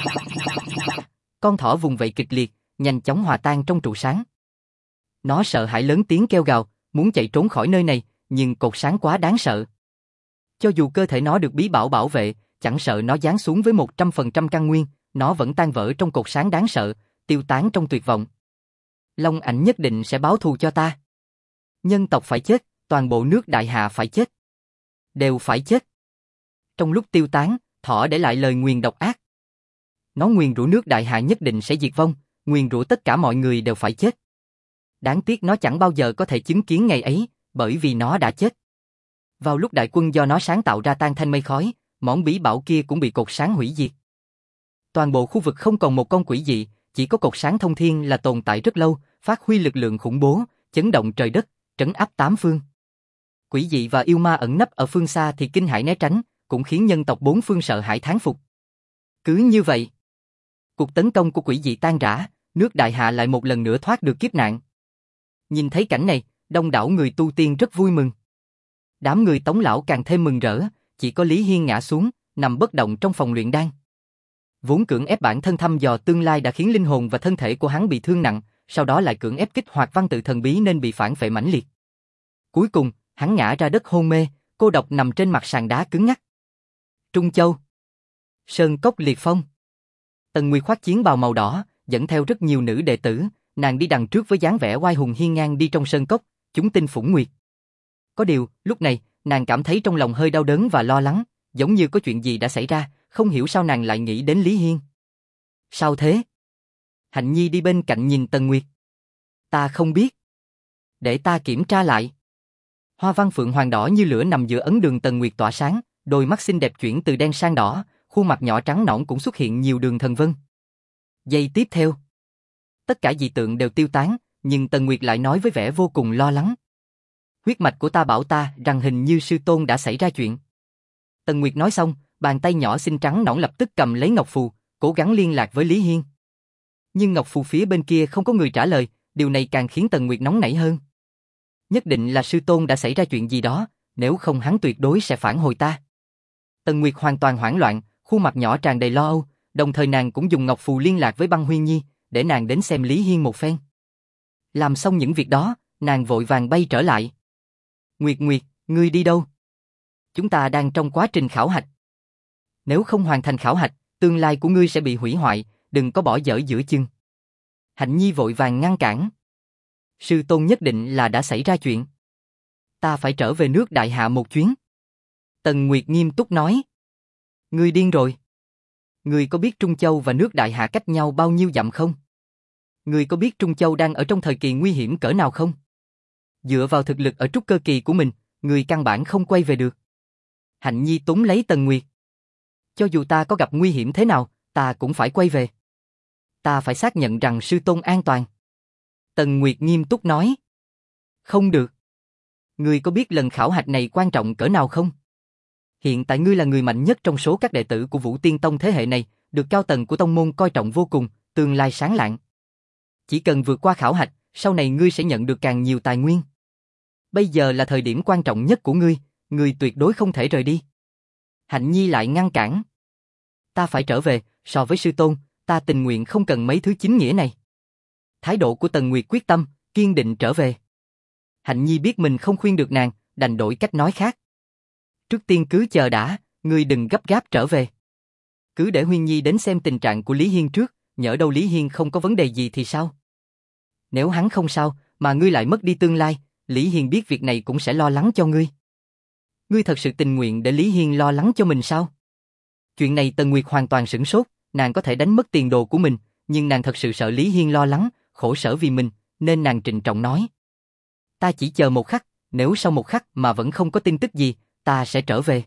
Con thỏ vùng vẫy kịch liệt, nhanh chóng hòa tan trong trụ sáng. Nó sợ hãi lớn tiếng kêu gào, muốn chạy trốn khỏi nơi này, nhưng cột sáng quá đáng sợ. Cho dù cơ thể nó được bí bảo bảo vệ, chẳng sợ nó giáng xuống với một trăm phần trăm căn nguyên, nó vẫn tan vỡ trong cột sáng đáng sợ, tiêu tán trong tuyệt vọng. Long ảnh nhất định sẽ báo thù cho ta. Nhân tộc phải chết, toàn bộ nước Đại Hạ phải chết. Đều phải chết. Trong lúc tiêu tán, thỏ để lại lời nguyền độc ác. Nó nguyền rủa nước Đại Hạ nhất định sẽ diệt vong, nguyền rủa tất cả mọi người đều phải chết. Đáng tiếc nó chẳng bao giờ có thể chứng kiến ngày ấy, bởi vì nó đã chết. Vào lúc đại quân do nó sáng tạo ra tan thành mây khói, món bí bảo kia cũng bị cột sáng hủy diệt. Toàn bộ khu vực không còn một con quỷ dị, chỉ có cột sáng thông thiên là tồn tại rất lâu, phát huy lực lượng khủng bố, chấn động trời đất, trấn áp tám phương. Quỷ dị và yêu ma ẩn nấp ở phương xa thì kinh hãi né tránh, cũng khiến nhân tộc bốn phương sợ hãi thán phục. Cứ như vậy, cuộc tấn công của quỷ dị tan rã, nước Đại Hạ lại một lần nữa thoát được kiếp nạn. Nhìn thấy cảnh này, đông đảo người tu tiên rất vui mừng. Đám người Tống lão càng thêm mừng rỡ, chỉ có Lý Hiên ngã xuống, nằm bất động trong phòng luyện đan. Vốn cưỡng ép bản thân thăm dò tương lai đã khiến linh hồn và thân thể của hắn bị thương nặng, sau đó lại cưỡng ép kích hoạt văn tự thần bí nên bị phản phệ mãnh liệt. Cuối cùng, hắn ngã ra đất hôn mê, cô độc nằm trên mặt sàn đá cứng ngắc. Trung Châu, Sơn Cốc Liệt Phong. Tần Nguyệt khoác chiến bào màu đỏ, dẫn theo rất nhiều nữ đệ tử, nàng đi đằng trước với dáng vẻ oai hùng hiên ngang đi trong sơn cốc, chúng tinh phủng nguyệt. Có điều, lúc này, nàng cảm thấy trong lòng hơi đau đớn và lo lắng, giống như có chuyện gì đã xảy ra, không hiểu sao nàng lại nghĩ đến Lý Hiên. Sao thế? Hạnh Nhi đi bên cạnh nhìn Tần Nguyệt. Ta không biết. Để ta kiểm tra lại. Hoa văn phượng hoàng đỏ như lửa nằm giữa ấn đường Tần Nguyệt tỏa sáng, đôi mắt xinh đẹp chuyển từ đen sang đỏ, khuôn mặt nhỏ trắng nõn cũng xuất hiện nhiều đường thần vân. Giây tiếp theo, tất cả dị tượng đều tiêu tán, nhưng Tần Nguyệt lại nói với vẻ vô cùng lo lắng. Huyết mạch của ta bảo ta rằng hình như sư tôn đã xảy ra chuyện. Tần Nguyệt nói xong, bàn tay nhỏ xinh trắng nõn lập tức cầm lấy ngọc phù, cố gắng liên lạc với Lý Hiên. Nhưng ngọc phù phía bên kia không có người trả lời, điều này càng khiến Tần Nguyệt nóng nảy hơn. Nhất định là sư tôn đã xảy ra chuyện gì đó, nếu không hắn tuyệt đối sẽ phản hồi ta. Tần Nguyệt hoàn toàn hoảng loạn, khuôn mặt nhỏ tràn đầy lo âu, đồng thời nàng cũng dùng ngọc phù liên lạc với Băng Huyên Nhi, để nàng đến xem Lý Hiên một phen. Làm xong những việc đó, nàng vội vàng bay trở lại. Nguyệt Nguyệt, ngươi đi đâu? Chúng ta đang trong quá trình khảo hạch. Nếu không hoàn thành khảo hạch, tương lai của ngươi sẽ bị hủy hoại, đừng có bỏ dở giữa chừng. Hạnh Nhi vội vàng ngăn cản. Sư tôn nhất định là đã xảy ra chuyện. Ta phải trở về nước Đại Hạ một chuyến. Tần Nguyệt nghiêm túc nói. Ngươi điên rồi. Ngươi có biết Trung Châu và nước Đại Hạ cách nhau bao nhiêu dặm không? Ngươi có biết Trung Châu đang ở trong thời kỳ nguy hiểm cỡ nào không? Dựa vào thực lực ở trúc cơ kỳ của mình, ngươi căn bản không quay về được. Hạnh Nhi túm lấy Tần Nguyệt. Cho dù ta có gặp nguy hiểm thế nào, ta cũng phải quay về. Ta phải xác nhận rằng sư tôn an toàn. Tần Nguyệt nghiêm túc nói. Không được. Ngươi có biết lần khảo hạch này quan trọng cỡ nào không? Hiện tại ngươi là người mạnh nhất trong số các đệ tử của Vũ Tiên Tông thế hệ này, được cao tầng của tông môn coi trọng vô cùng, tương lai sáng lạng. Chỉ cần vượt qua khảo hạch, sau này ngươi sẽ nhận được càng nhiều tài nguyên. Bây giờ là thời điểm quan trọng nhất của ngươi, ngươi tuyệt đối không thể rời đi. Hạnh Nhi lại ngăn cản. Ta phải trở về, so với sư tôn, ta tình nguyện không cần mấy thứ chính nghĩa này. Thái độ của Tần Nguyệt quyết tâm, kiên định trở về. Hạnh Nhi biết mình không khuyên được nàng, đành đổi cách nói khác. Trước tiên cứ chờ đã, ngươi đừng gấp gáp trở về. Cứ để Huyên Nhi đến xem tình trạng của Lý Hiên trước, nhỡ đâu Lý Hiên không có vấn đề gì thì sao? Nếu hắn không sao, mà ngươi lại mất đi tương lai, Lý Hiên biết việc này cũng sẽ lo lắng cho ngươi. Ngươi thật sự tình nguyện để Lý Hiên lo lắng cho mình sao? Chuyện này Tần Nguyệt hoàn toàn sửng sốt, nàng có thể đánh mất tiền đồ của mình, nhưng nàng thật sự sợ Lý Hiên lo lắng, khổ sở vì mình, nên nàng trịnh trọng nói. Ta chỉ chờ một khắc, nếu sau một khắc mà vẫn không có tin tức gì, ta sẽ trở về.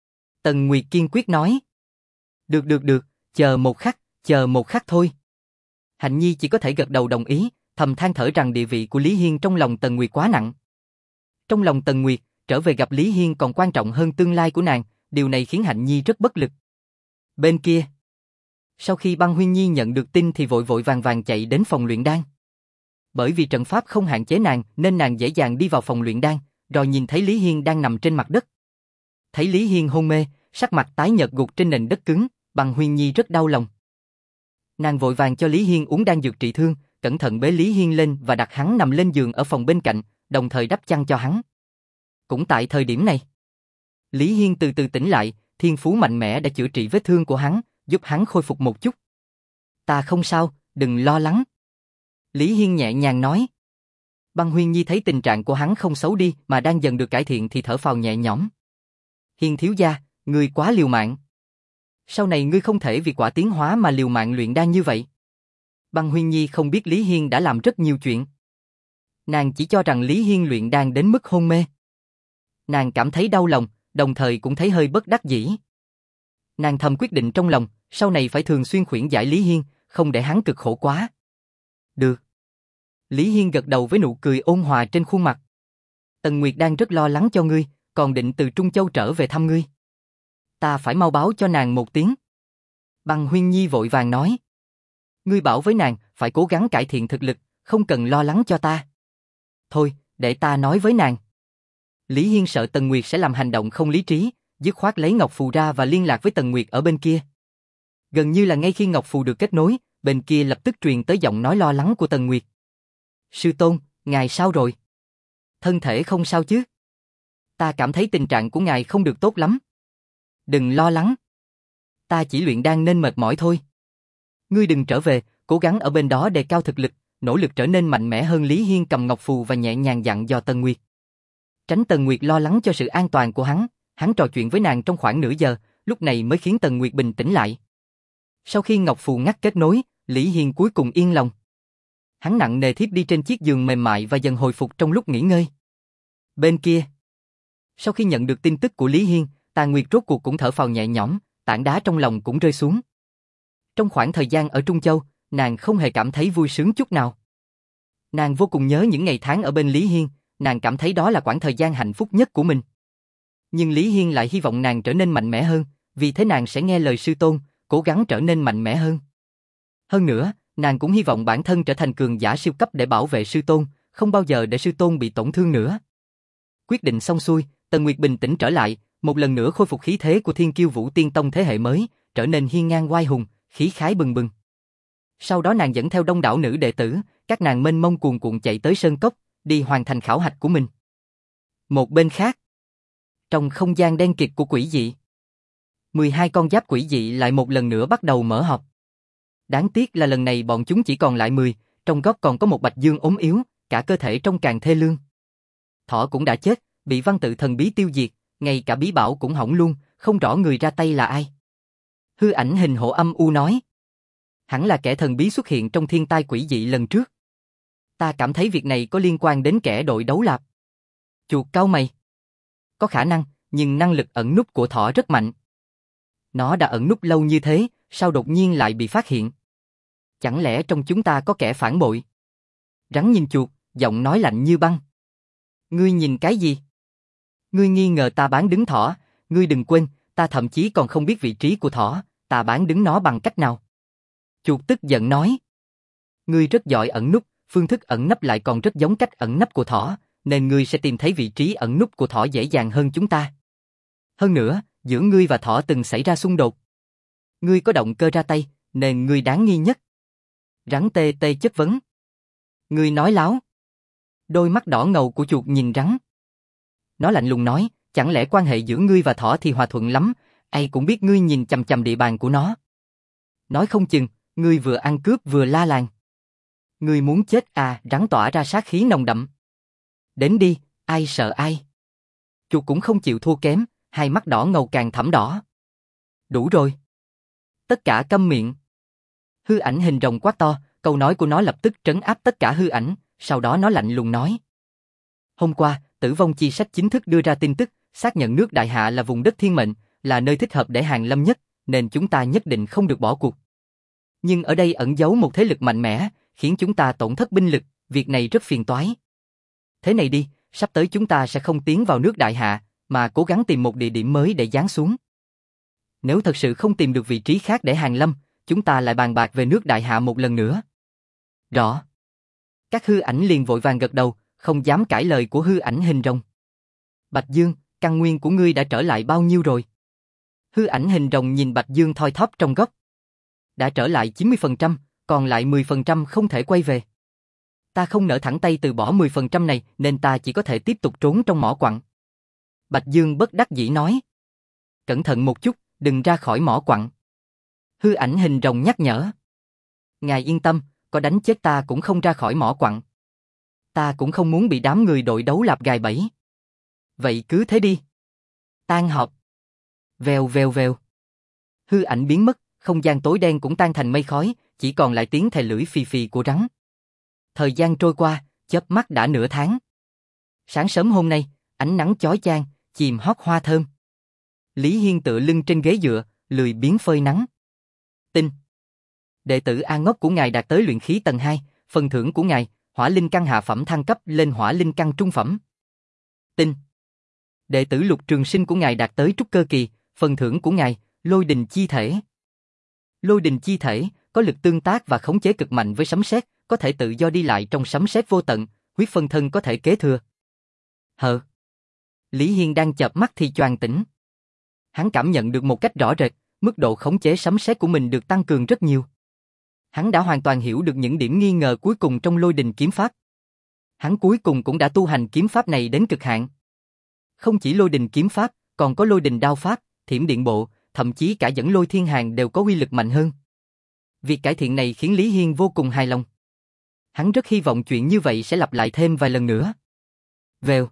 Tần Nguyệt kiên quyết nói. Được được được, chờ một khắc, chờ một khắc thôi. Hạnh Nhi chỉ có thể gật đầu đồng ý, thầm than thở rằng địa vị của Lý Hiên trong lòng Tần Nguyệt quá nặng. Trong lòng Tần Nguyệt, trở về gặp Lý Hiên còn quan trọng hơn tương lai của nàng, điều này khiến Hạnh Nhi rất bất lực. Bên kia, sau khi Băng Huyên Nhi nhận được tin thì vội vội vàng vàng chạy đến phòng luyện đan. Bởi vì trận pháp không hạn chế nàng nên nàng dễ dàng đi vào phòng luyện đan, rồi nhìn thấy Lý Hiên đang nằm trên mặt đất. Thấy Lý Hiên hôn mê, sắc mặt tái nhợt gục trên nền đất cứng, Băng Huyên Nhi rất đau lòng. Nàng vội vàng cho Lý Hiên uống đan dược trị thương, cẩn thận bế Lý Hiên lên và đặt hắn nằm lên giường ở phòng bên cạnh, đồng thời đắp chăn cho hắn. Cũng tại thời điểm này, Lý Hiên từ từ tỉnh lại, thiên phú mạnh mẽ đã chữa trị vết thương của hắn, giúp hắn khôi phục một chút. Ta không sao, đừng lo lắng. Lý Hiên nhẹ nhàng nói. Băng Huyên Nhi thấy tình trạng của hắn không xấu đi mà đang dần được cải thiện thì thở phào nhẹ nhõm. Hiên thiếu gia, ngươi quá liều mạng. Sau này ngươi không thể vì quả tiến hóa mà liều mạng luyện đan như vậy. Băng Huyên Nhi không biết Lý Hiên đã làm rất nhiều chuyện. Nàng chỉ cho rằng Lý Hiên luyện đan đến mức hôn mê. Nàng cảm thấy đau lòng, đồng thời cũng thấy hơi bất đắc dĩ. Nàng thầm quyết định trong lòng, sau này phải thường xuyên khuyển giải Lý Hiên, không để hắn cực khổ quá. Được. Lý Hiên gật đầu với nụ cười ôn hòa trên khuôn mặt. Tần Nguyệt đang rất lo lắng cho ngươi, còn định từ Trung Châu trở về thăm ngươi. Ta phải mau báo cho nàng một tiếng. Băng Huyên Nhi vội vàng nói. Ngươi bảo với nàng, phải cố gắng cải thiện thực lực, không cần lo lắng cho ta. Thôi, để ta nói với nàng. Lý Hiên sợ Tần Nguyệt sẽ làm hành động không lý trí, dứt khoát lấy Ngọc Phù ra và liên lạc với Tần Nguyệt ở bên kia. Gần như là ngay khi Ngọc Phù được kết nối, bên kia lập tức truyền tới giọng nói lo lắng của Tần Nguyệt. Sư tôn, ngài sao rồi? Thân thể không sao chứ? Ta cảm thấy tình trạng của ngài không được tốt lắm. Đừng lo lắng. Ta chỉ luyện đan nên mệt mỏi thôi. Ngươi đừng trở về, cố gắng ở bên đó đề cao thực lực, nỗ lực trở nên mạnh mẽ hơn. Lý Hiên cầm Ngọc Phù và nhẹ nhàng dặn dò Tần Nguyệt. Tránh Tần Nguyệt lo lắng cho sự an toàn của hắn, hắn trò chuyện với nàng trong khoảng nửa giờ, lúc này mới khiến Tần Nguyệt bình tĩnh lại. Sau khi Ngọc Phù ngắt kết nối, Lý Hiên cuối cùng yên lòng. Hắn nặng nề thiếp đi trên chiếc giường mềm mại và dần hồi phục trong lúc nghỉ ngơi. Bên kia, sau khi nhận được tin tức của Lý Hiên, Tà Nguyệt rốt cuộc cũng thở phào nhẹ nhõm, tảng đá trong lòng cũng rơi xuống. Trong khoảng thời gian ở Trung Châu, nàng không hề cảm thấy vui sướng chút nào. Nàng vô cùng nhớ những ngày tháng ở bên Lý Hiên, nàng cảm thấy đó là quãng thời gian hạnh phúc nhất của mình. Nhưng Lý Hiên lại hy vọng nàng trở nên mạnh mẽ hơn, vì thế nàng sẽ nghe lời sư tôn, cố gắng trở nên mạnh mẽ hơn. Hơn nữa, nàng cũng hy vọng bản thân trở thành cường giả siêu cấp để bảo vệ sư tôn, không bao giờ để sư tôn bị tổn thương nữa. Quyết định xong xuôi, Tần Nguyệt bình tĩnh trở lại, một lần nữa khôi phục khí thế của Thiên Kiêu Vũ Tiên Tông thế hệ mới, trở nên hiên ngang oai hùng, khí khái bừng bừng. Sau đó nàng dẫn theo đông đảo nữ đệ tử, các nàng mênh mông cuồn cuộn chạy tới sơn cốc, đi hoàn thành khảo hạch của mình. Một bên khác, trong không gian đen kịt của quỷ dị, mười hai con giáp quỷ dị lại một lần nữa bắt đầu mở họp. Đáng tiếc là lần này bọn chúng chỉ còn lại mười, trong góc còn có một Bạch Dương ốm yếu, cả cơ thể trông càng thê lương. Thỏ cũng đã chết, bị văn tự thần bí tiêu diệt, ngay cả bí bảo cũng hỏng luôn, không rõ người ra tay là ai. Hư ảnh hình hổ âm u nói. Hẳn là kẻ thần bí xuất hiện trong thiên tai quỷ dị lần trước. Ta cảm thấy việc này có liên quan đến kẻ đội đấu lạp. Chuột cau mày. Có khả năng, nhưng năng lực ẩn núp của thỏ rất mạnh. Nó đã ẩn núp lâu như thế, sao đột nhiên lại bị phát hiện? Chẳng lẽ trong chúng ta có kẻ phản bội? Rắn nhìn chuột, giọng nói lạnh như băng. Ngươi nhìn cái gì? Ngươi nghi ngờ ta bán đứng thỏ, Ngươi đừng quên, ta thậm chí còn không biết vị trí của thỏ, ta bán đứng nó bằng cách nào. Chuột tức giận nói. Ngươi rất giỏi ẩn núp, phương thức ẩn nấp lại còn rất giống cách ẩn nấp của thỏ, nên ngươi sẽ tìm thấy vị trí ẩn núp của thỏ dễ dàng hơn chúng ta. Hơn nữa, giữa ngươi và thỏ từng xảy ra xung đột. Ngươi có động cơ ra tay, nên ngươi đáng nghi nhất. Rắn tê tê chất vấn. Ngươi nói láo. Đôi mắt đỏ ngầu của chuột nhìn rắn. Nó lạnh lùng nói, chẳng lẽ quan hệ giữa ngươi và thỏ thì hòa thuận lắm, ai cũng biết ngươi nhìn chằm chằm địa bàn của nó. Nói không chừng, ngươi vừa ăn cướp vừa la làng. Ngươi muốn chết à, rắn tỏa ra sát khí nồng đậm. Đến đi, ai sợ ai. Chuột cũng không chịu thua kém, hai mắt đỏ ngầu càng thẫm đỏ. Đủ rồi. Tất cả câm miệng. Hư ảnh hình rồng quát to, câu nói của nó lập tức trấn áp tất cả hư ảnh, sau đó nó lạnh lùng nói. Hôm qua, Tử vong chi sách chính thức đưa ra tin tức, xác nhận nước Đại Hạ là vùng đất thiên mệnh, là nơi thích hợp để hàng lâm nhất, nên chúng ta nhất định không được bỏ cuộc. Nhưng ở đây ẩn giấu một thế lực mạnh mẽ, khiến chúng ta tổn thất binh lực, việc này rất phiền toái. Thế này đi, sắp tới chúng ta sẽ không tiến vào nước Đại Hạ, mà cố gắng tìm một địa điểm mới để giáng xuống. Nếu thật sự không tìm được vị trí khác để hàng lâm, chúng ta lại bàn bạc về nước Đại Hạ một lần nữa. Rõ. Các hư ảnh liền vội vàng gật đầu, không dám cãi lời của hư ảnh hình rồng. Bạch Dương, căn nguyên của ngươi đã trở lại bao nhiêu rồi? Hư ảnh hình rồng nhìn Bạch Dương thoi thóp trong góc. Đã trở lại chín mươi phần trăm, còn lại mười phần trăm không thể quay về. Ta không nỡ thẳng tay từ bỏ mười phần trăm này nên ta chỉ có thể tiếp tục trốn trong mỏ quặng. Bạch Dương bất đắc dĩ nói. Cẩn thận một chút, đừng ra khỏi mỏ quặng. Hư ảnh hình rồng nhắc nhở. Ngài yên tâm, có đánh chết ta cũng không ra khỏi mỏ quặng. Ta cũng không muốn bị đám người đội đấu lạp gài bẫy. Vậy cứ thế đi. Tan họp. Vèo vèo vèo. Hư ảnh biến mất, không gian tối đen cũng tan thành mây khói, chỉ còn lại tiếng thè lưỡi phì phì của rắn. Thời gian trôi qua, chớp mắt đã nửa tháng. Sáng sớm hôm nay, ánh nắng chói chang, chìm hót hoa thơm. Lý Hiên tựa lưng trên ghế dựa, lười biếng phơi nắng. Tin. Đệ tử A Ngốc của ngài đạt tới luyện khí tầng hai, phần thưởng của ngài, hỏa linh căn hạ phẩm thăng cấp lên hỏa linh căn trung phẩm. Tin. Đệ tử Lục Trường Sinh của ngài đạt tới trúc cơ kỳ, phần thưởng của ngài, lôi đình chi thể. Lôi đình chi thể, có lực tương tác và khống chế cực mạnh với sấm sét, có thể tự do đi lại trong sấm sét vô tận, huyết phân thân có thể kế thừa. Hờ. Lý Hiên đang chợp mắt thì choàng tỉnh. Hắn cảm nhận được một cách rõ rệt, mức độ khống chế sấm sét của mình được tăng cường rất nhiều. Hắn đã hoàn toàn hiểu được những điểm nghi ngờ cuối cùng trong lôi đình kiếm pháp. Hắn cuối cùng cũng đã tu hành kiếm pháp này đến cực hạn. Không chỉ lôi đình kiếm pháp, còn có lôi đình đao pháp, thiểm điện bộ, thậm chí cả dẫn lôi thiên hàn đều có uy lực mạnh hơn. Việc cải thiện này khiến Lý Hiên vô cùng hài lòng. Hắn rất hy vọng chuyện như vậy sẽ lặp lại thêm vài lần nữa. Vèo.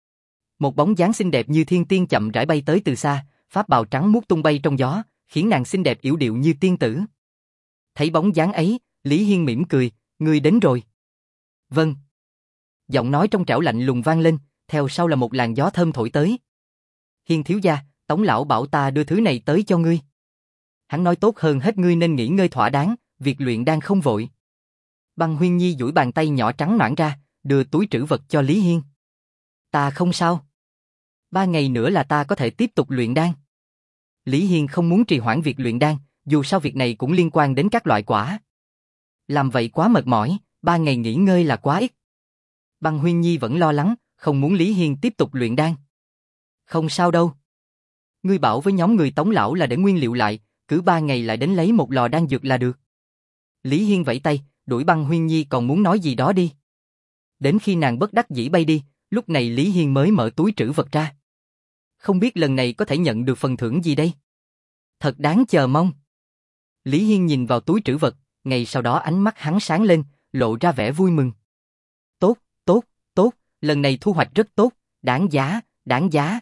Một bóng dáng xinh đẹp như thiên tiên chậm rãi bay tới từ xa, pháp bào trắng muốt tung bay trong gió, khiến nàng xinh đẹp yểu điệu như tiên tử. Thấy bóng dáng ấy, Lý Hiên mỉm cười, ngươi đến rồi. Vâng. Giọng nói trong trẻo lạnh lùng vang lên, theo sau là một làn gió thơm thổi tới. Hiên thiếu gia, Tống lão bảo ta đưa thứ này tới cho ngươi. Hắn nói tốt hơn hết ngươi nên nghỉ ngơi thỏa đáng, việc luyện đang không vội. Băng Huyên Nhi duỗi bàn tay nhỏ trắng nõn ra, đưa túi trữ vật cho Lý Hiên. Ta không sao. Ba ngày nữa là ta có thể tiếp tục luyện đan. Lý Hiên không muốn trì hoãn việc luyện đan, dù sao việc này cũng liên quan đến các loại quả. Làm vậy quá mệt mỏi, ba ngày nghỉ ngơi là quá ít. Băng Huyên Nhi vẫn lo lắng, không muốn Lý Hiên tiếp tục luyện đan. Không sao đâu. Ngươi bảo với nhóm người Tống lão là để nguyên liệu lại, cứ ba ngày lại đến lấy một lò đan dược là được. Lý Hiên vẫy tay, đuổi Băng Huyên Nhi còn muốn nói gì đó đi. Đến khi nàng bất đắc dĩ bay đi, lúc này Lý Hiên mới mở túi trữ vật ra. Không biết lần này có thể nhận được phần thưởng gì đây? Thật đáng chờ mong. Lý Hiên nhìn vào túi trữ vật, ngay sau đó ánh mắt hắn sáng lên, lộ ra vẻ vui mừng. Tốt, tốt, tốt, lần này thu hoạch rất tốt, đáng giá, đáng giá.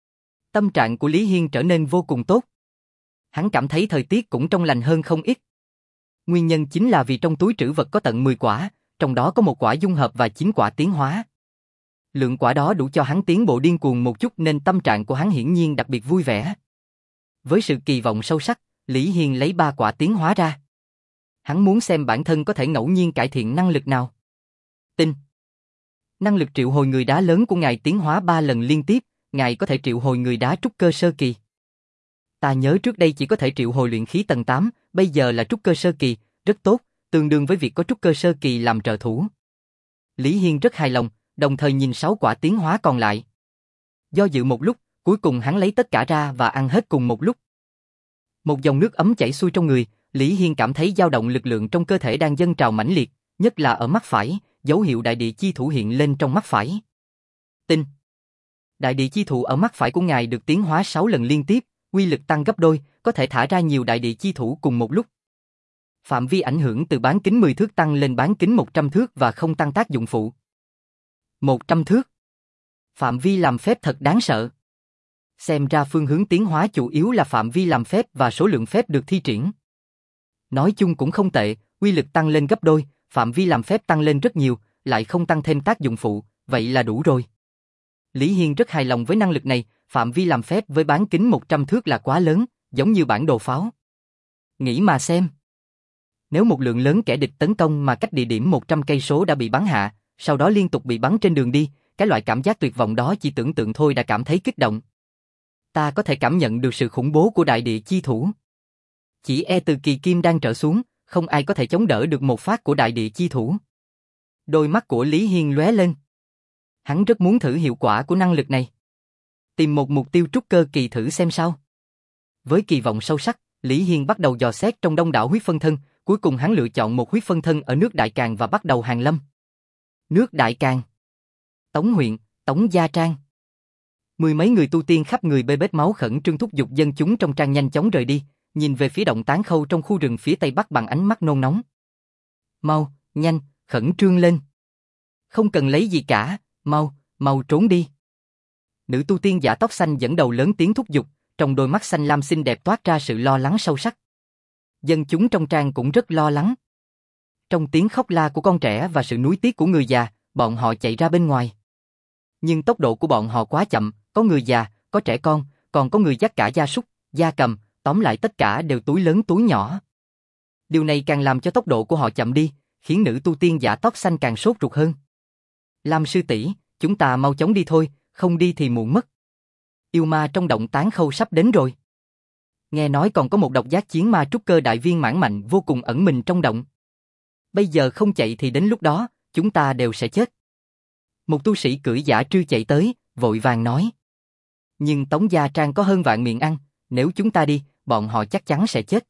Tâm trạng của Lý Hiên trở nên vô cùng tốt. Hắn cảm thấy thời tiết cũng trong lành hơn không ít. Nguyên nhân chính là vì trong túi trữ vật có tận mười quả, trong đó có một quả dung hợp và chín quả tiến hóa. Lượng quả đó đủ cho hắn tiến bộ điên cuồng một chút nên tâm trạng của hắn hiển nhiên đặc biệt vui vẻ. Với sự kỳ vọng sâu sắc, Lý Hiên lấy ba quả tiến hóa ra. Hắn muốn xem bản thân có thể ngẫu nhiên cải thiện năng lực nào. Tin. Năng lực triệu hồi người đá lớn của ngài tiến hóa ba lần liên tiếp, ngài có thể triệu hồi người đá trúc cơ sơ kỳ. Ta nhớ trước đây chỉ có thể triệu hồi luyện khí tầng tám, bây giờ là trúc cơ sơ kỳ, rất tốt, tương đương với việc có trúc cơ sơ kỳ làm trợ thủ. Lý Hiên rất hài lòng, đồng thời nhìn sáu quả tiến hóa còn lại. Do dự một lúc, cuối cùng hắn lấy tất cả ra và ăn hết cùng một lúc. Một dòng nước ấm chảy xuôi trong người, Lý Hiên cảm thấy dao động lực lượng trong cơ thể đang dâng trào mãnh liệt, nhất là ở mắt phải, dấu hiệu đại địa chi thủ hiện lên trong mắt phải. Tinh. Đại địa chi thủ ở mắt phải của ngài được tiến hóa sáu lần liên tiếp, uy lực tăng gấp đôi, có thể thả ra nhiều đại địa chi thủ cùng một lúc. Phạm vi ảnh hưởng từ bán kính mười thước tăng lên bán kính một trăm thước và không tăng tác dụng phụ. một trăm thước. Phạm vi làm phép thật đáng sợ. Xem ra phương hướng tiến hóa chủ yếu là phạm vi làm phép và số lượng phép được thi triển. Nói chung cũng không tệ, uy lực tăng lên gấp đôi, phạm vi làm phép tăng lên rất nhiều, lại không tăng thêm tác dụng phụ, vậy là đủ rồi. Lý Hiên rất hài lòng với năng lực này, phạm vi làm phép với bán kính một trăm thước là quá lớn, giống như bản đồ pháo. Nghĩ mà xem. Nếu một lượng lớn kẻ địch tấn công mà cách địa điểm một trăm cây số đã bị bắn hạ, sau đó liên tục bị bắn trên đường đi, cái loại cảm giác tuyệt vọng đó chỉ tưởng tượng thôi đã cảm thấy kích động. Ta có thể cảm nhận được sự khủng bố của đại địa chi thủ. Chỉ e từ kỳ kim đang trở xuống, không ai có thể chống đỡ được một phát của đại địa chi thủ. Đôi mắt của Lý Hiên lóe lên. Hắn rất muốn thử hiệu quả của năng lực này. Tìm một mục tiêu trúc cơ kỳ thử xem sao. Với kỳ vọng sâu sắc, Lý Hiên bắt đầu dò xét trong đông đảo huyết phân thân, cuối cùng hắn lựa chọn một huyết phân thân ở nước Đại Càn và bắt đầu hàng lâm. Nước Đại Càn. Tống huyện, Tống Gia Trang. Mười mấy người tu tiên khắp người bê bết máu khẩn trương thúc giục dân chúng trong trang nhanh chóng rời đi, nhìn về phía động tán khâu trong khu rừng phía tây bắc bằng ánh mắt nôn nóng. Mau, nhanh, khẩn trương lên. Không cần lấy gì cả, mau, mau trốn đi. Nữ tu tiên giả tóc xanh dẫn đầu lớn tiếng thúc giục, trong đôi mắt xanh lam xinh đẹp toát ra sự lo lắng sâu sắc. Dân chúng trong trang cũng rất lo lắng. Trong tiếng khóc la của con trẻ và sự nuối tiếc của người già, bọn họ chạy ra bên ngoài. Nhưng tốc độ của bọn họ quá chậm, có người già, có trẻ con, còn có người dắt cả gia súc, gia cầm, tóm lại tất cả đều túi lớn túi nhỏ. Điều này càng làm cho tốc độ của họ chậm đi, khiến nữ tu tiên giả tóc xanh càng sốt ruột hơn. Lam sư tỷ, chúng ta mau chóng đi thôi, không đi thì muộn mất. Yêu ma trong động tán khâu sắp đến rồi. Nghe nói còn có một độc giác chiến ma trúc cơ đại viên mãn mạnh vô cùng ẩn mình trong động. Bây giờ không chạy thì đến lúc đó, chúng ta đều sẽ chết. Một tu sĩ cưỡi dã trư chạy tới, vội vàng nói. Nhưng Tống Gia Trang có hơn vạn miệng ăn, nếu chúng ta đi, bọn họ chắc chắn sẽ chết.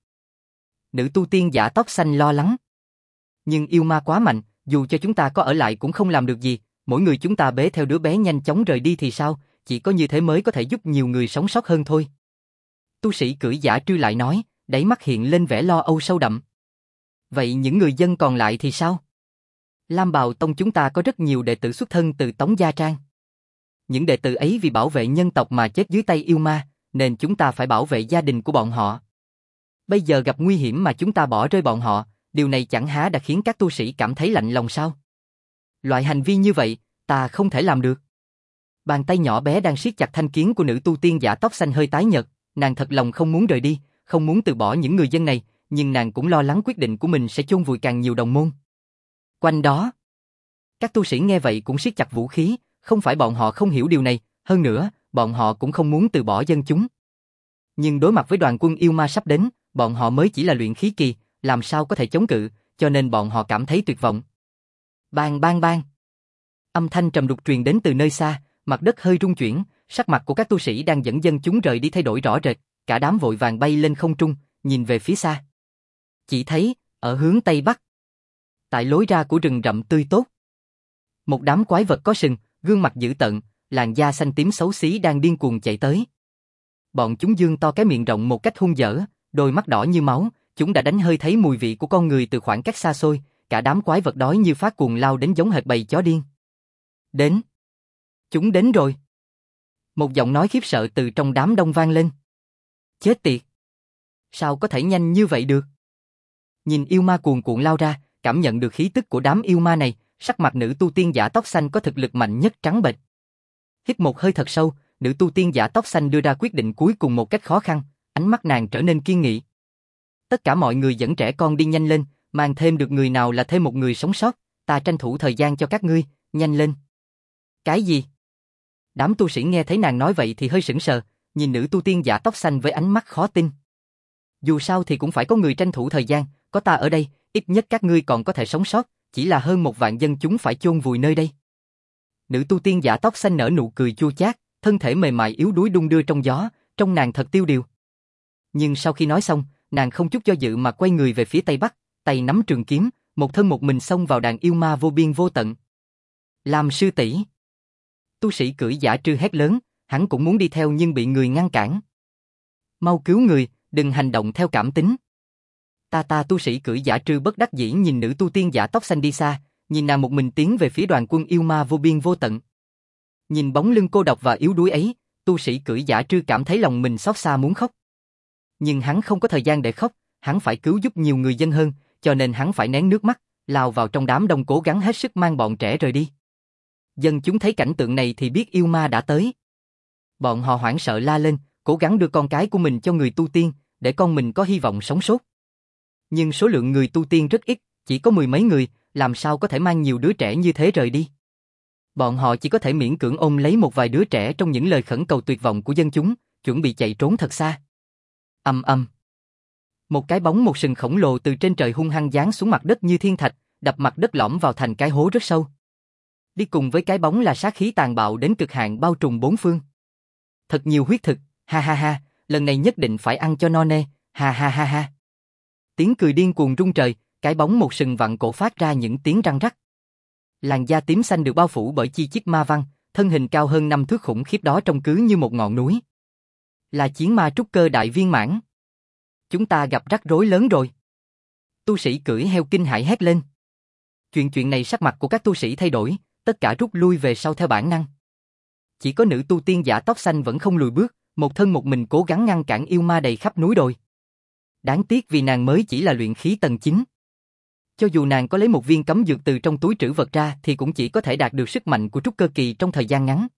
Nữ tu tiên giả tóc xanh lo lắng. Nhưng yêu ma quá mạnh, dù cho chúng ta có ở lại cũng không làm được gì, mỗi người chúng ta bế theo đứa bé nhanh chóng rời đi thì sao, chỉ có như thế mới có thể giúp nhiều người sống sót hơn thôi. Tu sĩ cưỡi dã trư lại nói, đáy mắt hiện lên vẻ lo âu sâu đậm. Vậy những người dân còn lại thì sao? Lam Bào Tông chúng ta có rất nhiều đệ tử xuất thân từ Tống Gia Trang. Những đệ tử ấy vì bảo vệ nhân tộc mà chết dưới tay yêu ma, nên chúng ta phải bảo vệ gia đình của bọn họ. Bây giờ gặp nguy hiểm mà chúng ta bỏ rơi bọn họ, điều này chẳng há đã khiến các tu sĩ cảm thấy lạnh lòng sao? Loại hành vi như vậy, ta không thể làm được. Bàn tay nhỏ bé đang siết chặt thanh kiếm của nữ tu tiên giả tóc xanh hơi tái nhợt, nàng thật lòng không muốn rời đi, không muốn từ bỏ những người dân này, nhưng nàng cũng lo lắng quyết định của mình sẽ chôn vùi càng nhiều đồng môn. Quanh đó, các tu sĩ nghe vậy cũng siết chặt vũ khí, không phải bọn họ không hiểu điều này, hơn nữa, bọn họ cũng không muốn từ bỏ dân chúng. Nhưng đối mặt với đoàn quân yêu ma sắp đến, bọn họ mới chỉ là luyện khí kỳ, làm sao có thể chống cự, cho nên bọn họ cảm thấy tuyệt vọng. Bang bang bang. Âm thanh trầm đục truyền đến từ nơi xa, mặt đất hơi rung chuyển, sắc mặt của các tu sĩ đang dẫn dân chúng rời đi thay đổi rõ rệt, cả đám vội vàng bay lên không trung, nhìn về phía xa. Chỉ thấy, ở hướng tây bắc, tại lối ra của rừng rậm tươi tốt, một đám quái vật có sừng, gương mặt dữ tợn, làn da xanh tím xấu xí đang điên cuồng chạy tới. Bọn chúng dương to cái miệng rộng một cách hung dữ, đôi mắt đỏ như máu, chúng đã đánh hơi thấy mùi vị của con người từ khoảng cách xa xôi, cả đám quái vật đói như phát cuồng lao đến giống hệt bầy chó điên. Đến. Chúng đến rồi. Một giọng nói khiếp sợ từ trong đám đông vang lên. Chết tiệt. Sao có thể nhanh như vậy được? Nhìn yêu ma cuồn cuộn lao ra, cảm nhận được khí tức của đám yêu ma này, sắc mặt nữ tu tiên giả tóc xanh có thực lực mạnh nhất trắng bệch. Hít một hơi thật sâu, nữ tu tiên giả tóc xanh đưa ra quyết định cuối cùng một cách khó khăn, ánh mắt nàng trở nên kiên nghị. Tất cả mọi người dẫn trẻ con đi nhanh lên, mang thêm được người nào là thêm một người sống sót, ta tranh thủ thời gian cho các ngươi, nhanh lên. Cái gì? Đám tu sĩ nghe thấy nàng nói vậy thì hơi sững sờ, nhìn nữ tu tiên giả tóc xanh với ánh mắt khó tin. Dù sao thì cũng phải có người tranh thủ thời gian, có ta ở đây, ít nhất các ngươi còn có thể sống sót, chỉ là hơn một vạn dân chúng phải chôn vùi nơi đây. Nữ tu tiên giả tóc xanh nở nụ cười chua chát, thân thể mềm mại yếu đuối đung đưa trong gió, trông nàng thật tiêu điều. Nhưng sau khi nói xong, nàng không chút do dự mà quay người về phía tây bắc, tay nắm trường kiếm, một thân một mình xông vào đàn yêu ma vô biên vô tận. Làm sư tỷ! Tu sĩ cưỡi Dã Trư hét lớn, hắn cũng muốn đi theo nhưng bị người ngăn cản. Mau cứu người, đừng hành động theo cảm tính. Ta ta tu sĩ cưỡi Dã Trư bất đắc dĩ nhìn nữ tu tiên giả tóc xanh đi xa, nhìn nàng một mình tiến về phía đoàn quân yêu ma vô biên vô tận. Nhìn bóng lưng cô độc và yếu đuối ấy, tu sĩ cưỡi Dã Trư cảm thấy lòng mình xót xa muốn khóc. Nhưng hắn không có thời gian để khóc, hắn phải cứu giúp nhiều người dân hơn, cho nên hắn phải nén nước mắt, lao vào trong đám đông cố gắng hết sức mang bọn trẻ rời đi. Dân chúng thấy cảnh tượng này thì biết yêu ma đã tới. Bọn họ hoảng sợ la lên, cố gắng đưa con cái của mình cho người tu tiên, để con mình có hy vọng sống sót. Nhưng số lượng người tu tiên rất ít, chỉ có mười mấy người, làm sao có thể mang nhiều đứa trẻ như thế rời đi. Bọn họ chỉ có thể miễn cưỡng ôm lấy một vài đứa trẻ trong những lời khẩn cầu tuyệt vọng của dân chúng, chuẩn bị chạy trốn thật xa. Ầm ầm. Một cái bóng một sừng khổng lồ từ trên trời hung hăng giáng xuống mặt đất như thiên thạch, đập mặt đất lõm vào thành cái hố rất sâu. Đi cùng với cái bóng là sát khí tàn bạo đến cực hạn bao trùm bốn phương. Thật nhiều huyết thực, ha ha ha, lần này nhất định phải ăn cho no nê, ha ha ha ha. Tiếng cười điên cuồng rung trời, cái bóng một sừng vặn cổ phát ra những tiếng răng rắc. Làn da tím xanh được bao phủ bởi chi chít ma văn, thân hình cao hơn năm thước khủng khiếp đó trông cứ như một ngọn núi. Là chiến ma trúc cơ đại viên mãn. Chúng ta gặp rắc rối lớn rồi. Tu sĩ cưỡi heo kinh hãi hét lên. Chuyện chuyện này sắc mặt của các tu sĩ thay đổi, tất cả rút lui về sau theo bản năng. Chỉ có nữ tu tiên giả tóc xanh vẫn không lùi bước, một thân một mình cố gắng ngăn cản yêu ma đầy khắp núi đồi. Đáng tiếc vì nàng mới chỉ là luyện khí tầng chín. Cho dù nàng có lấy một viên cấm dược từ trong túi trữ vật ra thì cũng chỉ có thể đạt được sức mạnh của trúc cơ kỳ trong thời gian ngắn.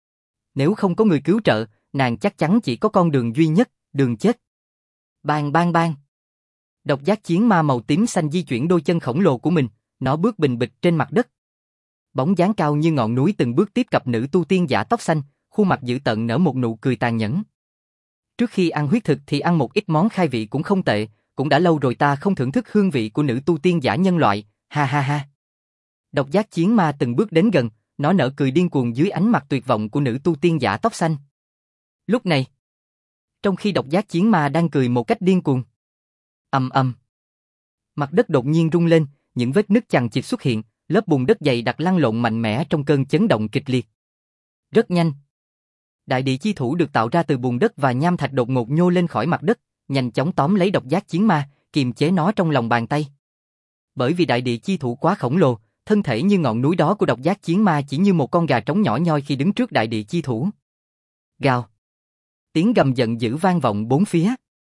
Nếu không có người cứu trợ, nàng chắc chắn chỉ có con đường duy nhất, đường chết. Bang bang bang. Độc giác chiến ma màu tím xanh di chuyển đôi chân khổng lồ của mình, nó bước bình bịch trên mặt đất. Bóng dáng cao như ngọn núi từng bước tiếp cận nữ tu tiên giả tóc xanh, khuôn mặt dữ tợn nở một nụ cười tàn nhẫn. Trước khi ăn huyết thực thì ăn một ít món khai vị cũng không tệ, cũng đã lâu rồi ta không thưởng thức hương vị của nữ tu tiên giả nhân loại, ha ha ha. Độc giác chiến ma từng bước đến gần, nó nở cười điên cuồng dưới ánh mặt tuyệt vọng của nữ tu tiên giả tóc xanh. Lúc này, trong khi độc giác chiến ma đang cười một cách điên cuồng, ầm ầm, mặt đất đột nhiên rung lên, những vết nứt chằng chịt xuất hiện, lớp bùn đất dày đặc lăn lộn mạnh mẽ trong cơn chấn động kịch liệt. Rất nhanh, đại địa chi thủ được tạo ra từ bùn đất và nham thạch đột ngột nhô lên khỏi mặt đất, nhanh chóng tóm lấy độc giác chiến ma, kiềm chế nó trong lòng bàn tay. Bởi vì đại địa chi thủ quá khổng lồ, thân thể như ngọn núi đó của độc giác chiến ma chỉ như một con gà trống nhỏ nhoi khi đứng trước đại địa chi thủ. Gào. Tiếng gầm giận dữ vang vọng bốn phía.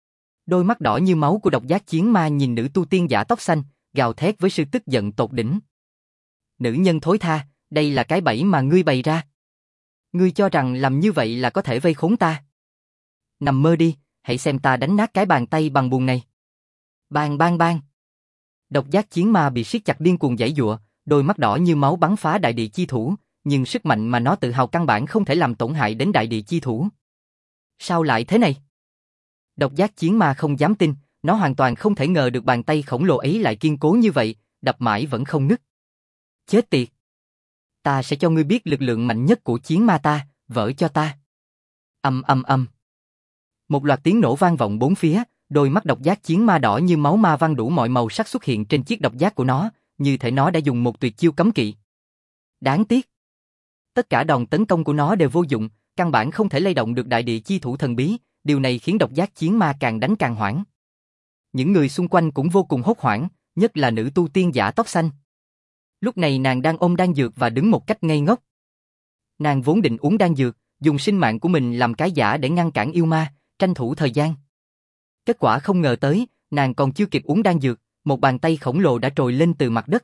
Đôi mắt đỏ như máu của độc giác chiến ma nhìn nữ tu tiên giả tóc xanh, gào thét với sự tức giận tột đỉnh. Nữ nhân thối tha, đây là cái bẫy mà ngươi bày ra. Ngươi cho rằng làm như vậy là có thể vây khốn ta. Nằm mơ đi, hãy xem ta đánh nát cái bàn tay bằng bùn này. Bang bang bang. Độc giác chiến ma bị siết chặt điên cuồng giãy giụa, đôi mắt đỏ như máu bắn phá đại địa chi thủ, nhưng sức mạnh mà nó tự hào căn bản không thể làm tổn hại đến đại địa chi thủ. Sao lại thế này? Độc giác chiến ma không dám tin, nó hoàn toàn không thể ngờ được bàn tay khổng lồ ấy lại kiên cố như vậy, đập mãi vẫn không nứt. Chết tiệt! Ta sẽ cho ngươi biết lực lượng mạnh nhất của chiến ma ta, vỡ cho ta. Ầm ầm ầm. Một loạt tiếng nổ vang vọng bốn phía, đôi mắt độc giác chiến ma đỏ như máu ma văn đủ mọi màu sắc xuất hiện trên chiếc độc giác của nó, như thể nó đã dùng một tuyệt chiêu cấm kỵ. Đáng tiếc. Tất cả đòn tấn công của nó đều vô dụng, căn bản không thể lay động được đại địa chi thủ thần bí, điều này khiến độc giác chiến ma càng đánh càng hoảng. Những người xung quanh cũng vô cùng hốt hoảng, nhất là nữ tu tiên giả tóc xanh. Lúc này nàng đang ôm đan dược và đứng một cách ngây ngốc. Nàng vốn định uống đan dược, dùng sinh mạng của mình làm cái giả để ngăn cản yêu ma, tranh thủ thời gian. Kết quả không ngờ tới, nàng còn chưa kịp uống đan dược, một bàn tay khổng lồ đã trồi lên từ mặt đất.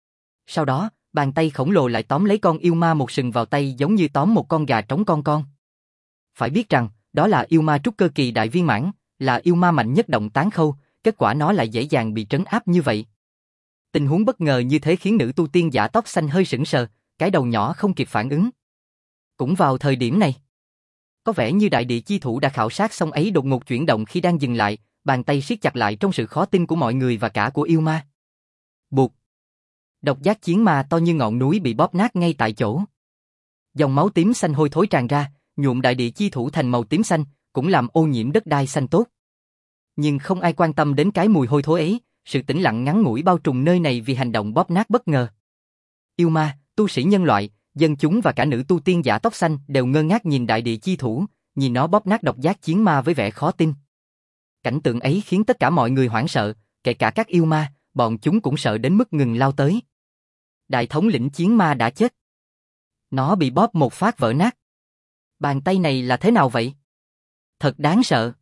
Sau đó, bàn tay khổng lồ lại tóm lấy con yêu ma một sừng vào tay giống như tóm một con gà trống con con. Phải biết rằng, đó là yêu ma trúc cơ kỳ đại viên mãn, là yêu ma mạnh nhất động tán khâu, kết quả nó lại dễ dàng bị trấn áp như vậy. Tình huống bất ngờ như thế khiến nữ tu tiên giả tóc xanh hơi sững sờ, cái đầu nhỏ không kịp phản ứng. Cũng vào thời điểm này, có vẻ như đại địa chi thủ đã khảo sát xong ấy đột ngột chuyển động khi đang dừng lại, bàn tay siết chặt lại trong sự khó tin của mọi người và cả của yêu ma. Bụt. Độc giác chiến ma to như ngọn núi bị bóp nát ngay tại chỗ. Dòng máu tím xanh hôi thối tràn ra, nhuộm đại địa chi thủ thành màu tím xanh, cũng làm ô nhiễm đất đai xanh tốt. Nhưng không ai quan tâm đến cái mùi hôi thối ấy, sự tĩnh lặng ngắn ngủi bao trùm nơi này vì hành động bóp nát bất ngờ. Yêu ma, tu sĩ nhân loại, dân chúng và cả nữ tu tiên giả tóc xanh đều ngơ ngác nhìn đại địa chi thủ, nhìn nó bóp nát độc giác chiến ma với vẻ khó tin. Cảnh tượng ấy khiến tất cả mọi người hoảng sợ, kể cả các yêu ma, bọn chúng cũng sợ đến mức ngừng lao tới. Đại thống lĩnh chiến ma đã chết. Nó bị bóp một phát vỡ nát. Bàn tay này là thế nào vậy? Thật đáng sợ.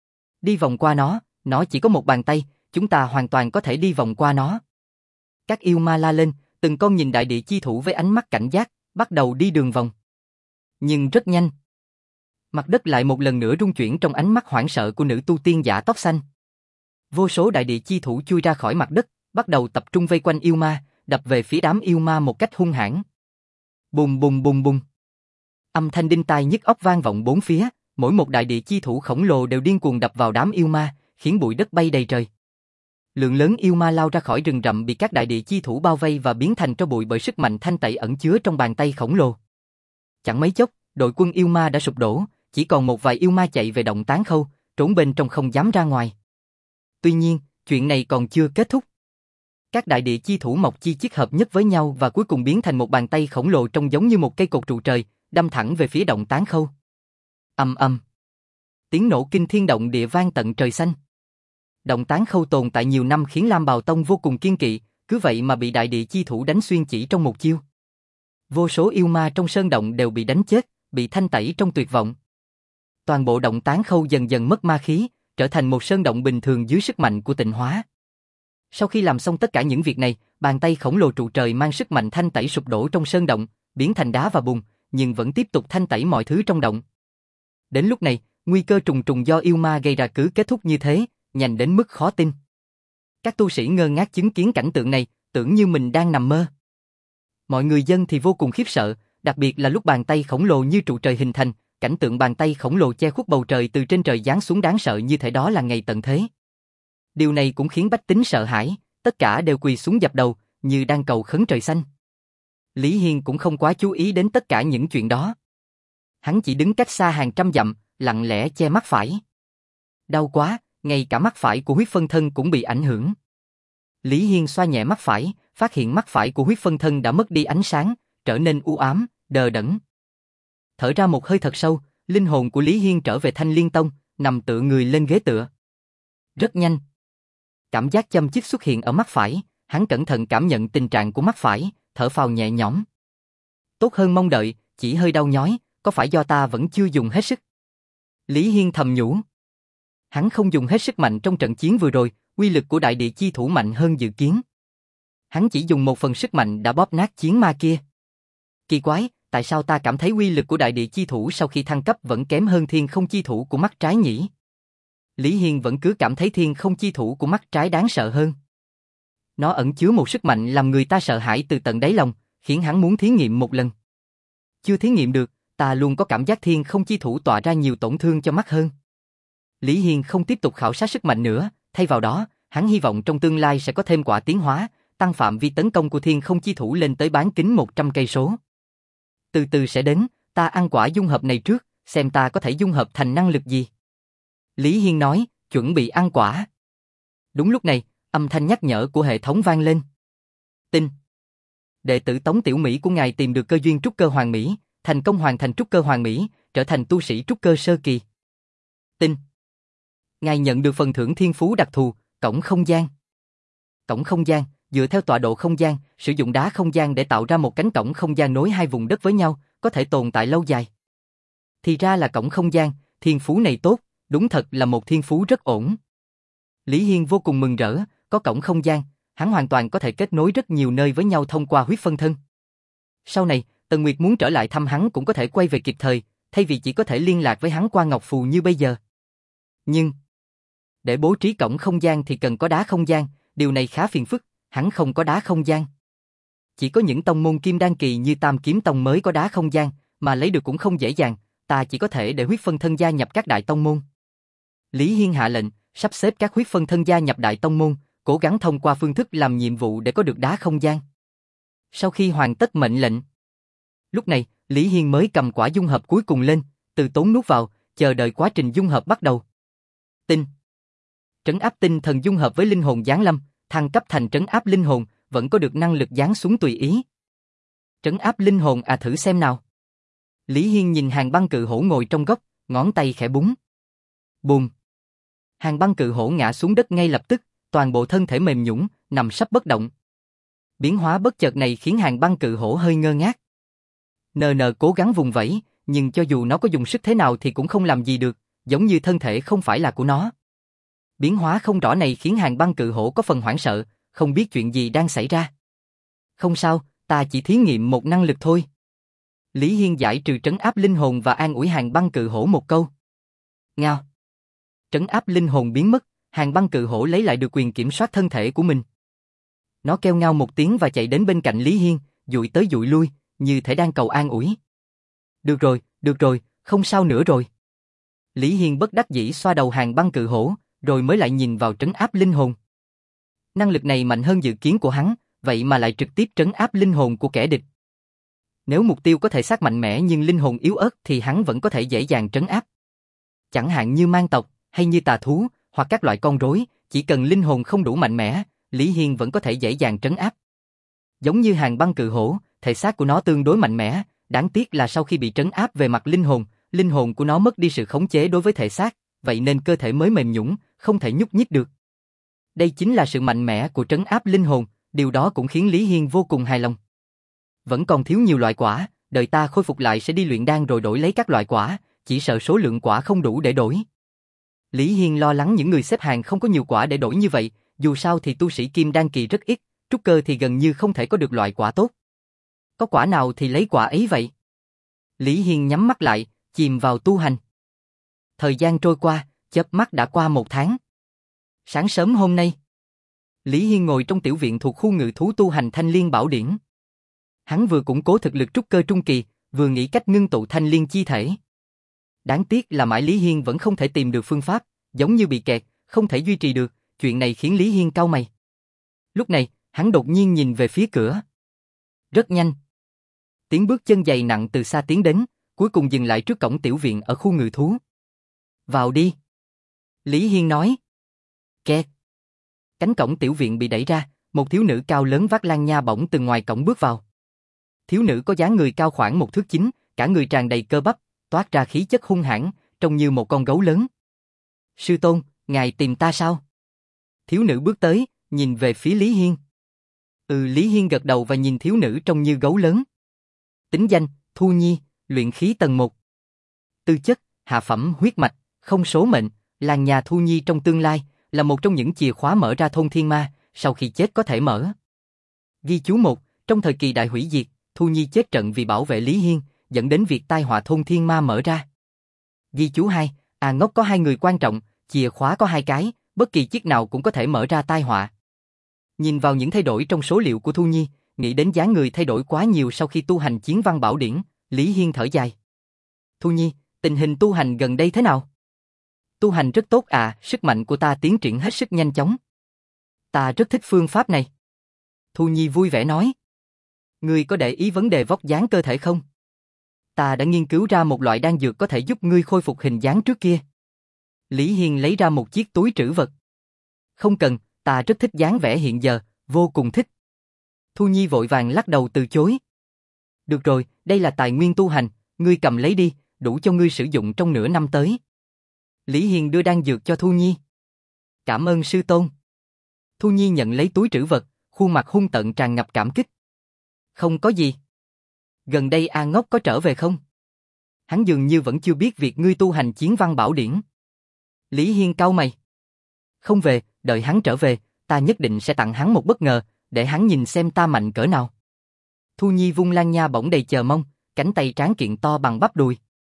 Đi vòng qua nó, nó chỉ có một bàn tay, chúng ta hoàn toàn có thể đi vòng qua nó. Các yêu ma la lên, từng con nhìn đại địa chi thủ với ánh mắt cảnh giác, bắt đầu đi đường vòng. Nhưng rất nhanh, mặt đất lại một lần nữa rung chuyển trong ánh mắt hoảng sợ của nữ tu tiên giả tóc xanh. Vô số đại địa chi thủ chui ra khỏi mặt đất, bắt đầu tập trung vây quanh yêu ma, đập về phía đám yêu ma một cách hung hãn. Bùng bùng bùng bùng. Âm thanh đinh tai nhức óc vang vọng bốn phía, mỗi một đại địa chi thủ khổng lồ đều điên cuồng đập vào đám yêu ma, khiến bụi đất bay đầy trời. Lượng lớn yêu ma lao ra khỏi rừng rậm bị các đại địa chi thủ bao vây và biến thành tro bụi bởi sức mạnh thanh tẩy ẩn chứa trong bàn tay khổng lồ. Chẳng mấy chốc, đội quân yêu ma đã sụp đổ, chỉ còn một vài yêu ma chạy về động tán khâu, trốn bên trong không dám ra ngoài. Tuy nhiên, chuyện này còn chưa kết thúc. Các đại địa chi thủ mọc chi chít hợp nhất với nhau và cuối cùng biến thành một bàn tay khổng lồ trông giống như một cây cột trụ trời, đâm thẳng về phía động tán khâu. Ầm ầm. Tiếng nổ kinh thiên động địa vang tận trời xanh. Động tán khâu tồn tại nhiều năm khiến Lam Bào Tông vô cùng kiên kỵ, cứ vậy mà bị đại địa chi thủ đánh xuyên chỉ trong một chiêu. Vô số yêu ma trong sơn động đều bị đánh chết, bị thanh tẩy trong tuyệt vọng. Toàn bộ động tán khâu dần dần mất ma khí, trở thành một sơn động bình thường dưới sức mạnh của tịnh hóa. Sau khi làm xong tất cả những việc này, bàn tay khổng lồ trụ trời mang sức mạnh thanh tẩy sụp đổ trong sơn động, biến thành đá và bùn, nhưng vẫn tiếp tục thanh tẩy mọi thứ trong động. Đến lúc này, nguy cơ trùng trùng do yêu ma gây ra cứ kết thúc như thế, nhanh đến mức khó tin. Các tu sĩ ngơ ngác chứng kiến cảnh tượng này, tưởng như mình đang nằm mơ. Mọi người dân thì vô cùng khiếp sợ, đặc biệt là lúc bàn tay khổng lồ như trụ trời hình thành, cảnh tượng bàn tay khổng lồ che khuất bầu trời từ trên trời giáng xuống đáng sợ như thể đó là ngày tận thế. Điều này cũng khiến bách tính sợ hãi, tất cả đều quỳ xuống dập đầu, như đang cầu khấn trời xanh. Lý Hiên cũng không quá chú ý đến tất cả những chuyện đó. Hắn chỉ đứng cách xa hàng trăm dặm, lặng lẽ che mắt phải. Đau quá, ngay cả mắt phải của huyết phân thân cũng bị ảnh hưởng. Lý Hiên xoa nhẹ mắt phải, phát hiện mắt phải của huyết phân thân đã mất đi ánh sáng, trở nên u ám, đờ đẫn. Thở ra một hơi thật sâu, linh hồn của Lý Hiên trở về Thanh Liên Tông, nằm tựa người lên ghế tựa. Rất nhanh, cảm giác châm chích xuất hiện ở mắt phải, hắn cẩn thận cảm nhận tình trạng của mắt phải, thở phào nhẹ nhõm. Tốt hơn mong đợi, chỉ hơi đau nhói, có phải do ta vẫn chưa dùng hết sức? Lý Hiên thầm nhủ. Hắn không dùng hết sức mạnh trong trận chiến vừa rồi, uy lực của đại địa chi thủ mạnh hơn dự kiến. Hắn chỉ dùng một phần sức mạnh đã bóp nát chiến ma kia. Kỳ quái, tại sao ta cảm thấy uy lực của đại địa chi thủ sau khi thăng cấp vẫn kém hơn thiên không chi thủ của mắt trái nhỉ? Lý Hiên vẫn cứ cảm thấy thiên không chi thủ của mắt trái đáng sợ hơn. Nó ẩn chứa một sức mạnh làm người ta sợ hãi từ tận đáy lòng, khiến hắn muốn thí nghiệm một lần. Chưa thí nghiệm được, ta luôn có cảm giác thiên không chi thủ tỏa ra nhiều tổn thương cho mắt hơn. Lý Hiên không tiếp tục khảo sát sức mạnh nữa, thay vào đó, hắn hy vọng trong tương lai sẽ có thêm quả tiến hóa, tăng phạm vi tấn công của thiên không chi thủ lên tới bán kính một trăm cây số. Từ từ sẽ đến, ta ăn quả dung hợp này trước, xem ta có thể dung hợp thành năng lực gì. Lý Hiên nói, chuẩn bị ăn quả. Đúng lúc này, âm thanh nhắc nhở của hệ thống vang lên. Tin. Đệ tử Tống Tiểu Mỹ của ngài tìm được cơ duyên trúc cơ hoàn mỹ, thành công hoàn thành trúc cơ hoàn mỹ, trở thành tu sĩ trúc cơ sơ kỳ. Tin. Ngài nhận được phần thưởng thiên phú đặc thù, cổng không gian. Cổng không gian, dựa theo tọa độ không gian, sử dụng đá không gian để tạo ra một cánh cổng không gian nối hai vùng đất với nhau, có thể tồn tại lâu dài. Thì ra là cổng không gian, thiên phú này tốt, đúng thật là một thiên phú rất ổn. Lý Hiên vô cùng mừng rỡ, có cổng không gian, hắn hoàn toàn có thể kết nối rất nhiều nơi với nhau thông qua huyết phân thân. Sau này, Tần Nguyệt muốn trở lại thăm hắn cũng có thể quay về kịp thời, thay vì chỉ có thể liên lạc với hắn qua ngọc phù như bây giờ. Nhưng, để bố trí cổng không gian thì cần có đá không gian, điều này khá phiền phức, hắn không có đá không gian. Chỉ có những tông môn kim đan kỳ như Tam Kiếm Tông mới có đá không gian, mà lấy được cũng không dễ dàng, ta chỉ có thể để huyết phân thân gia nhập các đại tông môn. Lý Hiên hạ lệnh, sắp xếp các huyết phân thân gia nhập đại tông môn, cố gắng thông qua phương thức làm nhiệm vụ để có được đá không gian. Sau khi hoàn tất mệnh lệnh, lúc này, Lý Hiên mới cầm quả dung hợp cuối cùng lên, từ tốn nuốt vào, chờ đợi quá trình dung hợp bắt đầu. Tinh. Trấn áp tinh thần dung hợp với linh hồn giáng lâm, thăng cấp thành trấn áp linh hồn, vẫn có được năng lực giáng xuống tùy ý. Trấn áp linh hồn à, thử xem nào. Lý Hiên nhìn Hàn băng cự hổ ngồi trong góc, ngón tay khẽ búng. Bùm. Hàn băng cự hổ ngã xuống đất ngay lập tức, toàn bộ thân thể mềm nhũn, nằm sắp bất động. Biến hóa bất chợt này khiến Hàn băng cự hổ hơi ngơ ngác. Nờ nờ cố gắng vùng vẫy, nhưng cho dù nó có dùng sức thế nào thì cũng không làm gì được, giống như thân thể không phải là của nó. Biến hóa không rõ này khiến Hàn băng cự hổ có phần hoảng sợ, không biết chuyện gì đang xảy ra. Không sao, ta chỉ thí nghiệm một năng lực thôi. Lý Hiên giải trừ trấn áp linh hồn và an ủi Hàn băng cự hổ một câu. Ngao. Trấn áp linh hồn biến mất, Hàn băng cự hổ lấy lại được quyền kiểm soát thân thể của mình. Nó kêu ngao một tiếng và chạy đến bên cạnh Lý Hiên, dụi tới dụi lui, như thể đang cầu an ủi. Được rồi, được rồi, không sao nữa rồi. Lý Hiên bất đắc dĩ xoa đầu Hàn băng cự hổ, rồi mới lại nhìn vào trấn áp linh hồn. Năng lực này mạnh hơn dự kiến của hắn, vậy mà lại trực tiếp trấn áp linh hồn của kẻ địch. Nếu mục tiêu có thể xác mạnh mẽ nhưng linh hồn yếu ớt thì hắn vẫn có thể dễ dàng trấn áp. Chẳng hạn như mang tộc, hay như tà thú, hoặc các loại con rối, chỉ cần linh hồn không đủ mạnh mẽ, Lý Hiên vẫn có thể dễ dàng trấn áp. Giống như Hàn băng cự hổ, thể xác của nó tương đối mạnh mẽ, đáng tiếc là sau khi bị trấn áp về mặt linh hồn, linh hồn của nó mất đi sự khống chế đối với thể xác, vậy nên cơ thể mới mềm nhũn, không thể nhúc nhích được. Đây chính là sự mạnh mẽ của trấn áp linh hồn, điều đó cũng khiến Lý Hiên vô cùng hài lòng. Vẫn còn thiếu nhiều loại quả, đợi ta khôi phục lại sẽ đi luyện đan rồi đổi lấy các loại quả, chỉ sợ số lượng quả không đủ để đổi. Lý Hiên lo lắng những người xếp hàng không có nhiều quả để đổi như vậy, dù sao thì tu sĩ kim đan kỳ rất ít, trúc cơ thì gần như không thể có được loại quả tốt. Có quả nào thì lấy quả ấy vậy. Lý Hiên nhắm mắt lại, chìm vào tu hành. Thời gian trôi qua, chớp mắt đã qua một tháng. Sáng sớm hôm nay, Lý Hiên ngồi trong tiểu viện thuộc khu ngự thú tu hành Thanh Liên Bảo Điển. Hắn vừa củng cố thực lực trúc cơ trung kỳ, vừa nghĩ cách ngưng tụ Thanh Liên chi thể. Đáng tiếc là mãi Lý Hiên vẫn không thể tìm được phương pháp, giống như bị kẹt, không thể duy trì được, chuyện này khiến Lý Hiên cau mày. Lúc này, hắn đột nhiên nhìn về phía cửa. Rất nhanh. Tiếng bước chân dày nặng từ xa tiến đến, cuối cùng dừng lại trước cổng tiểu viện ở khu ngự thú. Vào đi. Lý Hiên nói. Kẹt. Cánh cổng tiểu viện bị đẩy ra, một thiếu nữ cao lớn vác lan nha bổng từ ngoài cổng bước vào. Thiếu nữ có dáng người cao khoảng một thước chín, cả người tràn đầy cơ bắp, toát ra khí chất hung hãn, trông như một con gấu lớn. Sư tôn, ngài tìm ta sao? Thiếu nữ bước tới, nhìn về phía Lý Hiên. Ừ, Lý Hiên gật đầu và nhìn thiếu nữ trông như gấu lớn. Tính danh, Thu Nhi, luyện khí tầng một. Tư chất, hạ phẩm huyết mạch, không số mệnh, làng nhà Thu Nhi trong tương lai, là một trong những chìa khóa mở ra thôn thiên ma, sau khi chết có thể mở. Ghi chú một, trong thời kỳ đại hủy diệt, Thu Nhi chết trận vì bảo vệ Lý Hiên, dẫn đến việc tai họa thôn thiên ma mở ra. Ghi chú hai, à ngốc có hai người quan trọng, chìa khóa có hai cái, bất kỳ chiếc nào cũng có thể mở ra tai họa. Nhìn vào những thay đổi trong số liệu của Thu Nhi, nghĩ đến dáng người thay đổi quá nhiều sau khi tu hành Chiến Văn Bảo Điển, Lý Hiên thở dài. Thu Nhi, tình hình tu hành gần đây thế nào? Tu hành rất tốt à, sức mạnh của ta tiến triển hết sức nhanh chóng. Ta rất thích phương pháp này. Thu Nhi vui vẻ nói. Ngươi có để ý vấn đề vóc dáng cơ thể không? Ta đã nghiên cứu ra một loại đan dược có thể giúp ngươi khôi phục hình dáng trước kia. Lý Hiên lấy ra một chiếc túi trữ vật. Không cần, ta rất thích dáng vẻ hiện giờ, vô cùng thích. Thu Nhi vội vàng lắc đầu từ chối. Được rồi, đây là tài nguyên tu hành, ngươi cầm lấy đi, đủ cho ngươi sử dụng trong nửa năm tới. Lý Hiên đưa đan dược cho Thu Nhi. Cảm ơn sư tôn. Thu Nhi nhận lấy túi trữ vật, khuôn mặt hung tợn tràn ngập cảm kích. Không có gì. Gần đây A Ngốc có trở về không? Hắn dường như vẫn chưa biết việc ngươi tu hành Chiến Văn Bảo Điển. Lý Hiên cau mày. Không về, đợi hắn trở về, ta nhất định sẽ tặng hắn một bất ngờ, để hắn nhìn xem ta mạnh cỡ nào. Thu Nhi vung lan nha bổng đầy chờ mong, cánh tay tráng kiện to bằng bắp đùi.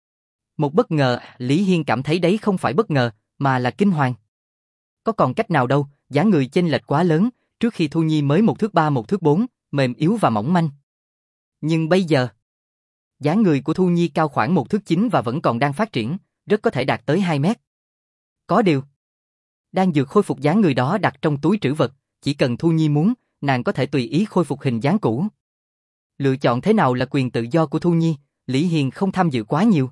Một bất ngờ, Lý Hiên cảm thấy đấy không phải bất ngờ, mà là kinh hoàng. Có còn cách nào đâu, dáng người chênh lệch quá lớn, trước khi Thu Nhi mới một thước ba một thước bốn, mềm yếu và mỏng manh. Nhưng bây giờ, Dáng người của Thu Nhi cao khoảng một thước chín và vẫn còn đang phát triển, rất có thể đạt tới hai mét. Có điều, đan dược khôi phục dáng người đó đặt trong túi trữ vật, chỉ cần Thu Nhi muốn, nàng có thể tùy ý khôi phục hình dáng cũ. Lựa chọn thế nào là quyền tự do của Thu Nhi, Lý Hiền không tham dự quá nhiều.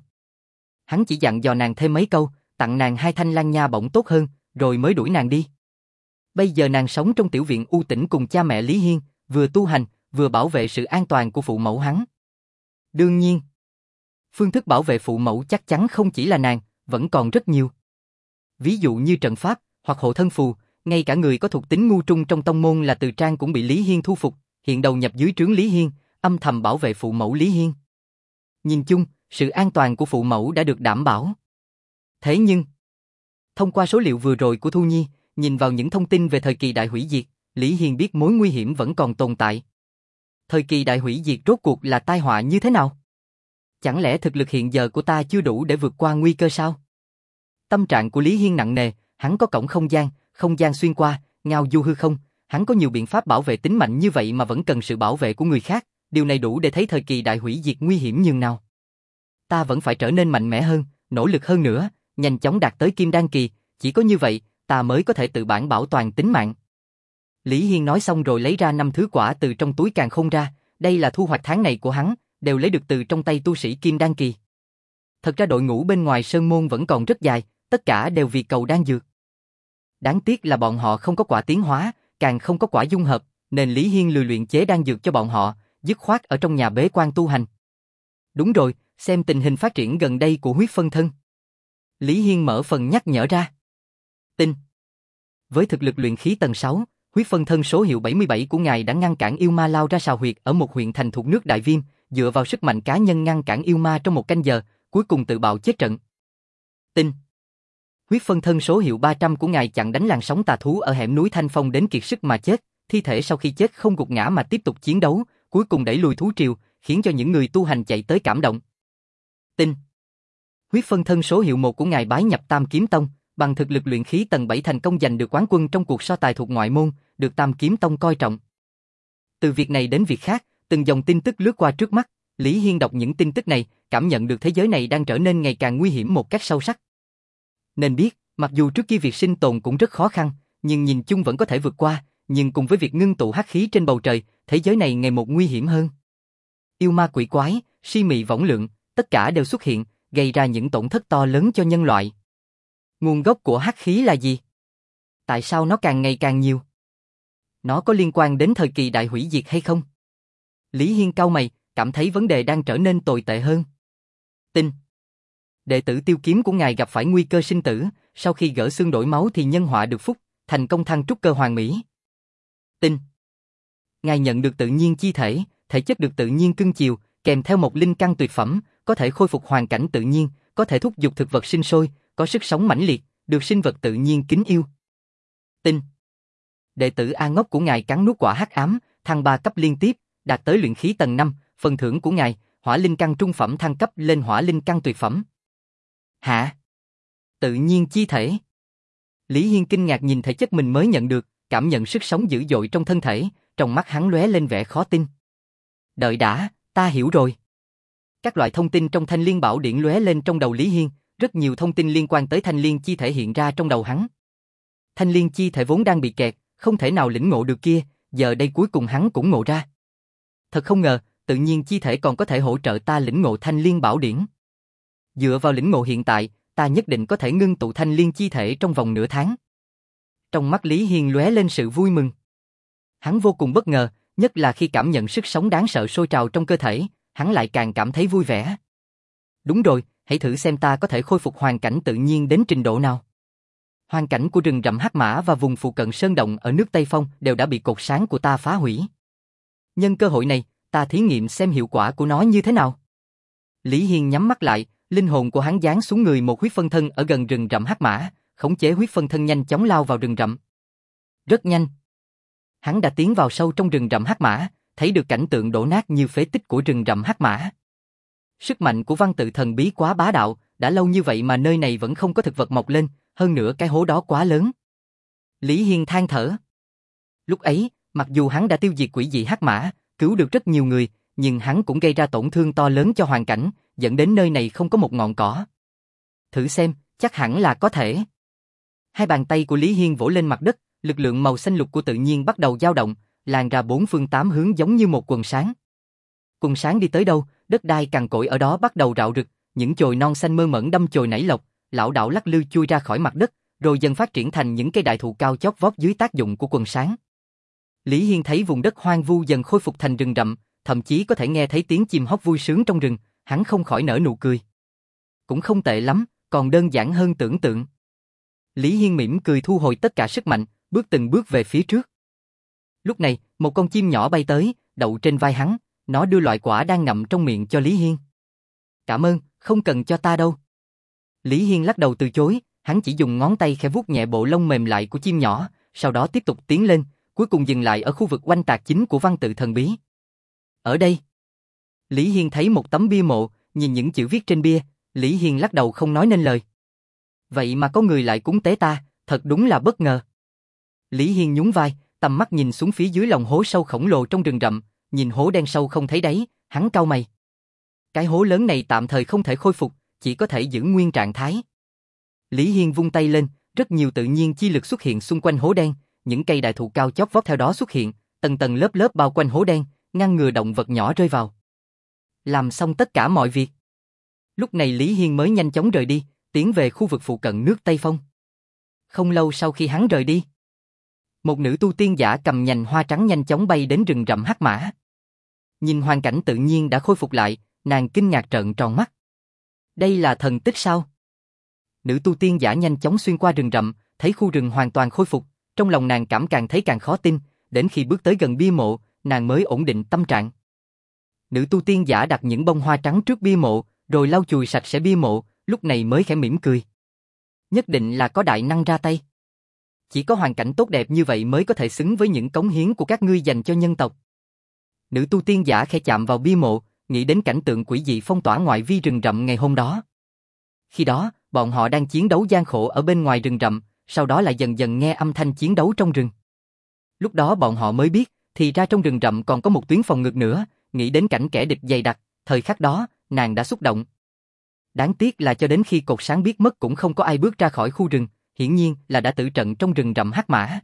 Hắn chỉ dặn dò nàng thêm mấy câu, tặng nàng hai thanh lan nha bổng tốt hơn, rồi mới đuổi nàng đi. Bây giờ nàng sống trong tiểu viện u tĩnh cùng cha mẹ Lý Hiên, vừa tu hành, vừa bảo vệ sự an toàn của phụ mẫu hắn. Đương nhiên, phương thức bảo vệ phụ mẫu chắc chắn không chỉ là nàng, vẫn còn rất nhiều. Ví dụ như trận pháp, hoặc hộ thân phù, ngay cả người có thuộc tính ngu trung trong tông môn là Từ Trang cũng bị Lý Hiên thu phục, hiện đầu nhập dưới trướng Lý Hiên, âm thầm bảo vệ phụ mẫu Lý Hiên. Nhìn chung, sự an toàn của phụ mẫu đã được đảm bảo. Thế nhưng, thông qua số liệu vừa rồi của Thu Nhi, nhìn vào những thông tin về thời kỳ đại hủy diệt, Lý Hiên biết mối nguy hiểm vẫn còn tồn tại. Thời kỳ đại hủy diệt rốt cuộc là tai họa như thế nào? Chẳng lẽ thực lực hiện giờ của ta chưa đủ để vượt qua nguy cơ sao? Tâm trạng của Lý Hiên nặng nề, hắn có cổng không gian, không gian xuyên qua, ngao du hư không, hắn có nhiều biện pháp bảo vệ tính mạnh như vậy mà vẫn cần sự bảo vệ của người khác, điều này đủ để thấy thời kỳ đại hủy diệt nguy hiểm nhường nào. Ta vẫn phải trở nên mạnh mẽ hơn, nỗ lực hơn nữa, nhanh chóng đạt tới Kim Đan kỳ, chỉ có như vậy, ta mới có thể tự bản bảo toàn tính mạng. Lý Hiên nói xong rồi lấy ra năm thứ quả từ trong túi càn khôn ra, đây là thu hoạch tháng này của hắn, đều lấy được từ trong tay tu sĩ Kim Đan kỳ. Thật ra đội ngũ bên ngoài sơn môn vẫn còn rất dài, tất cả đều vì cầu đan dược. Đáng tiếc là bọn họ không có quả tiến hóa, càng không có quả dung hợp, nên Lý Hiên lười luyện chế đan dược cho bọn họ, dứt khoát ở trong nhà bế quan tu hành. Đúng rồi, xem tình hình phát triển gần đây của huyết phân thân. Lý Hiên mở phần nhắc nhở ra. Tin. Với thực lực luyện khí tầng sáu, huyết phân thân số hiệu bảy mươi bảy của ngài đã ngăn cản yêu ma lao ra sào huyệt ở một huyện thành thuộc nước Đại Viêm, dựa vào sức mạnh cá nhân ngăn cản yêu ma trong một canh giờ, cuối cùng tự bạo chết trận. Tin. Huyết phân thân số hiệu ba trăm của ngài chặn đánh làn sóng tà thú ở hẻm núi Thanh Phong đến kiệt sức mà chết, thi thể sau khi chết không gục ngã mà tiếp tục chiến đấu, cuối cùng đẩy lùi thú triều, khiến cho những người tu hành chạy tới cảm động. Tin. Huyết phân thân số hiệu một của ngài bái nhập Tam Kiếm Tông, bằng thực lực luyện khí tầng bảy thành công giành được quán quân trong cuộc so tài thuộc ngoại môn, được Tam Kiếm Tông coi trọng. Từ việc này đến việc khác, từng dòng tin tức lướt qua trước mắt, Lý Hiên đọc những tin tức này, cảm nhận được thế giới này đang trở nên ngày càng nguy hiểm một cách sâu sắc. Nên biết, mặc dù trước kia việc sinh tồn cũng rất khó khăn, nhưng nhìn chung vẫn có thể vượt qua, nhưng cùng với việc ngưng tụ hắc khí trên bầu trời, thế giới này ngày một nguy hiểm hơn. Yêu ma quỷ quái, si mị võng lượng, tất cả đều xuất hiện, gây ra những tổn thất to lớn cho nhân loại. Nguồn gốc của hắc khí là gì? Tại sao nó càng ngày càng nhiều? Nó có liên quan đến thời kỳ đại hủy diệt hay không? Lý Hiên cau mày, cảm thấy vấn đề đang trở nên tồi tệ hơn. Tin. Đệ tử Tiêu Kiếm của ngài gặp phải nguy cơ sinh tử, sau khi gỡ xương đổi máu thì nhân họa được phúc, thành công thăng trúc cơ hoàn mỹ. Tin. Ngài nhận được tự nhiên chi thể, thể chất được tự nhiên cưng chiều, kèm theo một linh căn tuyệt phẩm, có thể khôi phục hoàn cảnh tự nhiên, có thể thúc giục thực vật sinh sôi, có sức sống mãnh liệt, được sinh vật tự nhiên kính yêu. Tin. Đệ tử A Ngốc của ngài cắn nuốt quả hắc ám, thăng ba cấp liên tiếp, đạt tới luyện khí tầng năm, phần thưởng của ngài, hỏa linh căn trung phẩm thăng cấp lên hỏa linh căn tuyệt phẩm. Hả? Tự nhiên chi thể. Lý Hiên kinh ngạc nhìn thể chất mình mới nhận được, cảm nhận sức sống dữ dội trong thân thể, trong mắt hắn lóe lên vẻ khó tin. Đợi đã, ta hiểu rồi. Các loại thông tin trong Thanh Liên Bảo Điển lóe lên trong đầu Lý Hiên, rất nhiều thông tin liên quan tới Thanh Liên chi thể hiện ra trong đầu hắn. Thanh Liên chi thể vốn đang bị kẹt, không thể nào lĩnh ngộ được kia, giờ đây cuối cùng hắn cũng ngộ ra. Thật không ngờ, tự nhiên chi thể còn có thể hỗ trợ ta lĩnh ngộ Thanh Liên Bảo Điển. Dựa vào lĩnh ngộ hiện tại, ta nhất định có thể ngưng tụ Thanh Liên chi thể trong vòng nửa tháng. Trong mắt Lý Hiên lóe lên sự vui mừng. Hắn vô cùng bất ngờ, nhất là khi cảm nhận sức sống đáng sợ sôi trào trong cơ thể, hắn lại càng cảm thấy vui vẻ. Đúng rồi, hãy thử xem ta có thể khôi phục hoàn cảnh tự nhiên đến trình độ nào. Hoàn cảnh của rừng rậm Hắc Mã và vùng phụ cận sơn động ở nước Tây Phong đều đã bị cột sáng của ta phá hủy. Nhân cơ hội này, ta thí nghiệm xem hiệu quả của nó như thế nào. Lý Hiên nhắm mắt lại, linh hồn của hắn giáng xuống người một huyết phân thân ở gần rừng rậm Hắc Mã, khống chế huyết phân thân nhanh chóng lao vào rừng rậm. Rất nhanh, hắn đã tiến vào sâu trong rừng rậm Hắc Mã, thấy được cảnh tượng đổ nát như phế tích của rừng rậm Hắc Mã. Sức mạnh của văn tự thần bí quá bá đạo, đã lâu như vậy mà nơi này vẫn không có thực vật mọc lên, hơn nữa cái hố đó quá lớn. Lý Hiên than thở. Lúc ấy, mặc dù hắn đã tiêu diệt quỷ dị Hắc Mã, cứu được rất nhiều người, nhưng hắn cũng gây ra tổn thương to lớn cho hoàn cảnh, dẫn đến nơi này không có một ngọn cỏ. Thử xem, chắc hẳn là có thể. Hai bàn tay của Lý Hiên vỗ lên mặt đất, lực lượng màu xanh lục của tự nhiên bắt đầu dao động, lan ra bốn phương tám hướng giống như một quần sáng. Quần sáng đi tới đâu, đất đai cằn cỗi ở đó bắt đầu rạo rực, những chồi non xanh mơn mởn đâm chồi nảy lộc, lảo đảo lắc lư chui ra khỏi mặt đất, rồi dần phát triển thành những cây đại thụ cao chót vót dưới tác dụng của quần sáng. Lý Hiên thấy vùng đất hoang vu dần khôi phục thành rừng rậm, thậm chí có thể nghe thấy tiếng chim hót vui sướng trong rừng, hắn không khỏi nở nụ cười. Cũng không tệ lắm, còn đơn giản hơn tưởng tượng. Lý Hiên mỉm cười thu hồi tất cả sức mạnh, bước từng bước về phía trước. Lúc này, một con chim nhỏ bay tới, đậu trên vai hắn, nó đưa loại quả đang ngậm trong miệng cho Lý Hiên. Cảm ơn, không cần cho ta đâu. Lý Hiên lắc đầu từ chối, hắn chỉ dùng ngón tay khẽ vuốt nhẹ bộ lông mềm lại của chim nhỏ, sau đó tiếp tục tiến lên, cuối cùng dừng lại ở khu vực oanh tạc chính của văn tự thần bí. Ở đây, Lý Hiên thấy một tấm bia mộ, nhìn những chữ viết trên bia, Lý Hiên lắc đầu không nói nên lời. Vậy mà có người lại cúng tế ta, thật đúng là bất ngờ. Lý Hiên nhún vai, tầm mắt nhìn xuống phía dưới lòng hố sâu khổng lồ trong rừng rậm, nhìn hố đen sâu không thấy đáy, hắn cau mày. Cái hố lớn này tạm thời không thể khôi phục, chỉ có thể giữ nguyên trạng thái. Lý Hiên vung tay lên, rất nhiều tự nhiên chi lực xuất hiện xung quanh hố đen, những cây đại thụ cao chót vót theo đó xuất hiện, tầng tầng lớp lớp bao quanh hố đen, ngăn ngừa động vật nhỏ rơi vào. Làm xong tất cả mọi việc. Lúc này Lý Hiên mới nhanh chóng rời đi, tiến về khu vực phụ cận nước Tây Phong. Không lâu sau khi hắn rời đi, một nữ tu tiên giả cầm nhành hoa trắng nhanh chóng bay đến rừng rậm Hắc Mã. Nhìn hoàn cảnh tự nhiên đã khôi phục lại, nàng kinh ngạc trợn tròn mắt. Đây là thần tích sao? Nữ tu tiên giả nhanh chóng xuyên qua rừng rậm, thấy khu rừng hoàn toàn khôi phục, trong lòng nàng cảm càng thấy càng khó tin, đến khi bước tới gần bia mộ, nàng mới ổn định tâm trạng. Nữ tu tiên giả đặt những bông hoa trắng trước bia mộ, rồi lau chùi sạch sẽ bia mộ, lúc này mới khẽ mỉm cười. Nhất định là có đại năng ra tay. Chỉ có hoàn cảnh tốt đẹp như vậy mới có thể xứng với những cống hiến của các ngươi dành cho nhân tộc. Nữ tu tiên giả khẽ chạm vào bia mộ, nghĩ đến cảnh tượng quỷ dị phong tỏa ngoại vi rừng rậm ngày hôm đó. Khi đó, bọn họ đang chiến đấu gian khổ ở bên ngoài rừng rậm, sau đó lại dần dần nghe âm thanh chiến đấu trong rừng. Lúc đó bọn họ mới biết, thì ra trong rừng rậm còn có một tuyến phòng ngự nữa, nghĩ đến cảnh kẻ địch dày đặc, thời khắc đó, nàng đã xúc động. Đáng tiếc là cho đến khi cột sáng biết mất cũng không có ai bước ra khỏi khu rừng, hiển nhiên là đã tử trận trong rừng rậm Hắc Mã.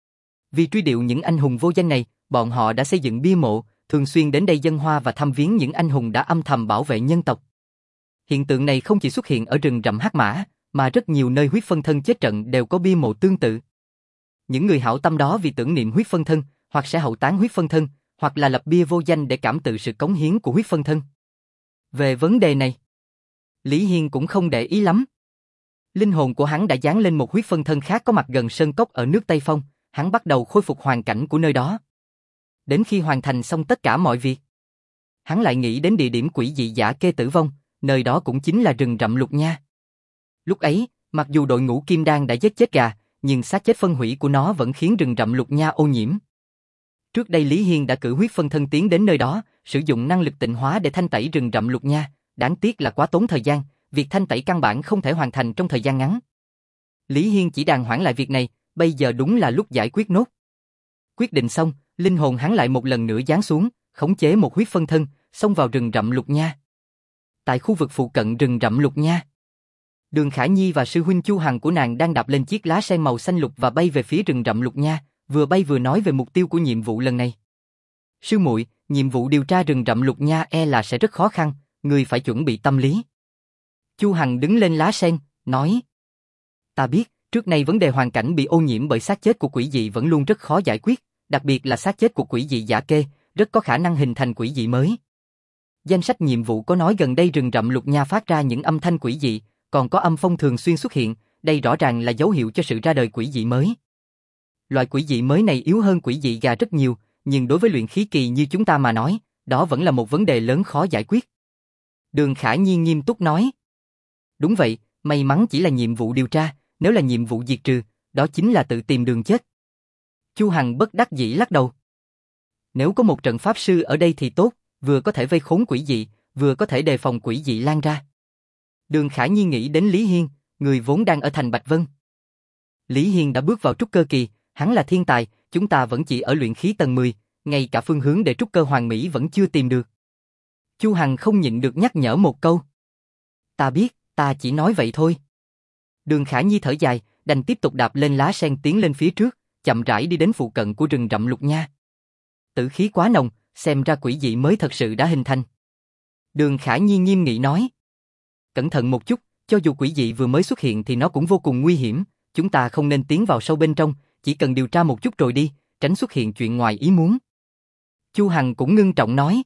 Vì truy điệu những anh hùng vô danh này, bọn họ đã xây dựng bia mộ, thường xuyên đến đây dâng hoa và thăm viếng những anh hùng đã âm thầm bảo vệ nhân tộc. Hiện tượng này không chỉ xuất hiện ở rừng rậm Hắc Mã, mà rất nhiều nơi huyết phân thân chết trận đều có bia mộ tương tự. Những người hảo tâm đó vì tưởng niệm huyết phân thân, hoặc sẽ hậu táng huyết phân thân, hoặc là lập bia vô danh để cảm tự sự cống hiến của huyết phân thân. Về vấn đề này, Lý Hiên cũng không để ý lắm. Linh hồn của hắn đã dán lên một huyết phân thân khác có mặt gần sơn cốc ở nước Tây Phong, hắn bắt đầu khôi phục hoàn cảnh của nơi đó. Đến khi hoàn thành xong tất cả mọi việc, hắn lại nghĩ đến địa điểm quỷ dị Giả Kê tử vong, nơi đó cũng chính là rừng rậm Lục Nha. Lúc ấy, mặc dù đội ngũ Kim Đan đã giết chết gà, nhưng xác chết phân hủy của nó vẫn khiến rừng rậm Lục Nha ô nhiễm. Trước đây Lý Hiên đã cử huyết phân thân tiến đến nơi đó, sử dụng năng lực tịnh hóa để thanh tẩy rừng rậm Lục Nha, đáng tiếc là quá tốn thời gian, việc thanh tẩy căn bản không thể hoàn thành trong thời gian ngắn. Lý Hiên chỉ đàng hoãn lại việc này, bây giờ đúng là lúc giải quyết nốt. Quyết định xong, linh hồn hắn lại một lần nữa giáng xuống, khống chế một huyết phân thân, xông vào rừng rậm Lục Nha. Tại khu vực phụ cận rừng rậm Lục Nha, Đường Khả Nhi và sư huynh Chu Hằng của nàng đang đạp lên chiếc lá sen màu xanh lục và bay về phía rừng rậm Lục Nha, vừa bay vừa nói về mục tiêu của nhiệm vụ lần này. Sư muội, nhiệm vụ điều tra rừng rậm Lục Nha e là sẽ rất khó khăn, người phải chuẩn bị tâm lý. Chu Hằng đứng lên lá sen, nói: Ta biết, trước nay vấn đề hoàn cảnh bị ô nhiễm bởi xác chết của quỷ dị vẫn luôn rất khó giải quyết, đặc biệt là xác chết của quỷ dị Giả Kê, rất có khả năng hình thành quỷ dị mới. Danh sách nhiệm vụ có nói gần đây rừng rậm Lục Nha phát ra những âm thanh quỷ dị, còn có âm phong thường xuyên xuất hiện, đây rõ ràng là dấu hiệu cho sự ra đời quỷ dị mới. Loại quỷ dị mới này yếu hơn quỷ dị gà rất nhiều, nhưng đối với luyện khí kỳ như chúng ta mà nói, đó vẫn là một vấn đề lớn khó giải quyết. Đường Khả Nhiên nghiêm túc nói: Đúng vậy, may mắn chỉ là nhiệm vụ điều tra, nếu là nhiệm vụ diệt trừ, đó chính là tự tìm đường chết. Chu Hằng bất đắc dĩ lắc đầu. Nếu có một trận pháp sư ở đây thì tốt, vừa có thể vây khốn quỷ dị, vừa có thể đề phòng quỷ dị lan ra. Đường Khả Nhiên nghĩ đến Lý Hiên, người vốn đang ở thành Bạch Vân. Lý Hiên đã bước vào trúc cơ kỳ, hắn là thiên tài, chúng ta vẫn chỉ ở luyện khí tầng mười, ngay cả phương hướng để trúc cơ hoàn mỹ vẫn chưa tìm được. Chu Hằng không nhịn được nhắc nhở một câu. Ta biết, ta chỉ nói vậy thôi. Đường Khả Nhi thở dài, đành tiếp tục đạp lên lá sen tiến lên phía trước, chậm rãi đi đến phụ cận của rừng rậm lục nha. Tử khí quá nồng, xem ra quỷ dị mới thật sự đã hình thành. Đường Khả Nhi nghiêm nghị nói. Cẩn thận một chút, cho dù quỷ dị vừa mới xuất hiện thì nó cũng vô cùng nguy hiểm, chúng ta không nên tiến vào sâu bên trong, chỉ cần điều tra một chút rồi đi, tránh xuất hiện chuyện ngoài ý muốn. Chu Hằng cũng ngưng trọng nói.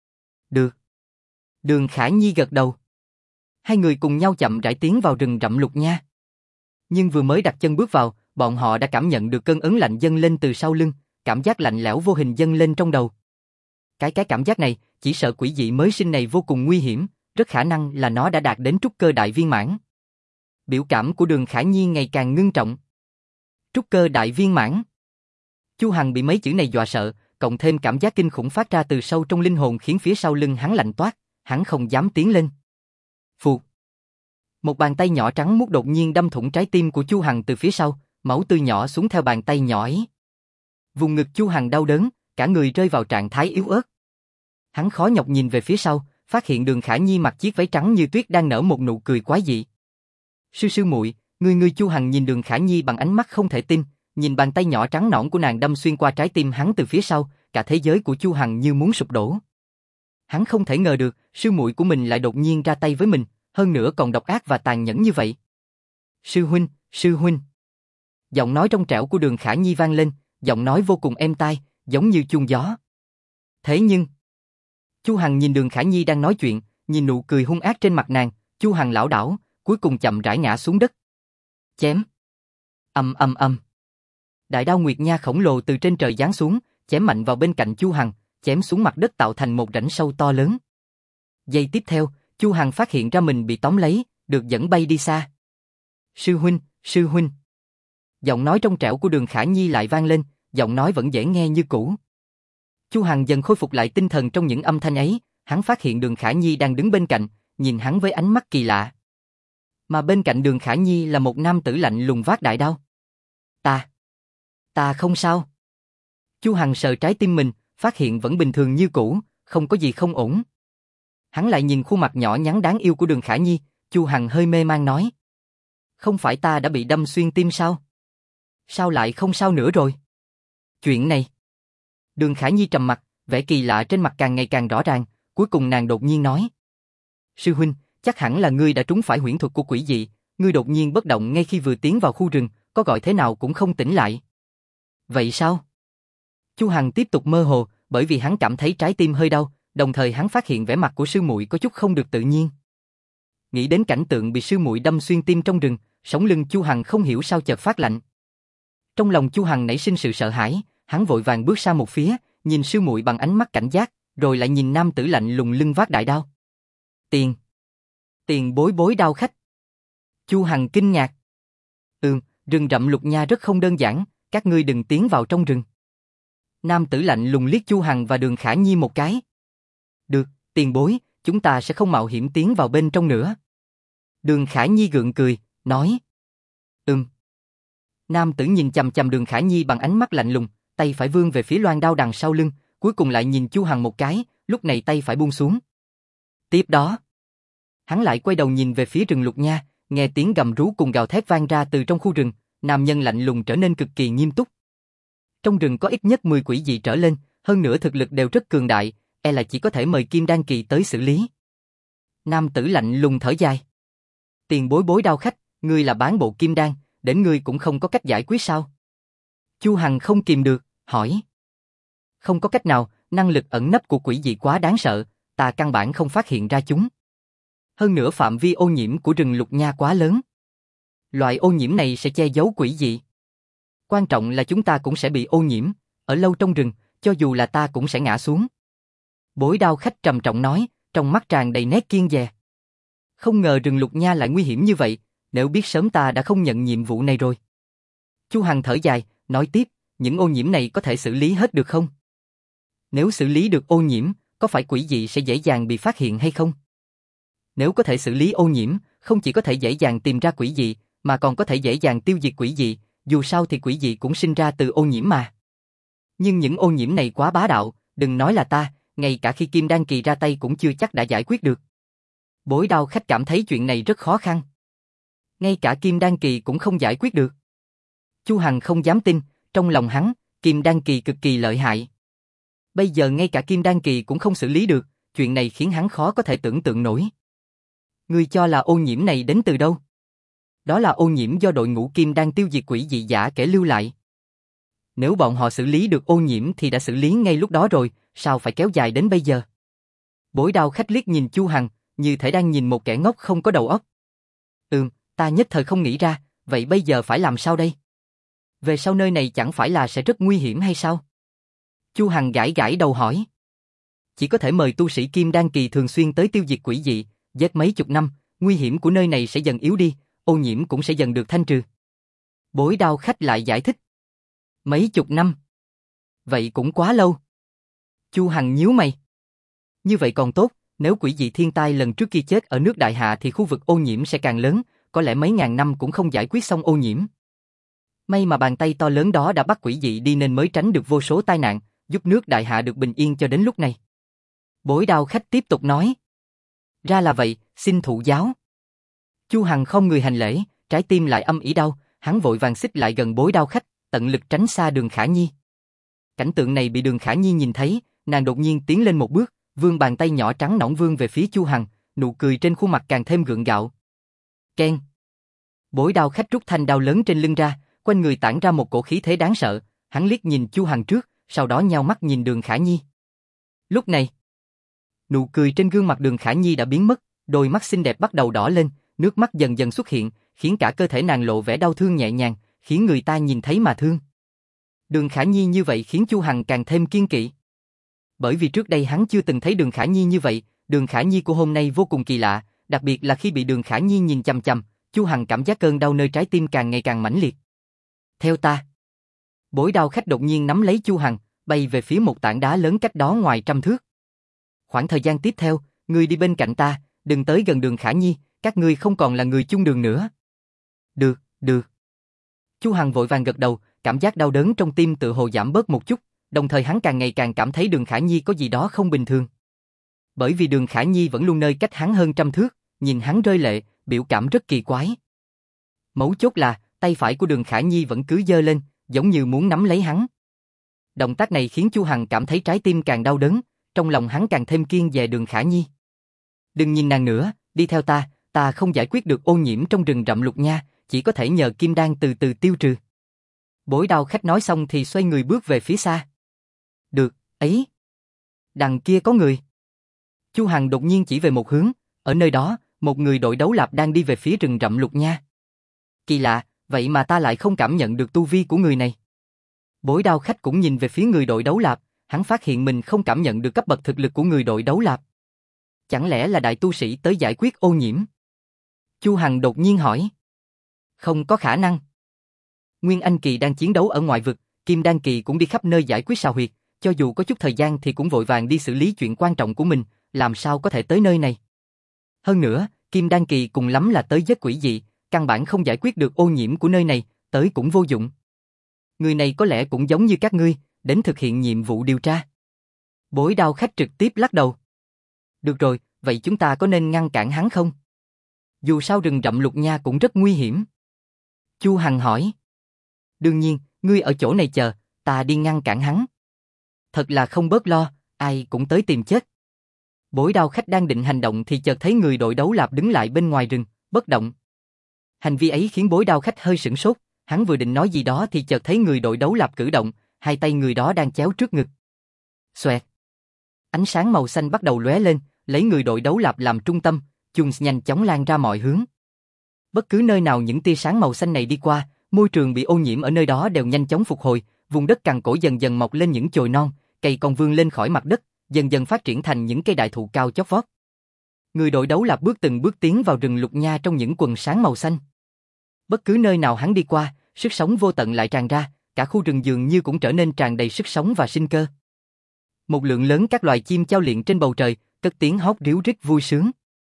Được. Đường Khả Nhi gật đầu. Hai người cùng nhau chậm rãi tiến vào rừng rậm lục nha. Nhưng vừa mới đặt chân bước vào, bọn họ đã cảm nhận được cơn ớn lạnh dâng lên từ sau lưng, cảm giác lạnh lẽo vô hình dâng lên trong đầu. Cái cái cảm giác này, chỉ sợ quỷ dị mới sinh này vô cùng nguy hiểm, rất khả năng là nó đã đạt đến trúc cơ đại viên mãn. Biểu cảm của Đường Khả Nhi ngày càng ngưng trọng. Trúc cơ đại viên mãn. Chu Hằng bị mấy chữ này dọa sợ, cộng thêm cảm giác kinh khủng phát ra từ sâu trong linh hồn khiến phía sau lưng hắn lạnh toát, hắn không dám tiến lên. Phụt. Một bàn tay nhỏ trắng muốt đột nhiên đâm thủng trái tim của Chu Hằng từ phía sau, máu tươi nhỏ xuống theo bàn tay nhỏ ấy. Vùng ngực Chu Hằng đau đớn, cả người rơi vào trạng thái yếu ớt. Hắn khó nhọc nhìn về phía sau, phát hiện Đường Khả Nhi mặc chiếc váy trắng như tuyết đang nở một nụ cười quái dị. Sư sư muội, ngươi ngươi Chu Hằng nhìn Đường Khả Nhi bằng ánh mắt không thể tin, nhìn bàn tay nhỏ trắng nõn của nàng đâm xuyên qua trái tim hắn từ phía sau, cả thế giới của Chu Hằng như muốn sụp đổ. Hắn không thể ngờ được, sư muội của mình lại đột nhiên ra tay với mình, hơn nữa còn độc ác và tàn nhẫn như vậy. Sư huynh, sư huynh. Giọng nói trong trẻo của Đường Khả Nhi vang lên, giọng nói vô cùng êm tai, giống như chuông gió. Thế nhưng, Chu Hằng nhìn Đường Khả Nhi đang nói chuyện, nhìn nụ cười hung ác trên mặt nàng, Chu Hằng lảo đảo, cuối cùng chậm rãi ngã xuống đất. Chém. Ầm ầm ầm. Đại đao nguyệt nha khổng lồ từ trên trời giáng xuống, chém mạnh vào bên cạnh Chu Hằng, chém xuống mặt đất tạo thành một rãnh sâu to lớn. Giây tiếp theo, Chu Hằng phát hiện ra mình bị tóm lấy, được dẫn bay đi xa. Sư huynh, sư huynh. Giọng nói trong trẻo của Đường Khả Nhi lại vang lên, giọng nói vẫn dễ nghe như cũ. Chu Hằng dần khôi phục lại tinh thần trong những âm thanh ấy, hắn phát hiện Đường Khả Nhi đang đứng bên cạnh, nhìn hắn với ánh mắt kỳ lạ. Mà bên cạnh Đường Khả Nhi là một nam tử lạnh lùng vác đại đao. Ta, ta không sao. Chu Hằng sờ trái tim mình, phát hiện vẫn bình thường như cũ, không có gì không ổn. Hắn lại nhìn khuôn mặt nhỏ nhắn đáng yêu của Đường Khả Nhi, Chu Hằng hơi mê man nói. Không phải ta đã bị đâm xuyên tim sao? Sao lại không sao nữa rồi? Chuyện này. Đường Khả Nhi trầm mặt, vẻ kỳ lạ trên mặt càng ngày càng rõ ràng, cuối cùng nàng đột nhiên nói. Sư huynh, chắc hẳn là ngươi đã trúng phải huyễn thuật của quỷ dị, ngươi đột nhiên bất động ngay khi vừa tiến vào khu rừng, có gọi thế nào cũng không tỉnh lại. Vậy sao? Chu Hằng tiếp tục mơ hồ, bởi vì hắn cảm thấy trái tim hơi đau, đồng thời hắn phát hiện vẻ mặt của sư muội có chút không được tự nhiên. Nghĩ đến cảnh tượng bị sư muội đâm xuyên tim trong rừng, sống lưng Chu Hằng không hiểu sao chợt phát lạnh. Trong lòng Chu Hằng nảy sinh sự sợ hãi, hắn vội vàng bước sang một phía, nhìn sư muội bằng ánh mắt cảnh giác, rồi lại nhìn nam tử lạnh lùng lưng vác đại đao. Tiền. Tiền bối bối đao khách. Chu Hằng kinh ngạc. Ừm, rừng rậm lục nha rất không đơn giản, các ngươi đừng tiến vào trong rừng. Nam tử lạnh lùng liếc Chu Hằng và Đường Khả Nhi một cái. Được, tiền bối, chúng ta sẽ không mạo hiểm tiến vào bên trong nữa. Đường Khả Nhi gượng cười, nói. Ừm. Nam tử nhìn chằm chằm Đường Khả Nhi bằng ánh mắt lạnh lùng, tay phải vươn về phía loan đao đằng sau lưng, cuối cùng lại nhìn Chu Hằng một cái, lúc này tay phải buông xuống. Tiếp đó, hắn lại quay đầu nhìn về phía rừng lục nha, nghe tiếng gầm rú cùng gào thét vang ra từ trong khu rừng, nam nhân lạnh lùng trở nên cực kỳ nghiêm túc. Trong rừng có ít nhất mười quỷ dị trở lên, hơn nữa thực lực đều rất cường đại, e là chỉ có thể mời Kim Đan kỳ tới xử lý. Nam tử lạnh lùng thở dài. Tiền bối bối đao khách, ngươi là bán bộ Kim Đan, đến ngươi cũng không có cách giải quyết sao? Chu Hằng không kìm được, hỏi. Không có cách nào, năng lực ẩn nấp của quỷ dị quá đáng sợ, ta căn bản không phát hiện ra chúng. Hơn nữa phạm vi ô nhiễm của rừng lục nha quá lớn. Loại ô nhiễm này sẽ che giấu quỷ dị. Quan trọng là chúng ta cũng sẽ bị ô nhiễm, ở lâu trong rừng, cho dù là ta cũng sẽ ngã xuống. Bối đao khách trầm trọng nói, trong mắt tràn đầy nét kiêng dè. Không ngờ rừng lục nha lại nguy hiểm như vậy, nếu biết sớm ta đã không nhận nhiệm vụ này rồi. Chu Hằng thở dài, nói tiếp, những ô nhiễm này có thể xử lý hết được không? Nếu xử lý được ô nhiễm, có phải quỷ dị sẽ dễ dàng bị phát hiện hay không? Nếu có thể xử lý ô nhiễm, không chỉ có thể dễ dàng tìm ra quỷ dị, mà còn có thể dễ dàng tiêu diệt quỷ dị, dù sao thì quỷ dị cũng sinh ra từ ô nhiễm mà. Nhưng những ô nhiễm này quá bá đạo, đừng nói là ta, ngay cả khi Kim Đan Kỳ ra tay cũng chưa chắc đã giải quyết được. Bối Đao Khách cảm thấy chuyện này rất khó khăn. Ngay cả Kim Đan Kỳ cũng không giải quyết được. Chu Hằng không dám tin, trong lòng hắn, Kim Đan Kỳ cực kỳ lợi hại. Bây giờ ngay cả Kim Đan Kỳ cũng không xử lý được, chuyện này khiến hắn khó có thể tưởng tượng nổi. Ngươi cho là ô nhiễm này đến từ đâu? Đó là ô nhiễm do đội ngũ Kim Đan tiêu diệt quỷ dị giả kẻ lưu lại. Nếu bọn họ xử lý được ô nhiễm thì đã xử lý ngay lúc đó rồi, sao phải kéo dài đến bây giờ? Bối Đao Khách liếc nhìn Chu Hằng, như thể đang nhìn một kẻ ngốc không có đầu óc. Ừm, ta nhất thời không nghĩ ra, vậy bây giờ phải làm sao đây? Về sau nơi này chẳng phải là sẽ rất nguy hiểm hay sao? Chu Hằng gãi gãi đầu hỏi. Chỉ có thể mời tu sĩ Kim Đan Kỳ thường xuyên tới tiêu diệt quỷ dị, giết mấy chục năm, nguy hiểm của nơi này sẽ dần yếu đi, ô nhiễm cũng sẽ dần được thanh trừ. Bối Đao Khách lại giải thích. Mấy chục năm? Vậy cũng quá lâu. Chu Hằng nhíu mày. Như vậy còn tốt, nếu quỷ dị thiên tai lần trước kia chết ở nước Đại Hạ thì khu vực ô nhiễm sẽ càng lớn, có lẽ mấy ngàn năm cũng không giải quyết xong ô nhiễm. May mà bàn tay to lớn đó đã bắt quỷ dị đi nên mới tránh được vô số tai nạn, giúp nước Đại Hạ được bình yên cho đến lúc này. Bối Đao Khách tiếp tục nói. Ra là vậy, xin thụ giáo. Chu Hằng không người hành lễ, trái tim lại âm ỉ đau, hắn vội vàng xích lại gần Bối Đao Khách, tận lực tránh xa Đường Khả Nhi. Cảnh tượng này bị Đường Khả Nhi nhìn thấy, nàng đột nhiên tiến lên một bước, vươn bàn tay nhỏ trắng nõn vươn về phía Chu Hằng, nụ cười trên khuôn mặt càng thêm gượng gạo. Keng. Bối Đao Khách rút thanh đao lớn trên lưng ra, quanh người tản ra một cổ khí thế đáng sợ, hắn liếc nhìn Chu Hằng trước, sau đó nheo mắt nhìn Đường Khả Nhi. Lúc này, nụ cười trên gương mặt Đường Khả Nhi đã biến mất, đôi mắt xinh đẹp bắt đầu đỏ lên, nước mắt dần dần xuất hiện, khiến cả cơ thể nàng lộ vẻ đau thương nhẹ nhàng, khiến người ta nhìn thấy mà thương. Đường Khả Nhi như vậy khiến Chu Hằng càng thêm kiêng kỵ. Bởi vì trước đây hắn chưa từng thấy Đường Khả Nhi như vậy, Đường Khả Nhi của hôm nay vô cùng kỳ lạ, đặc biệt là khi bị Đường Khả Nhi nhìn chằm chằm, Chu Hằng cảm giác cơn đau nơi trái tim càng ngày càng mãnh liệt. Theo ta. Bối Đao Khách đột nhiên nắm lấy Chu Hằng, bay về phía một tảng đá lớn cách đó ngoài trăm thước. Khoảng thời gian tiếp theo, ngươi đi bên cạnh ta, đừng tới gần Đường Khả Nhi, các ngươi không còn là người chung đường nữa. Được, được. Chu Hằng vội vàng gật đầu, cảm giác đau đớn trong tim tự hồ giảm bớt một chút, đồng thời hắn càng ngày càng cảm thấy Đường Khả Nhi có gì đó không bình thường. Bởi vì Đường Khả Nhi vẫn luôn nơi cách hắn hơn trăm thước, nhìn hắn rơi lệ, biểu cảm rất kỳ quái. Mấu chốt là, tay phải của Đường Khả Nhi vẫn cứ giơ lên, giống như muốn nắm lấy hắn. Động tác này khiến Chu Hằng cảm thấy trái tim càng đau đớn, trong lòng hắn càng thêm kiêng dè Đường Khả Nhi. Đừng nhìn nàng nữa, đi theo ta, ta không giải quyết được ô nhiễm trong rừng rậm Lục Nha, chỉ có thể nhờ Kim Đan từ từ tiêu trừ. Bối Đao Khách nói xong thì xoay người bước về phía xa. Được, ấy. Đằng kia có người. Chu Hằng đột nhiên chỉ về một hướng, ở nơi đó, một người đội đấu lạp đang đi về phía rừng rậm Lục Nha. Kỳ lạ, vậy mà ta lại không cảm nhận được tu vi của người này. Bối Đao Khách cũng nhìn về phía người đội đấu lạp, hắn phát hiện mình không cảm nhận được cấp bậc thực lực của người đội đấu lạp. Chẳng lẽ là đại tu sĩ tới giải quyết ô nhiễm? Chu Hằng đột nhiên hỏi. Không có khả năng. Nguyên Anh Kỳ đang chiến đấu ở ngoại vực, Kim Đan Kỳ cũng đi khắp nơi giải quyết sao huyệt, cho dù có chút thời gian thì cũng vội vàng đi xử lý chuyện quan trọng của mình, làm sao có thể tới nơi này. Hơn nữa, Kim Đan Kỳ cùng lắm là tới giết quỷ dị, căn bản không giải quyết được ô nhiễm của nơi này, tới cũng vô dụng. Người này có lẽ cũng giống như các ngươi, đến thực hiện nhiệm vụ điều tra. Bối Đao Khách trực tiếp lắc đầu. Được rồi, vậy chúng ta có nên ngăn cản hắn không? Dù sao rừng rậm Lục Nha cũng rất nguy hiểm. Chu Hằng hỏi. Đương nhiên, ngươi ở chỗ này chờ, ta đi ngăn cản hắn. Thật là không bớt lo, ai cũng tới tìm chết. Bối Đao Khách đang định hành động thì chợt thấy người đội đấu lạp đứng lại bên ngoài rừng, bất động. Hành vi ấy khiến Bối Đao Khách hơi sửng sốt, hắn vừa định nói gì đó thì chợt thấy người đội đấu lạp cử động, hai tay người đó đang chéo trước ngực. Xoẹt. Ánh sáng màu xanh bắt đầu lóe lên, lấy người đội đấu lạp làm trung tâm, chung nhanh chóng lan ra mọi hướng. Bất cứ nơi nào những tia sáng màu xanh này đi qua, môi trường bị ô nhiễm ở nơi đó đều nhanh chóng phục hồi, vùng đất cằn cỗi dần dần mọc lên những chồi non, cây còn vươn lên khỏi mặt đất, dần dần phát triển thành những cây đại thụ cao chót vót. Người đội đấu lạp bước từng bước tiến vào rừng Lục Nha trong những quần sáng màu xanh. Bất cứ nơi nào hắn đi qua, sức sống vô tận lại tràn ra, cả khu rừng dường như cũng trở nên tràn đầy sức sống và sinh cơ. Một lượng lớn các loài chim chao liệng trên bầu trời, cất tiếng hót ríu rít vui sướng.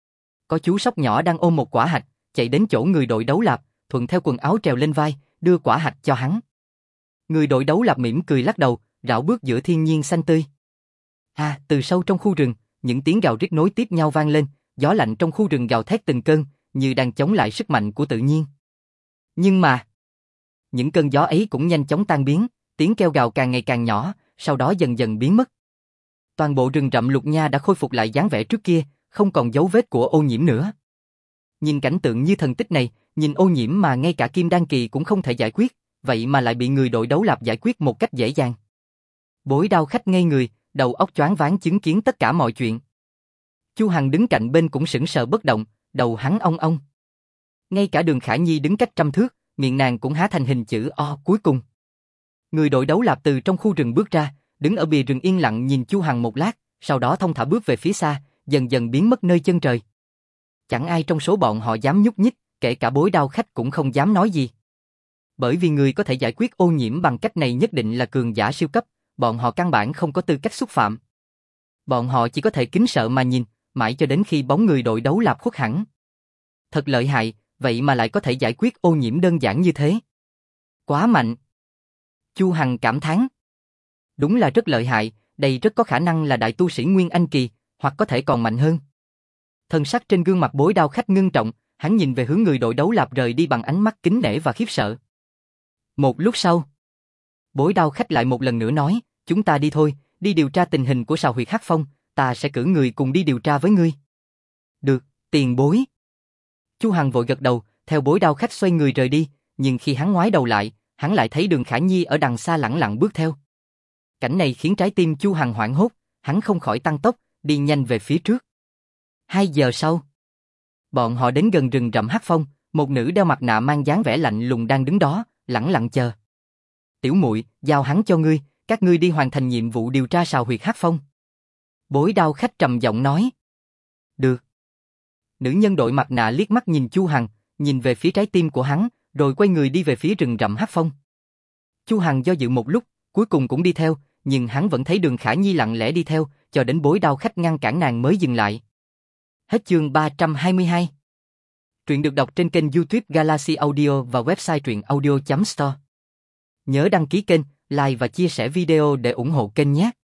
Có chú sóc nhỏ đang ôm một quả hạch, chạy đến chỗ người đội đấu lạp, thuận theo quần áo trèo lên vai, đưa quả hạch cho hắn. Người đội đấu lạp mỉm cười lắc đầu, rảo bước giữa thiên nhiên xanh tươi. À, từ sâu trong khu rừng, những tiếng gào rít nối tiếp nhau vang lên, gió lạnh trong khu rừng gào thét từng cơn, như đang chống lại sức mạnh của tự nhiên. Nhưng mà, những cơn gió ấy cũng nhanh chóng tan biến, tiếng kêu gào càng ngày càng nhỏ, sau đó dần dần biến mất. Toàn bộ rừng rậm Lục Nha đã khôi phục lại dáng vẻ trước kia, không còn dấu vết của Ô Nhiễm nữa. Nhìn cảnh tượng như thần tích này, nhìn Ô Nhiễm mà ngay cả Kim Đan Kỳ cũng không thể giải quyết, vậy mà lại bị người đội đấu lạp giải quyết một cách dễ dàng. Bối Đao Khách ngây người, đầu óc choáng váng chứng kiến tất cả mọi chuyện. Chu Hằng đứng cạnh bên cũng sững sờ bất động, đầu hắn ong ong. Ngay cả Đường Khả Nhi đứng cách trăm thước, miệng nàng cũng há thành hình chữ O cuối cùng. Người đội đấu lạp từ trong khu rừng bước ra, đứng ở bìa rừng yên lặng nhìn Chu Hằng một lát, sau đó thong thả bước về phía xa, dần dần biến mất nơi chân trời. Chẳng ai trong số bọn họ dám nhúc nhích, kể cả Bối Đao Khách cũng không dám nói gì. Bởi vì người có thể giải quyết Ô Nhiễm bằng cách này nhất định là cường giả siêu cấp, bọn họ căn bản không có tư cách xúc phạm. Bọn họ chỉ có thể kính sợ mà nhìn, mãi cho đến khi bóng người đội đấu lạp khuất hẳn. Thật lợi hại, vậy mà lại có thể giải quyết Ô Nhiễm đơn giản như thế. Quá mạnh. Chu Hằng cảm thán. Đúng là rất lợi hại, đây rất có khả năng là đại tu sĩ Nguyên Anh Kỳ, hoặc có thể còn mạnh hơn. Thần sắc trên gương mặt Bối Đao Khách ngưng trọng, hắn nhìn về hướng người đội đấu lạp rời đi bằng ánh mắt kính nể và khiếp sợ. Một lúc sau, Bối Đao Khách lại một lần nữa nói, chúng ta đi thôi, đi điều tra tình hình của Sào Huyệt Hắc Phong, ta sẽ cử người cùng đi điều tra với ngươi. Được, tiền bối. Chu Hằng vội gật đầu, theo Bối Đao Khách xoay người rời đi, nhưng khi hắn ngoái đầu lại, hắn lại thấy Đường Khả Nhi ở đằng xa lẳng lặng bước theo. Cảnh này khiến trái tim Chu Hằng hoảng hốt, hắn không khỏi tăng tốc, đi nhanh về phía trước. Hai giờ sau, bọn họ đến gần rừng rậm Hắc Phong, một nữ đeo mặt nạ mang dáng vẻ lạnh lùng đang đứng đó, lẳng lặng chờ. Tiểu muội, giao hắn cho ngươi, các ngươi đi hoàn thành nhiệm vụ điều tra Sào Huyệt Hắc Phong. Bối Đao Khách trầm giọng nói. Được. Nữ nhân đội mặt nạ liếc mắt nhìn Chu Hằng, nhìn về phía trái tim của hắn, rồi quay người đi về phía rừng rậm Hắc Phong. Chu Hằng do dự một lúc, cuối cùng cũng đi theo, nhưng hắn vẫn thấy Đường Khả Nhi lặng lẽ đi theo, cho đến Bối Đao Khách ngăn cản nàng mới dừng lại. Hết chương ba trăm hai mươi hai. Truyện được đọc trên kênh YouTube Galaxy Audio và website truyện audio chấm store. Nhớ đăng ký kênh, like và chia sẻ video để ủng hộ kênh nhé.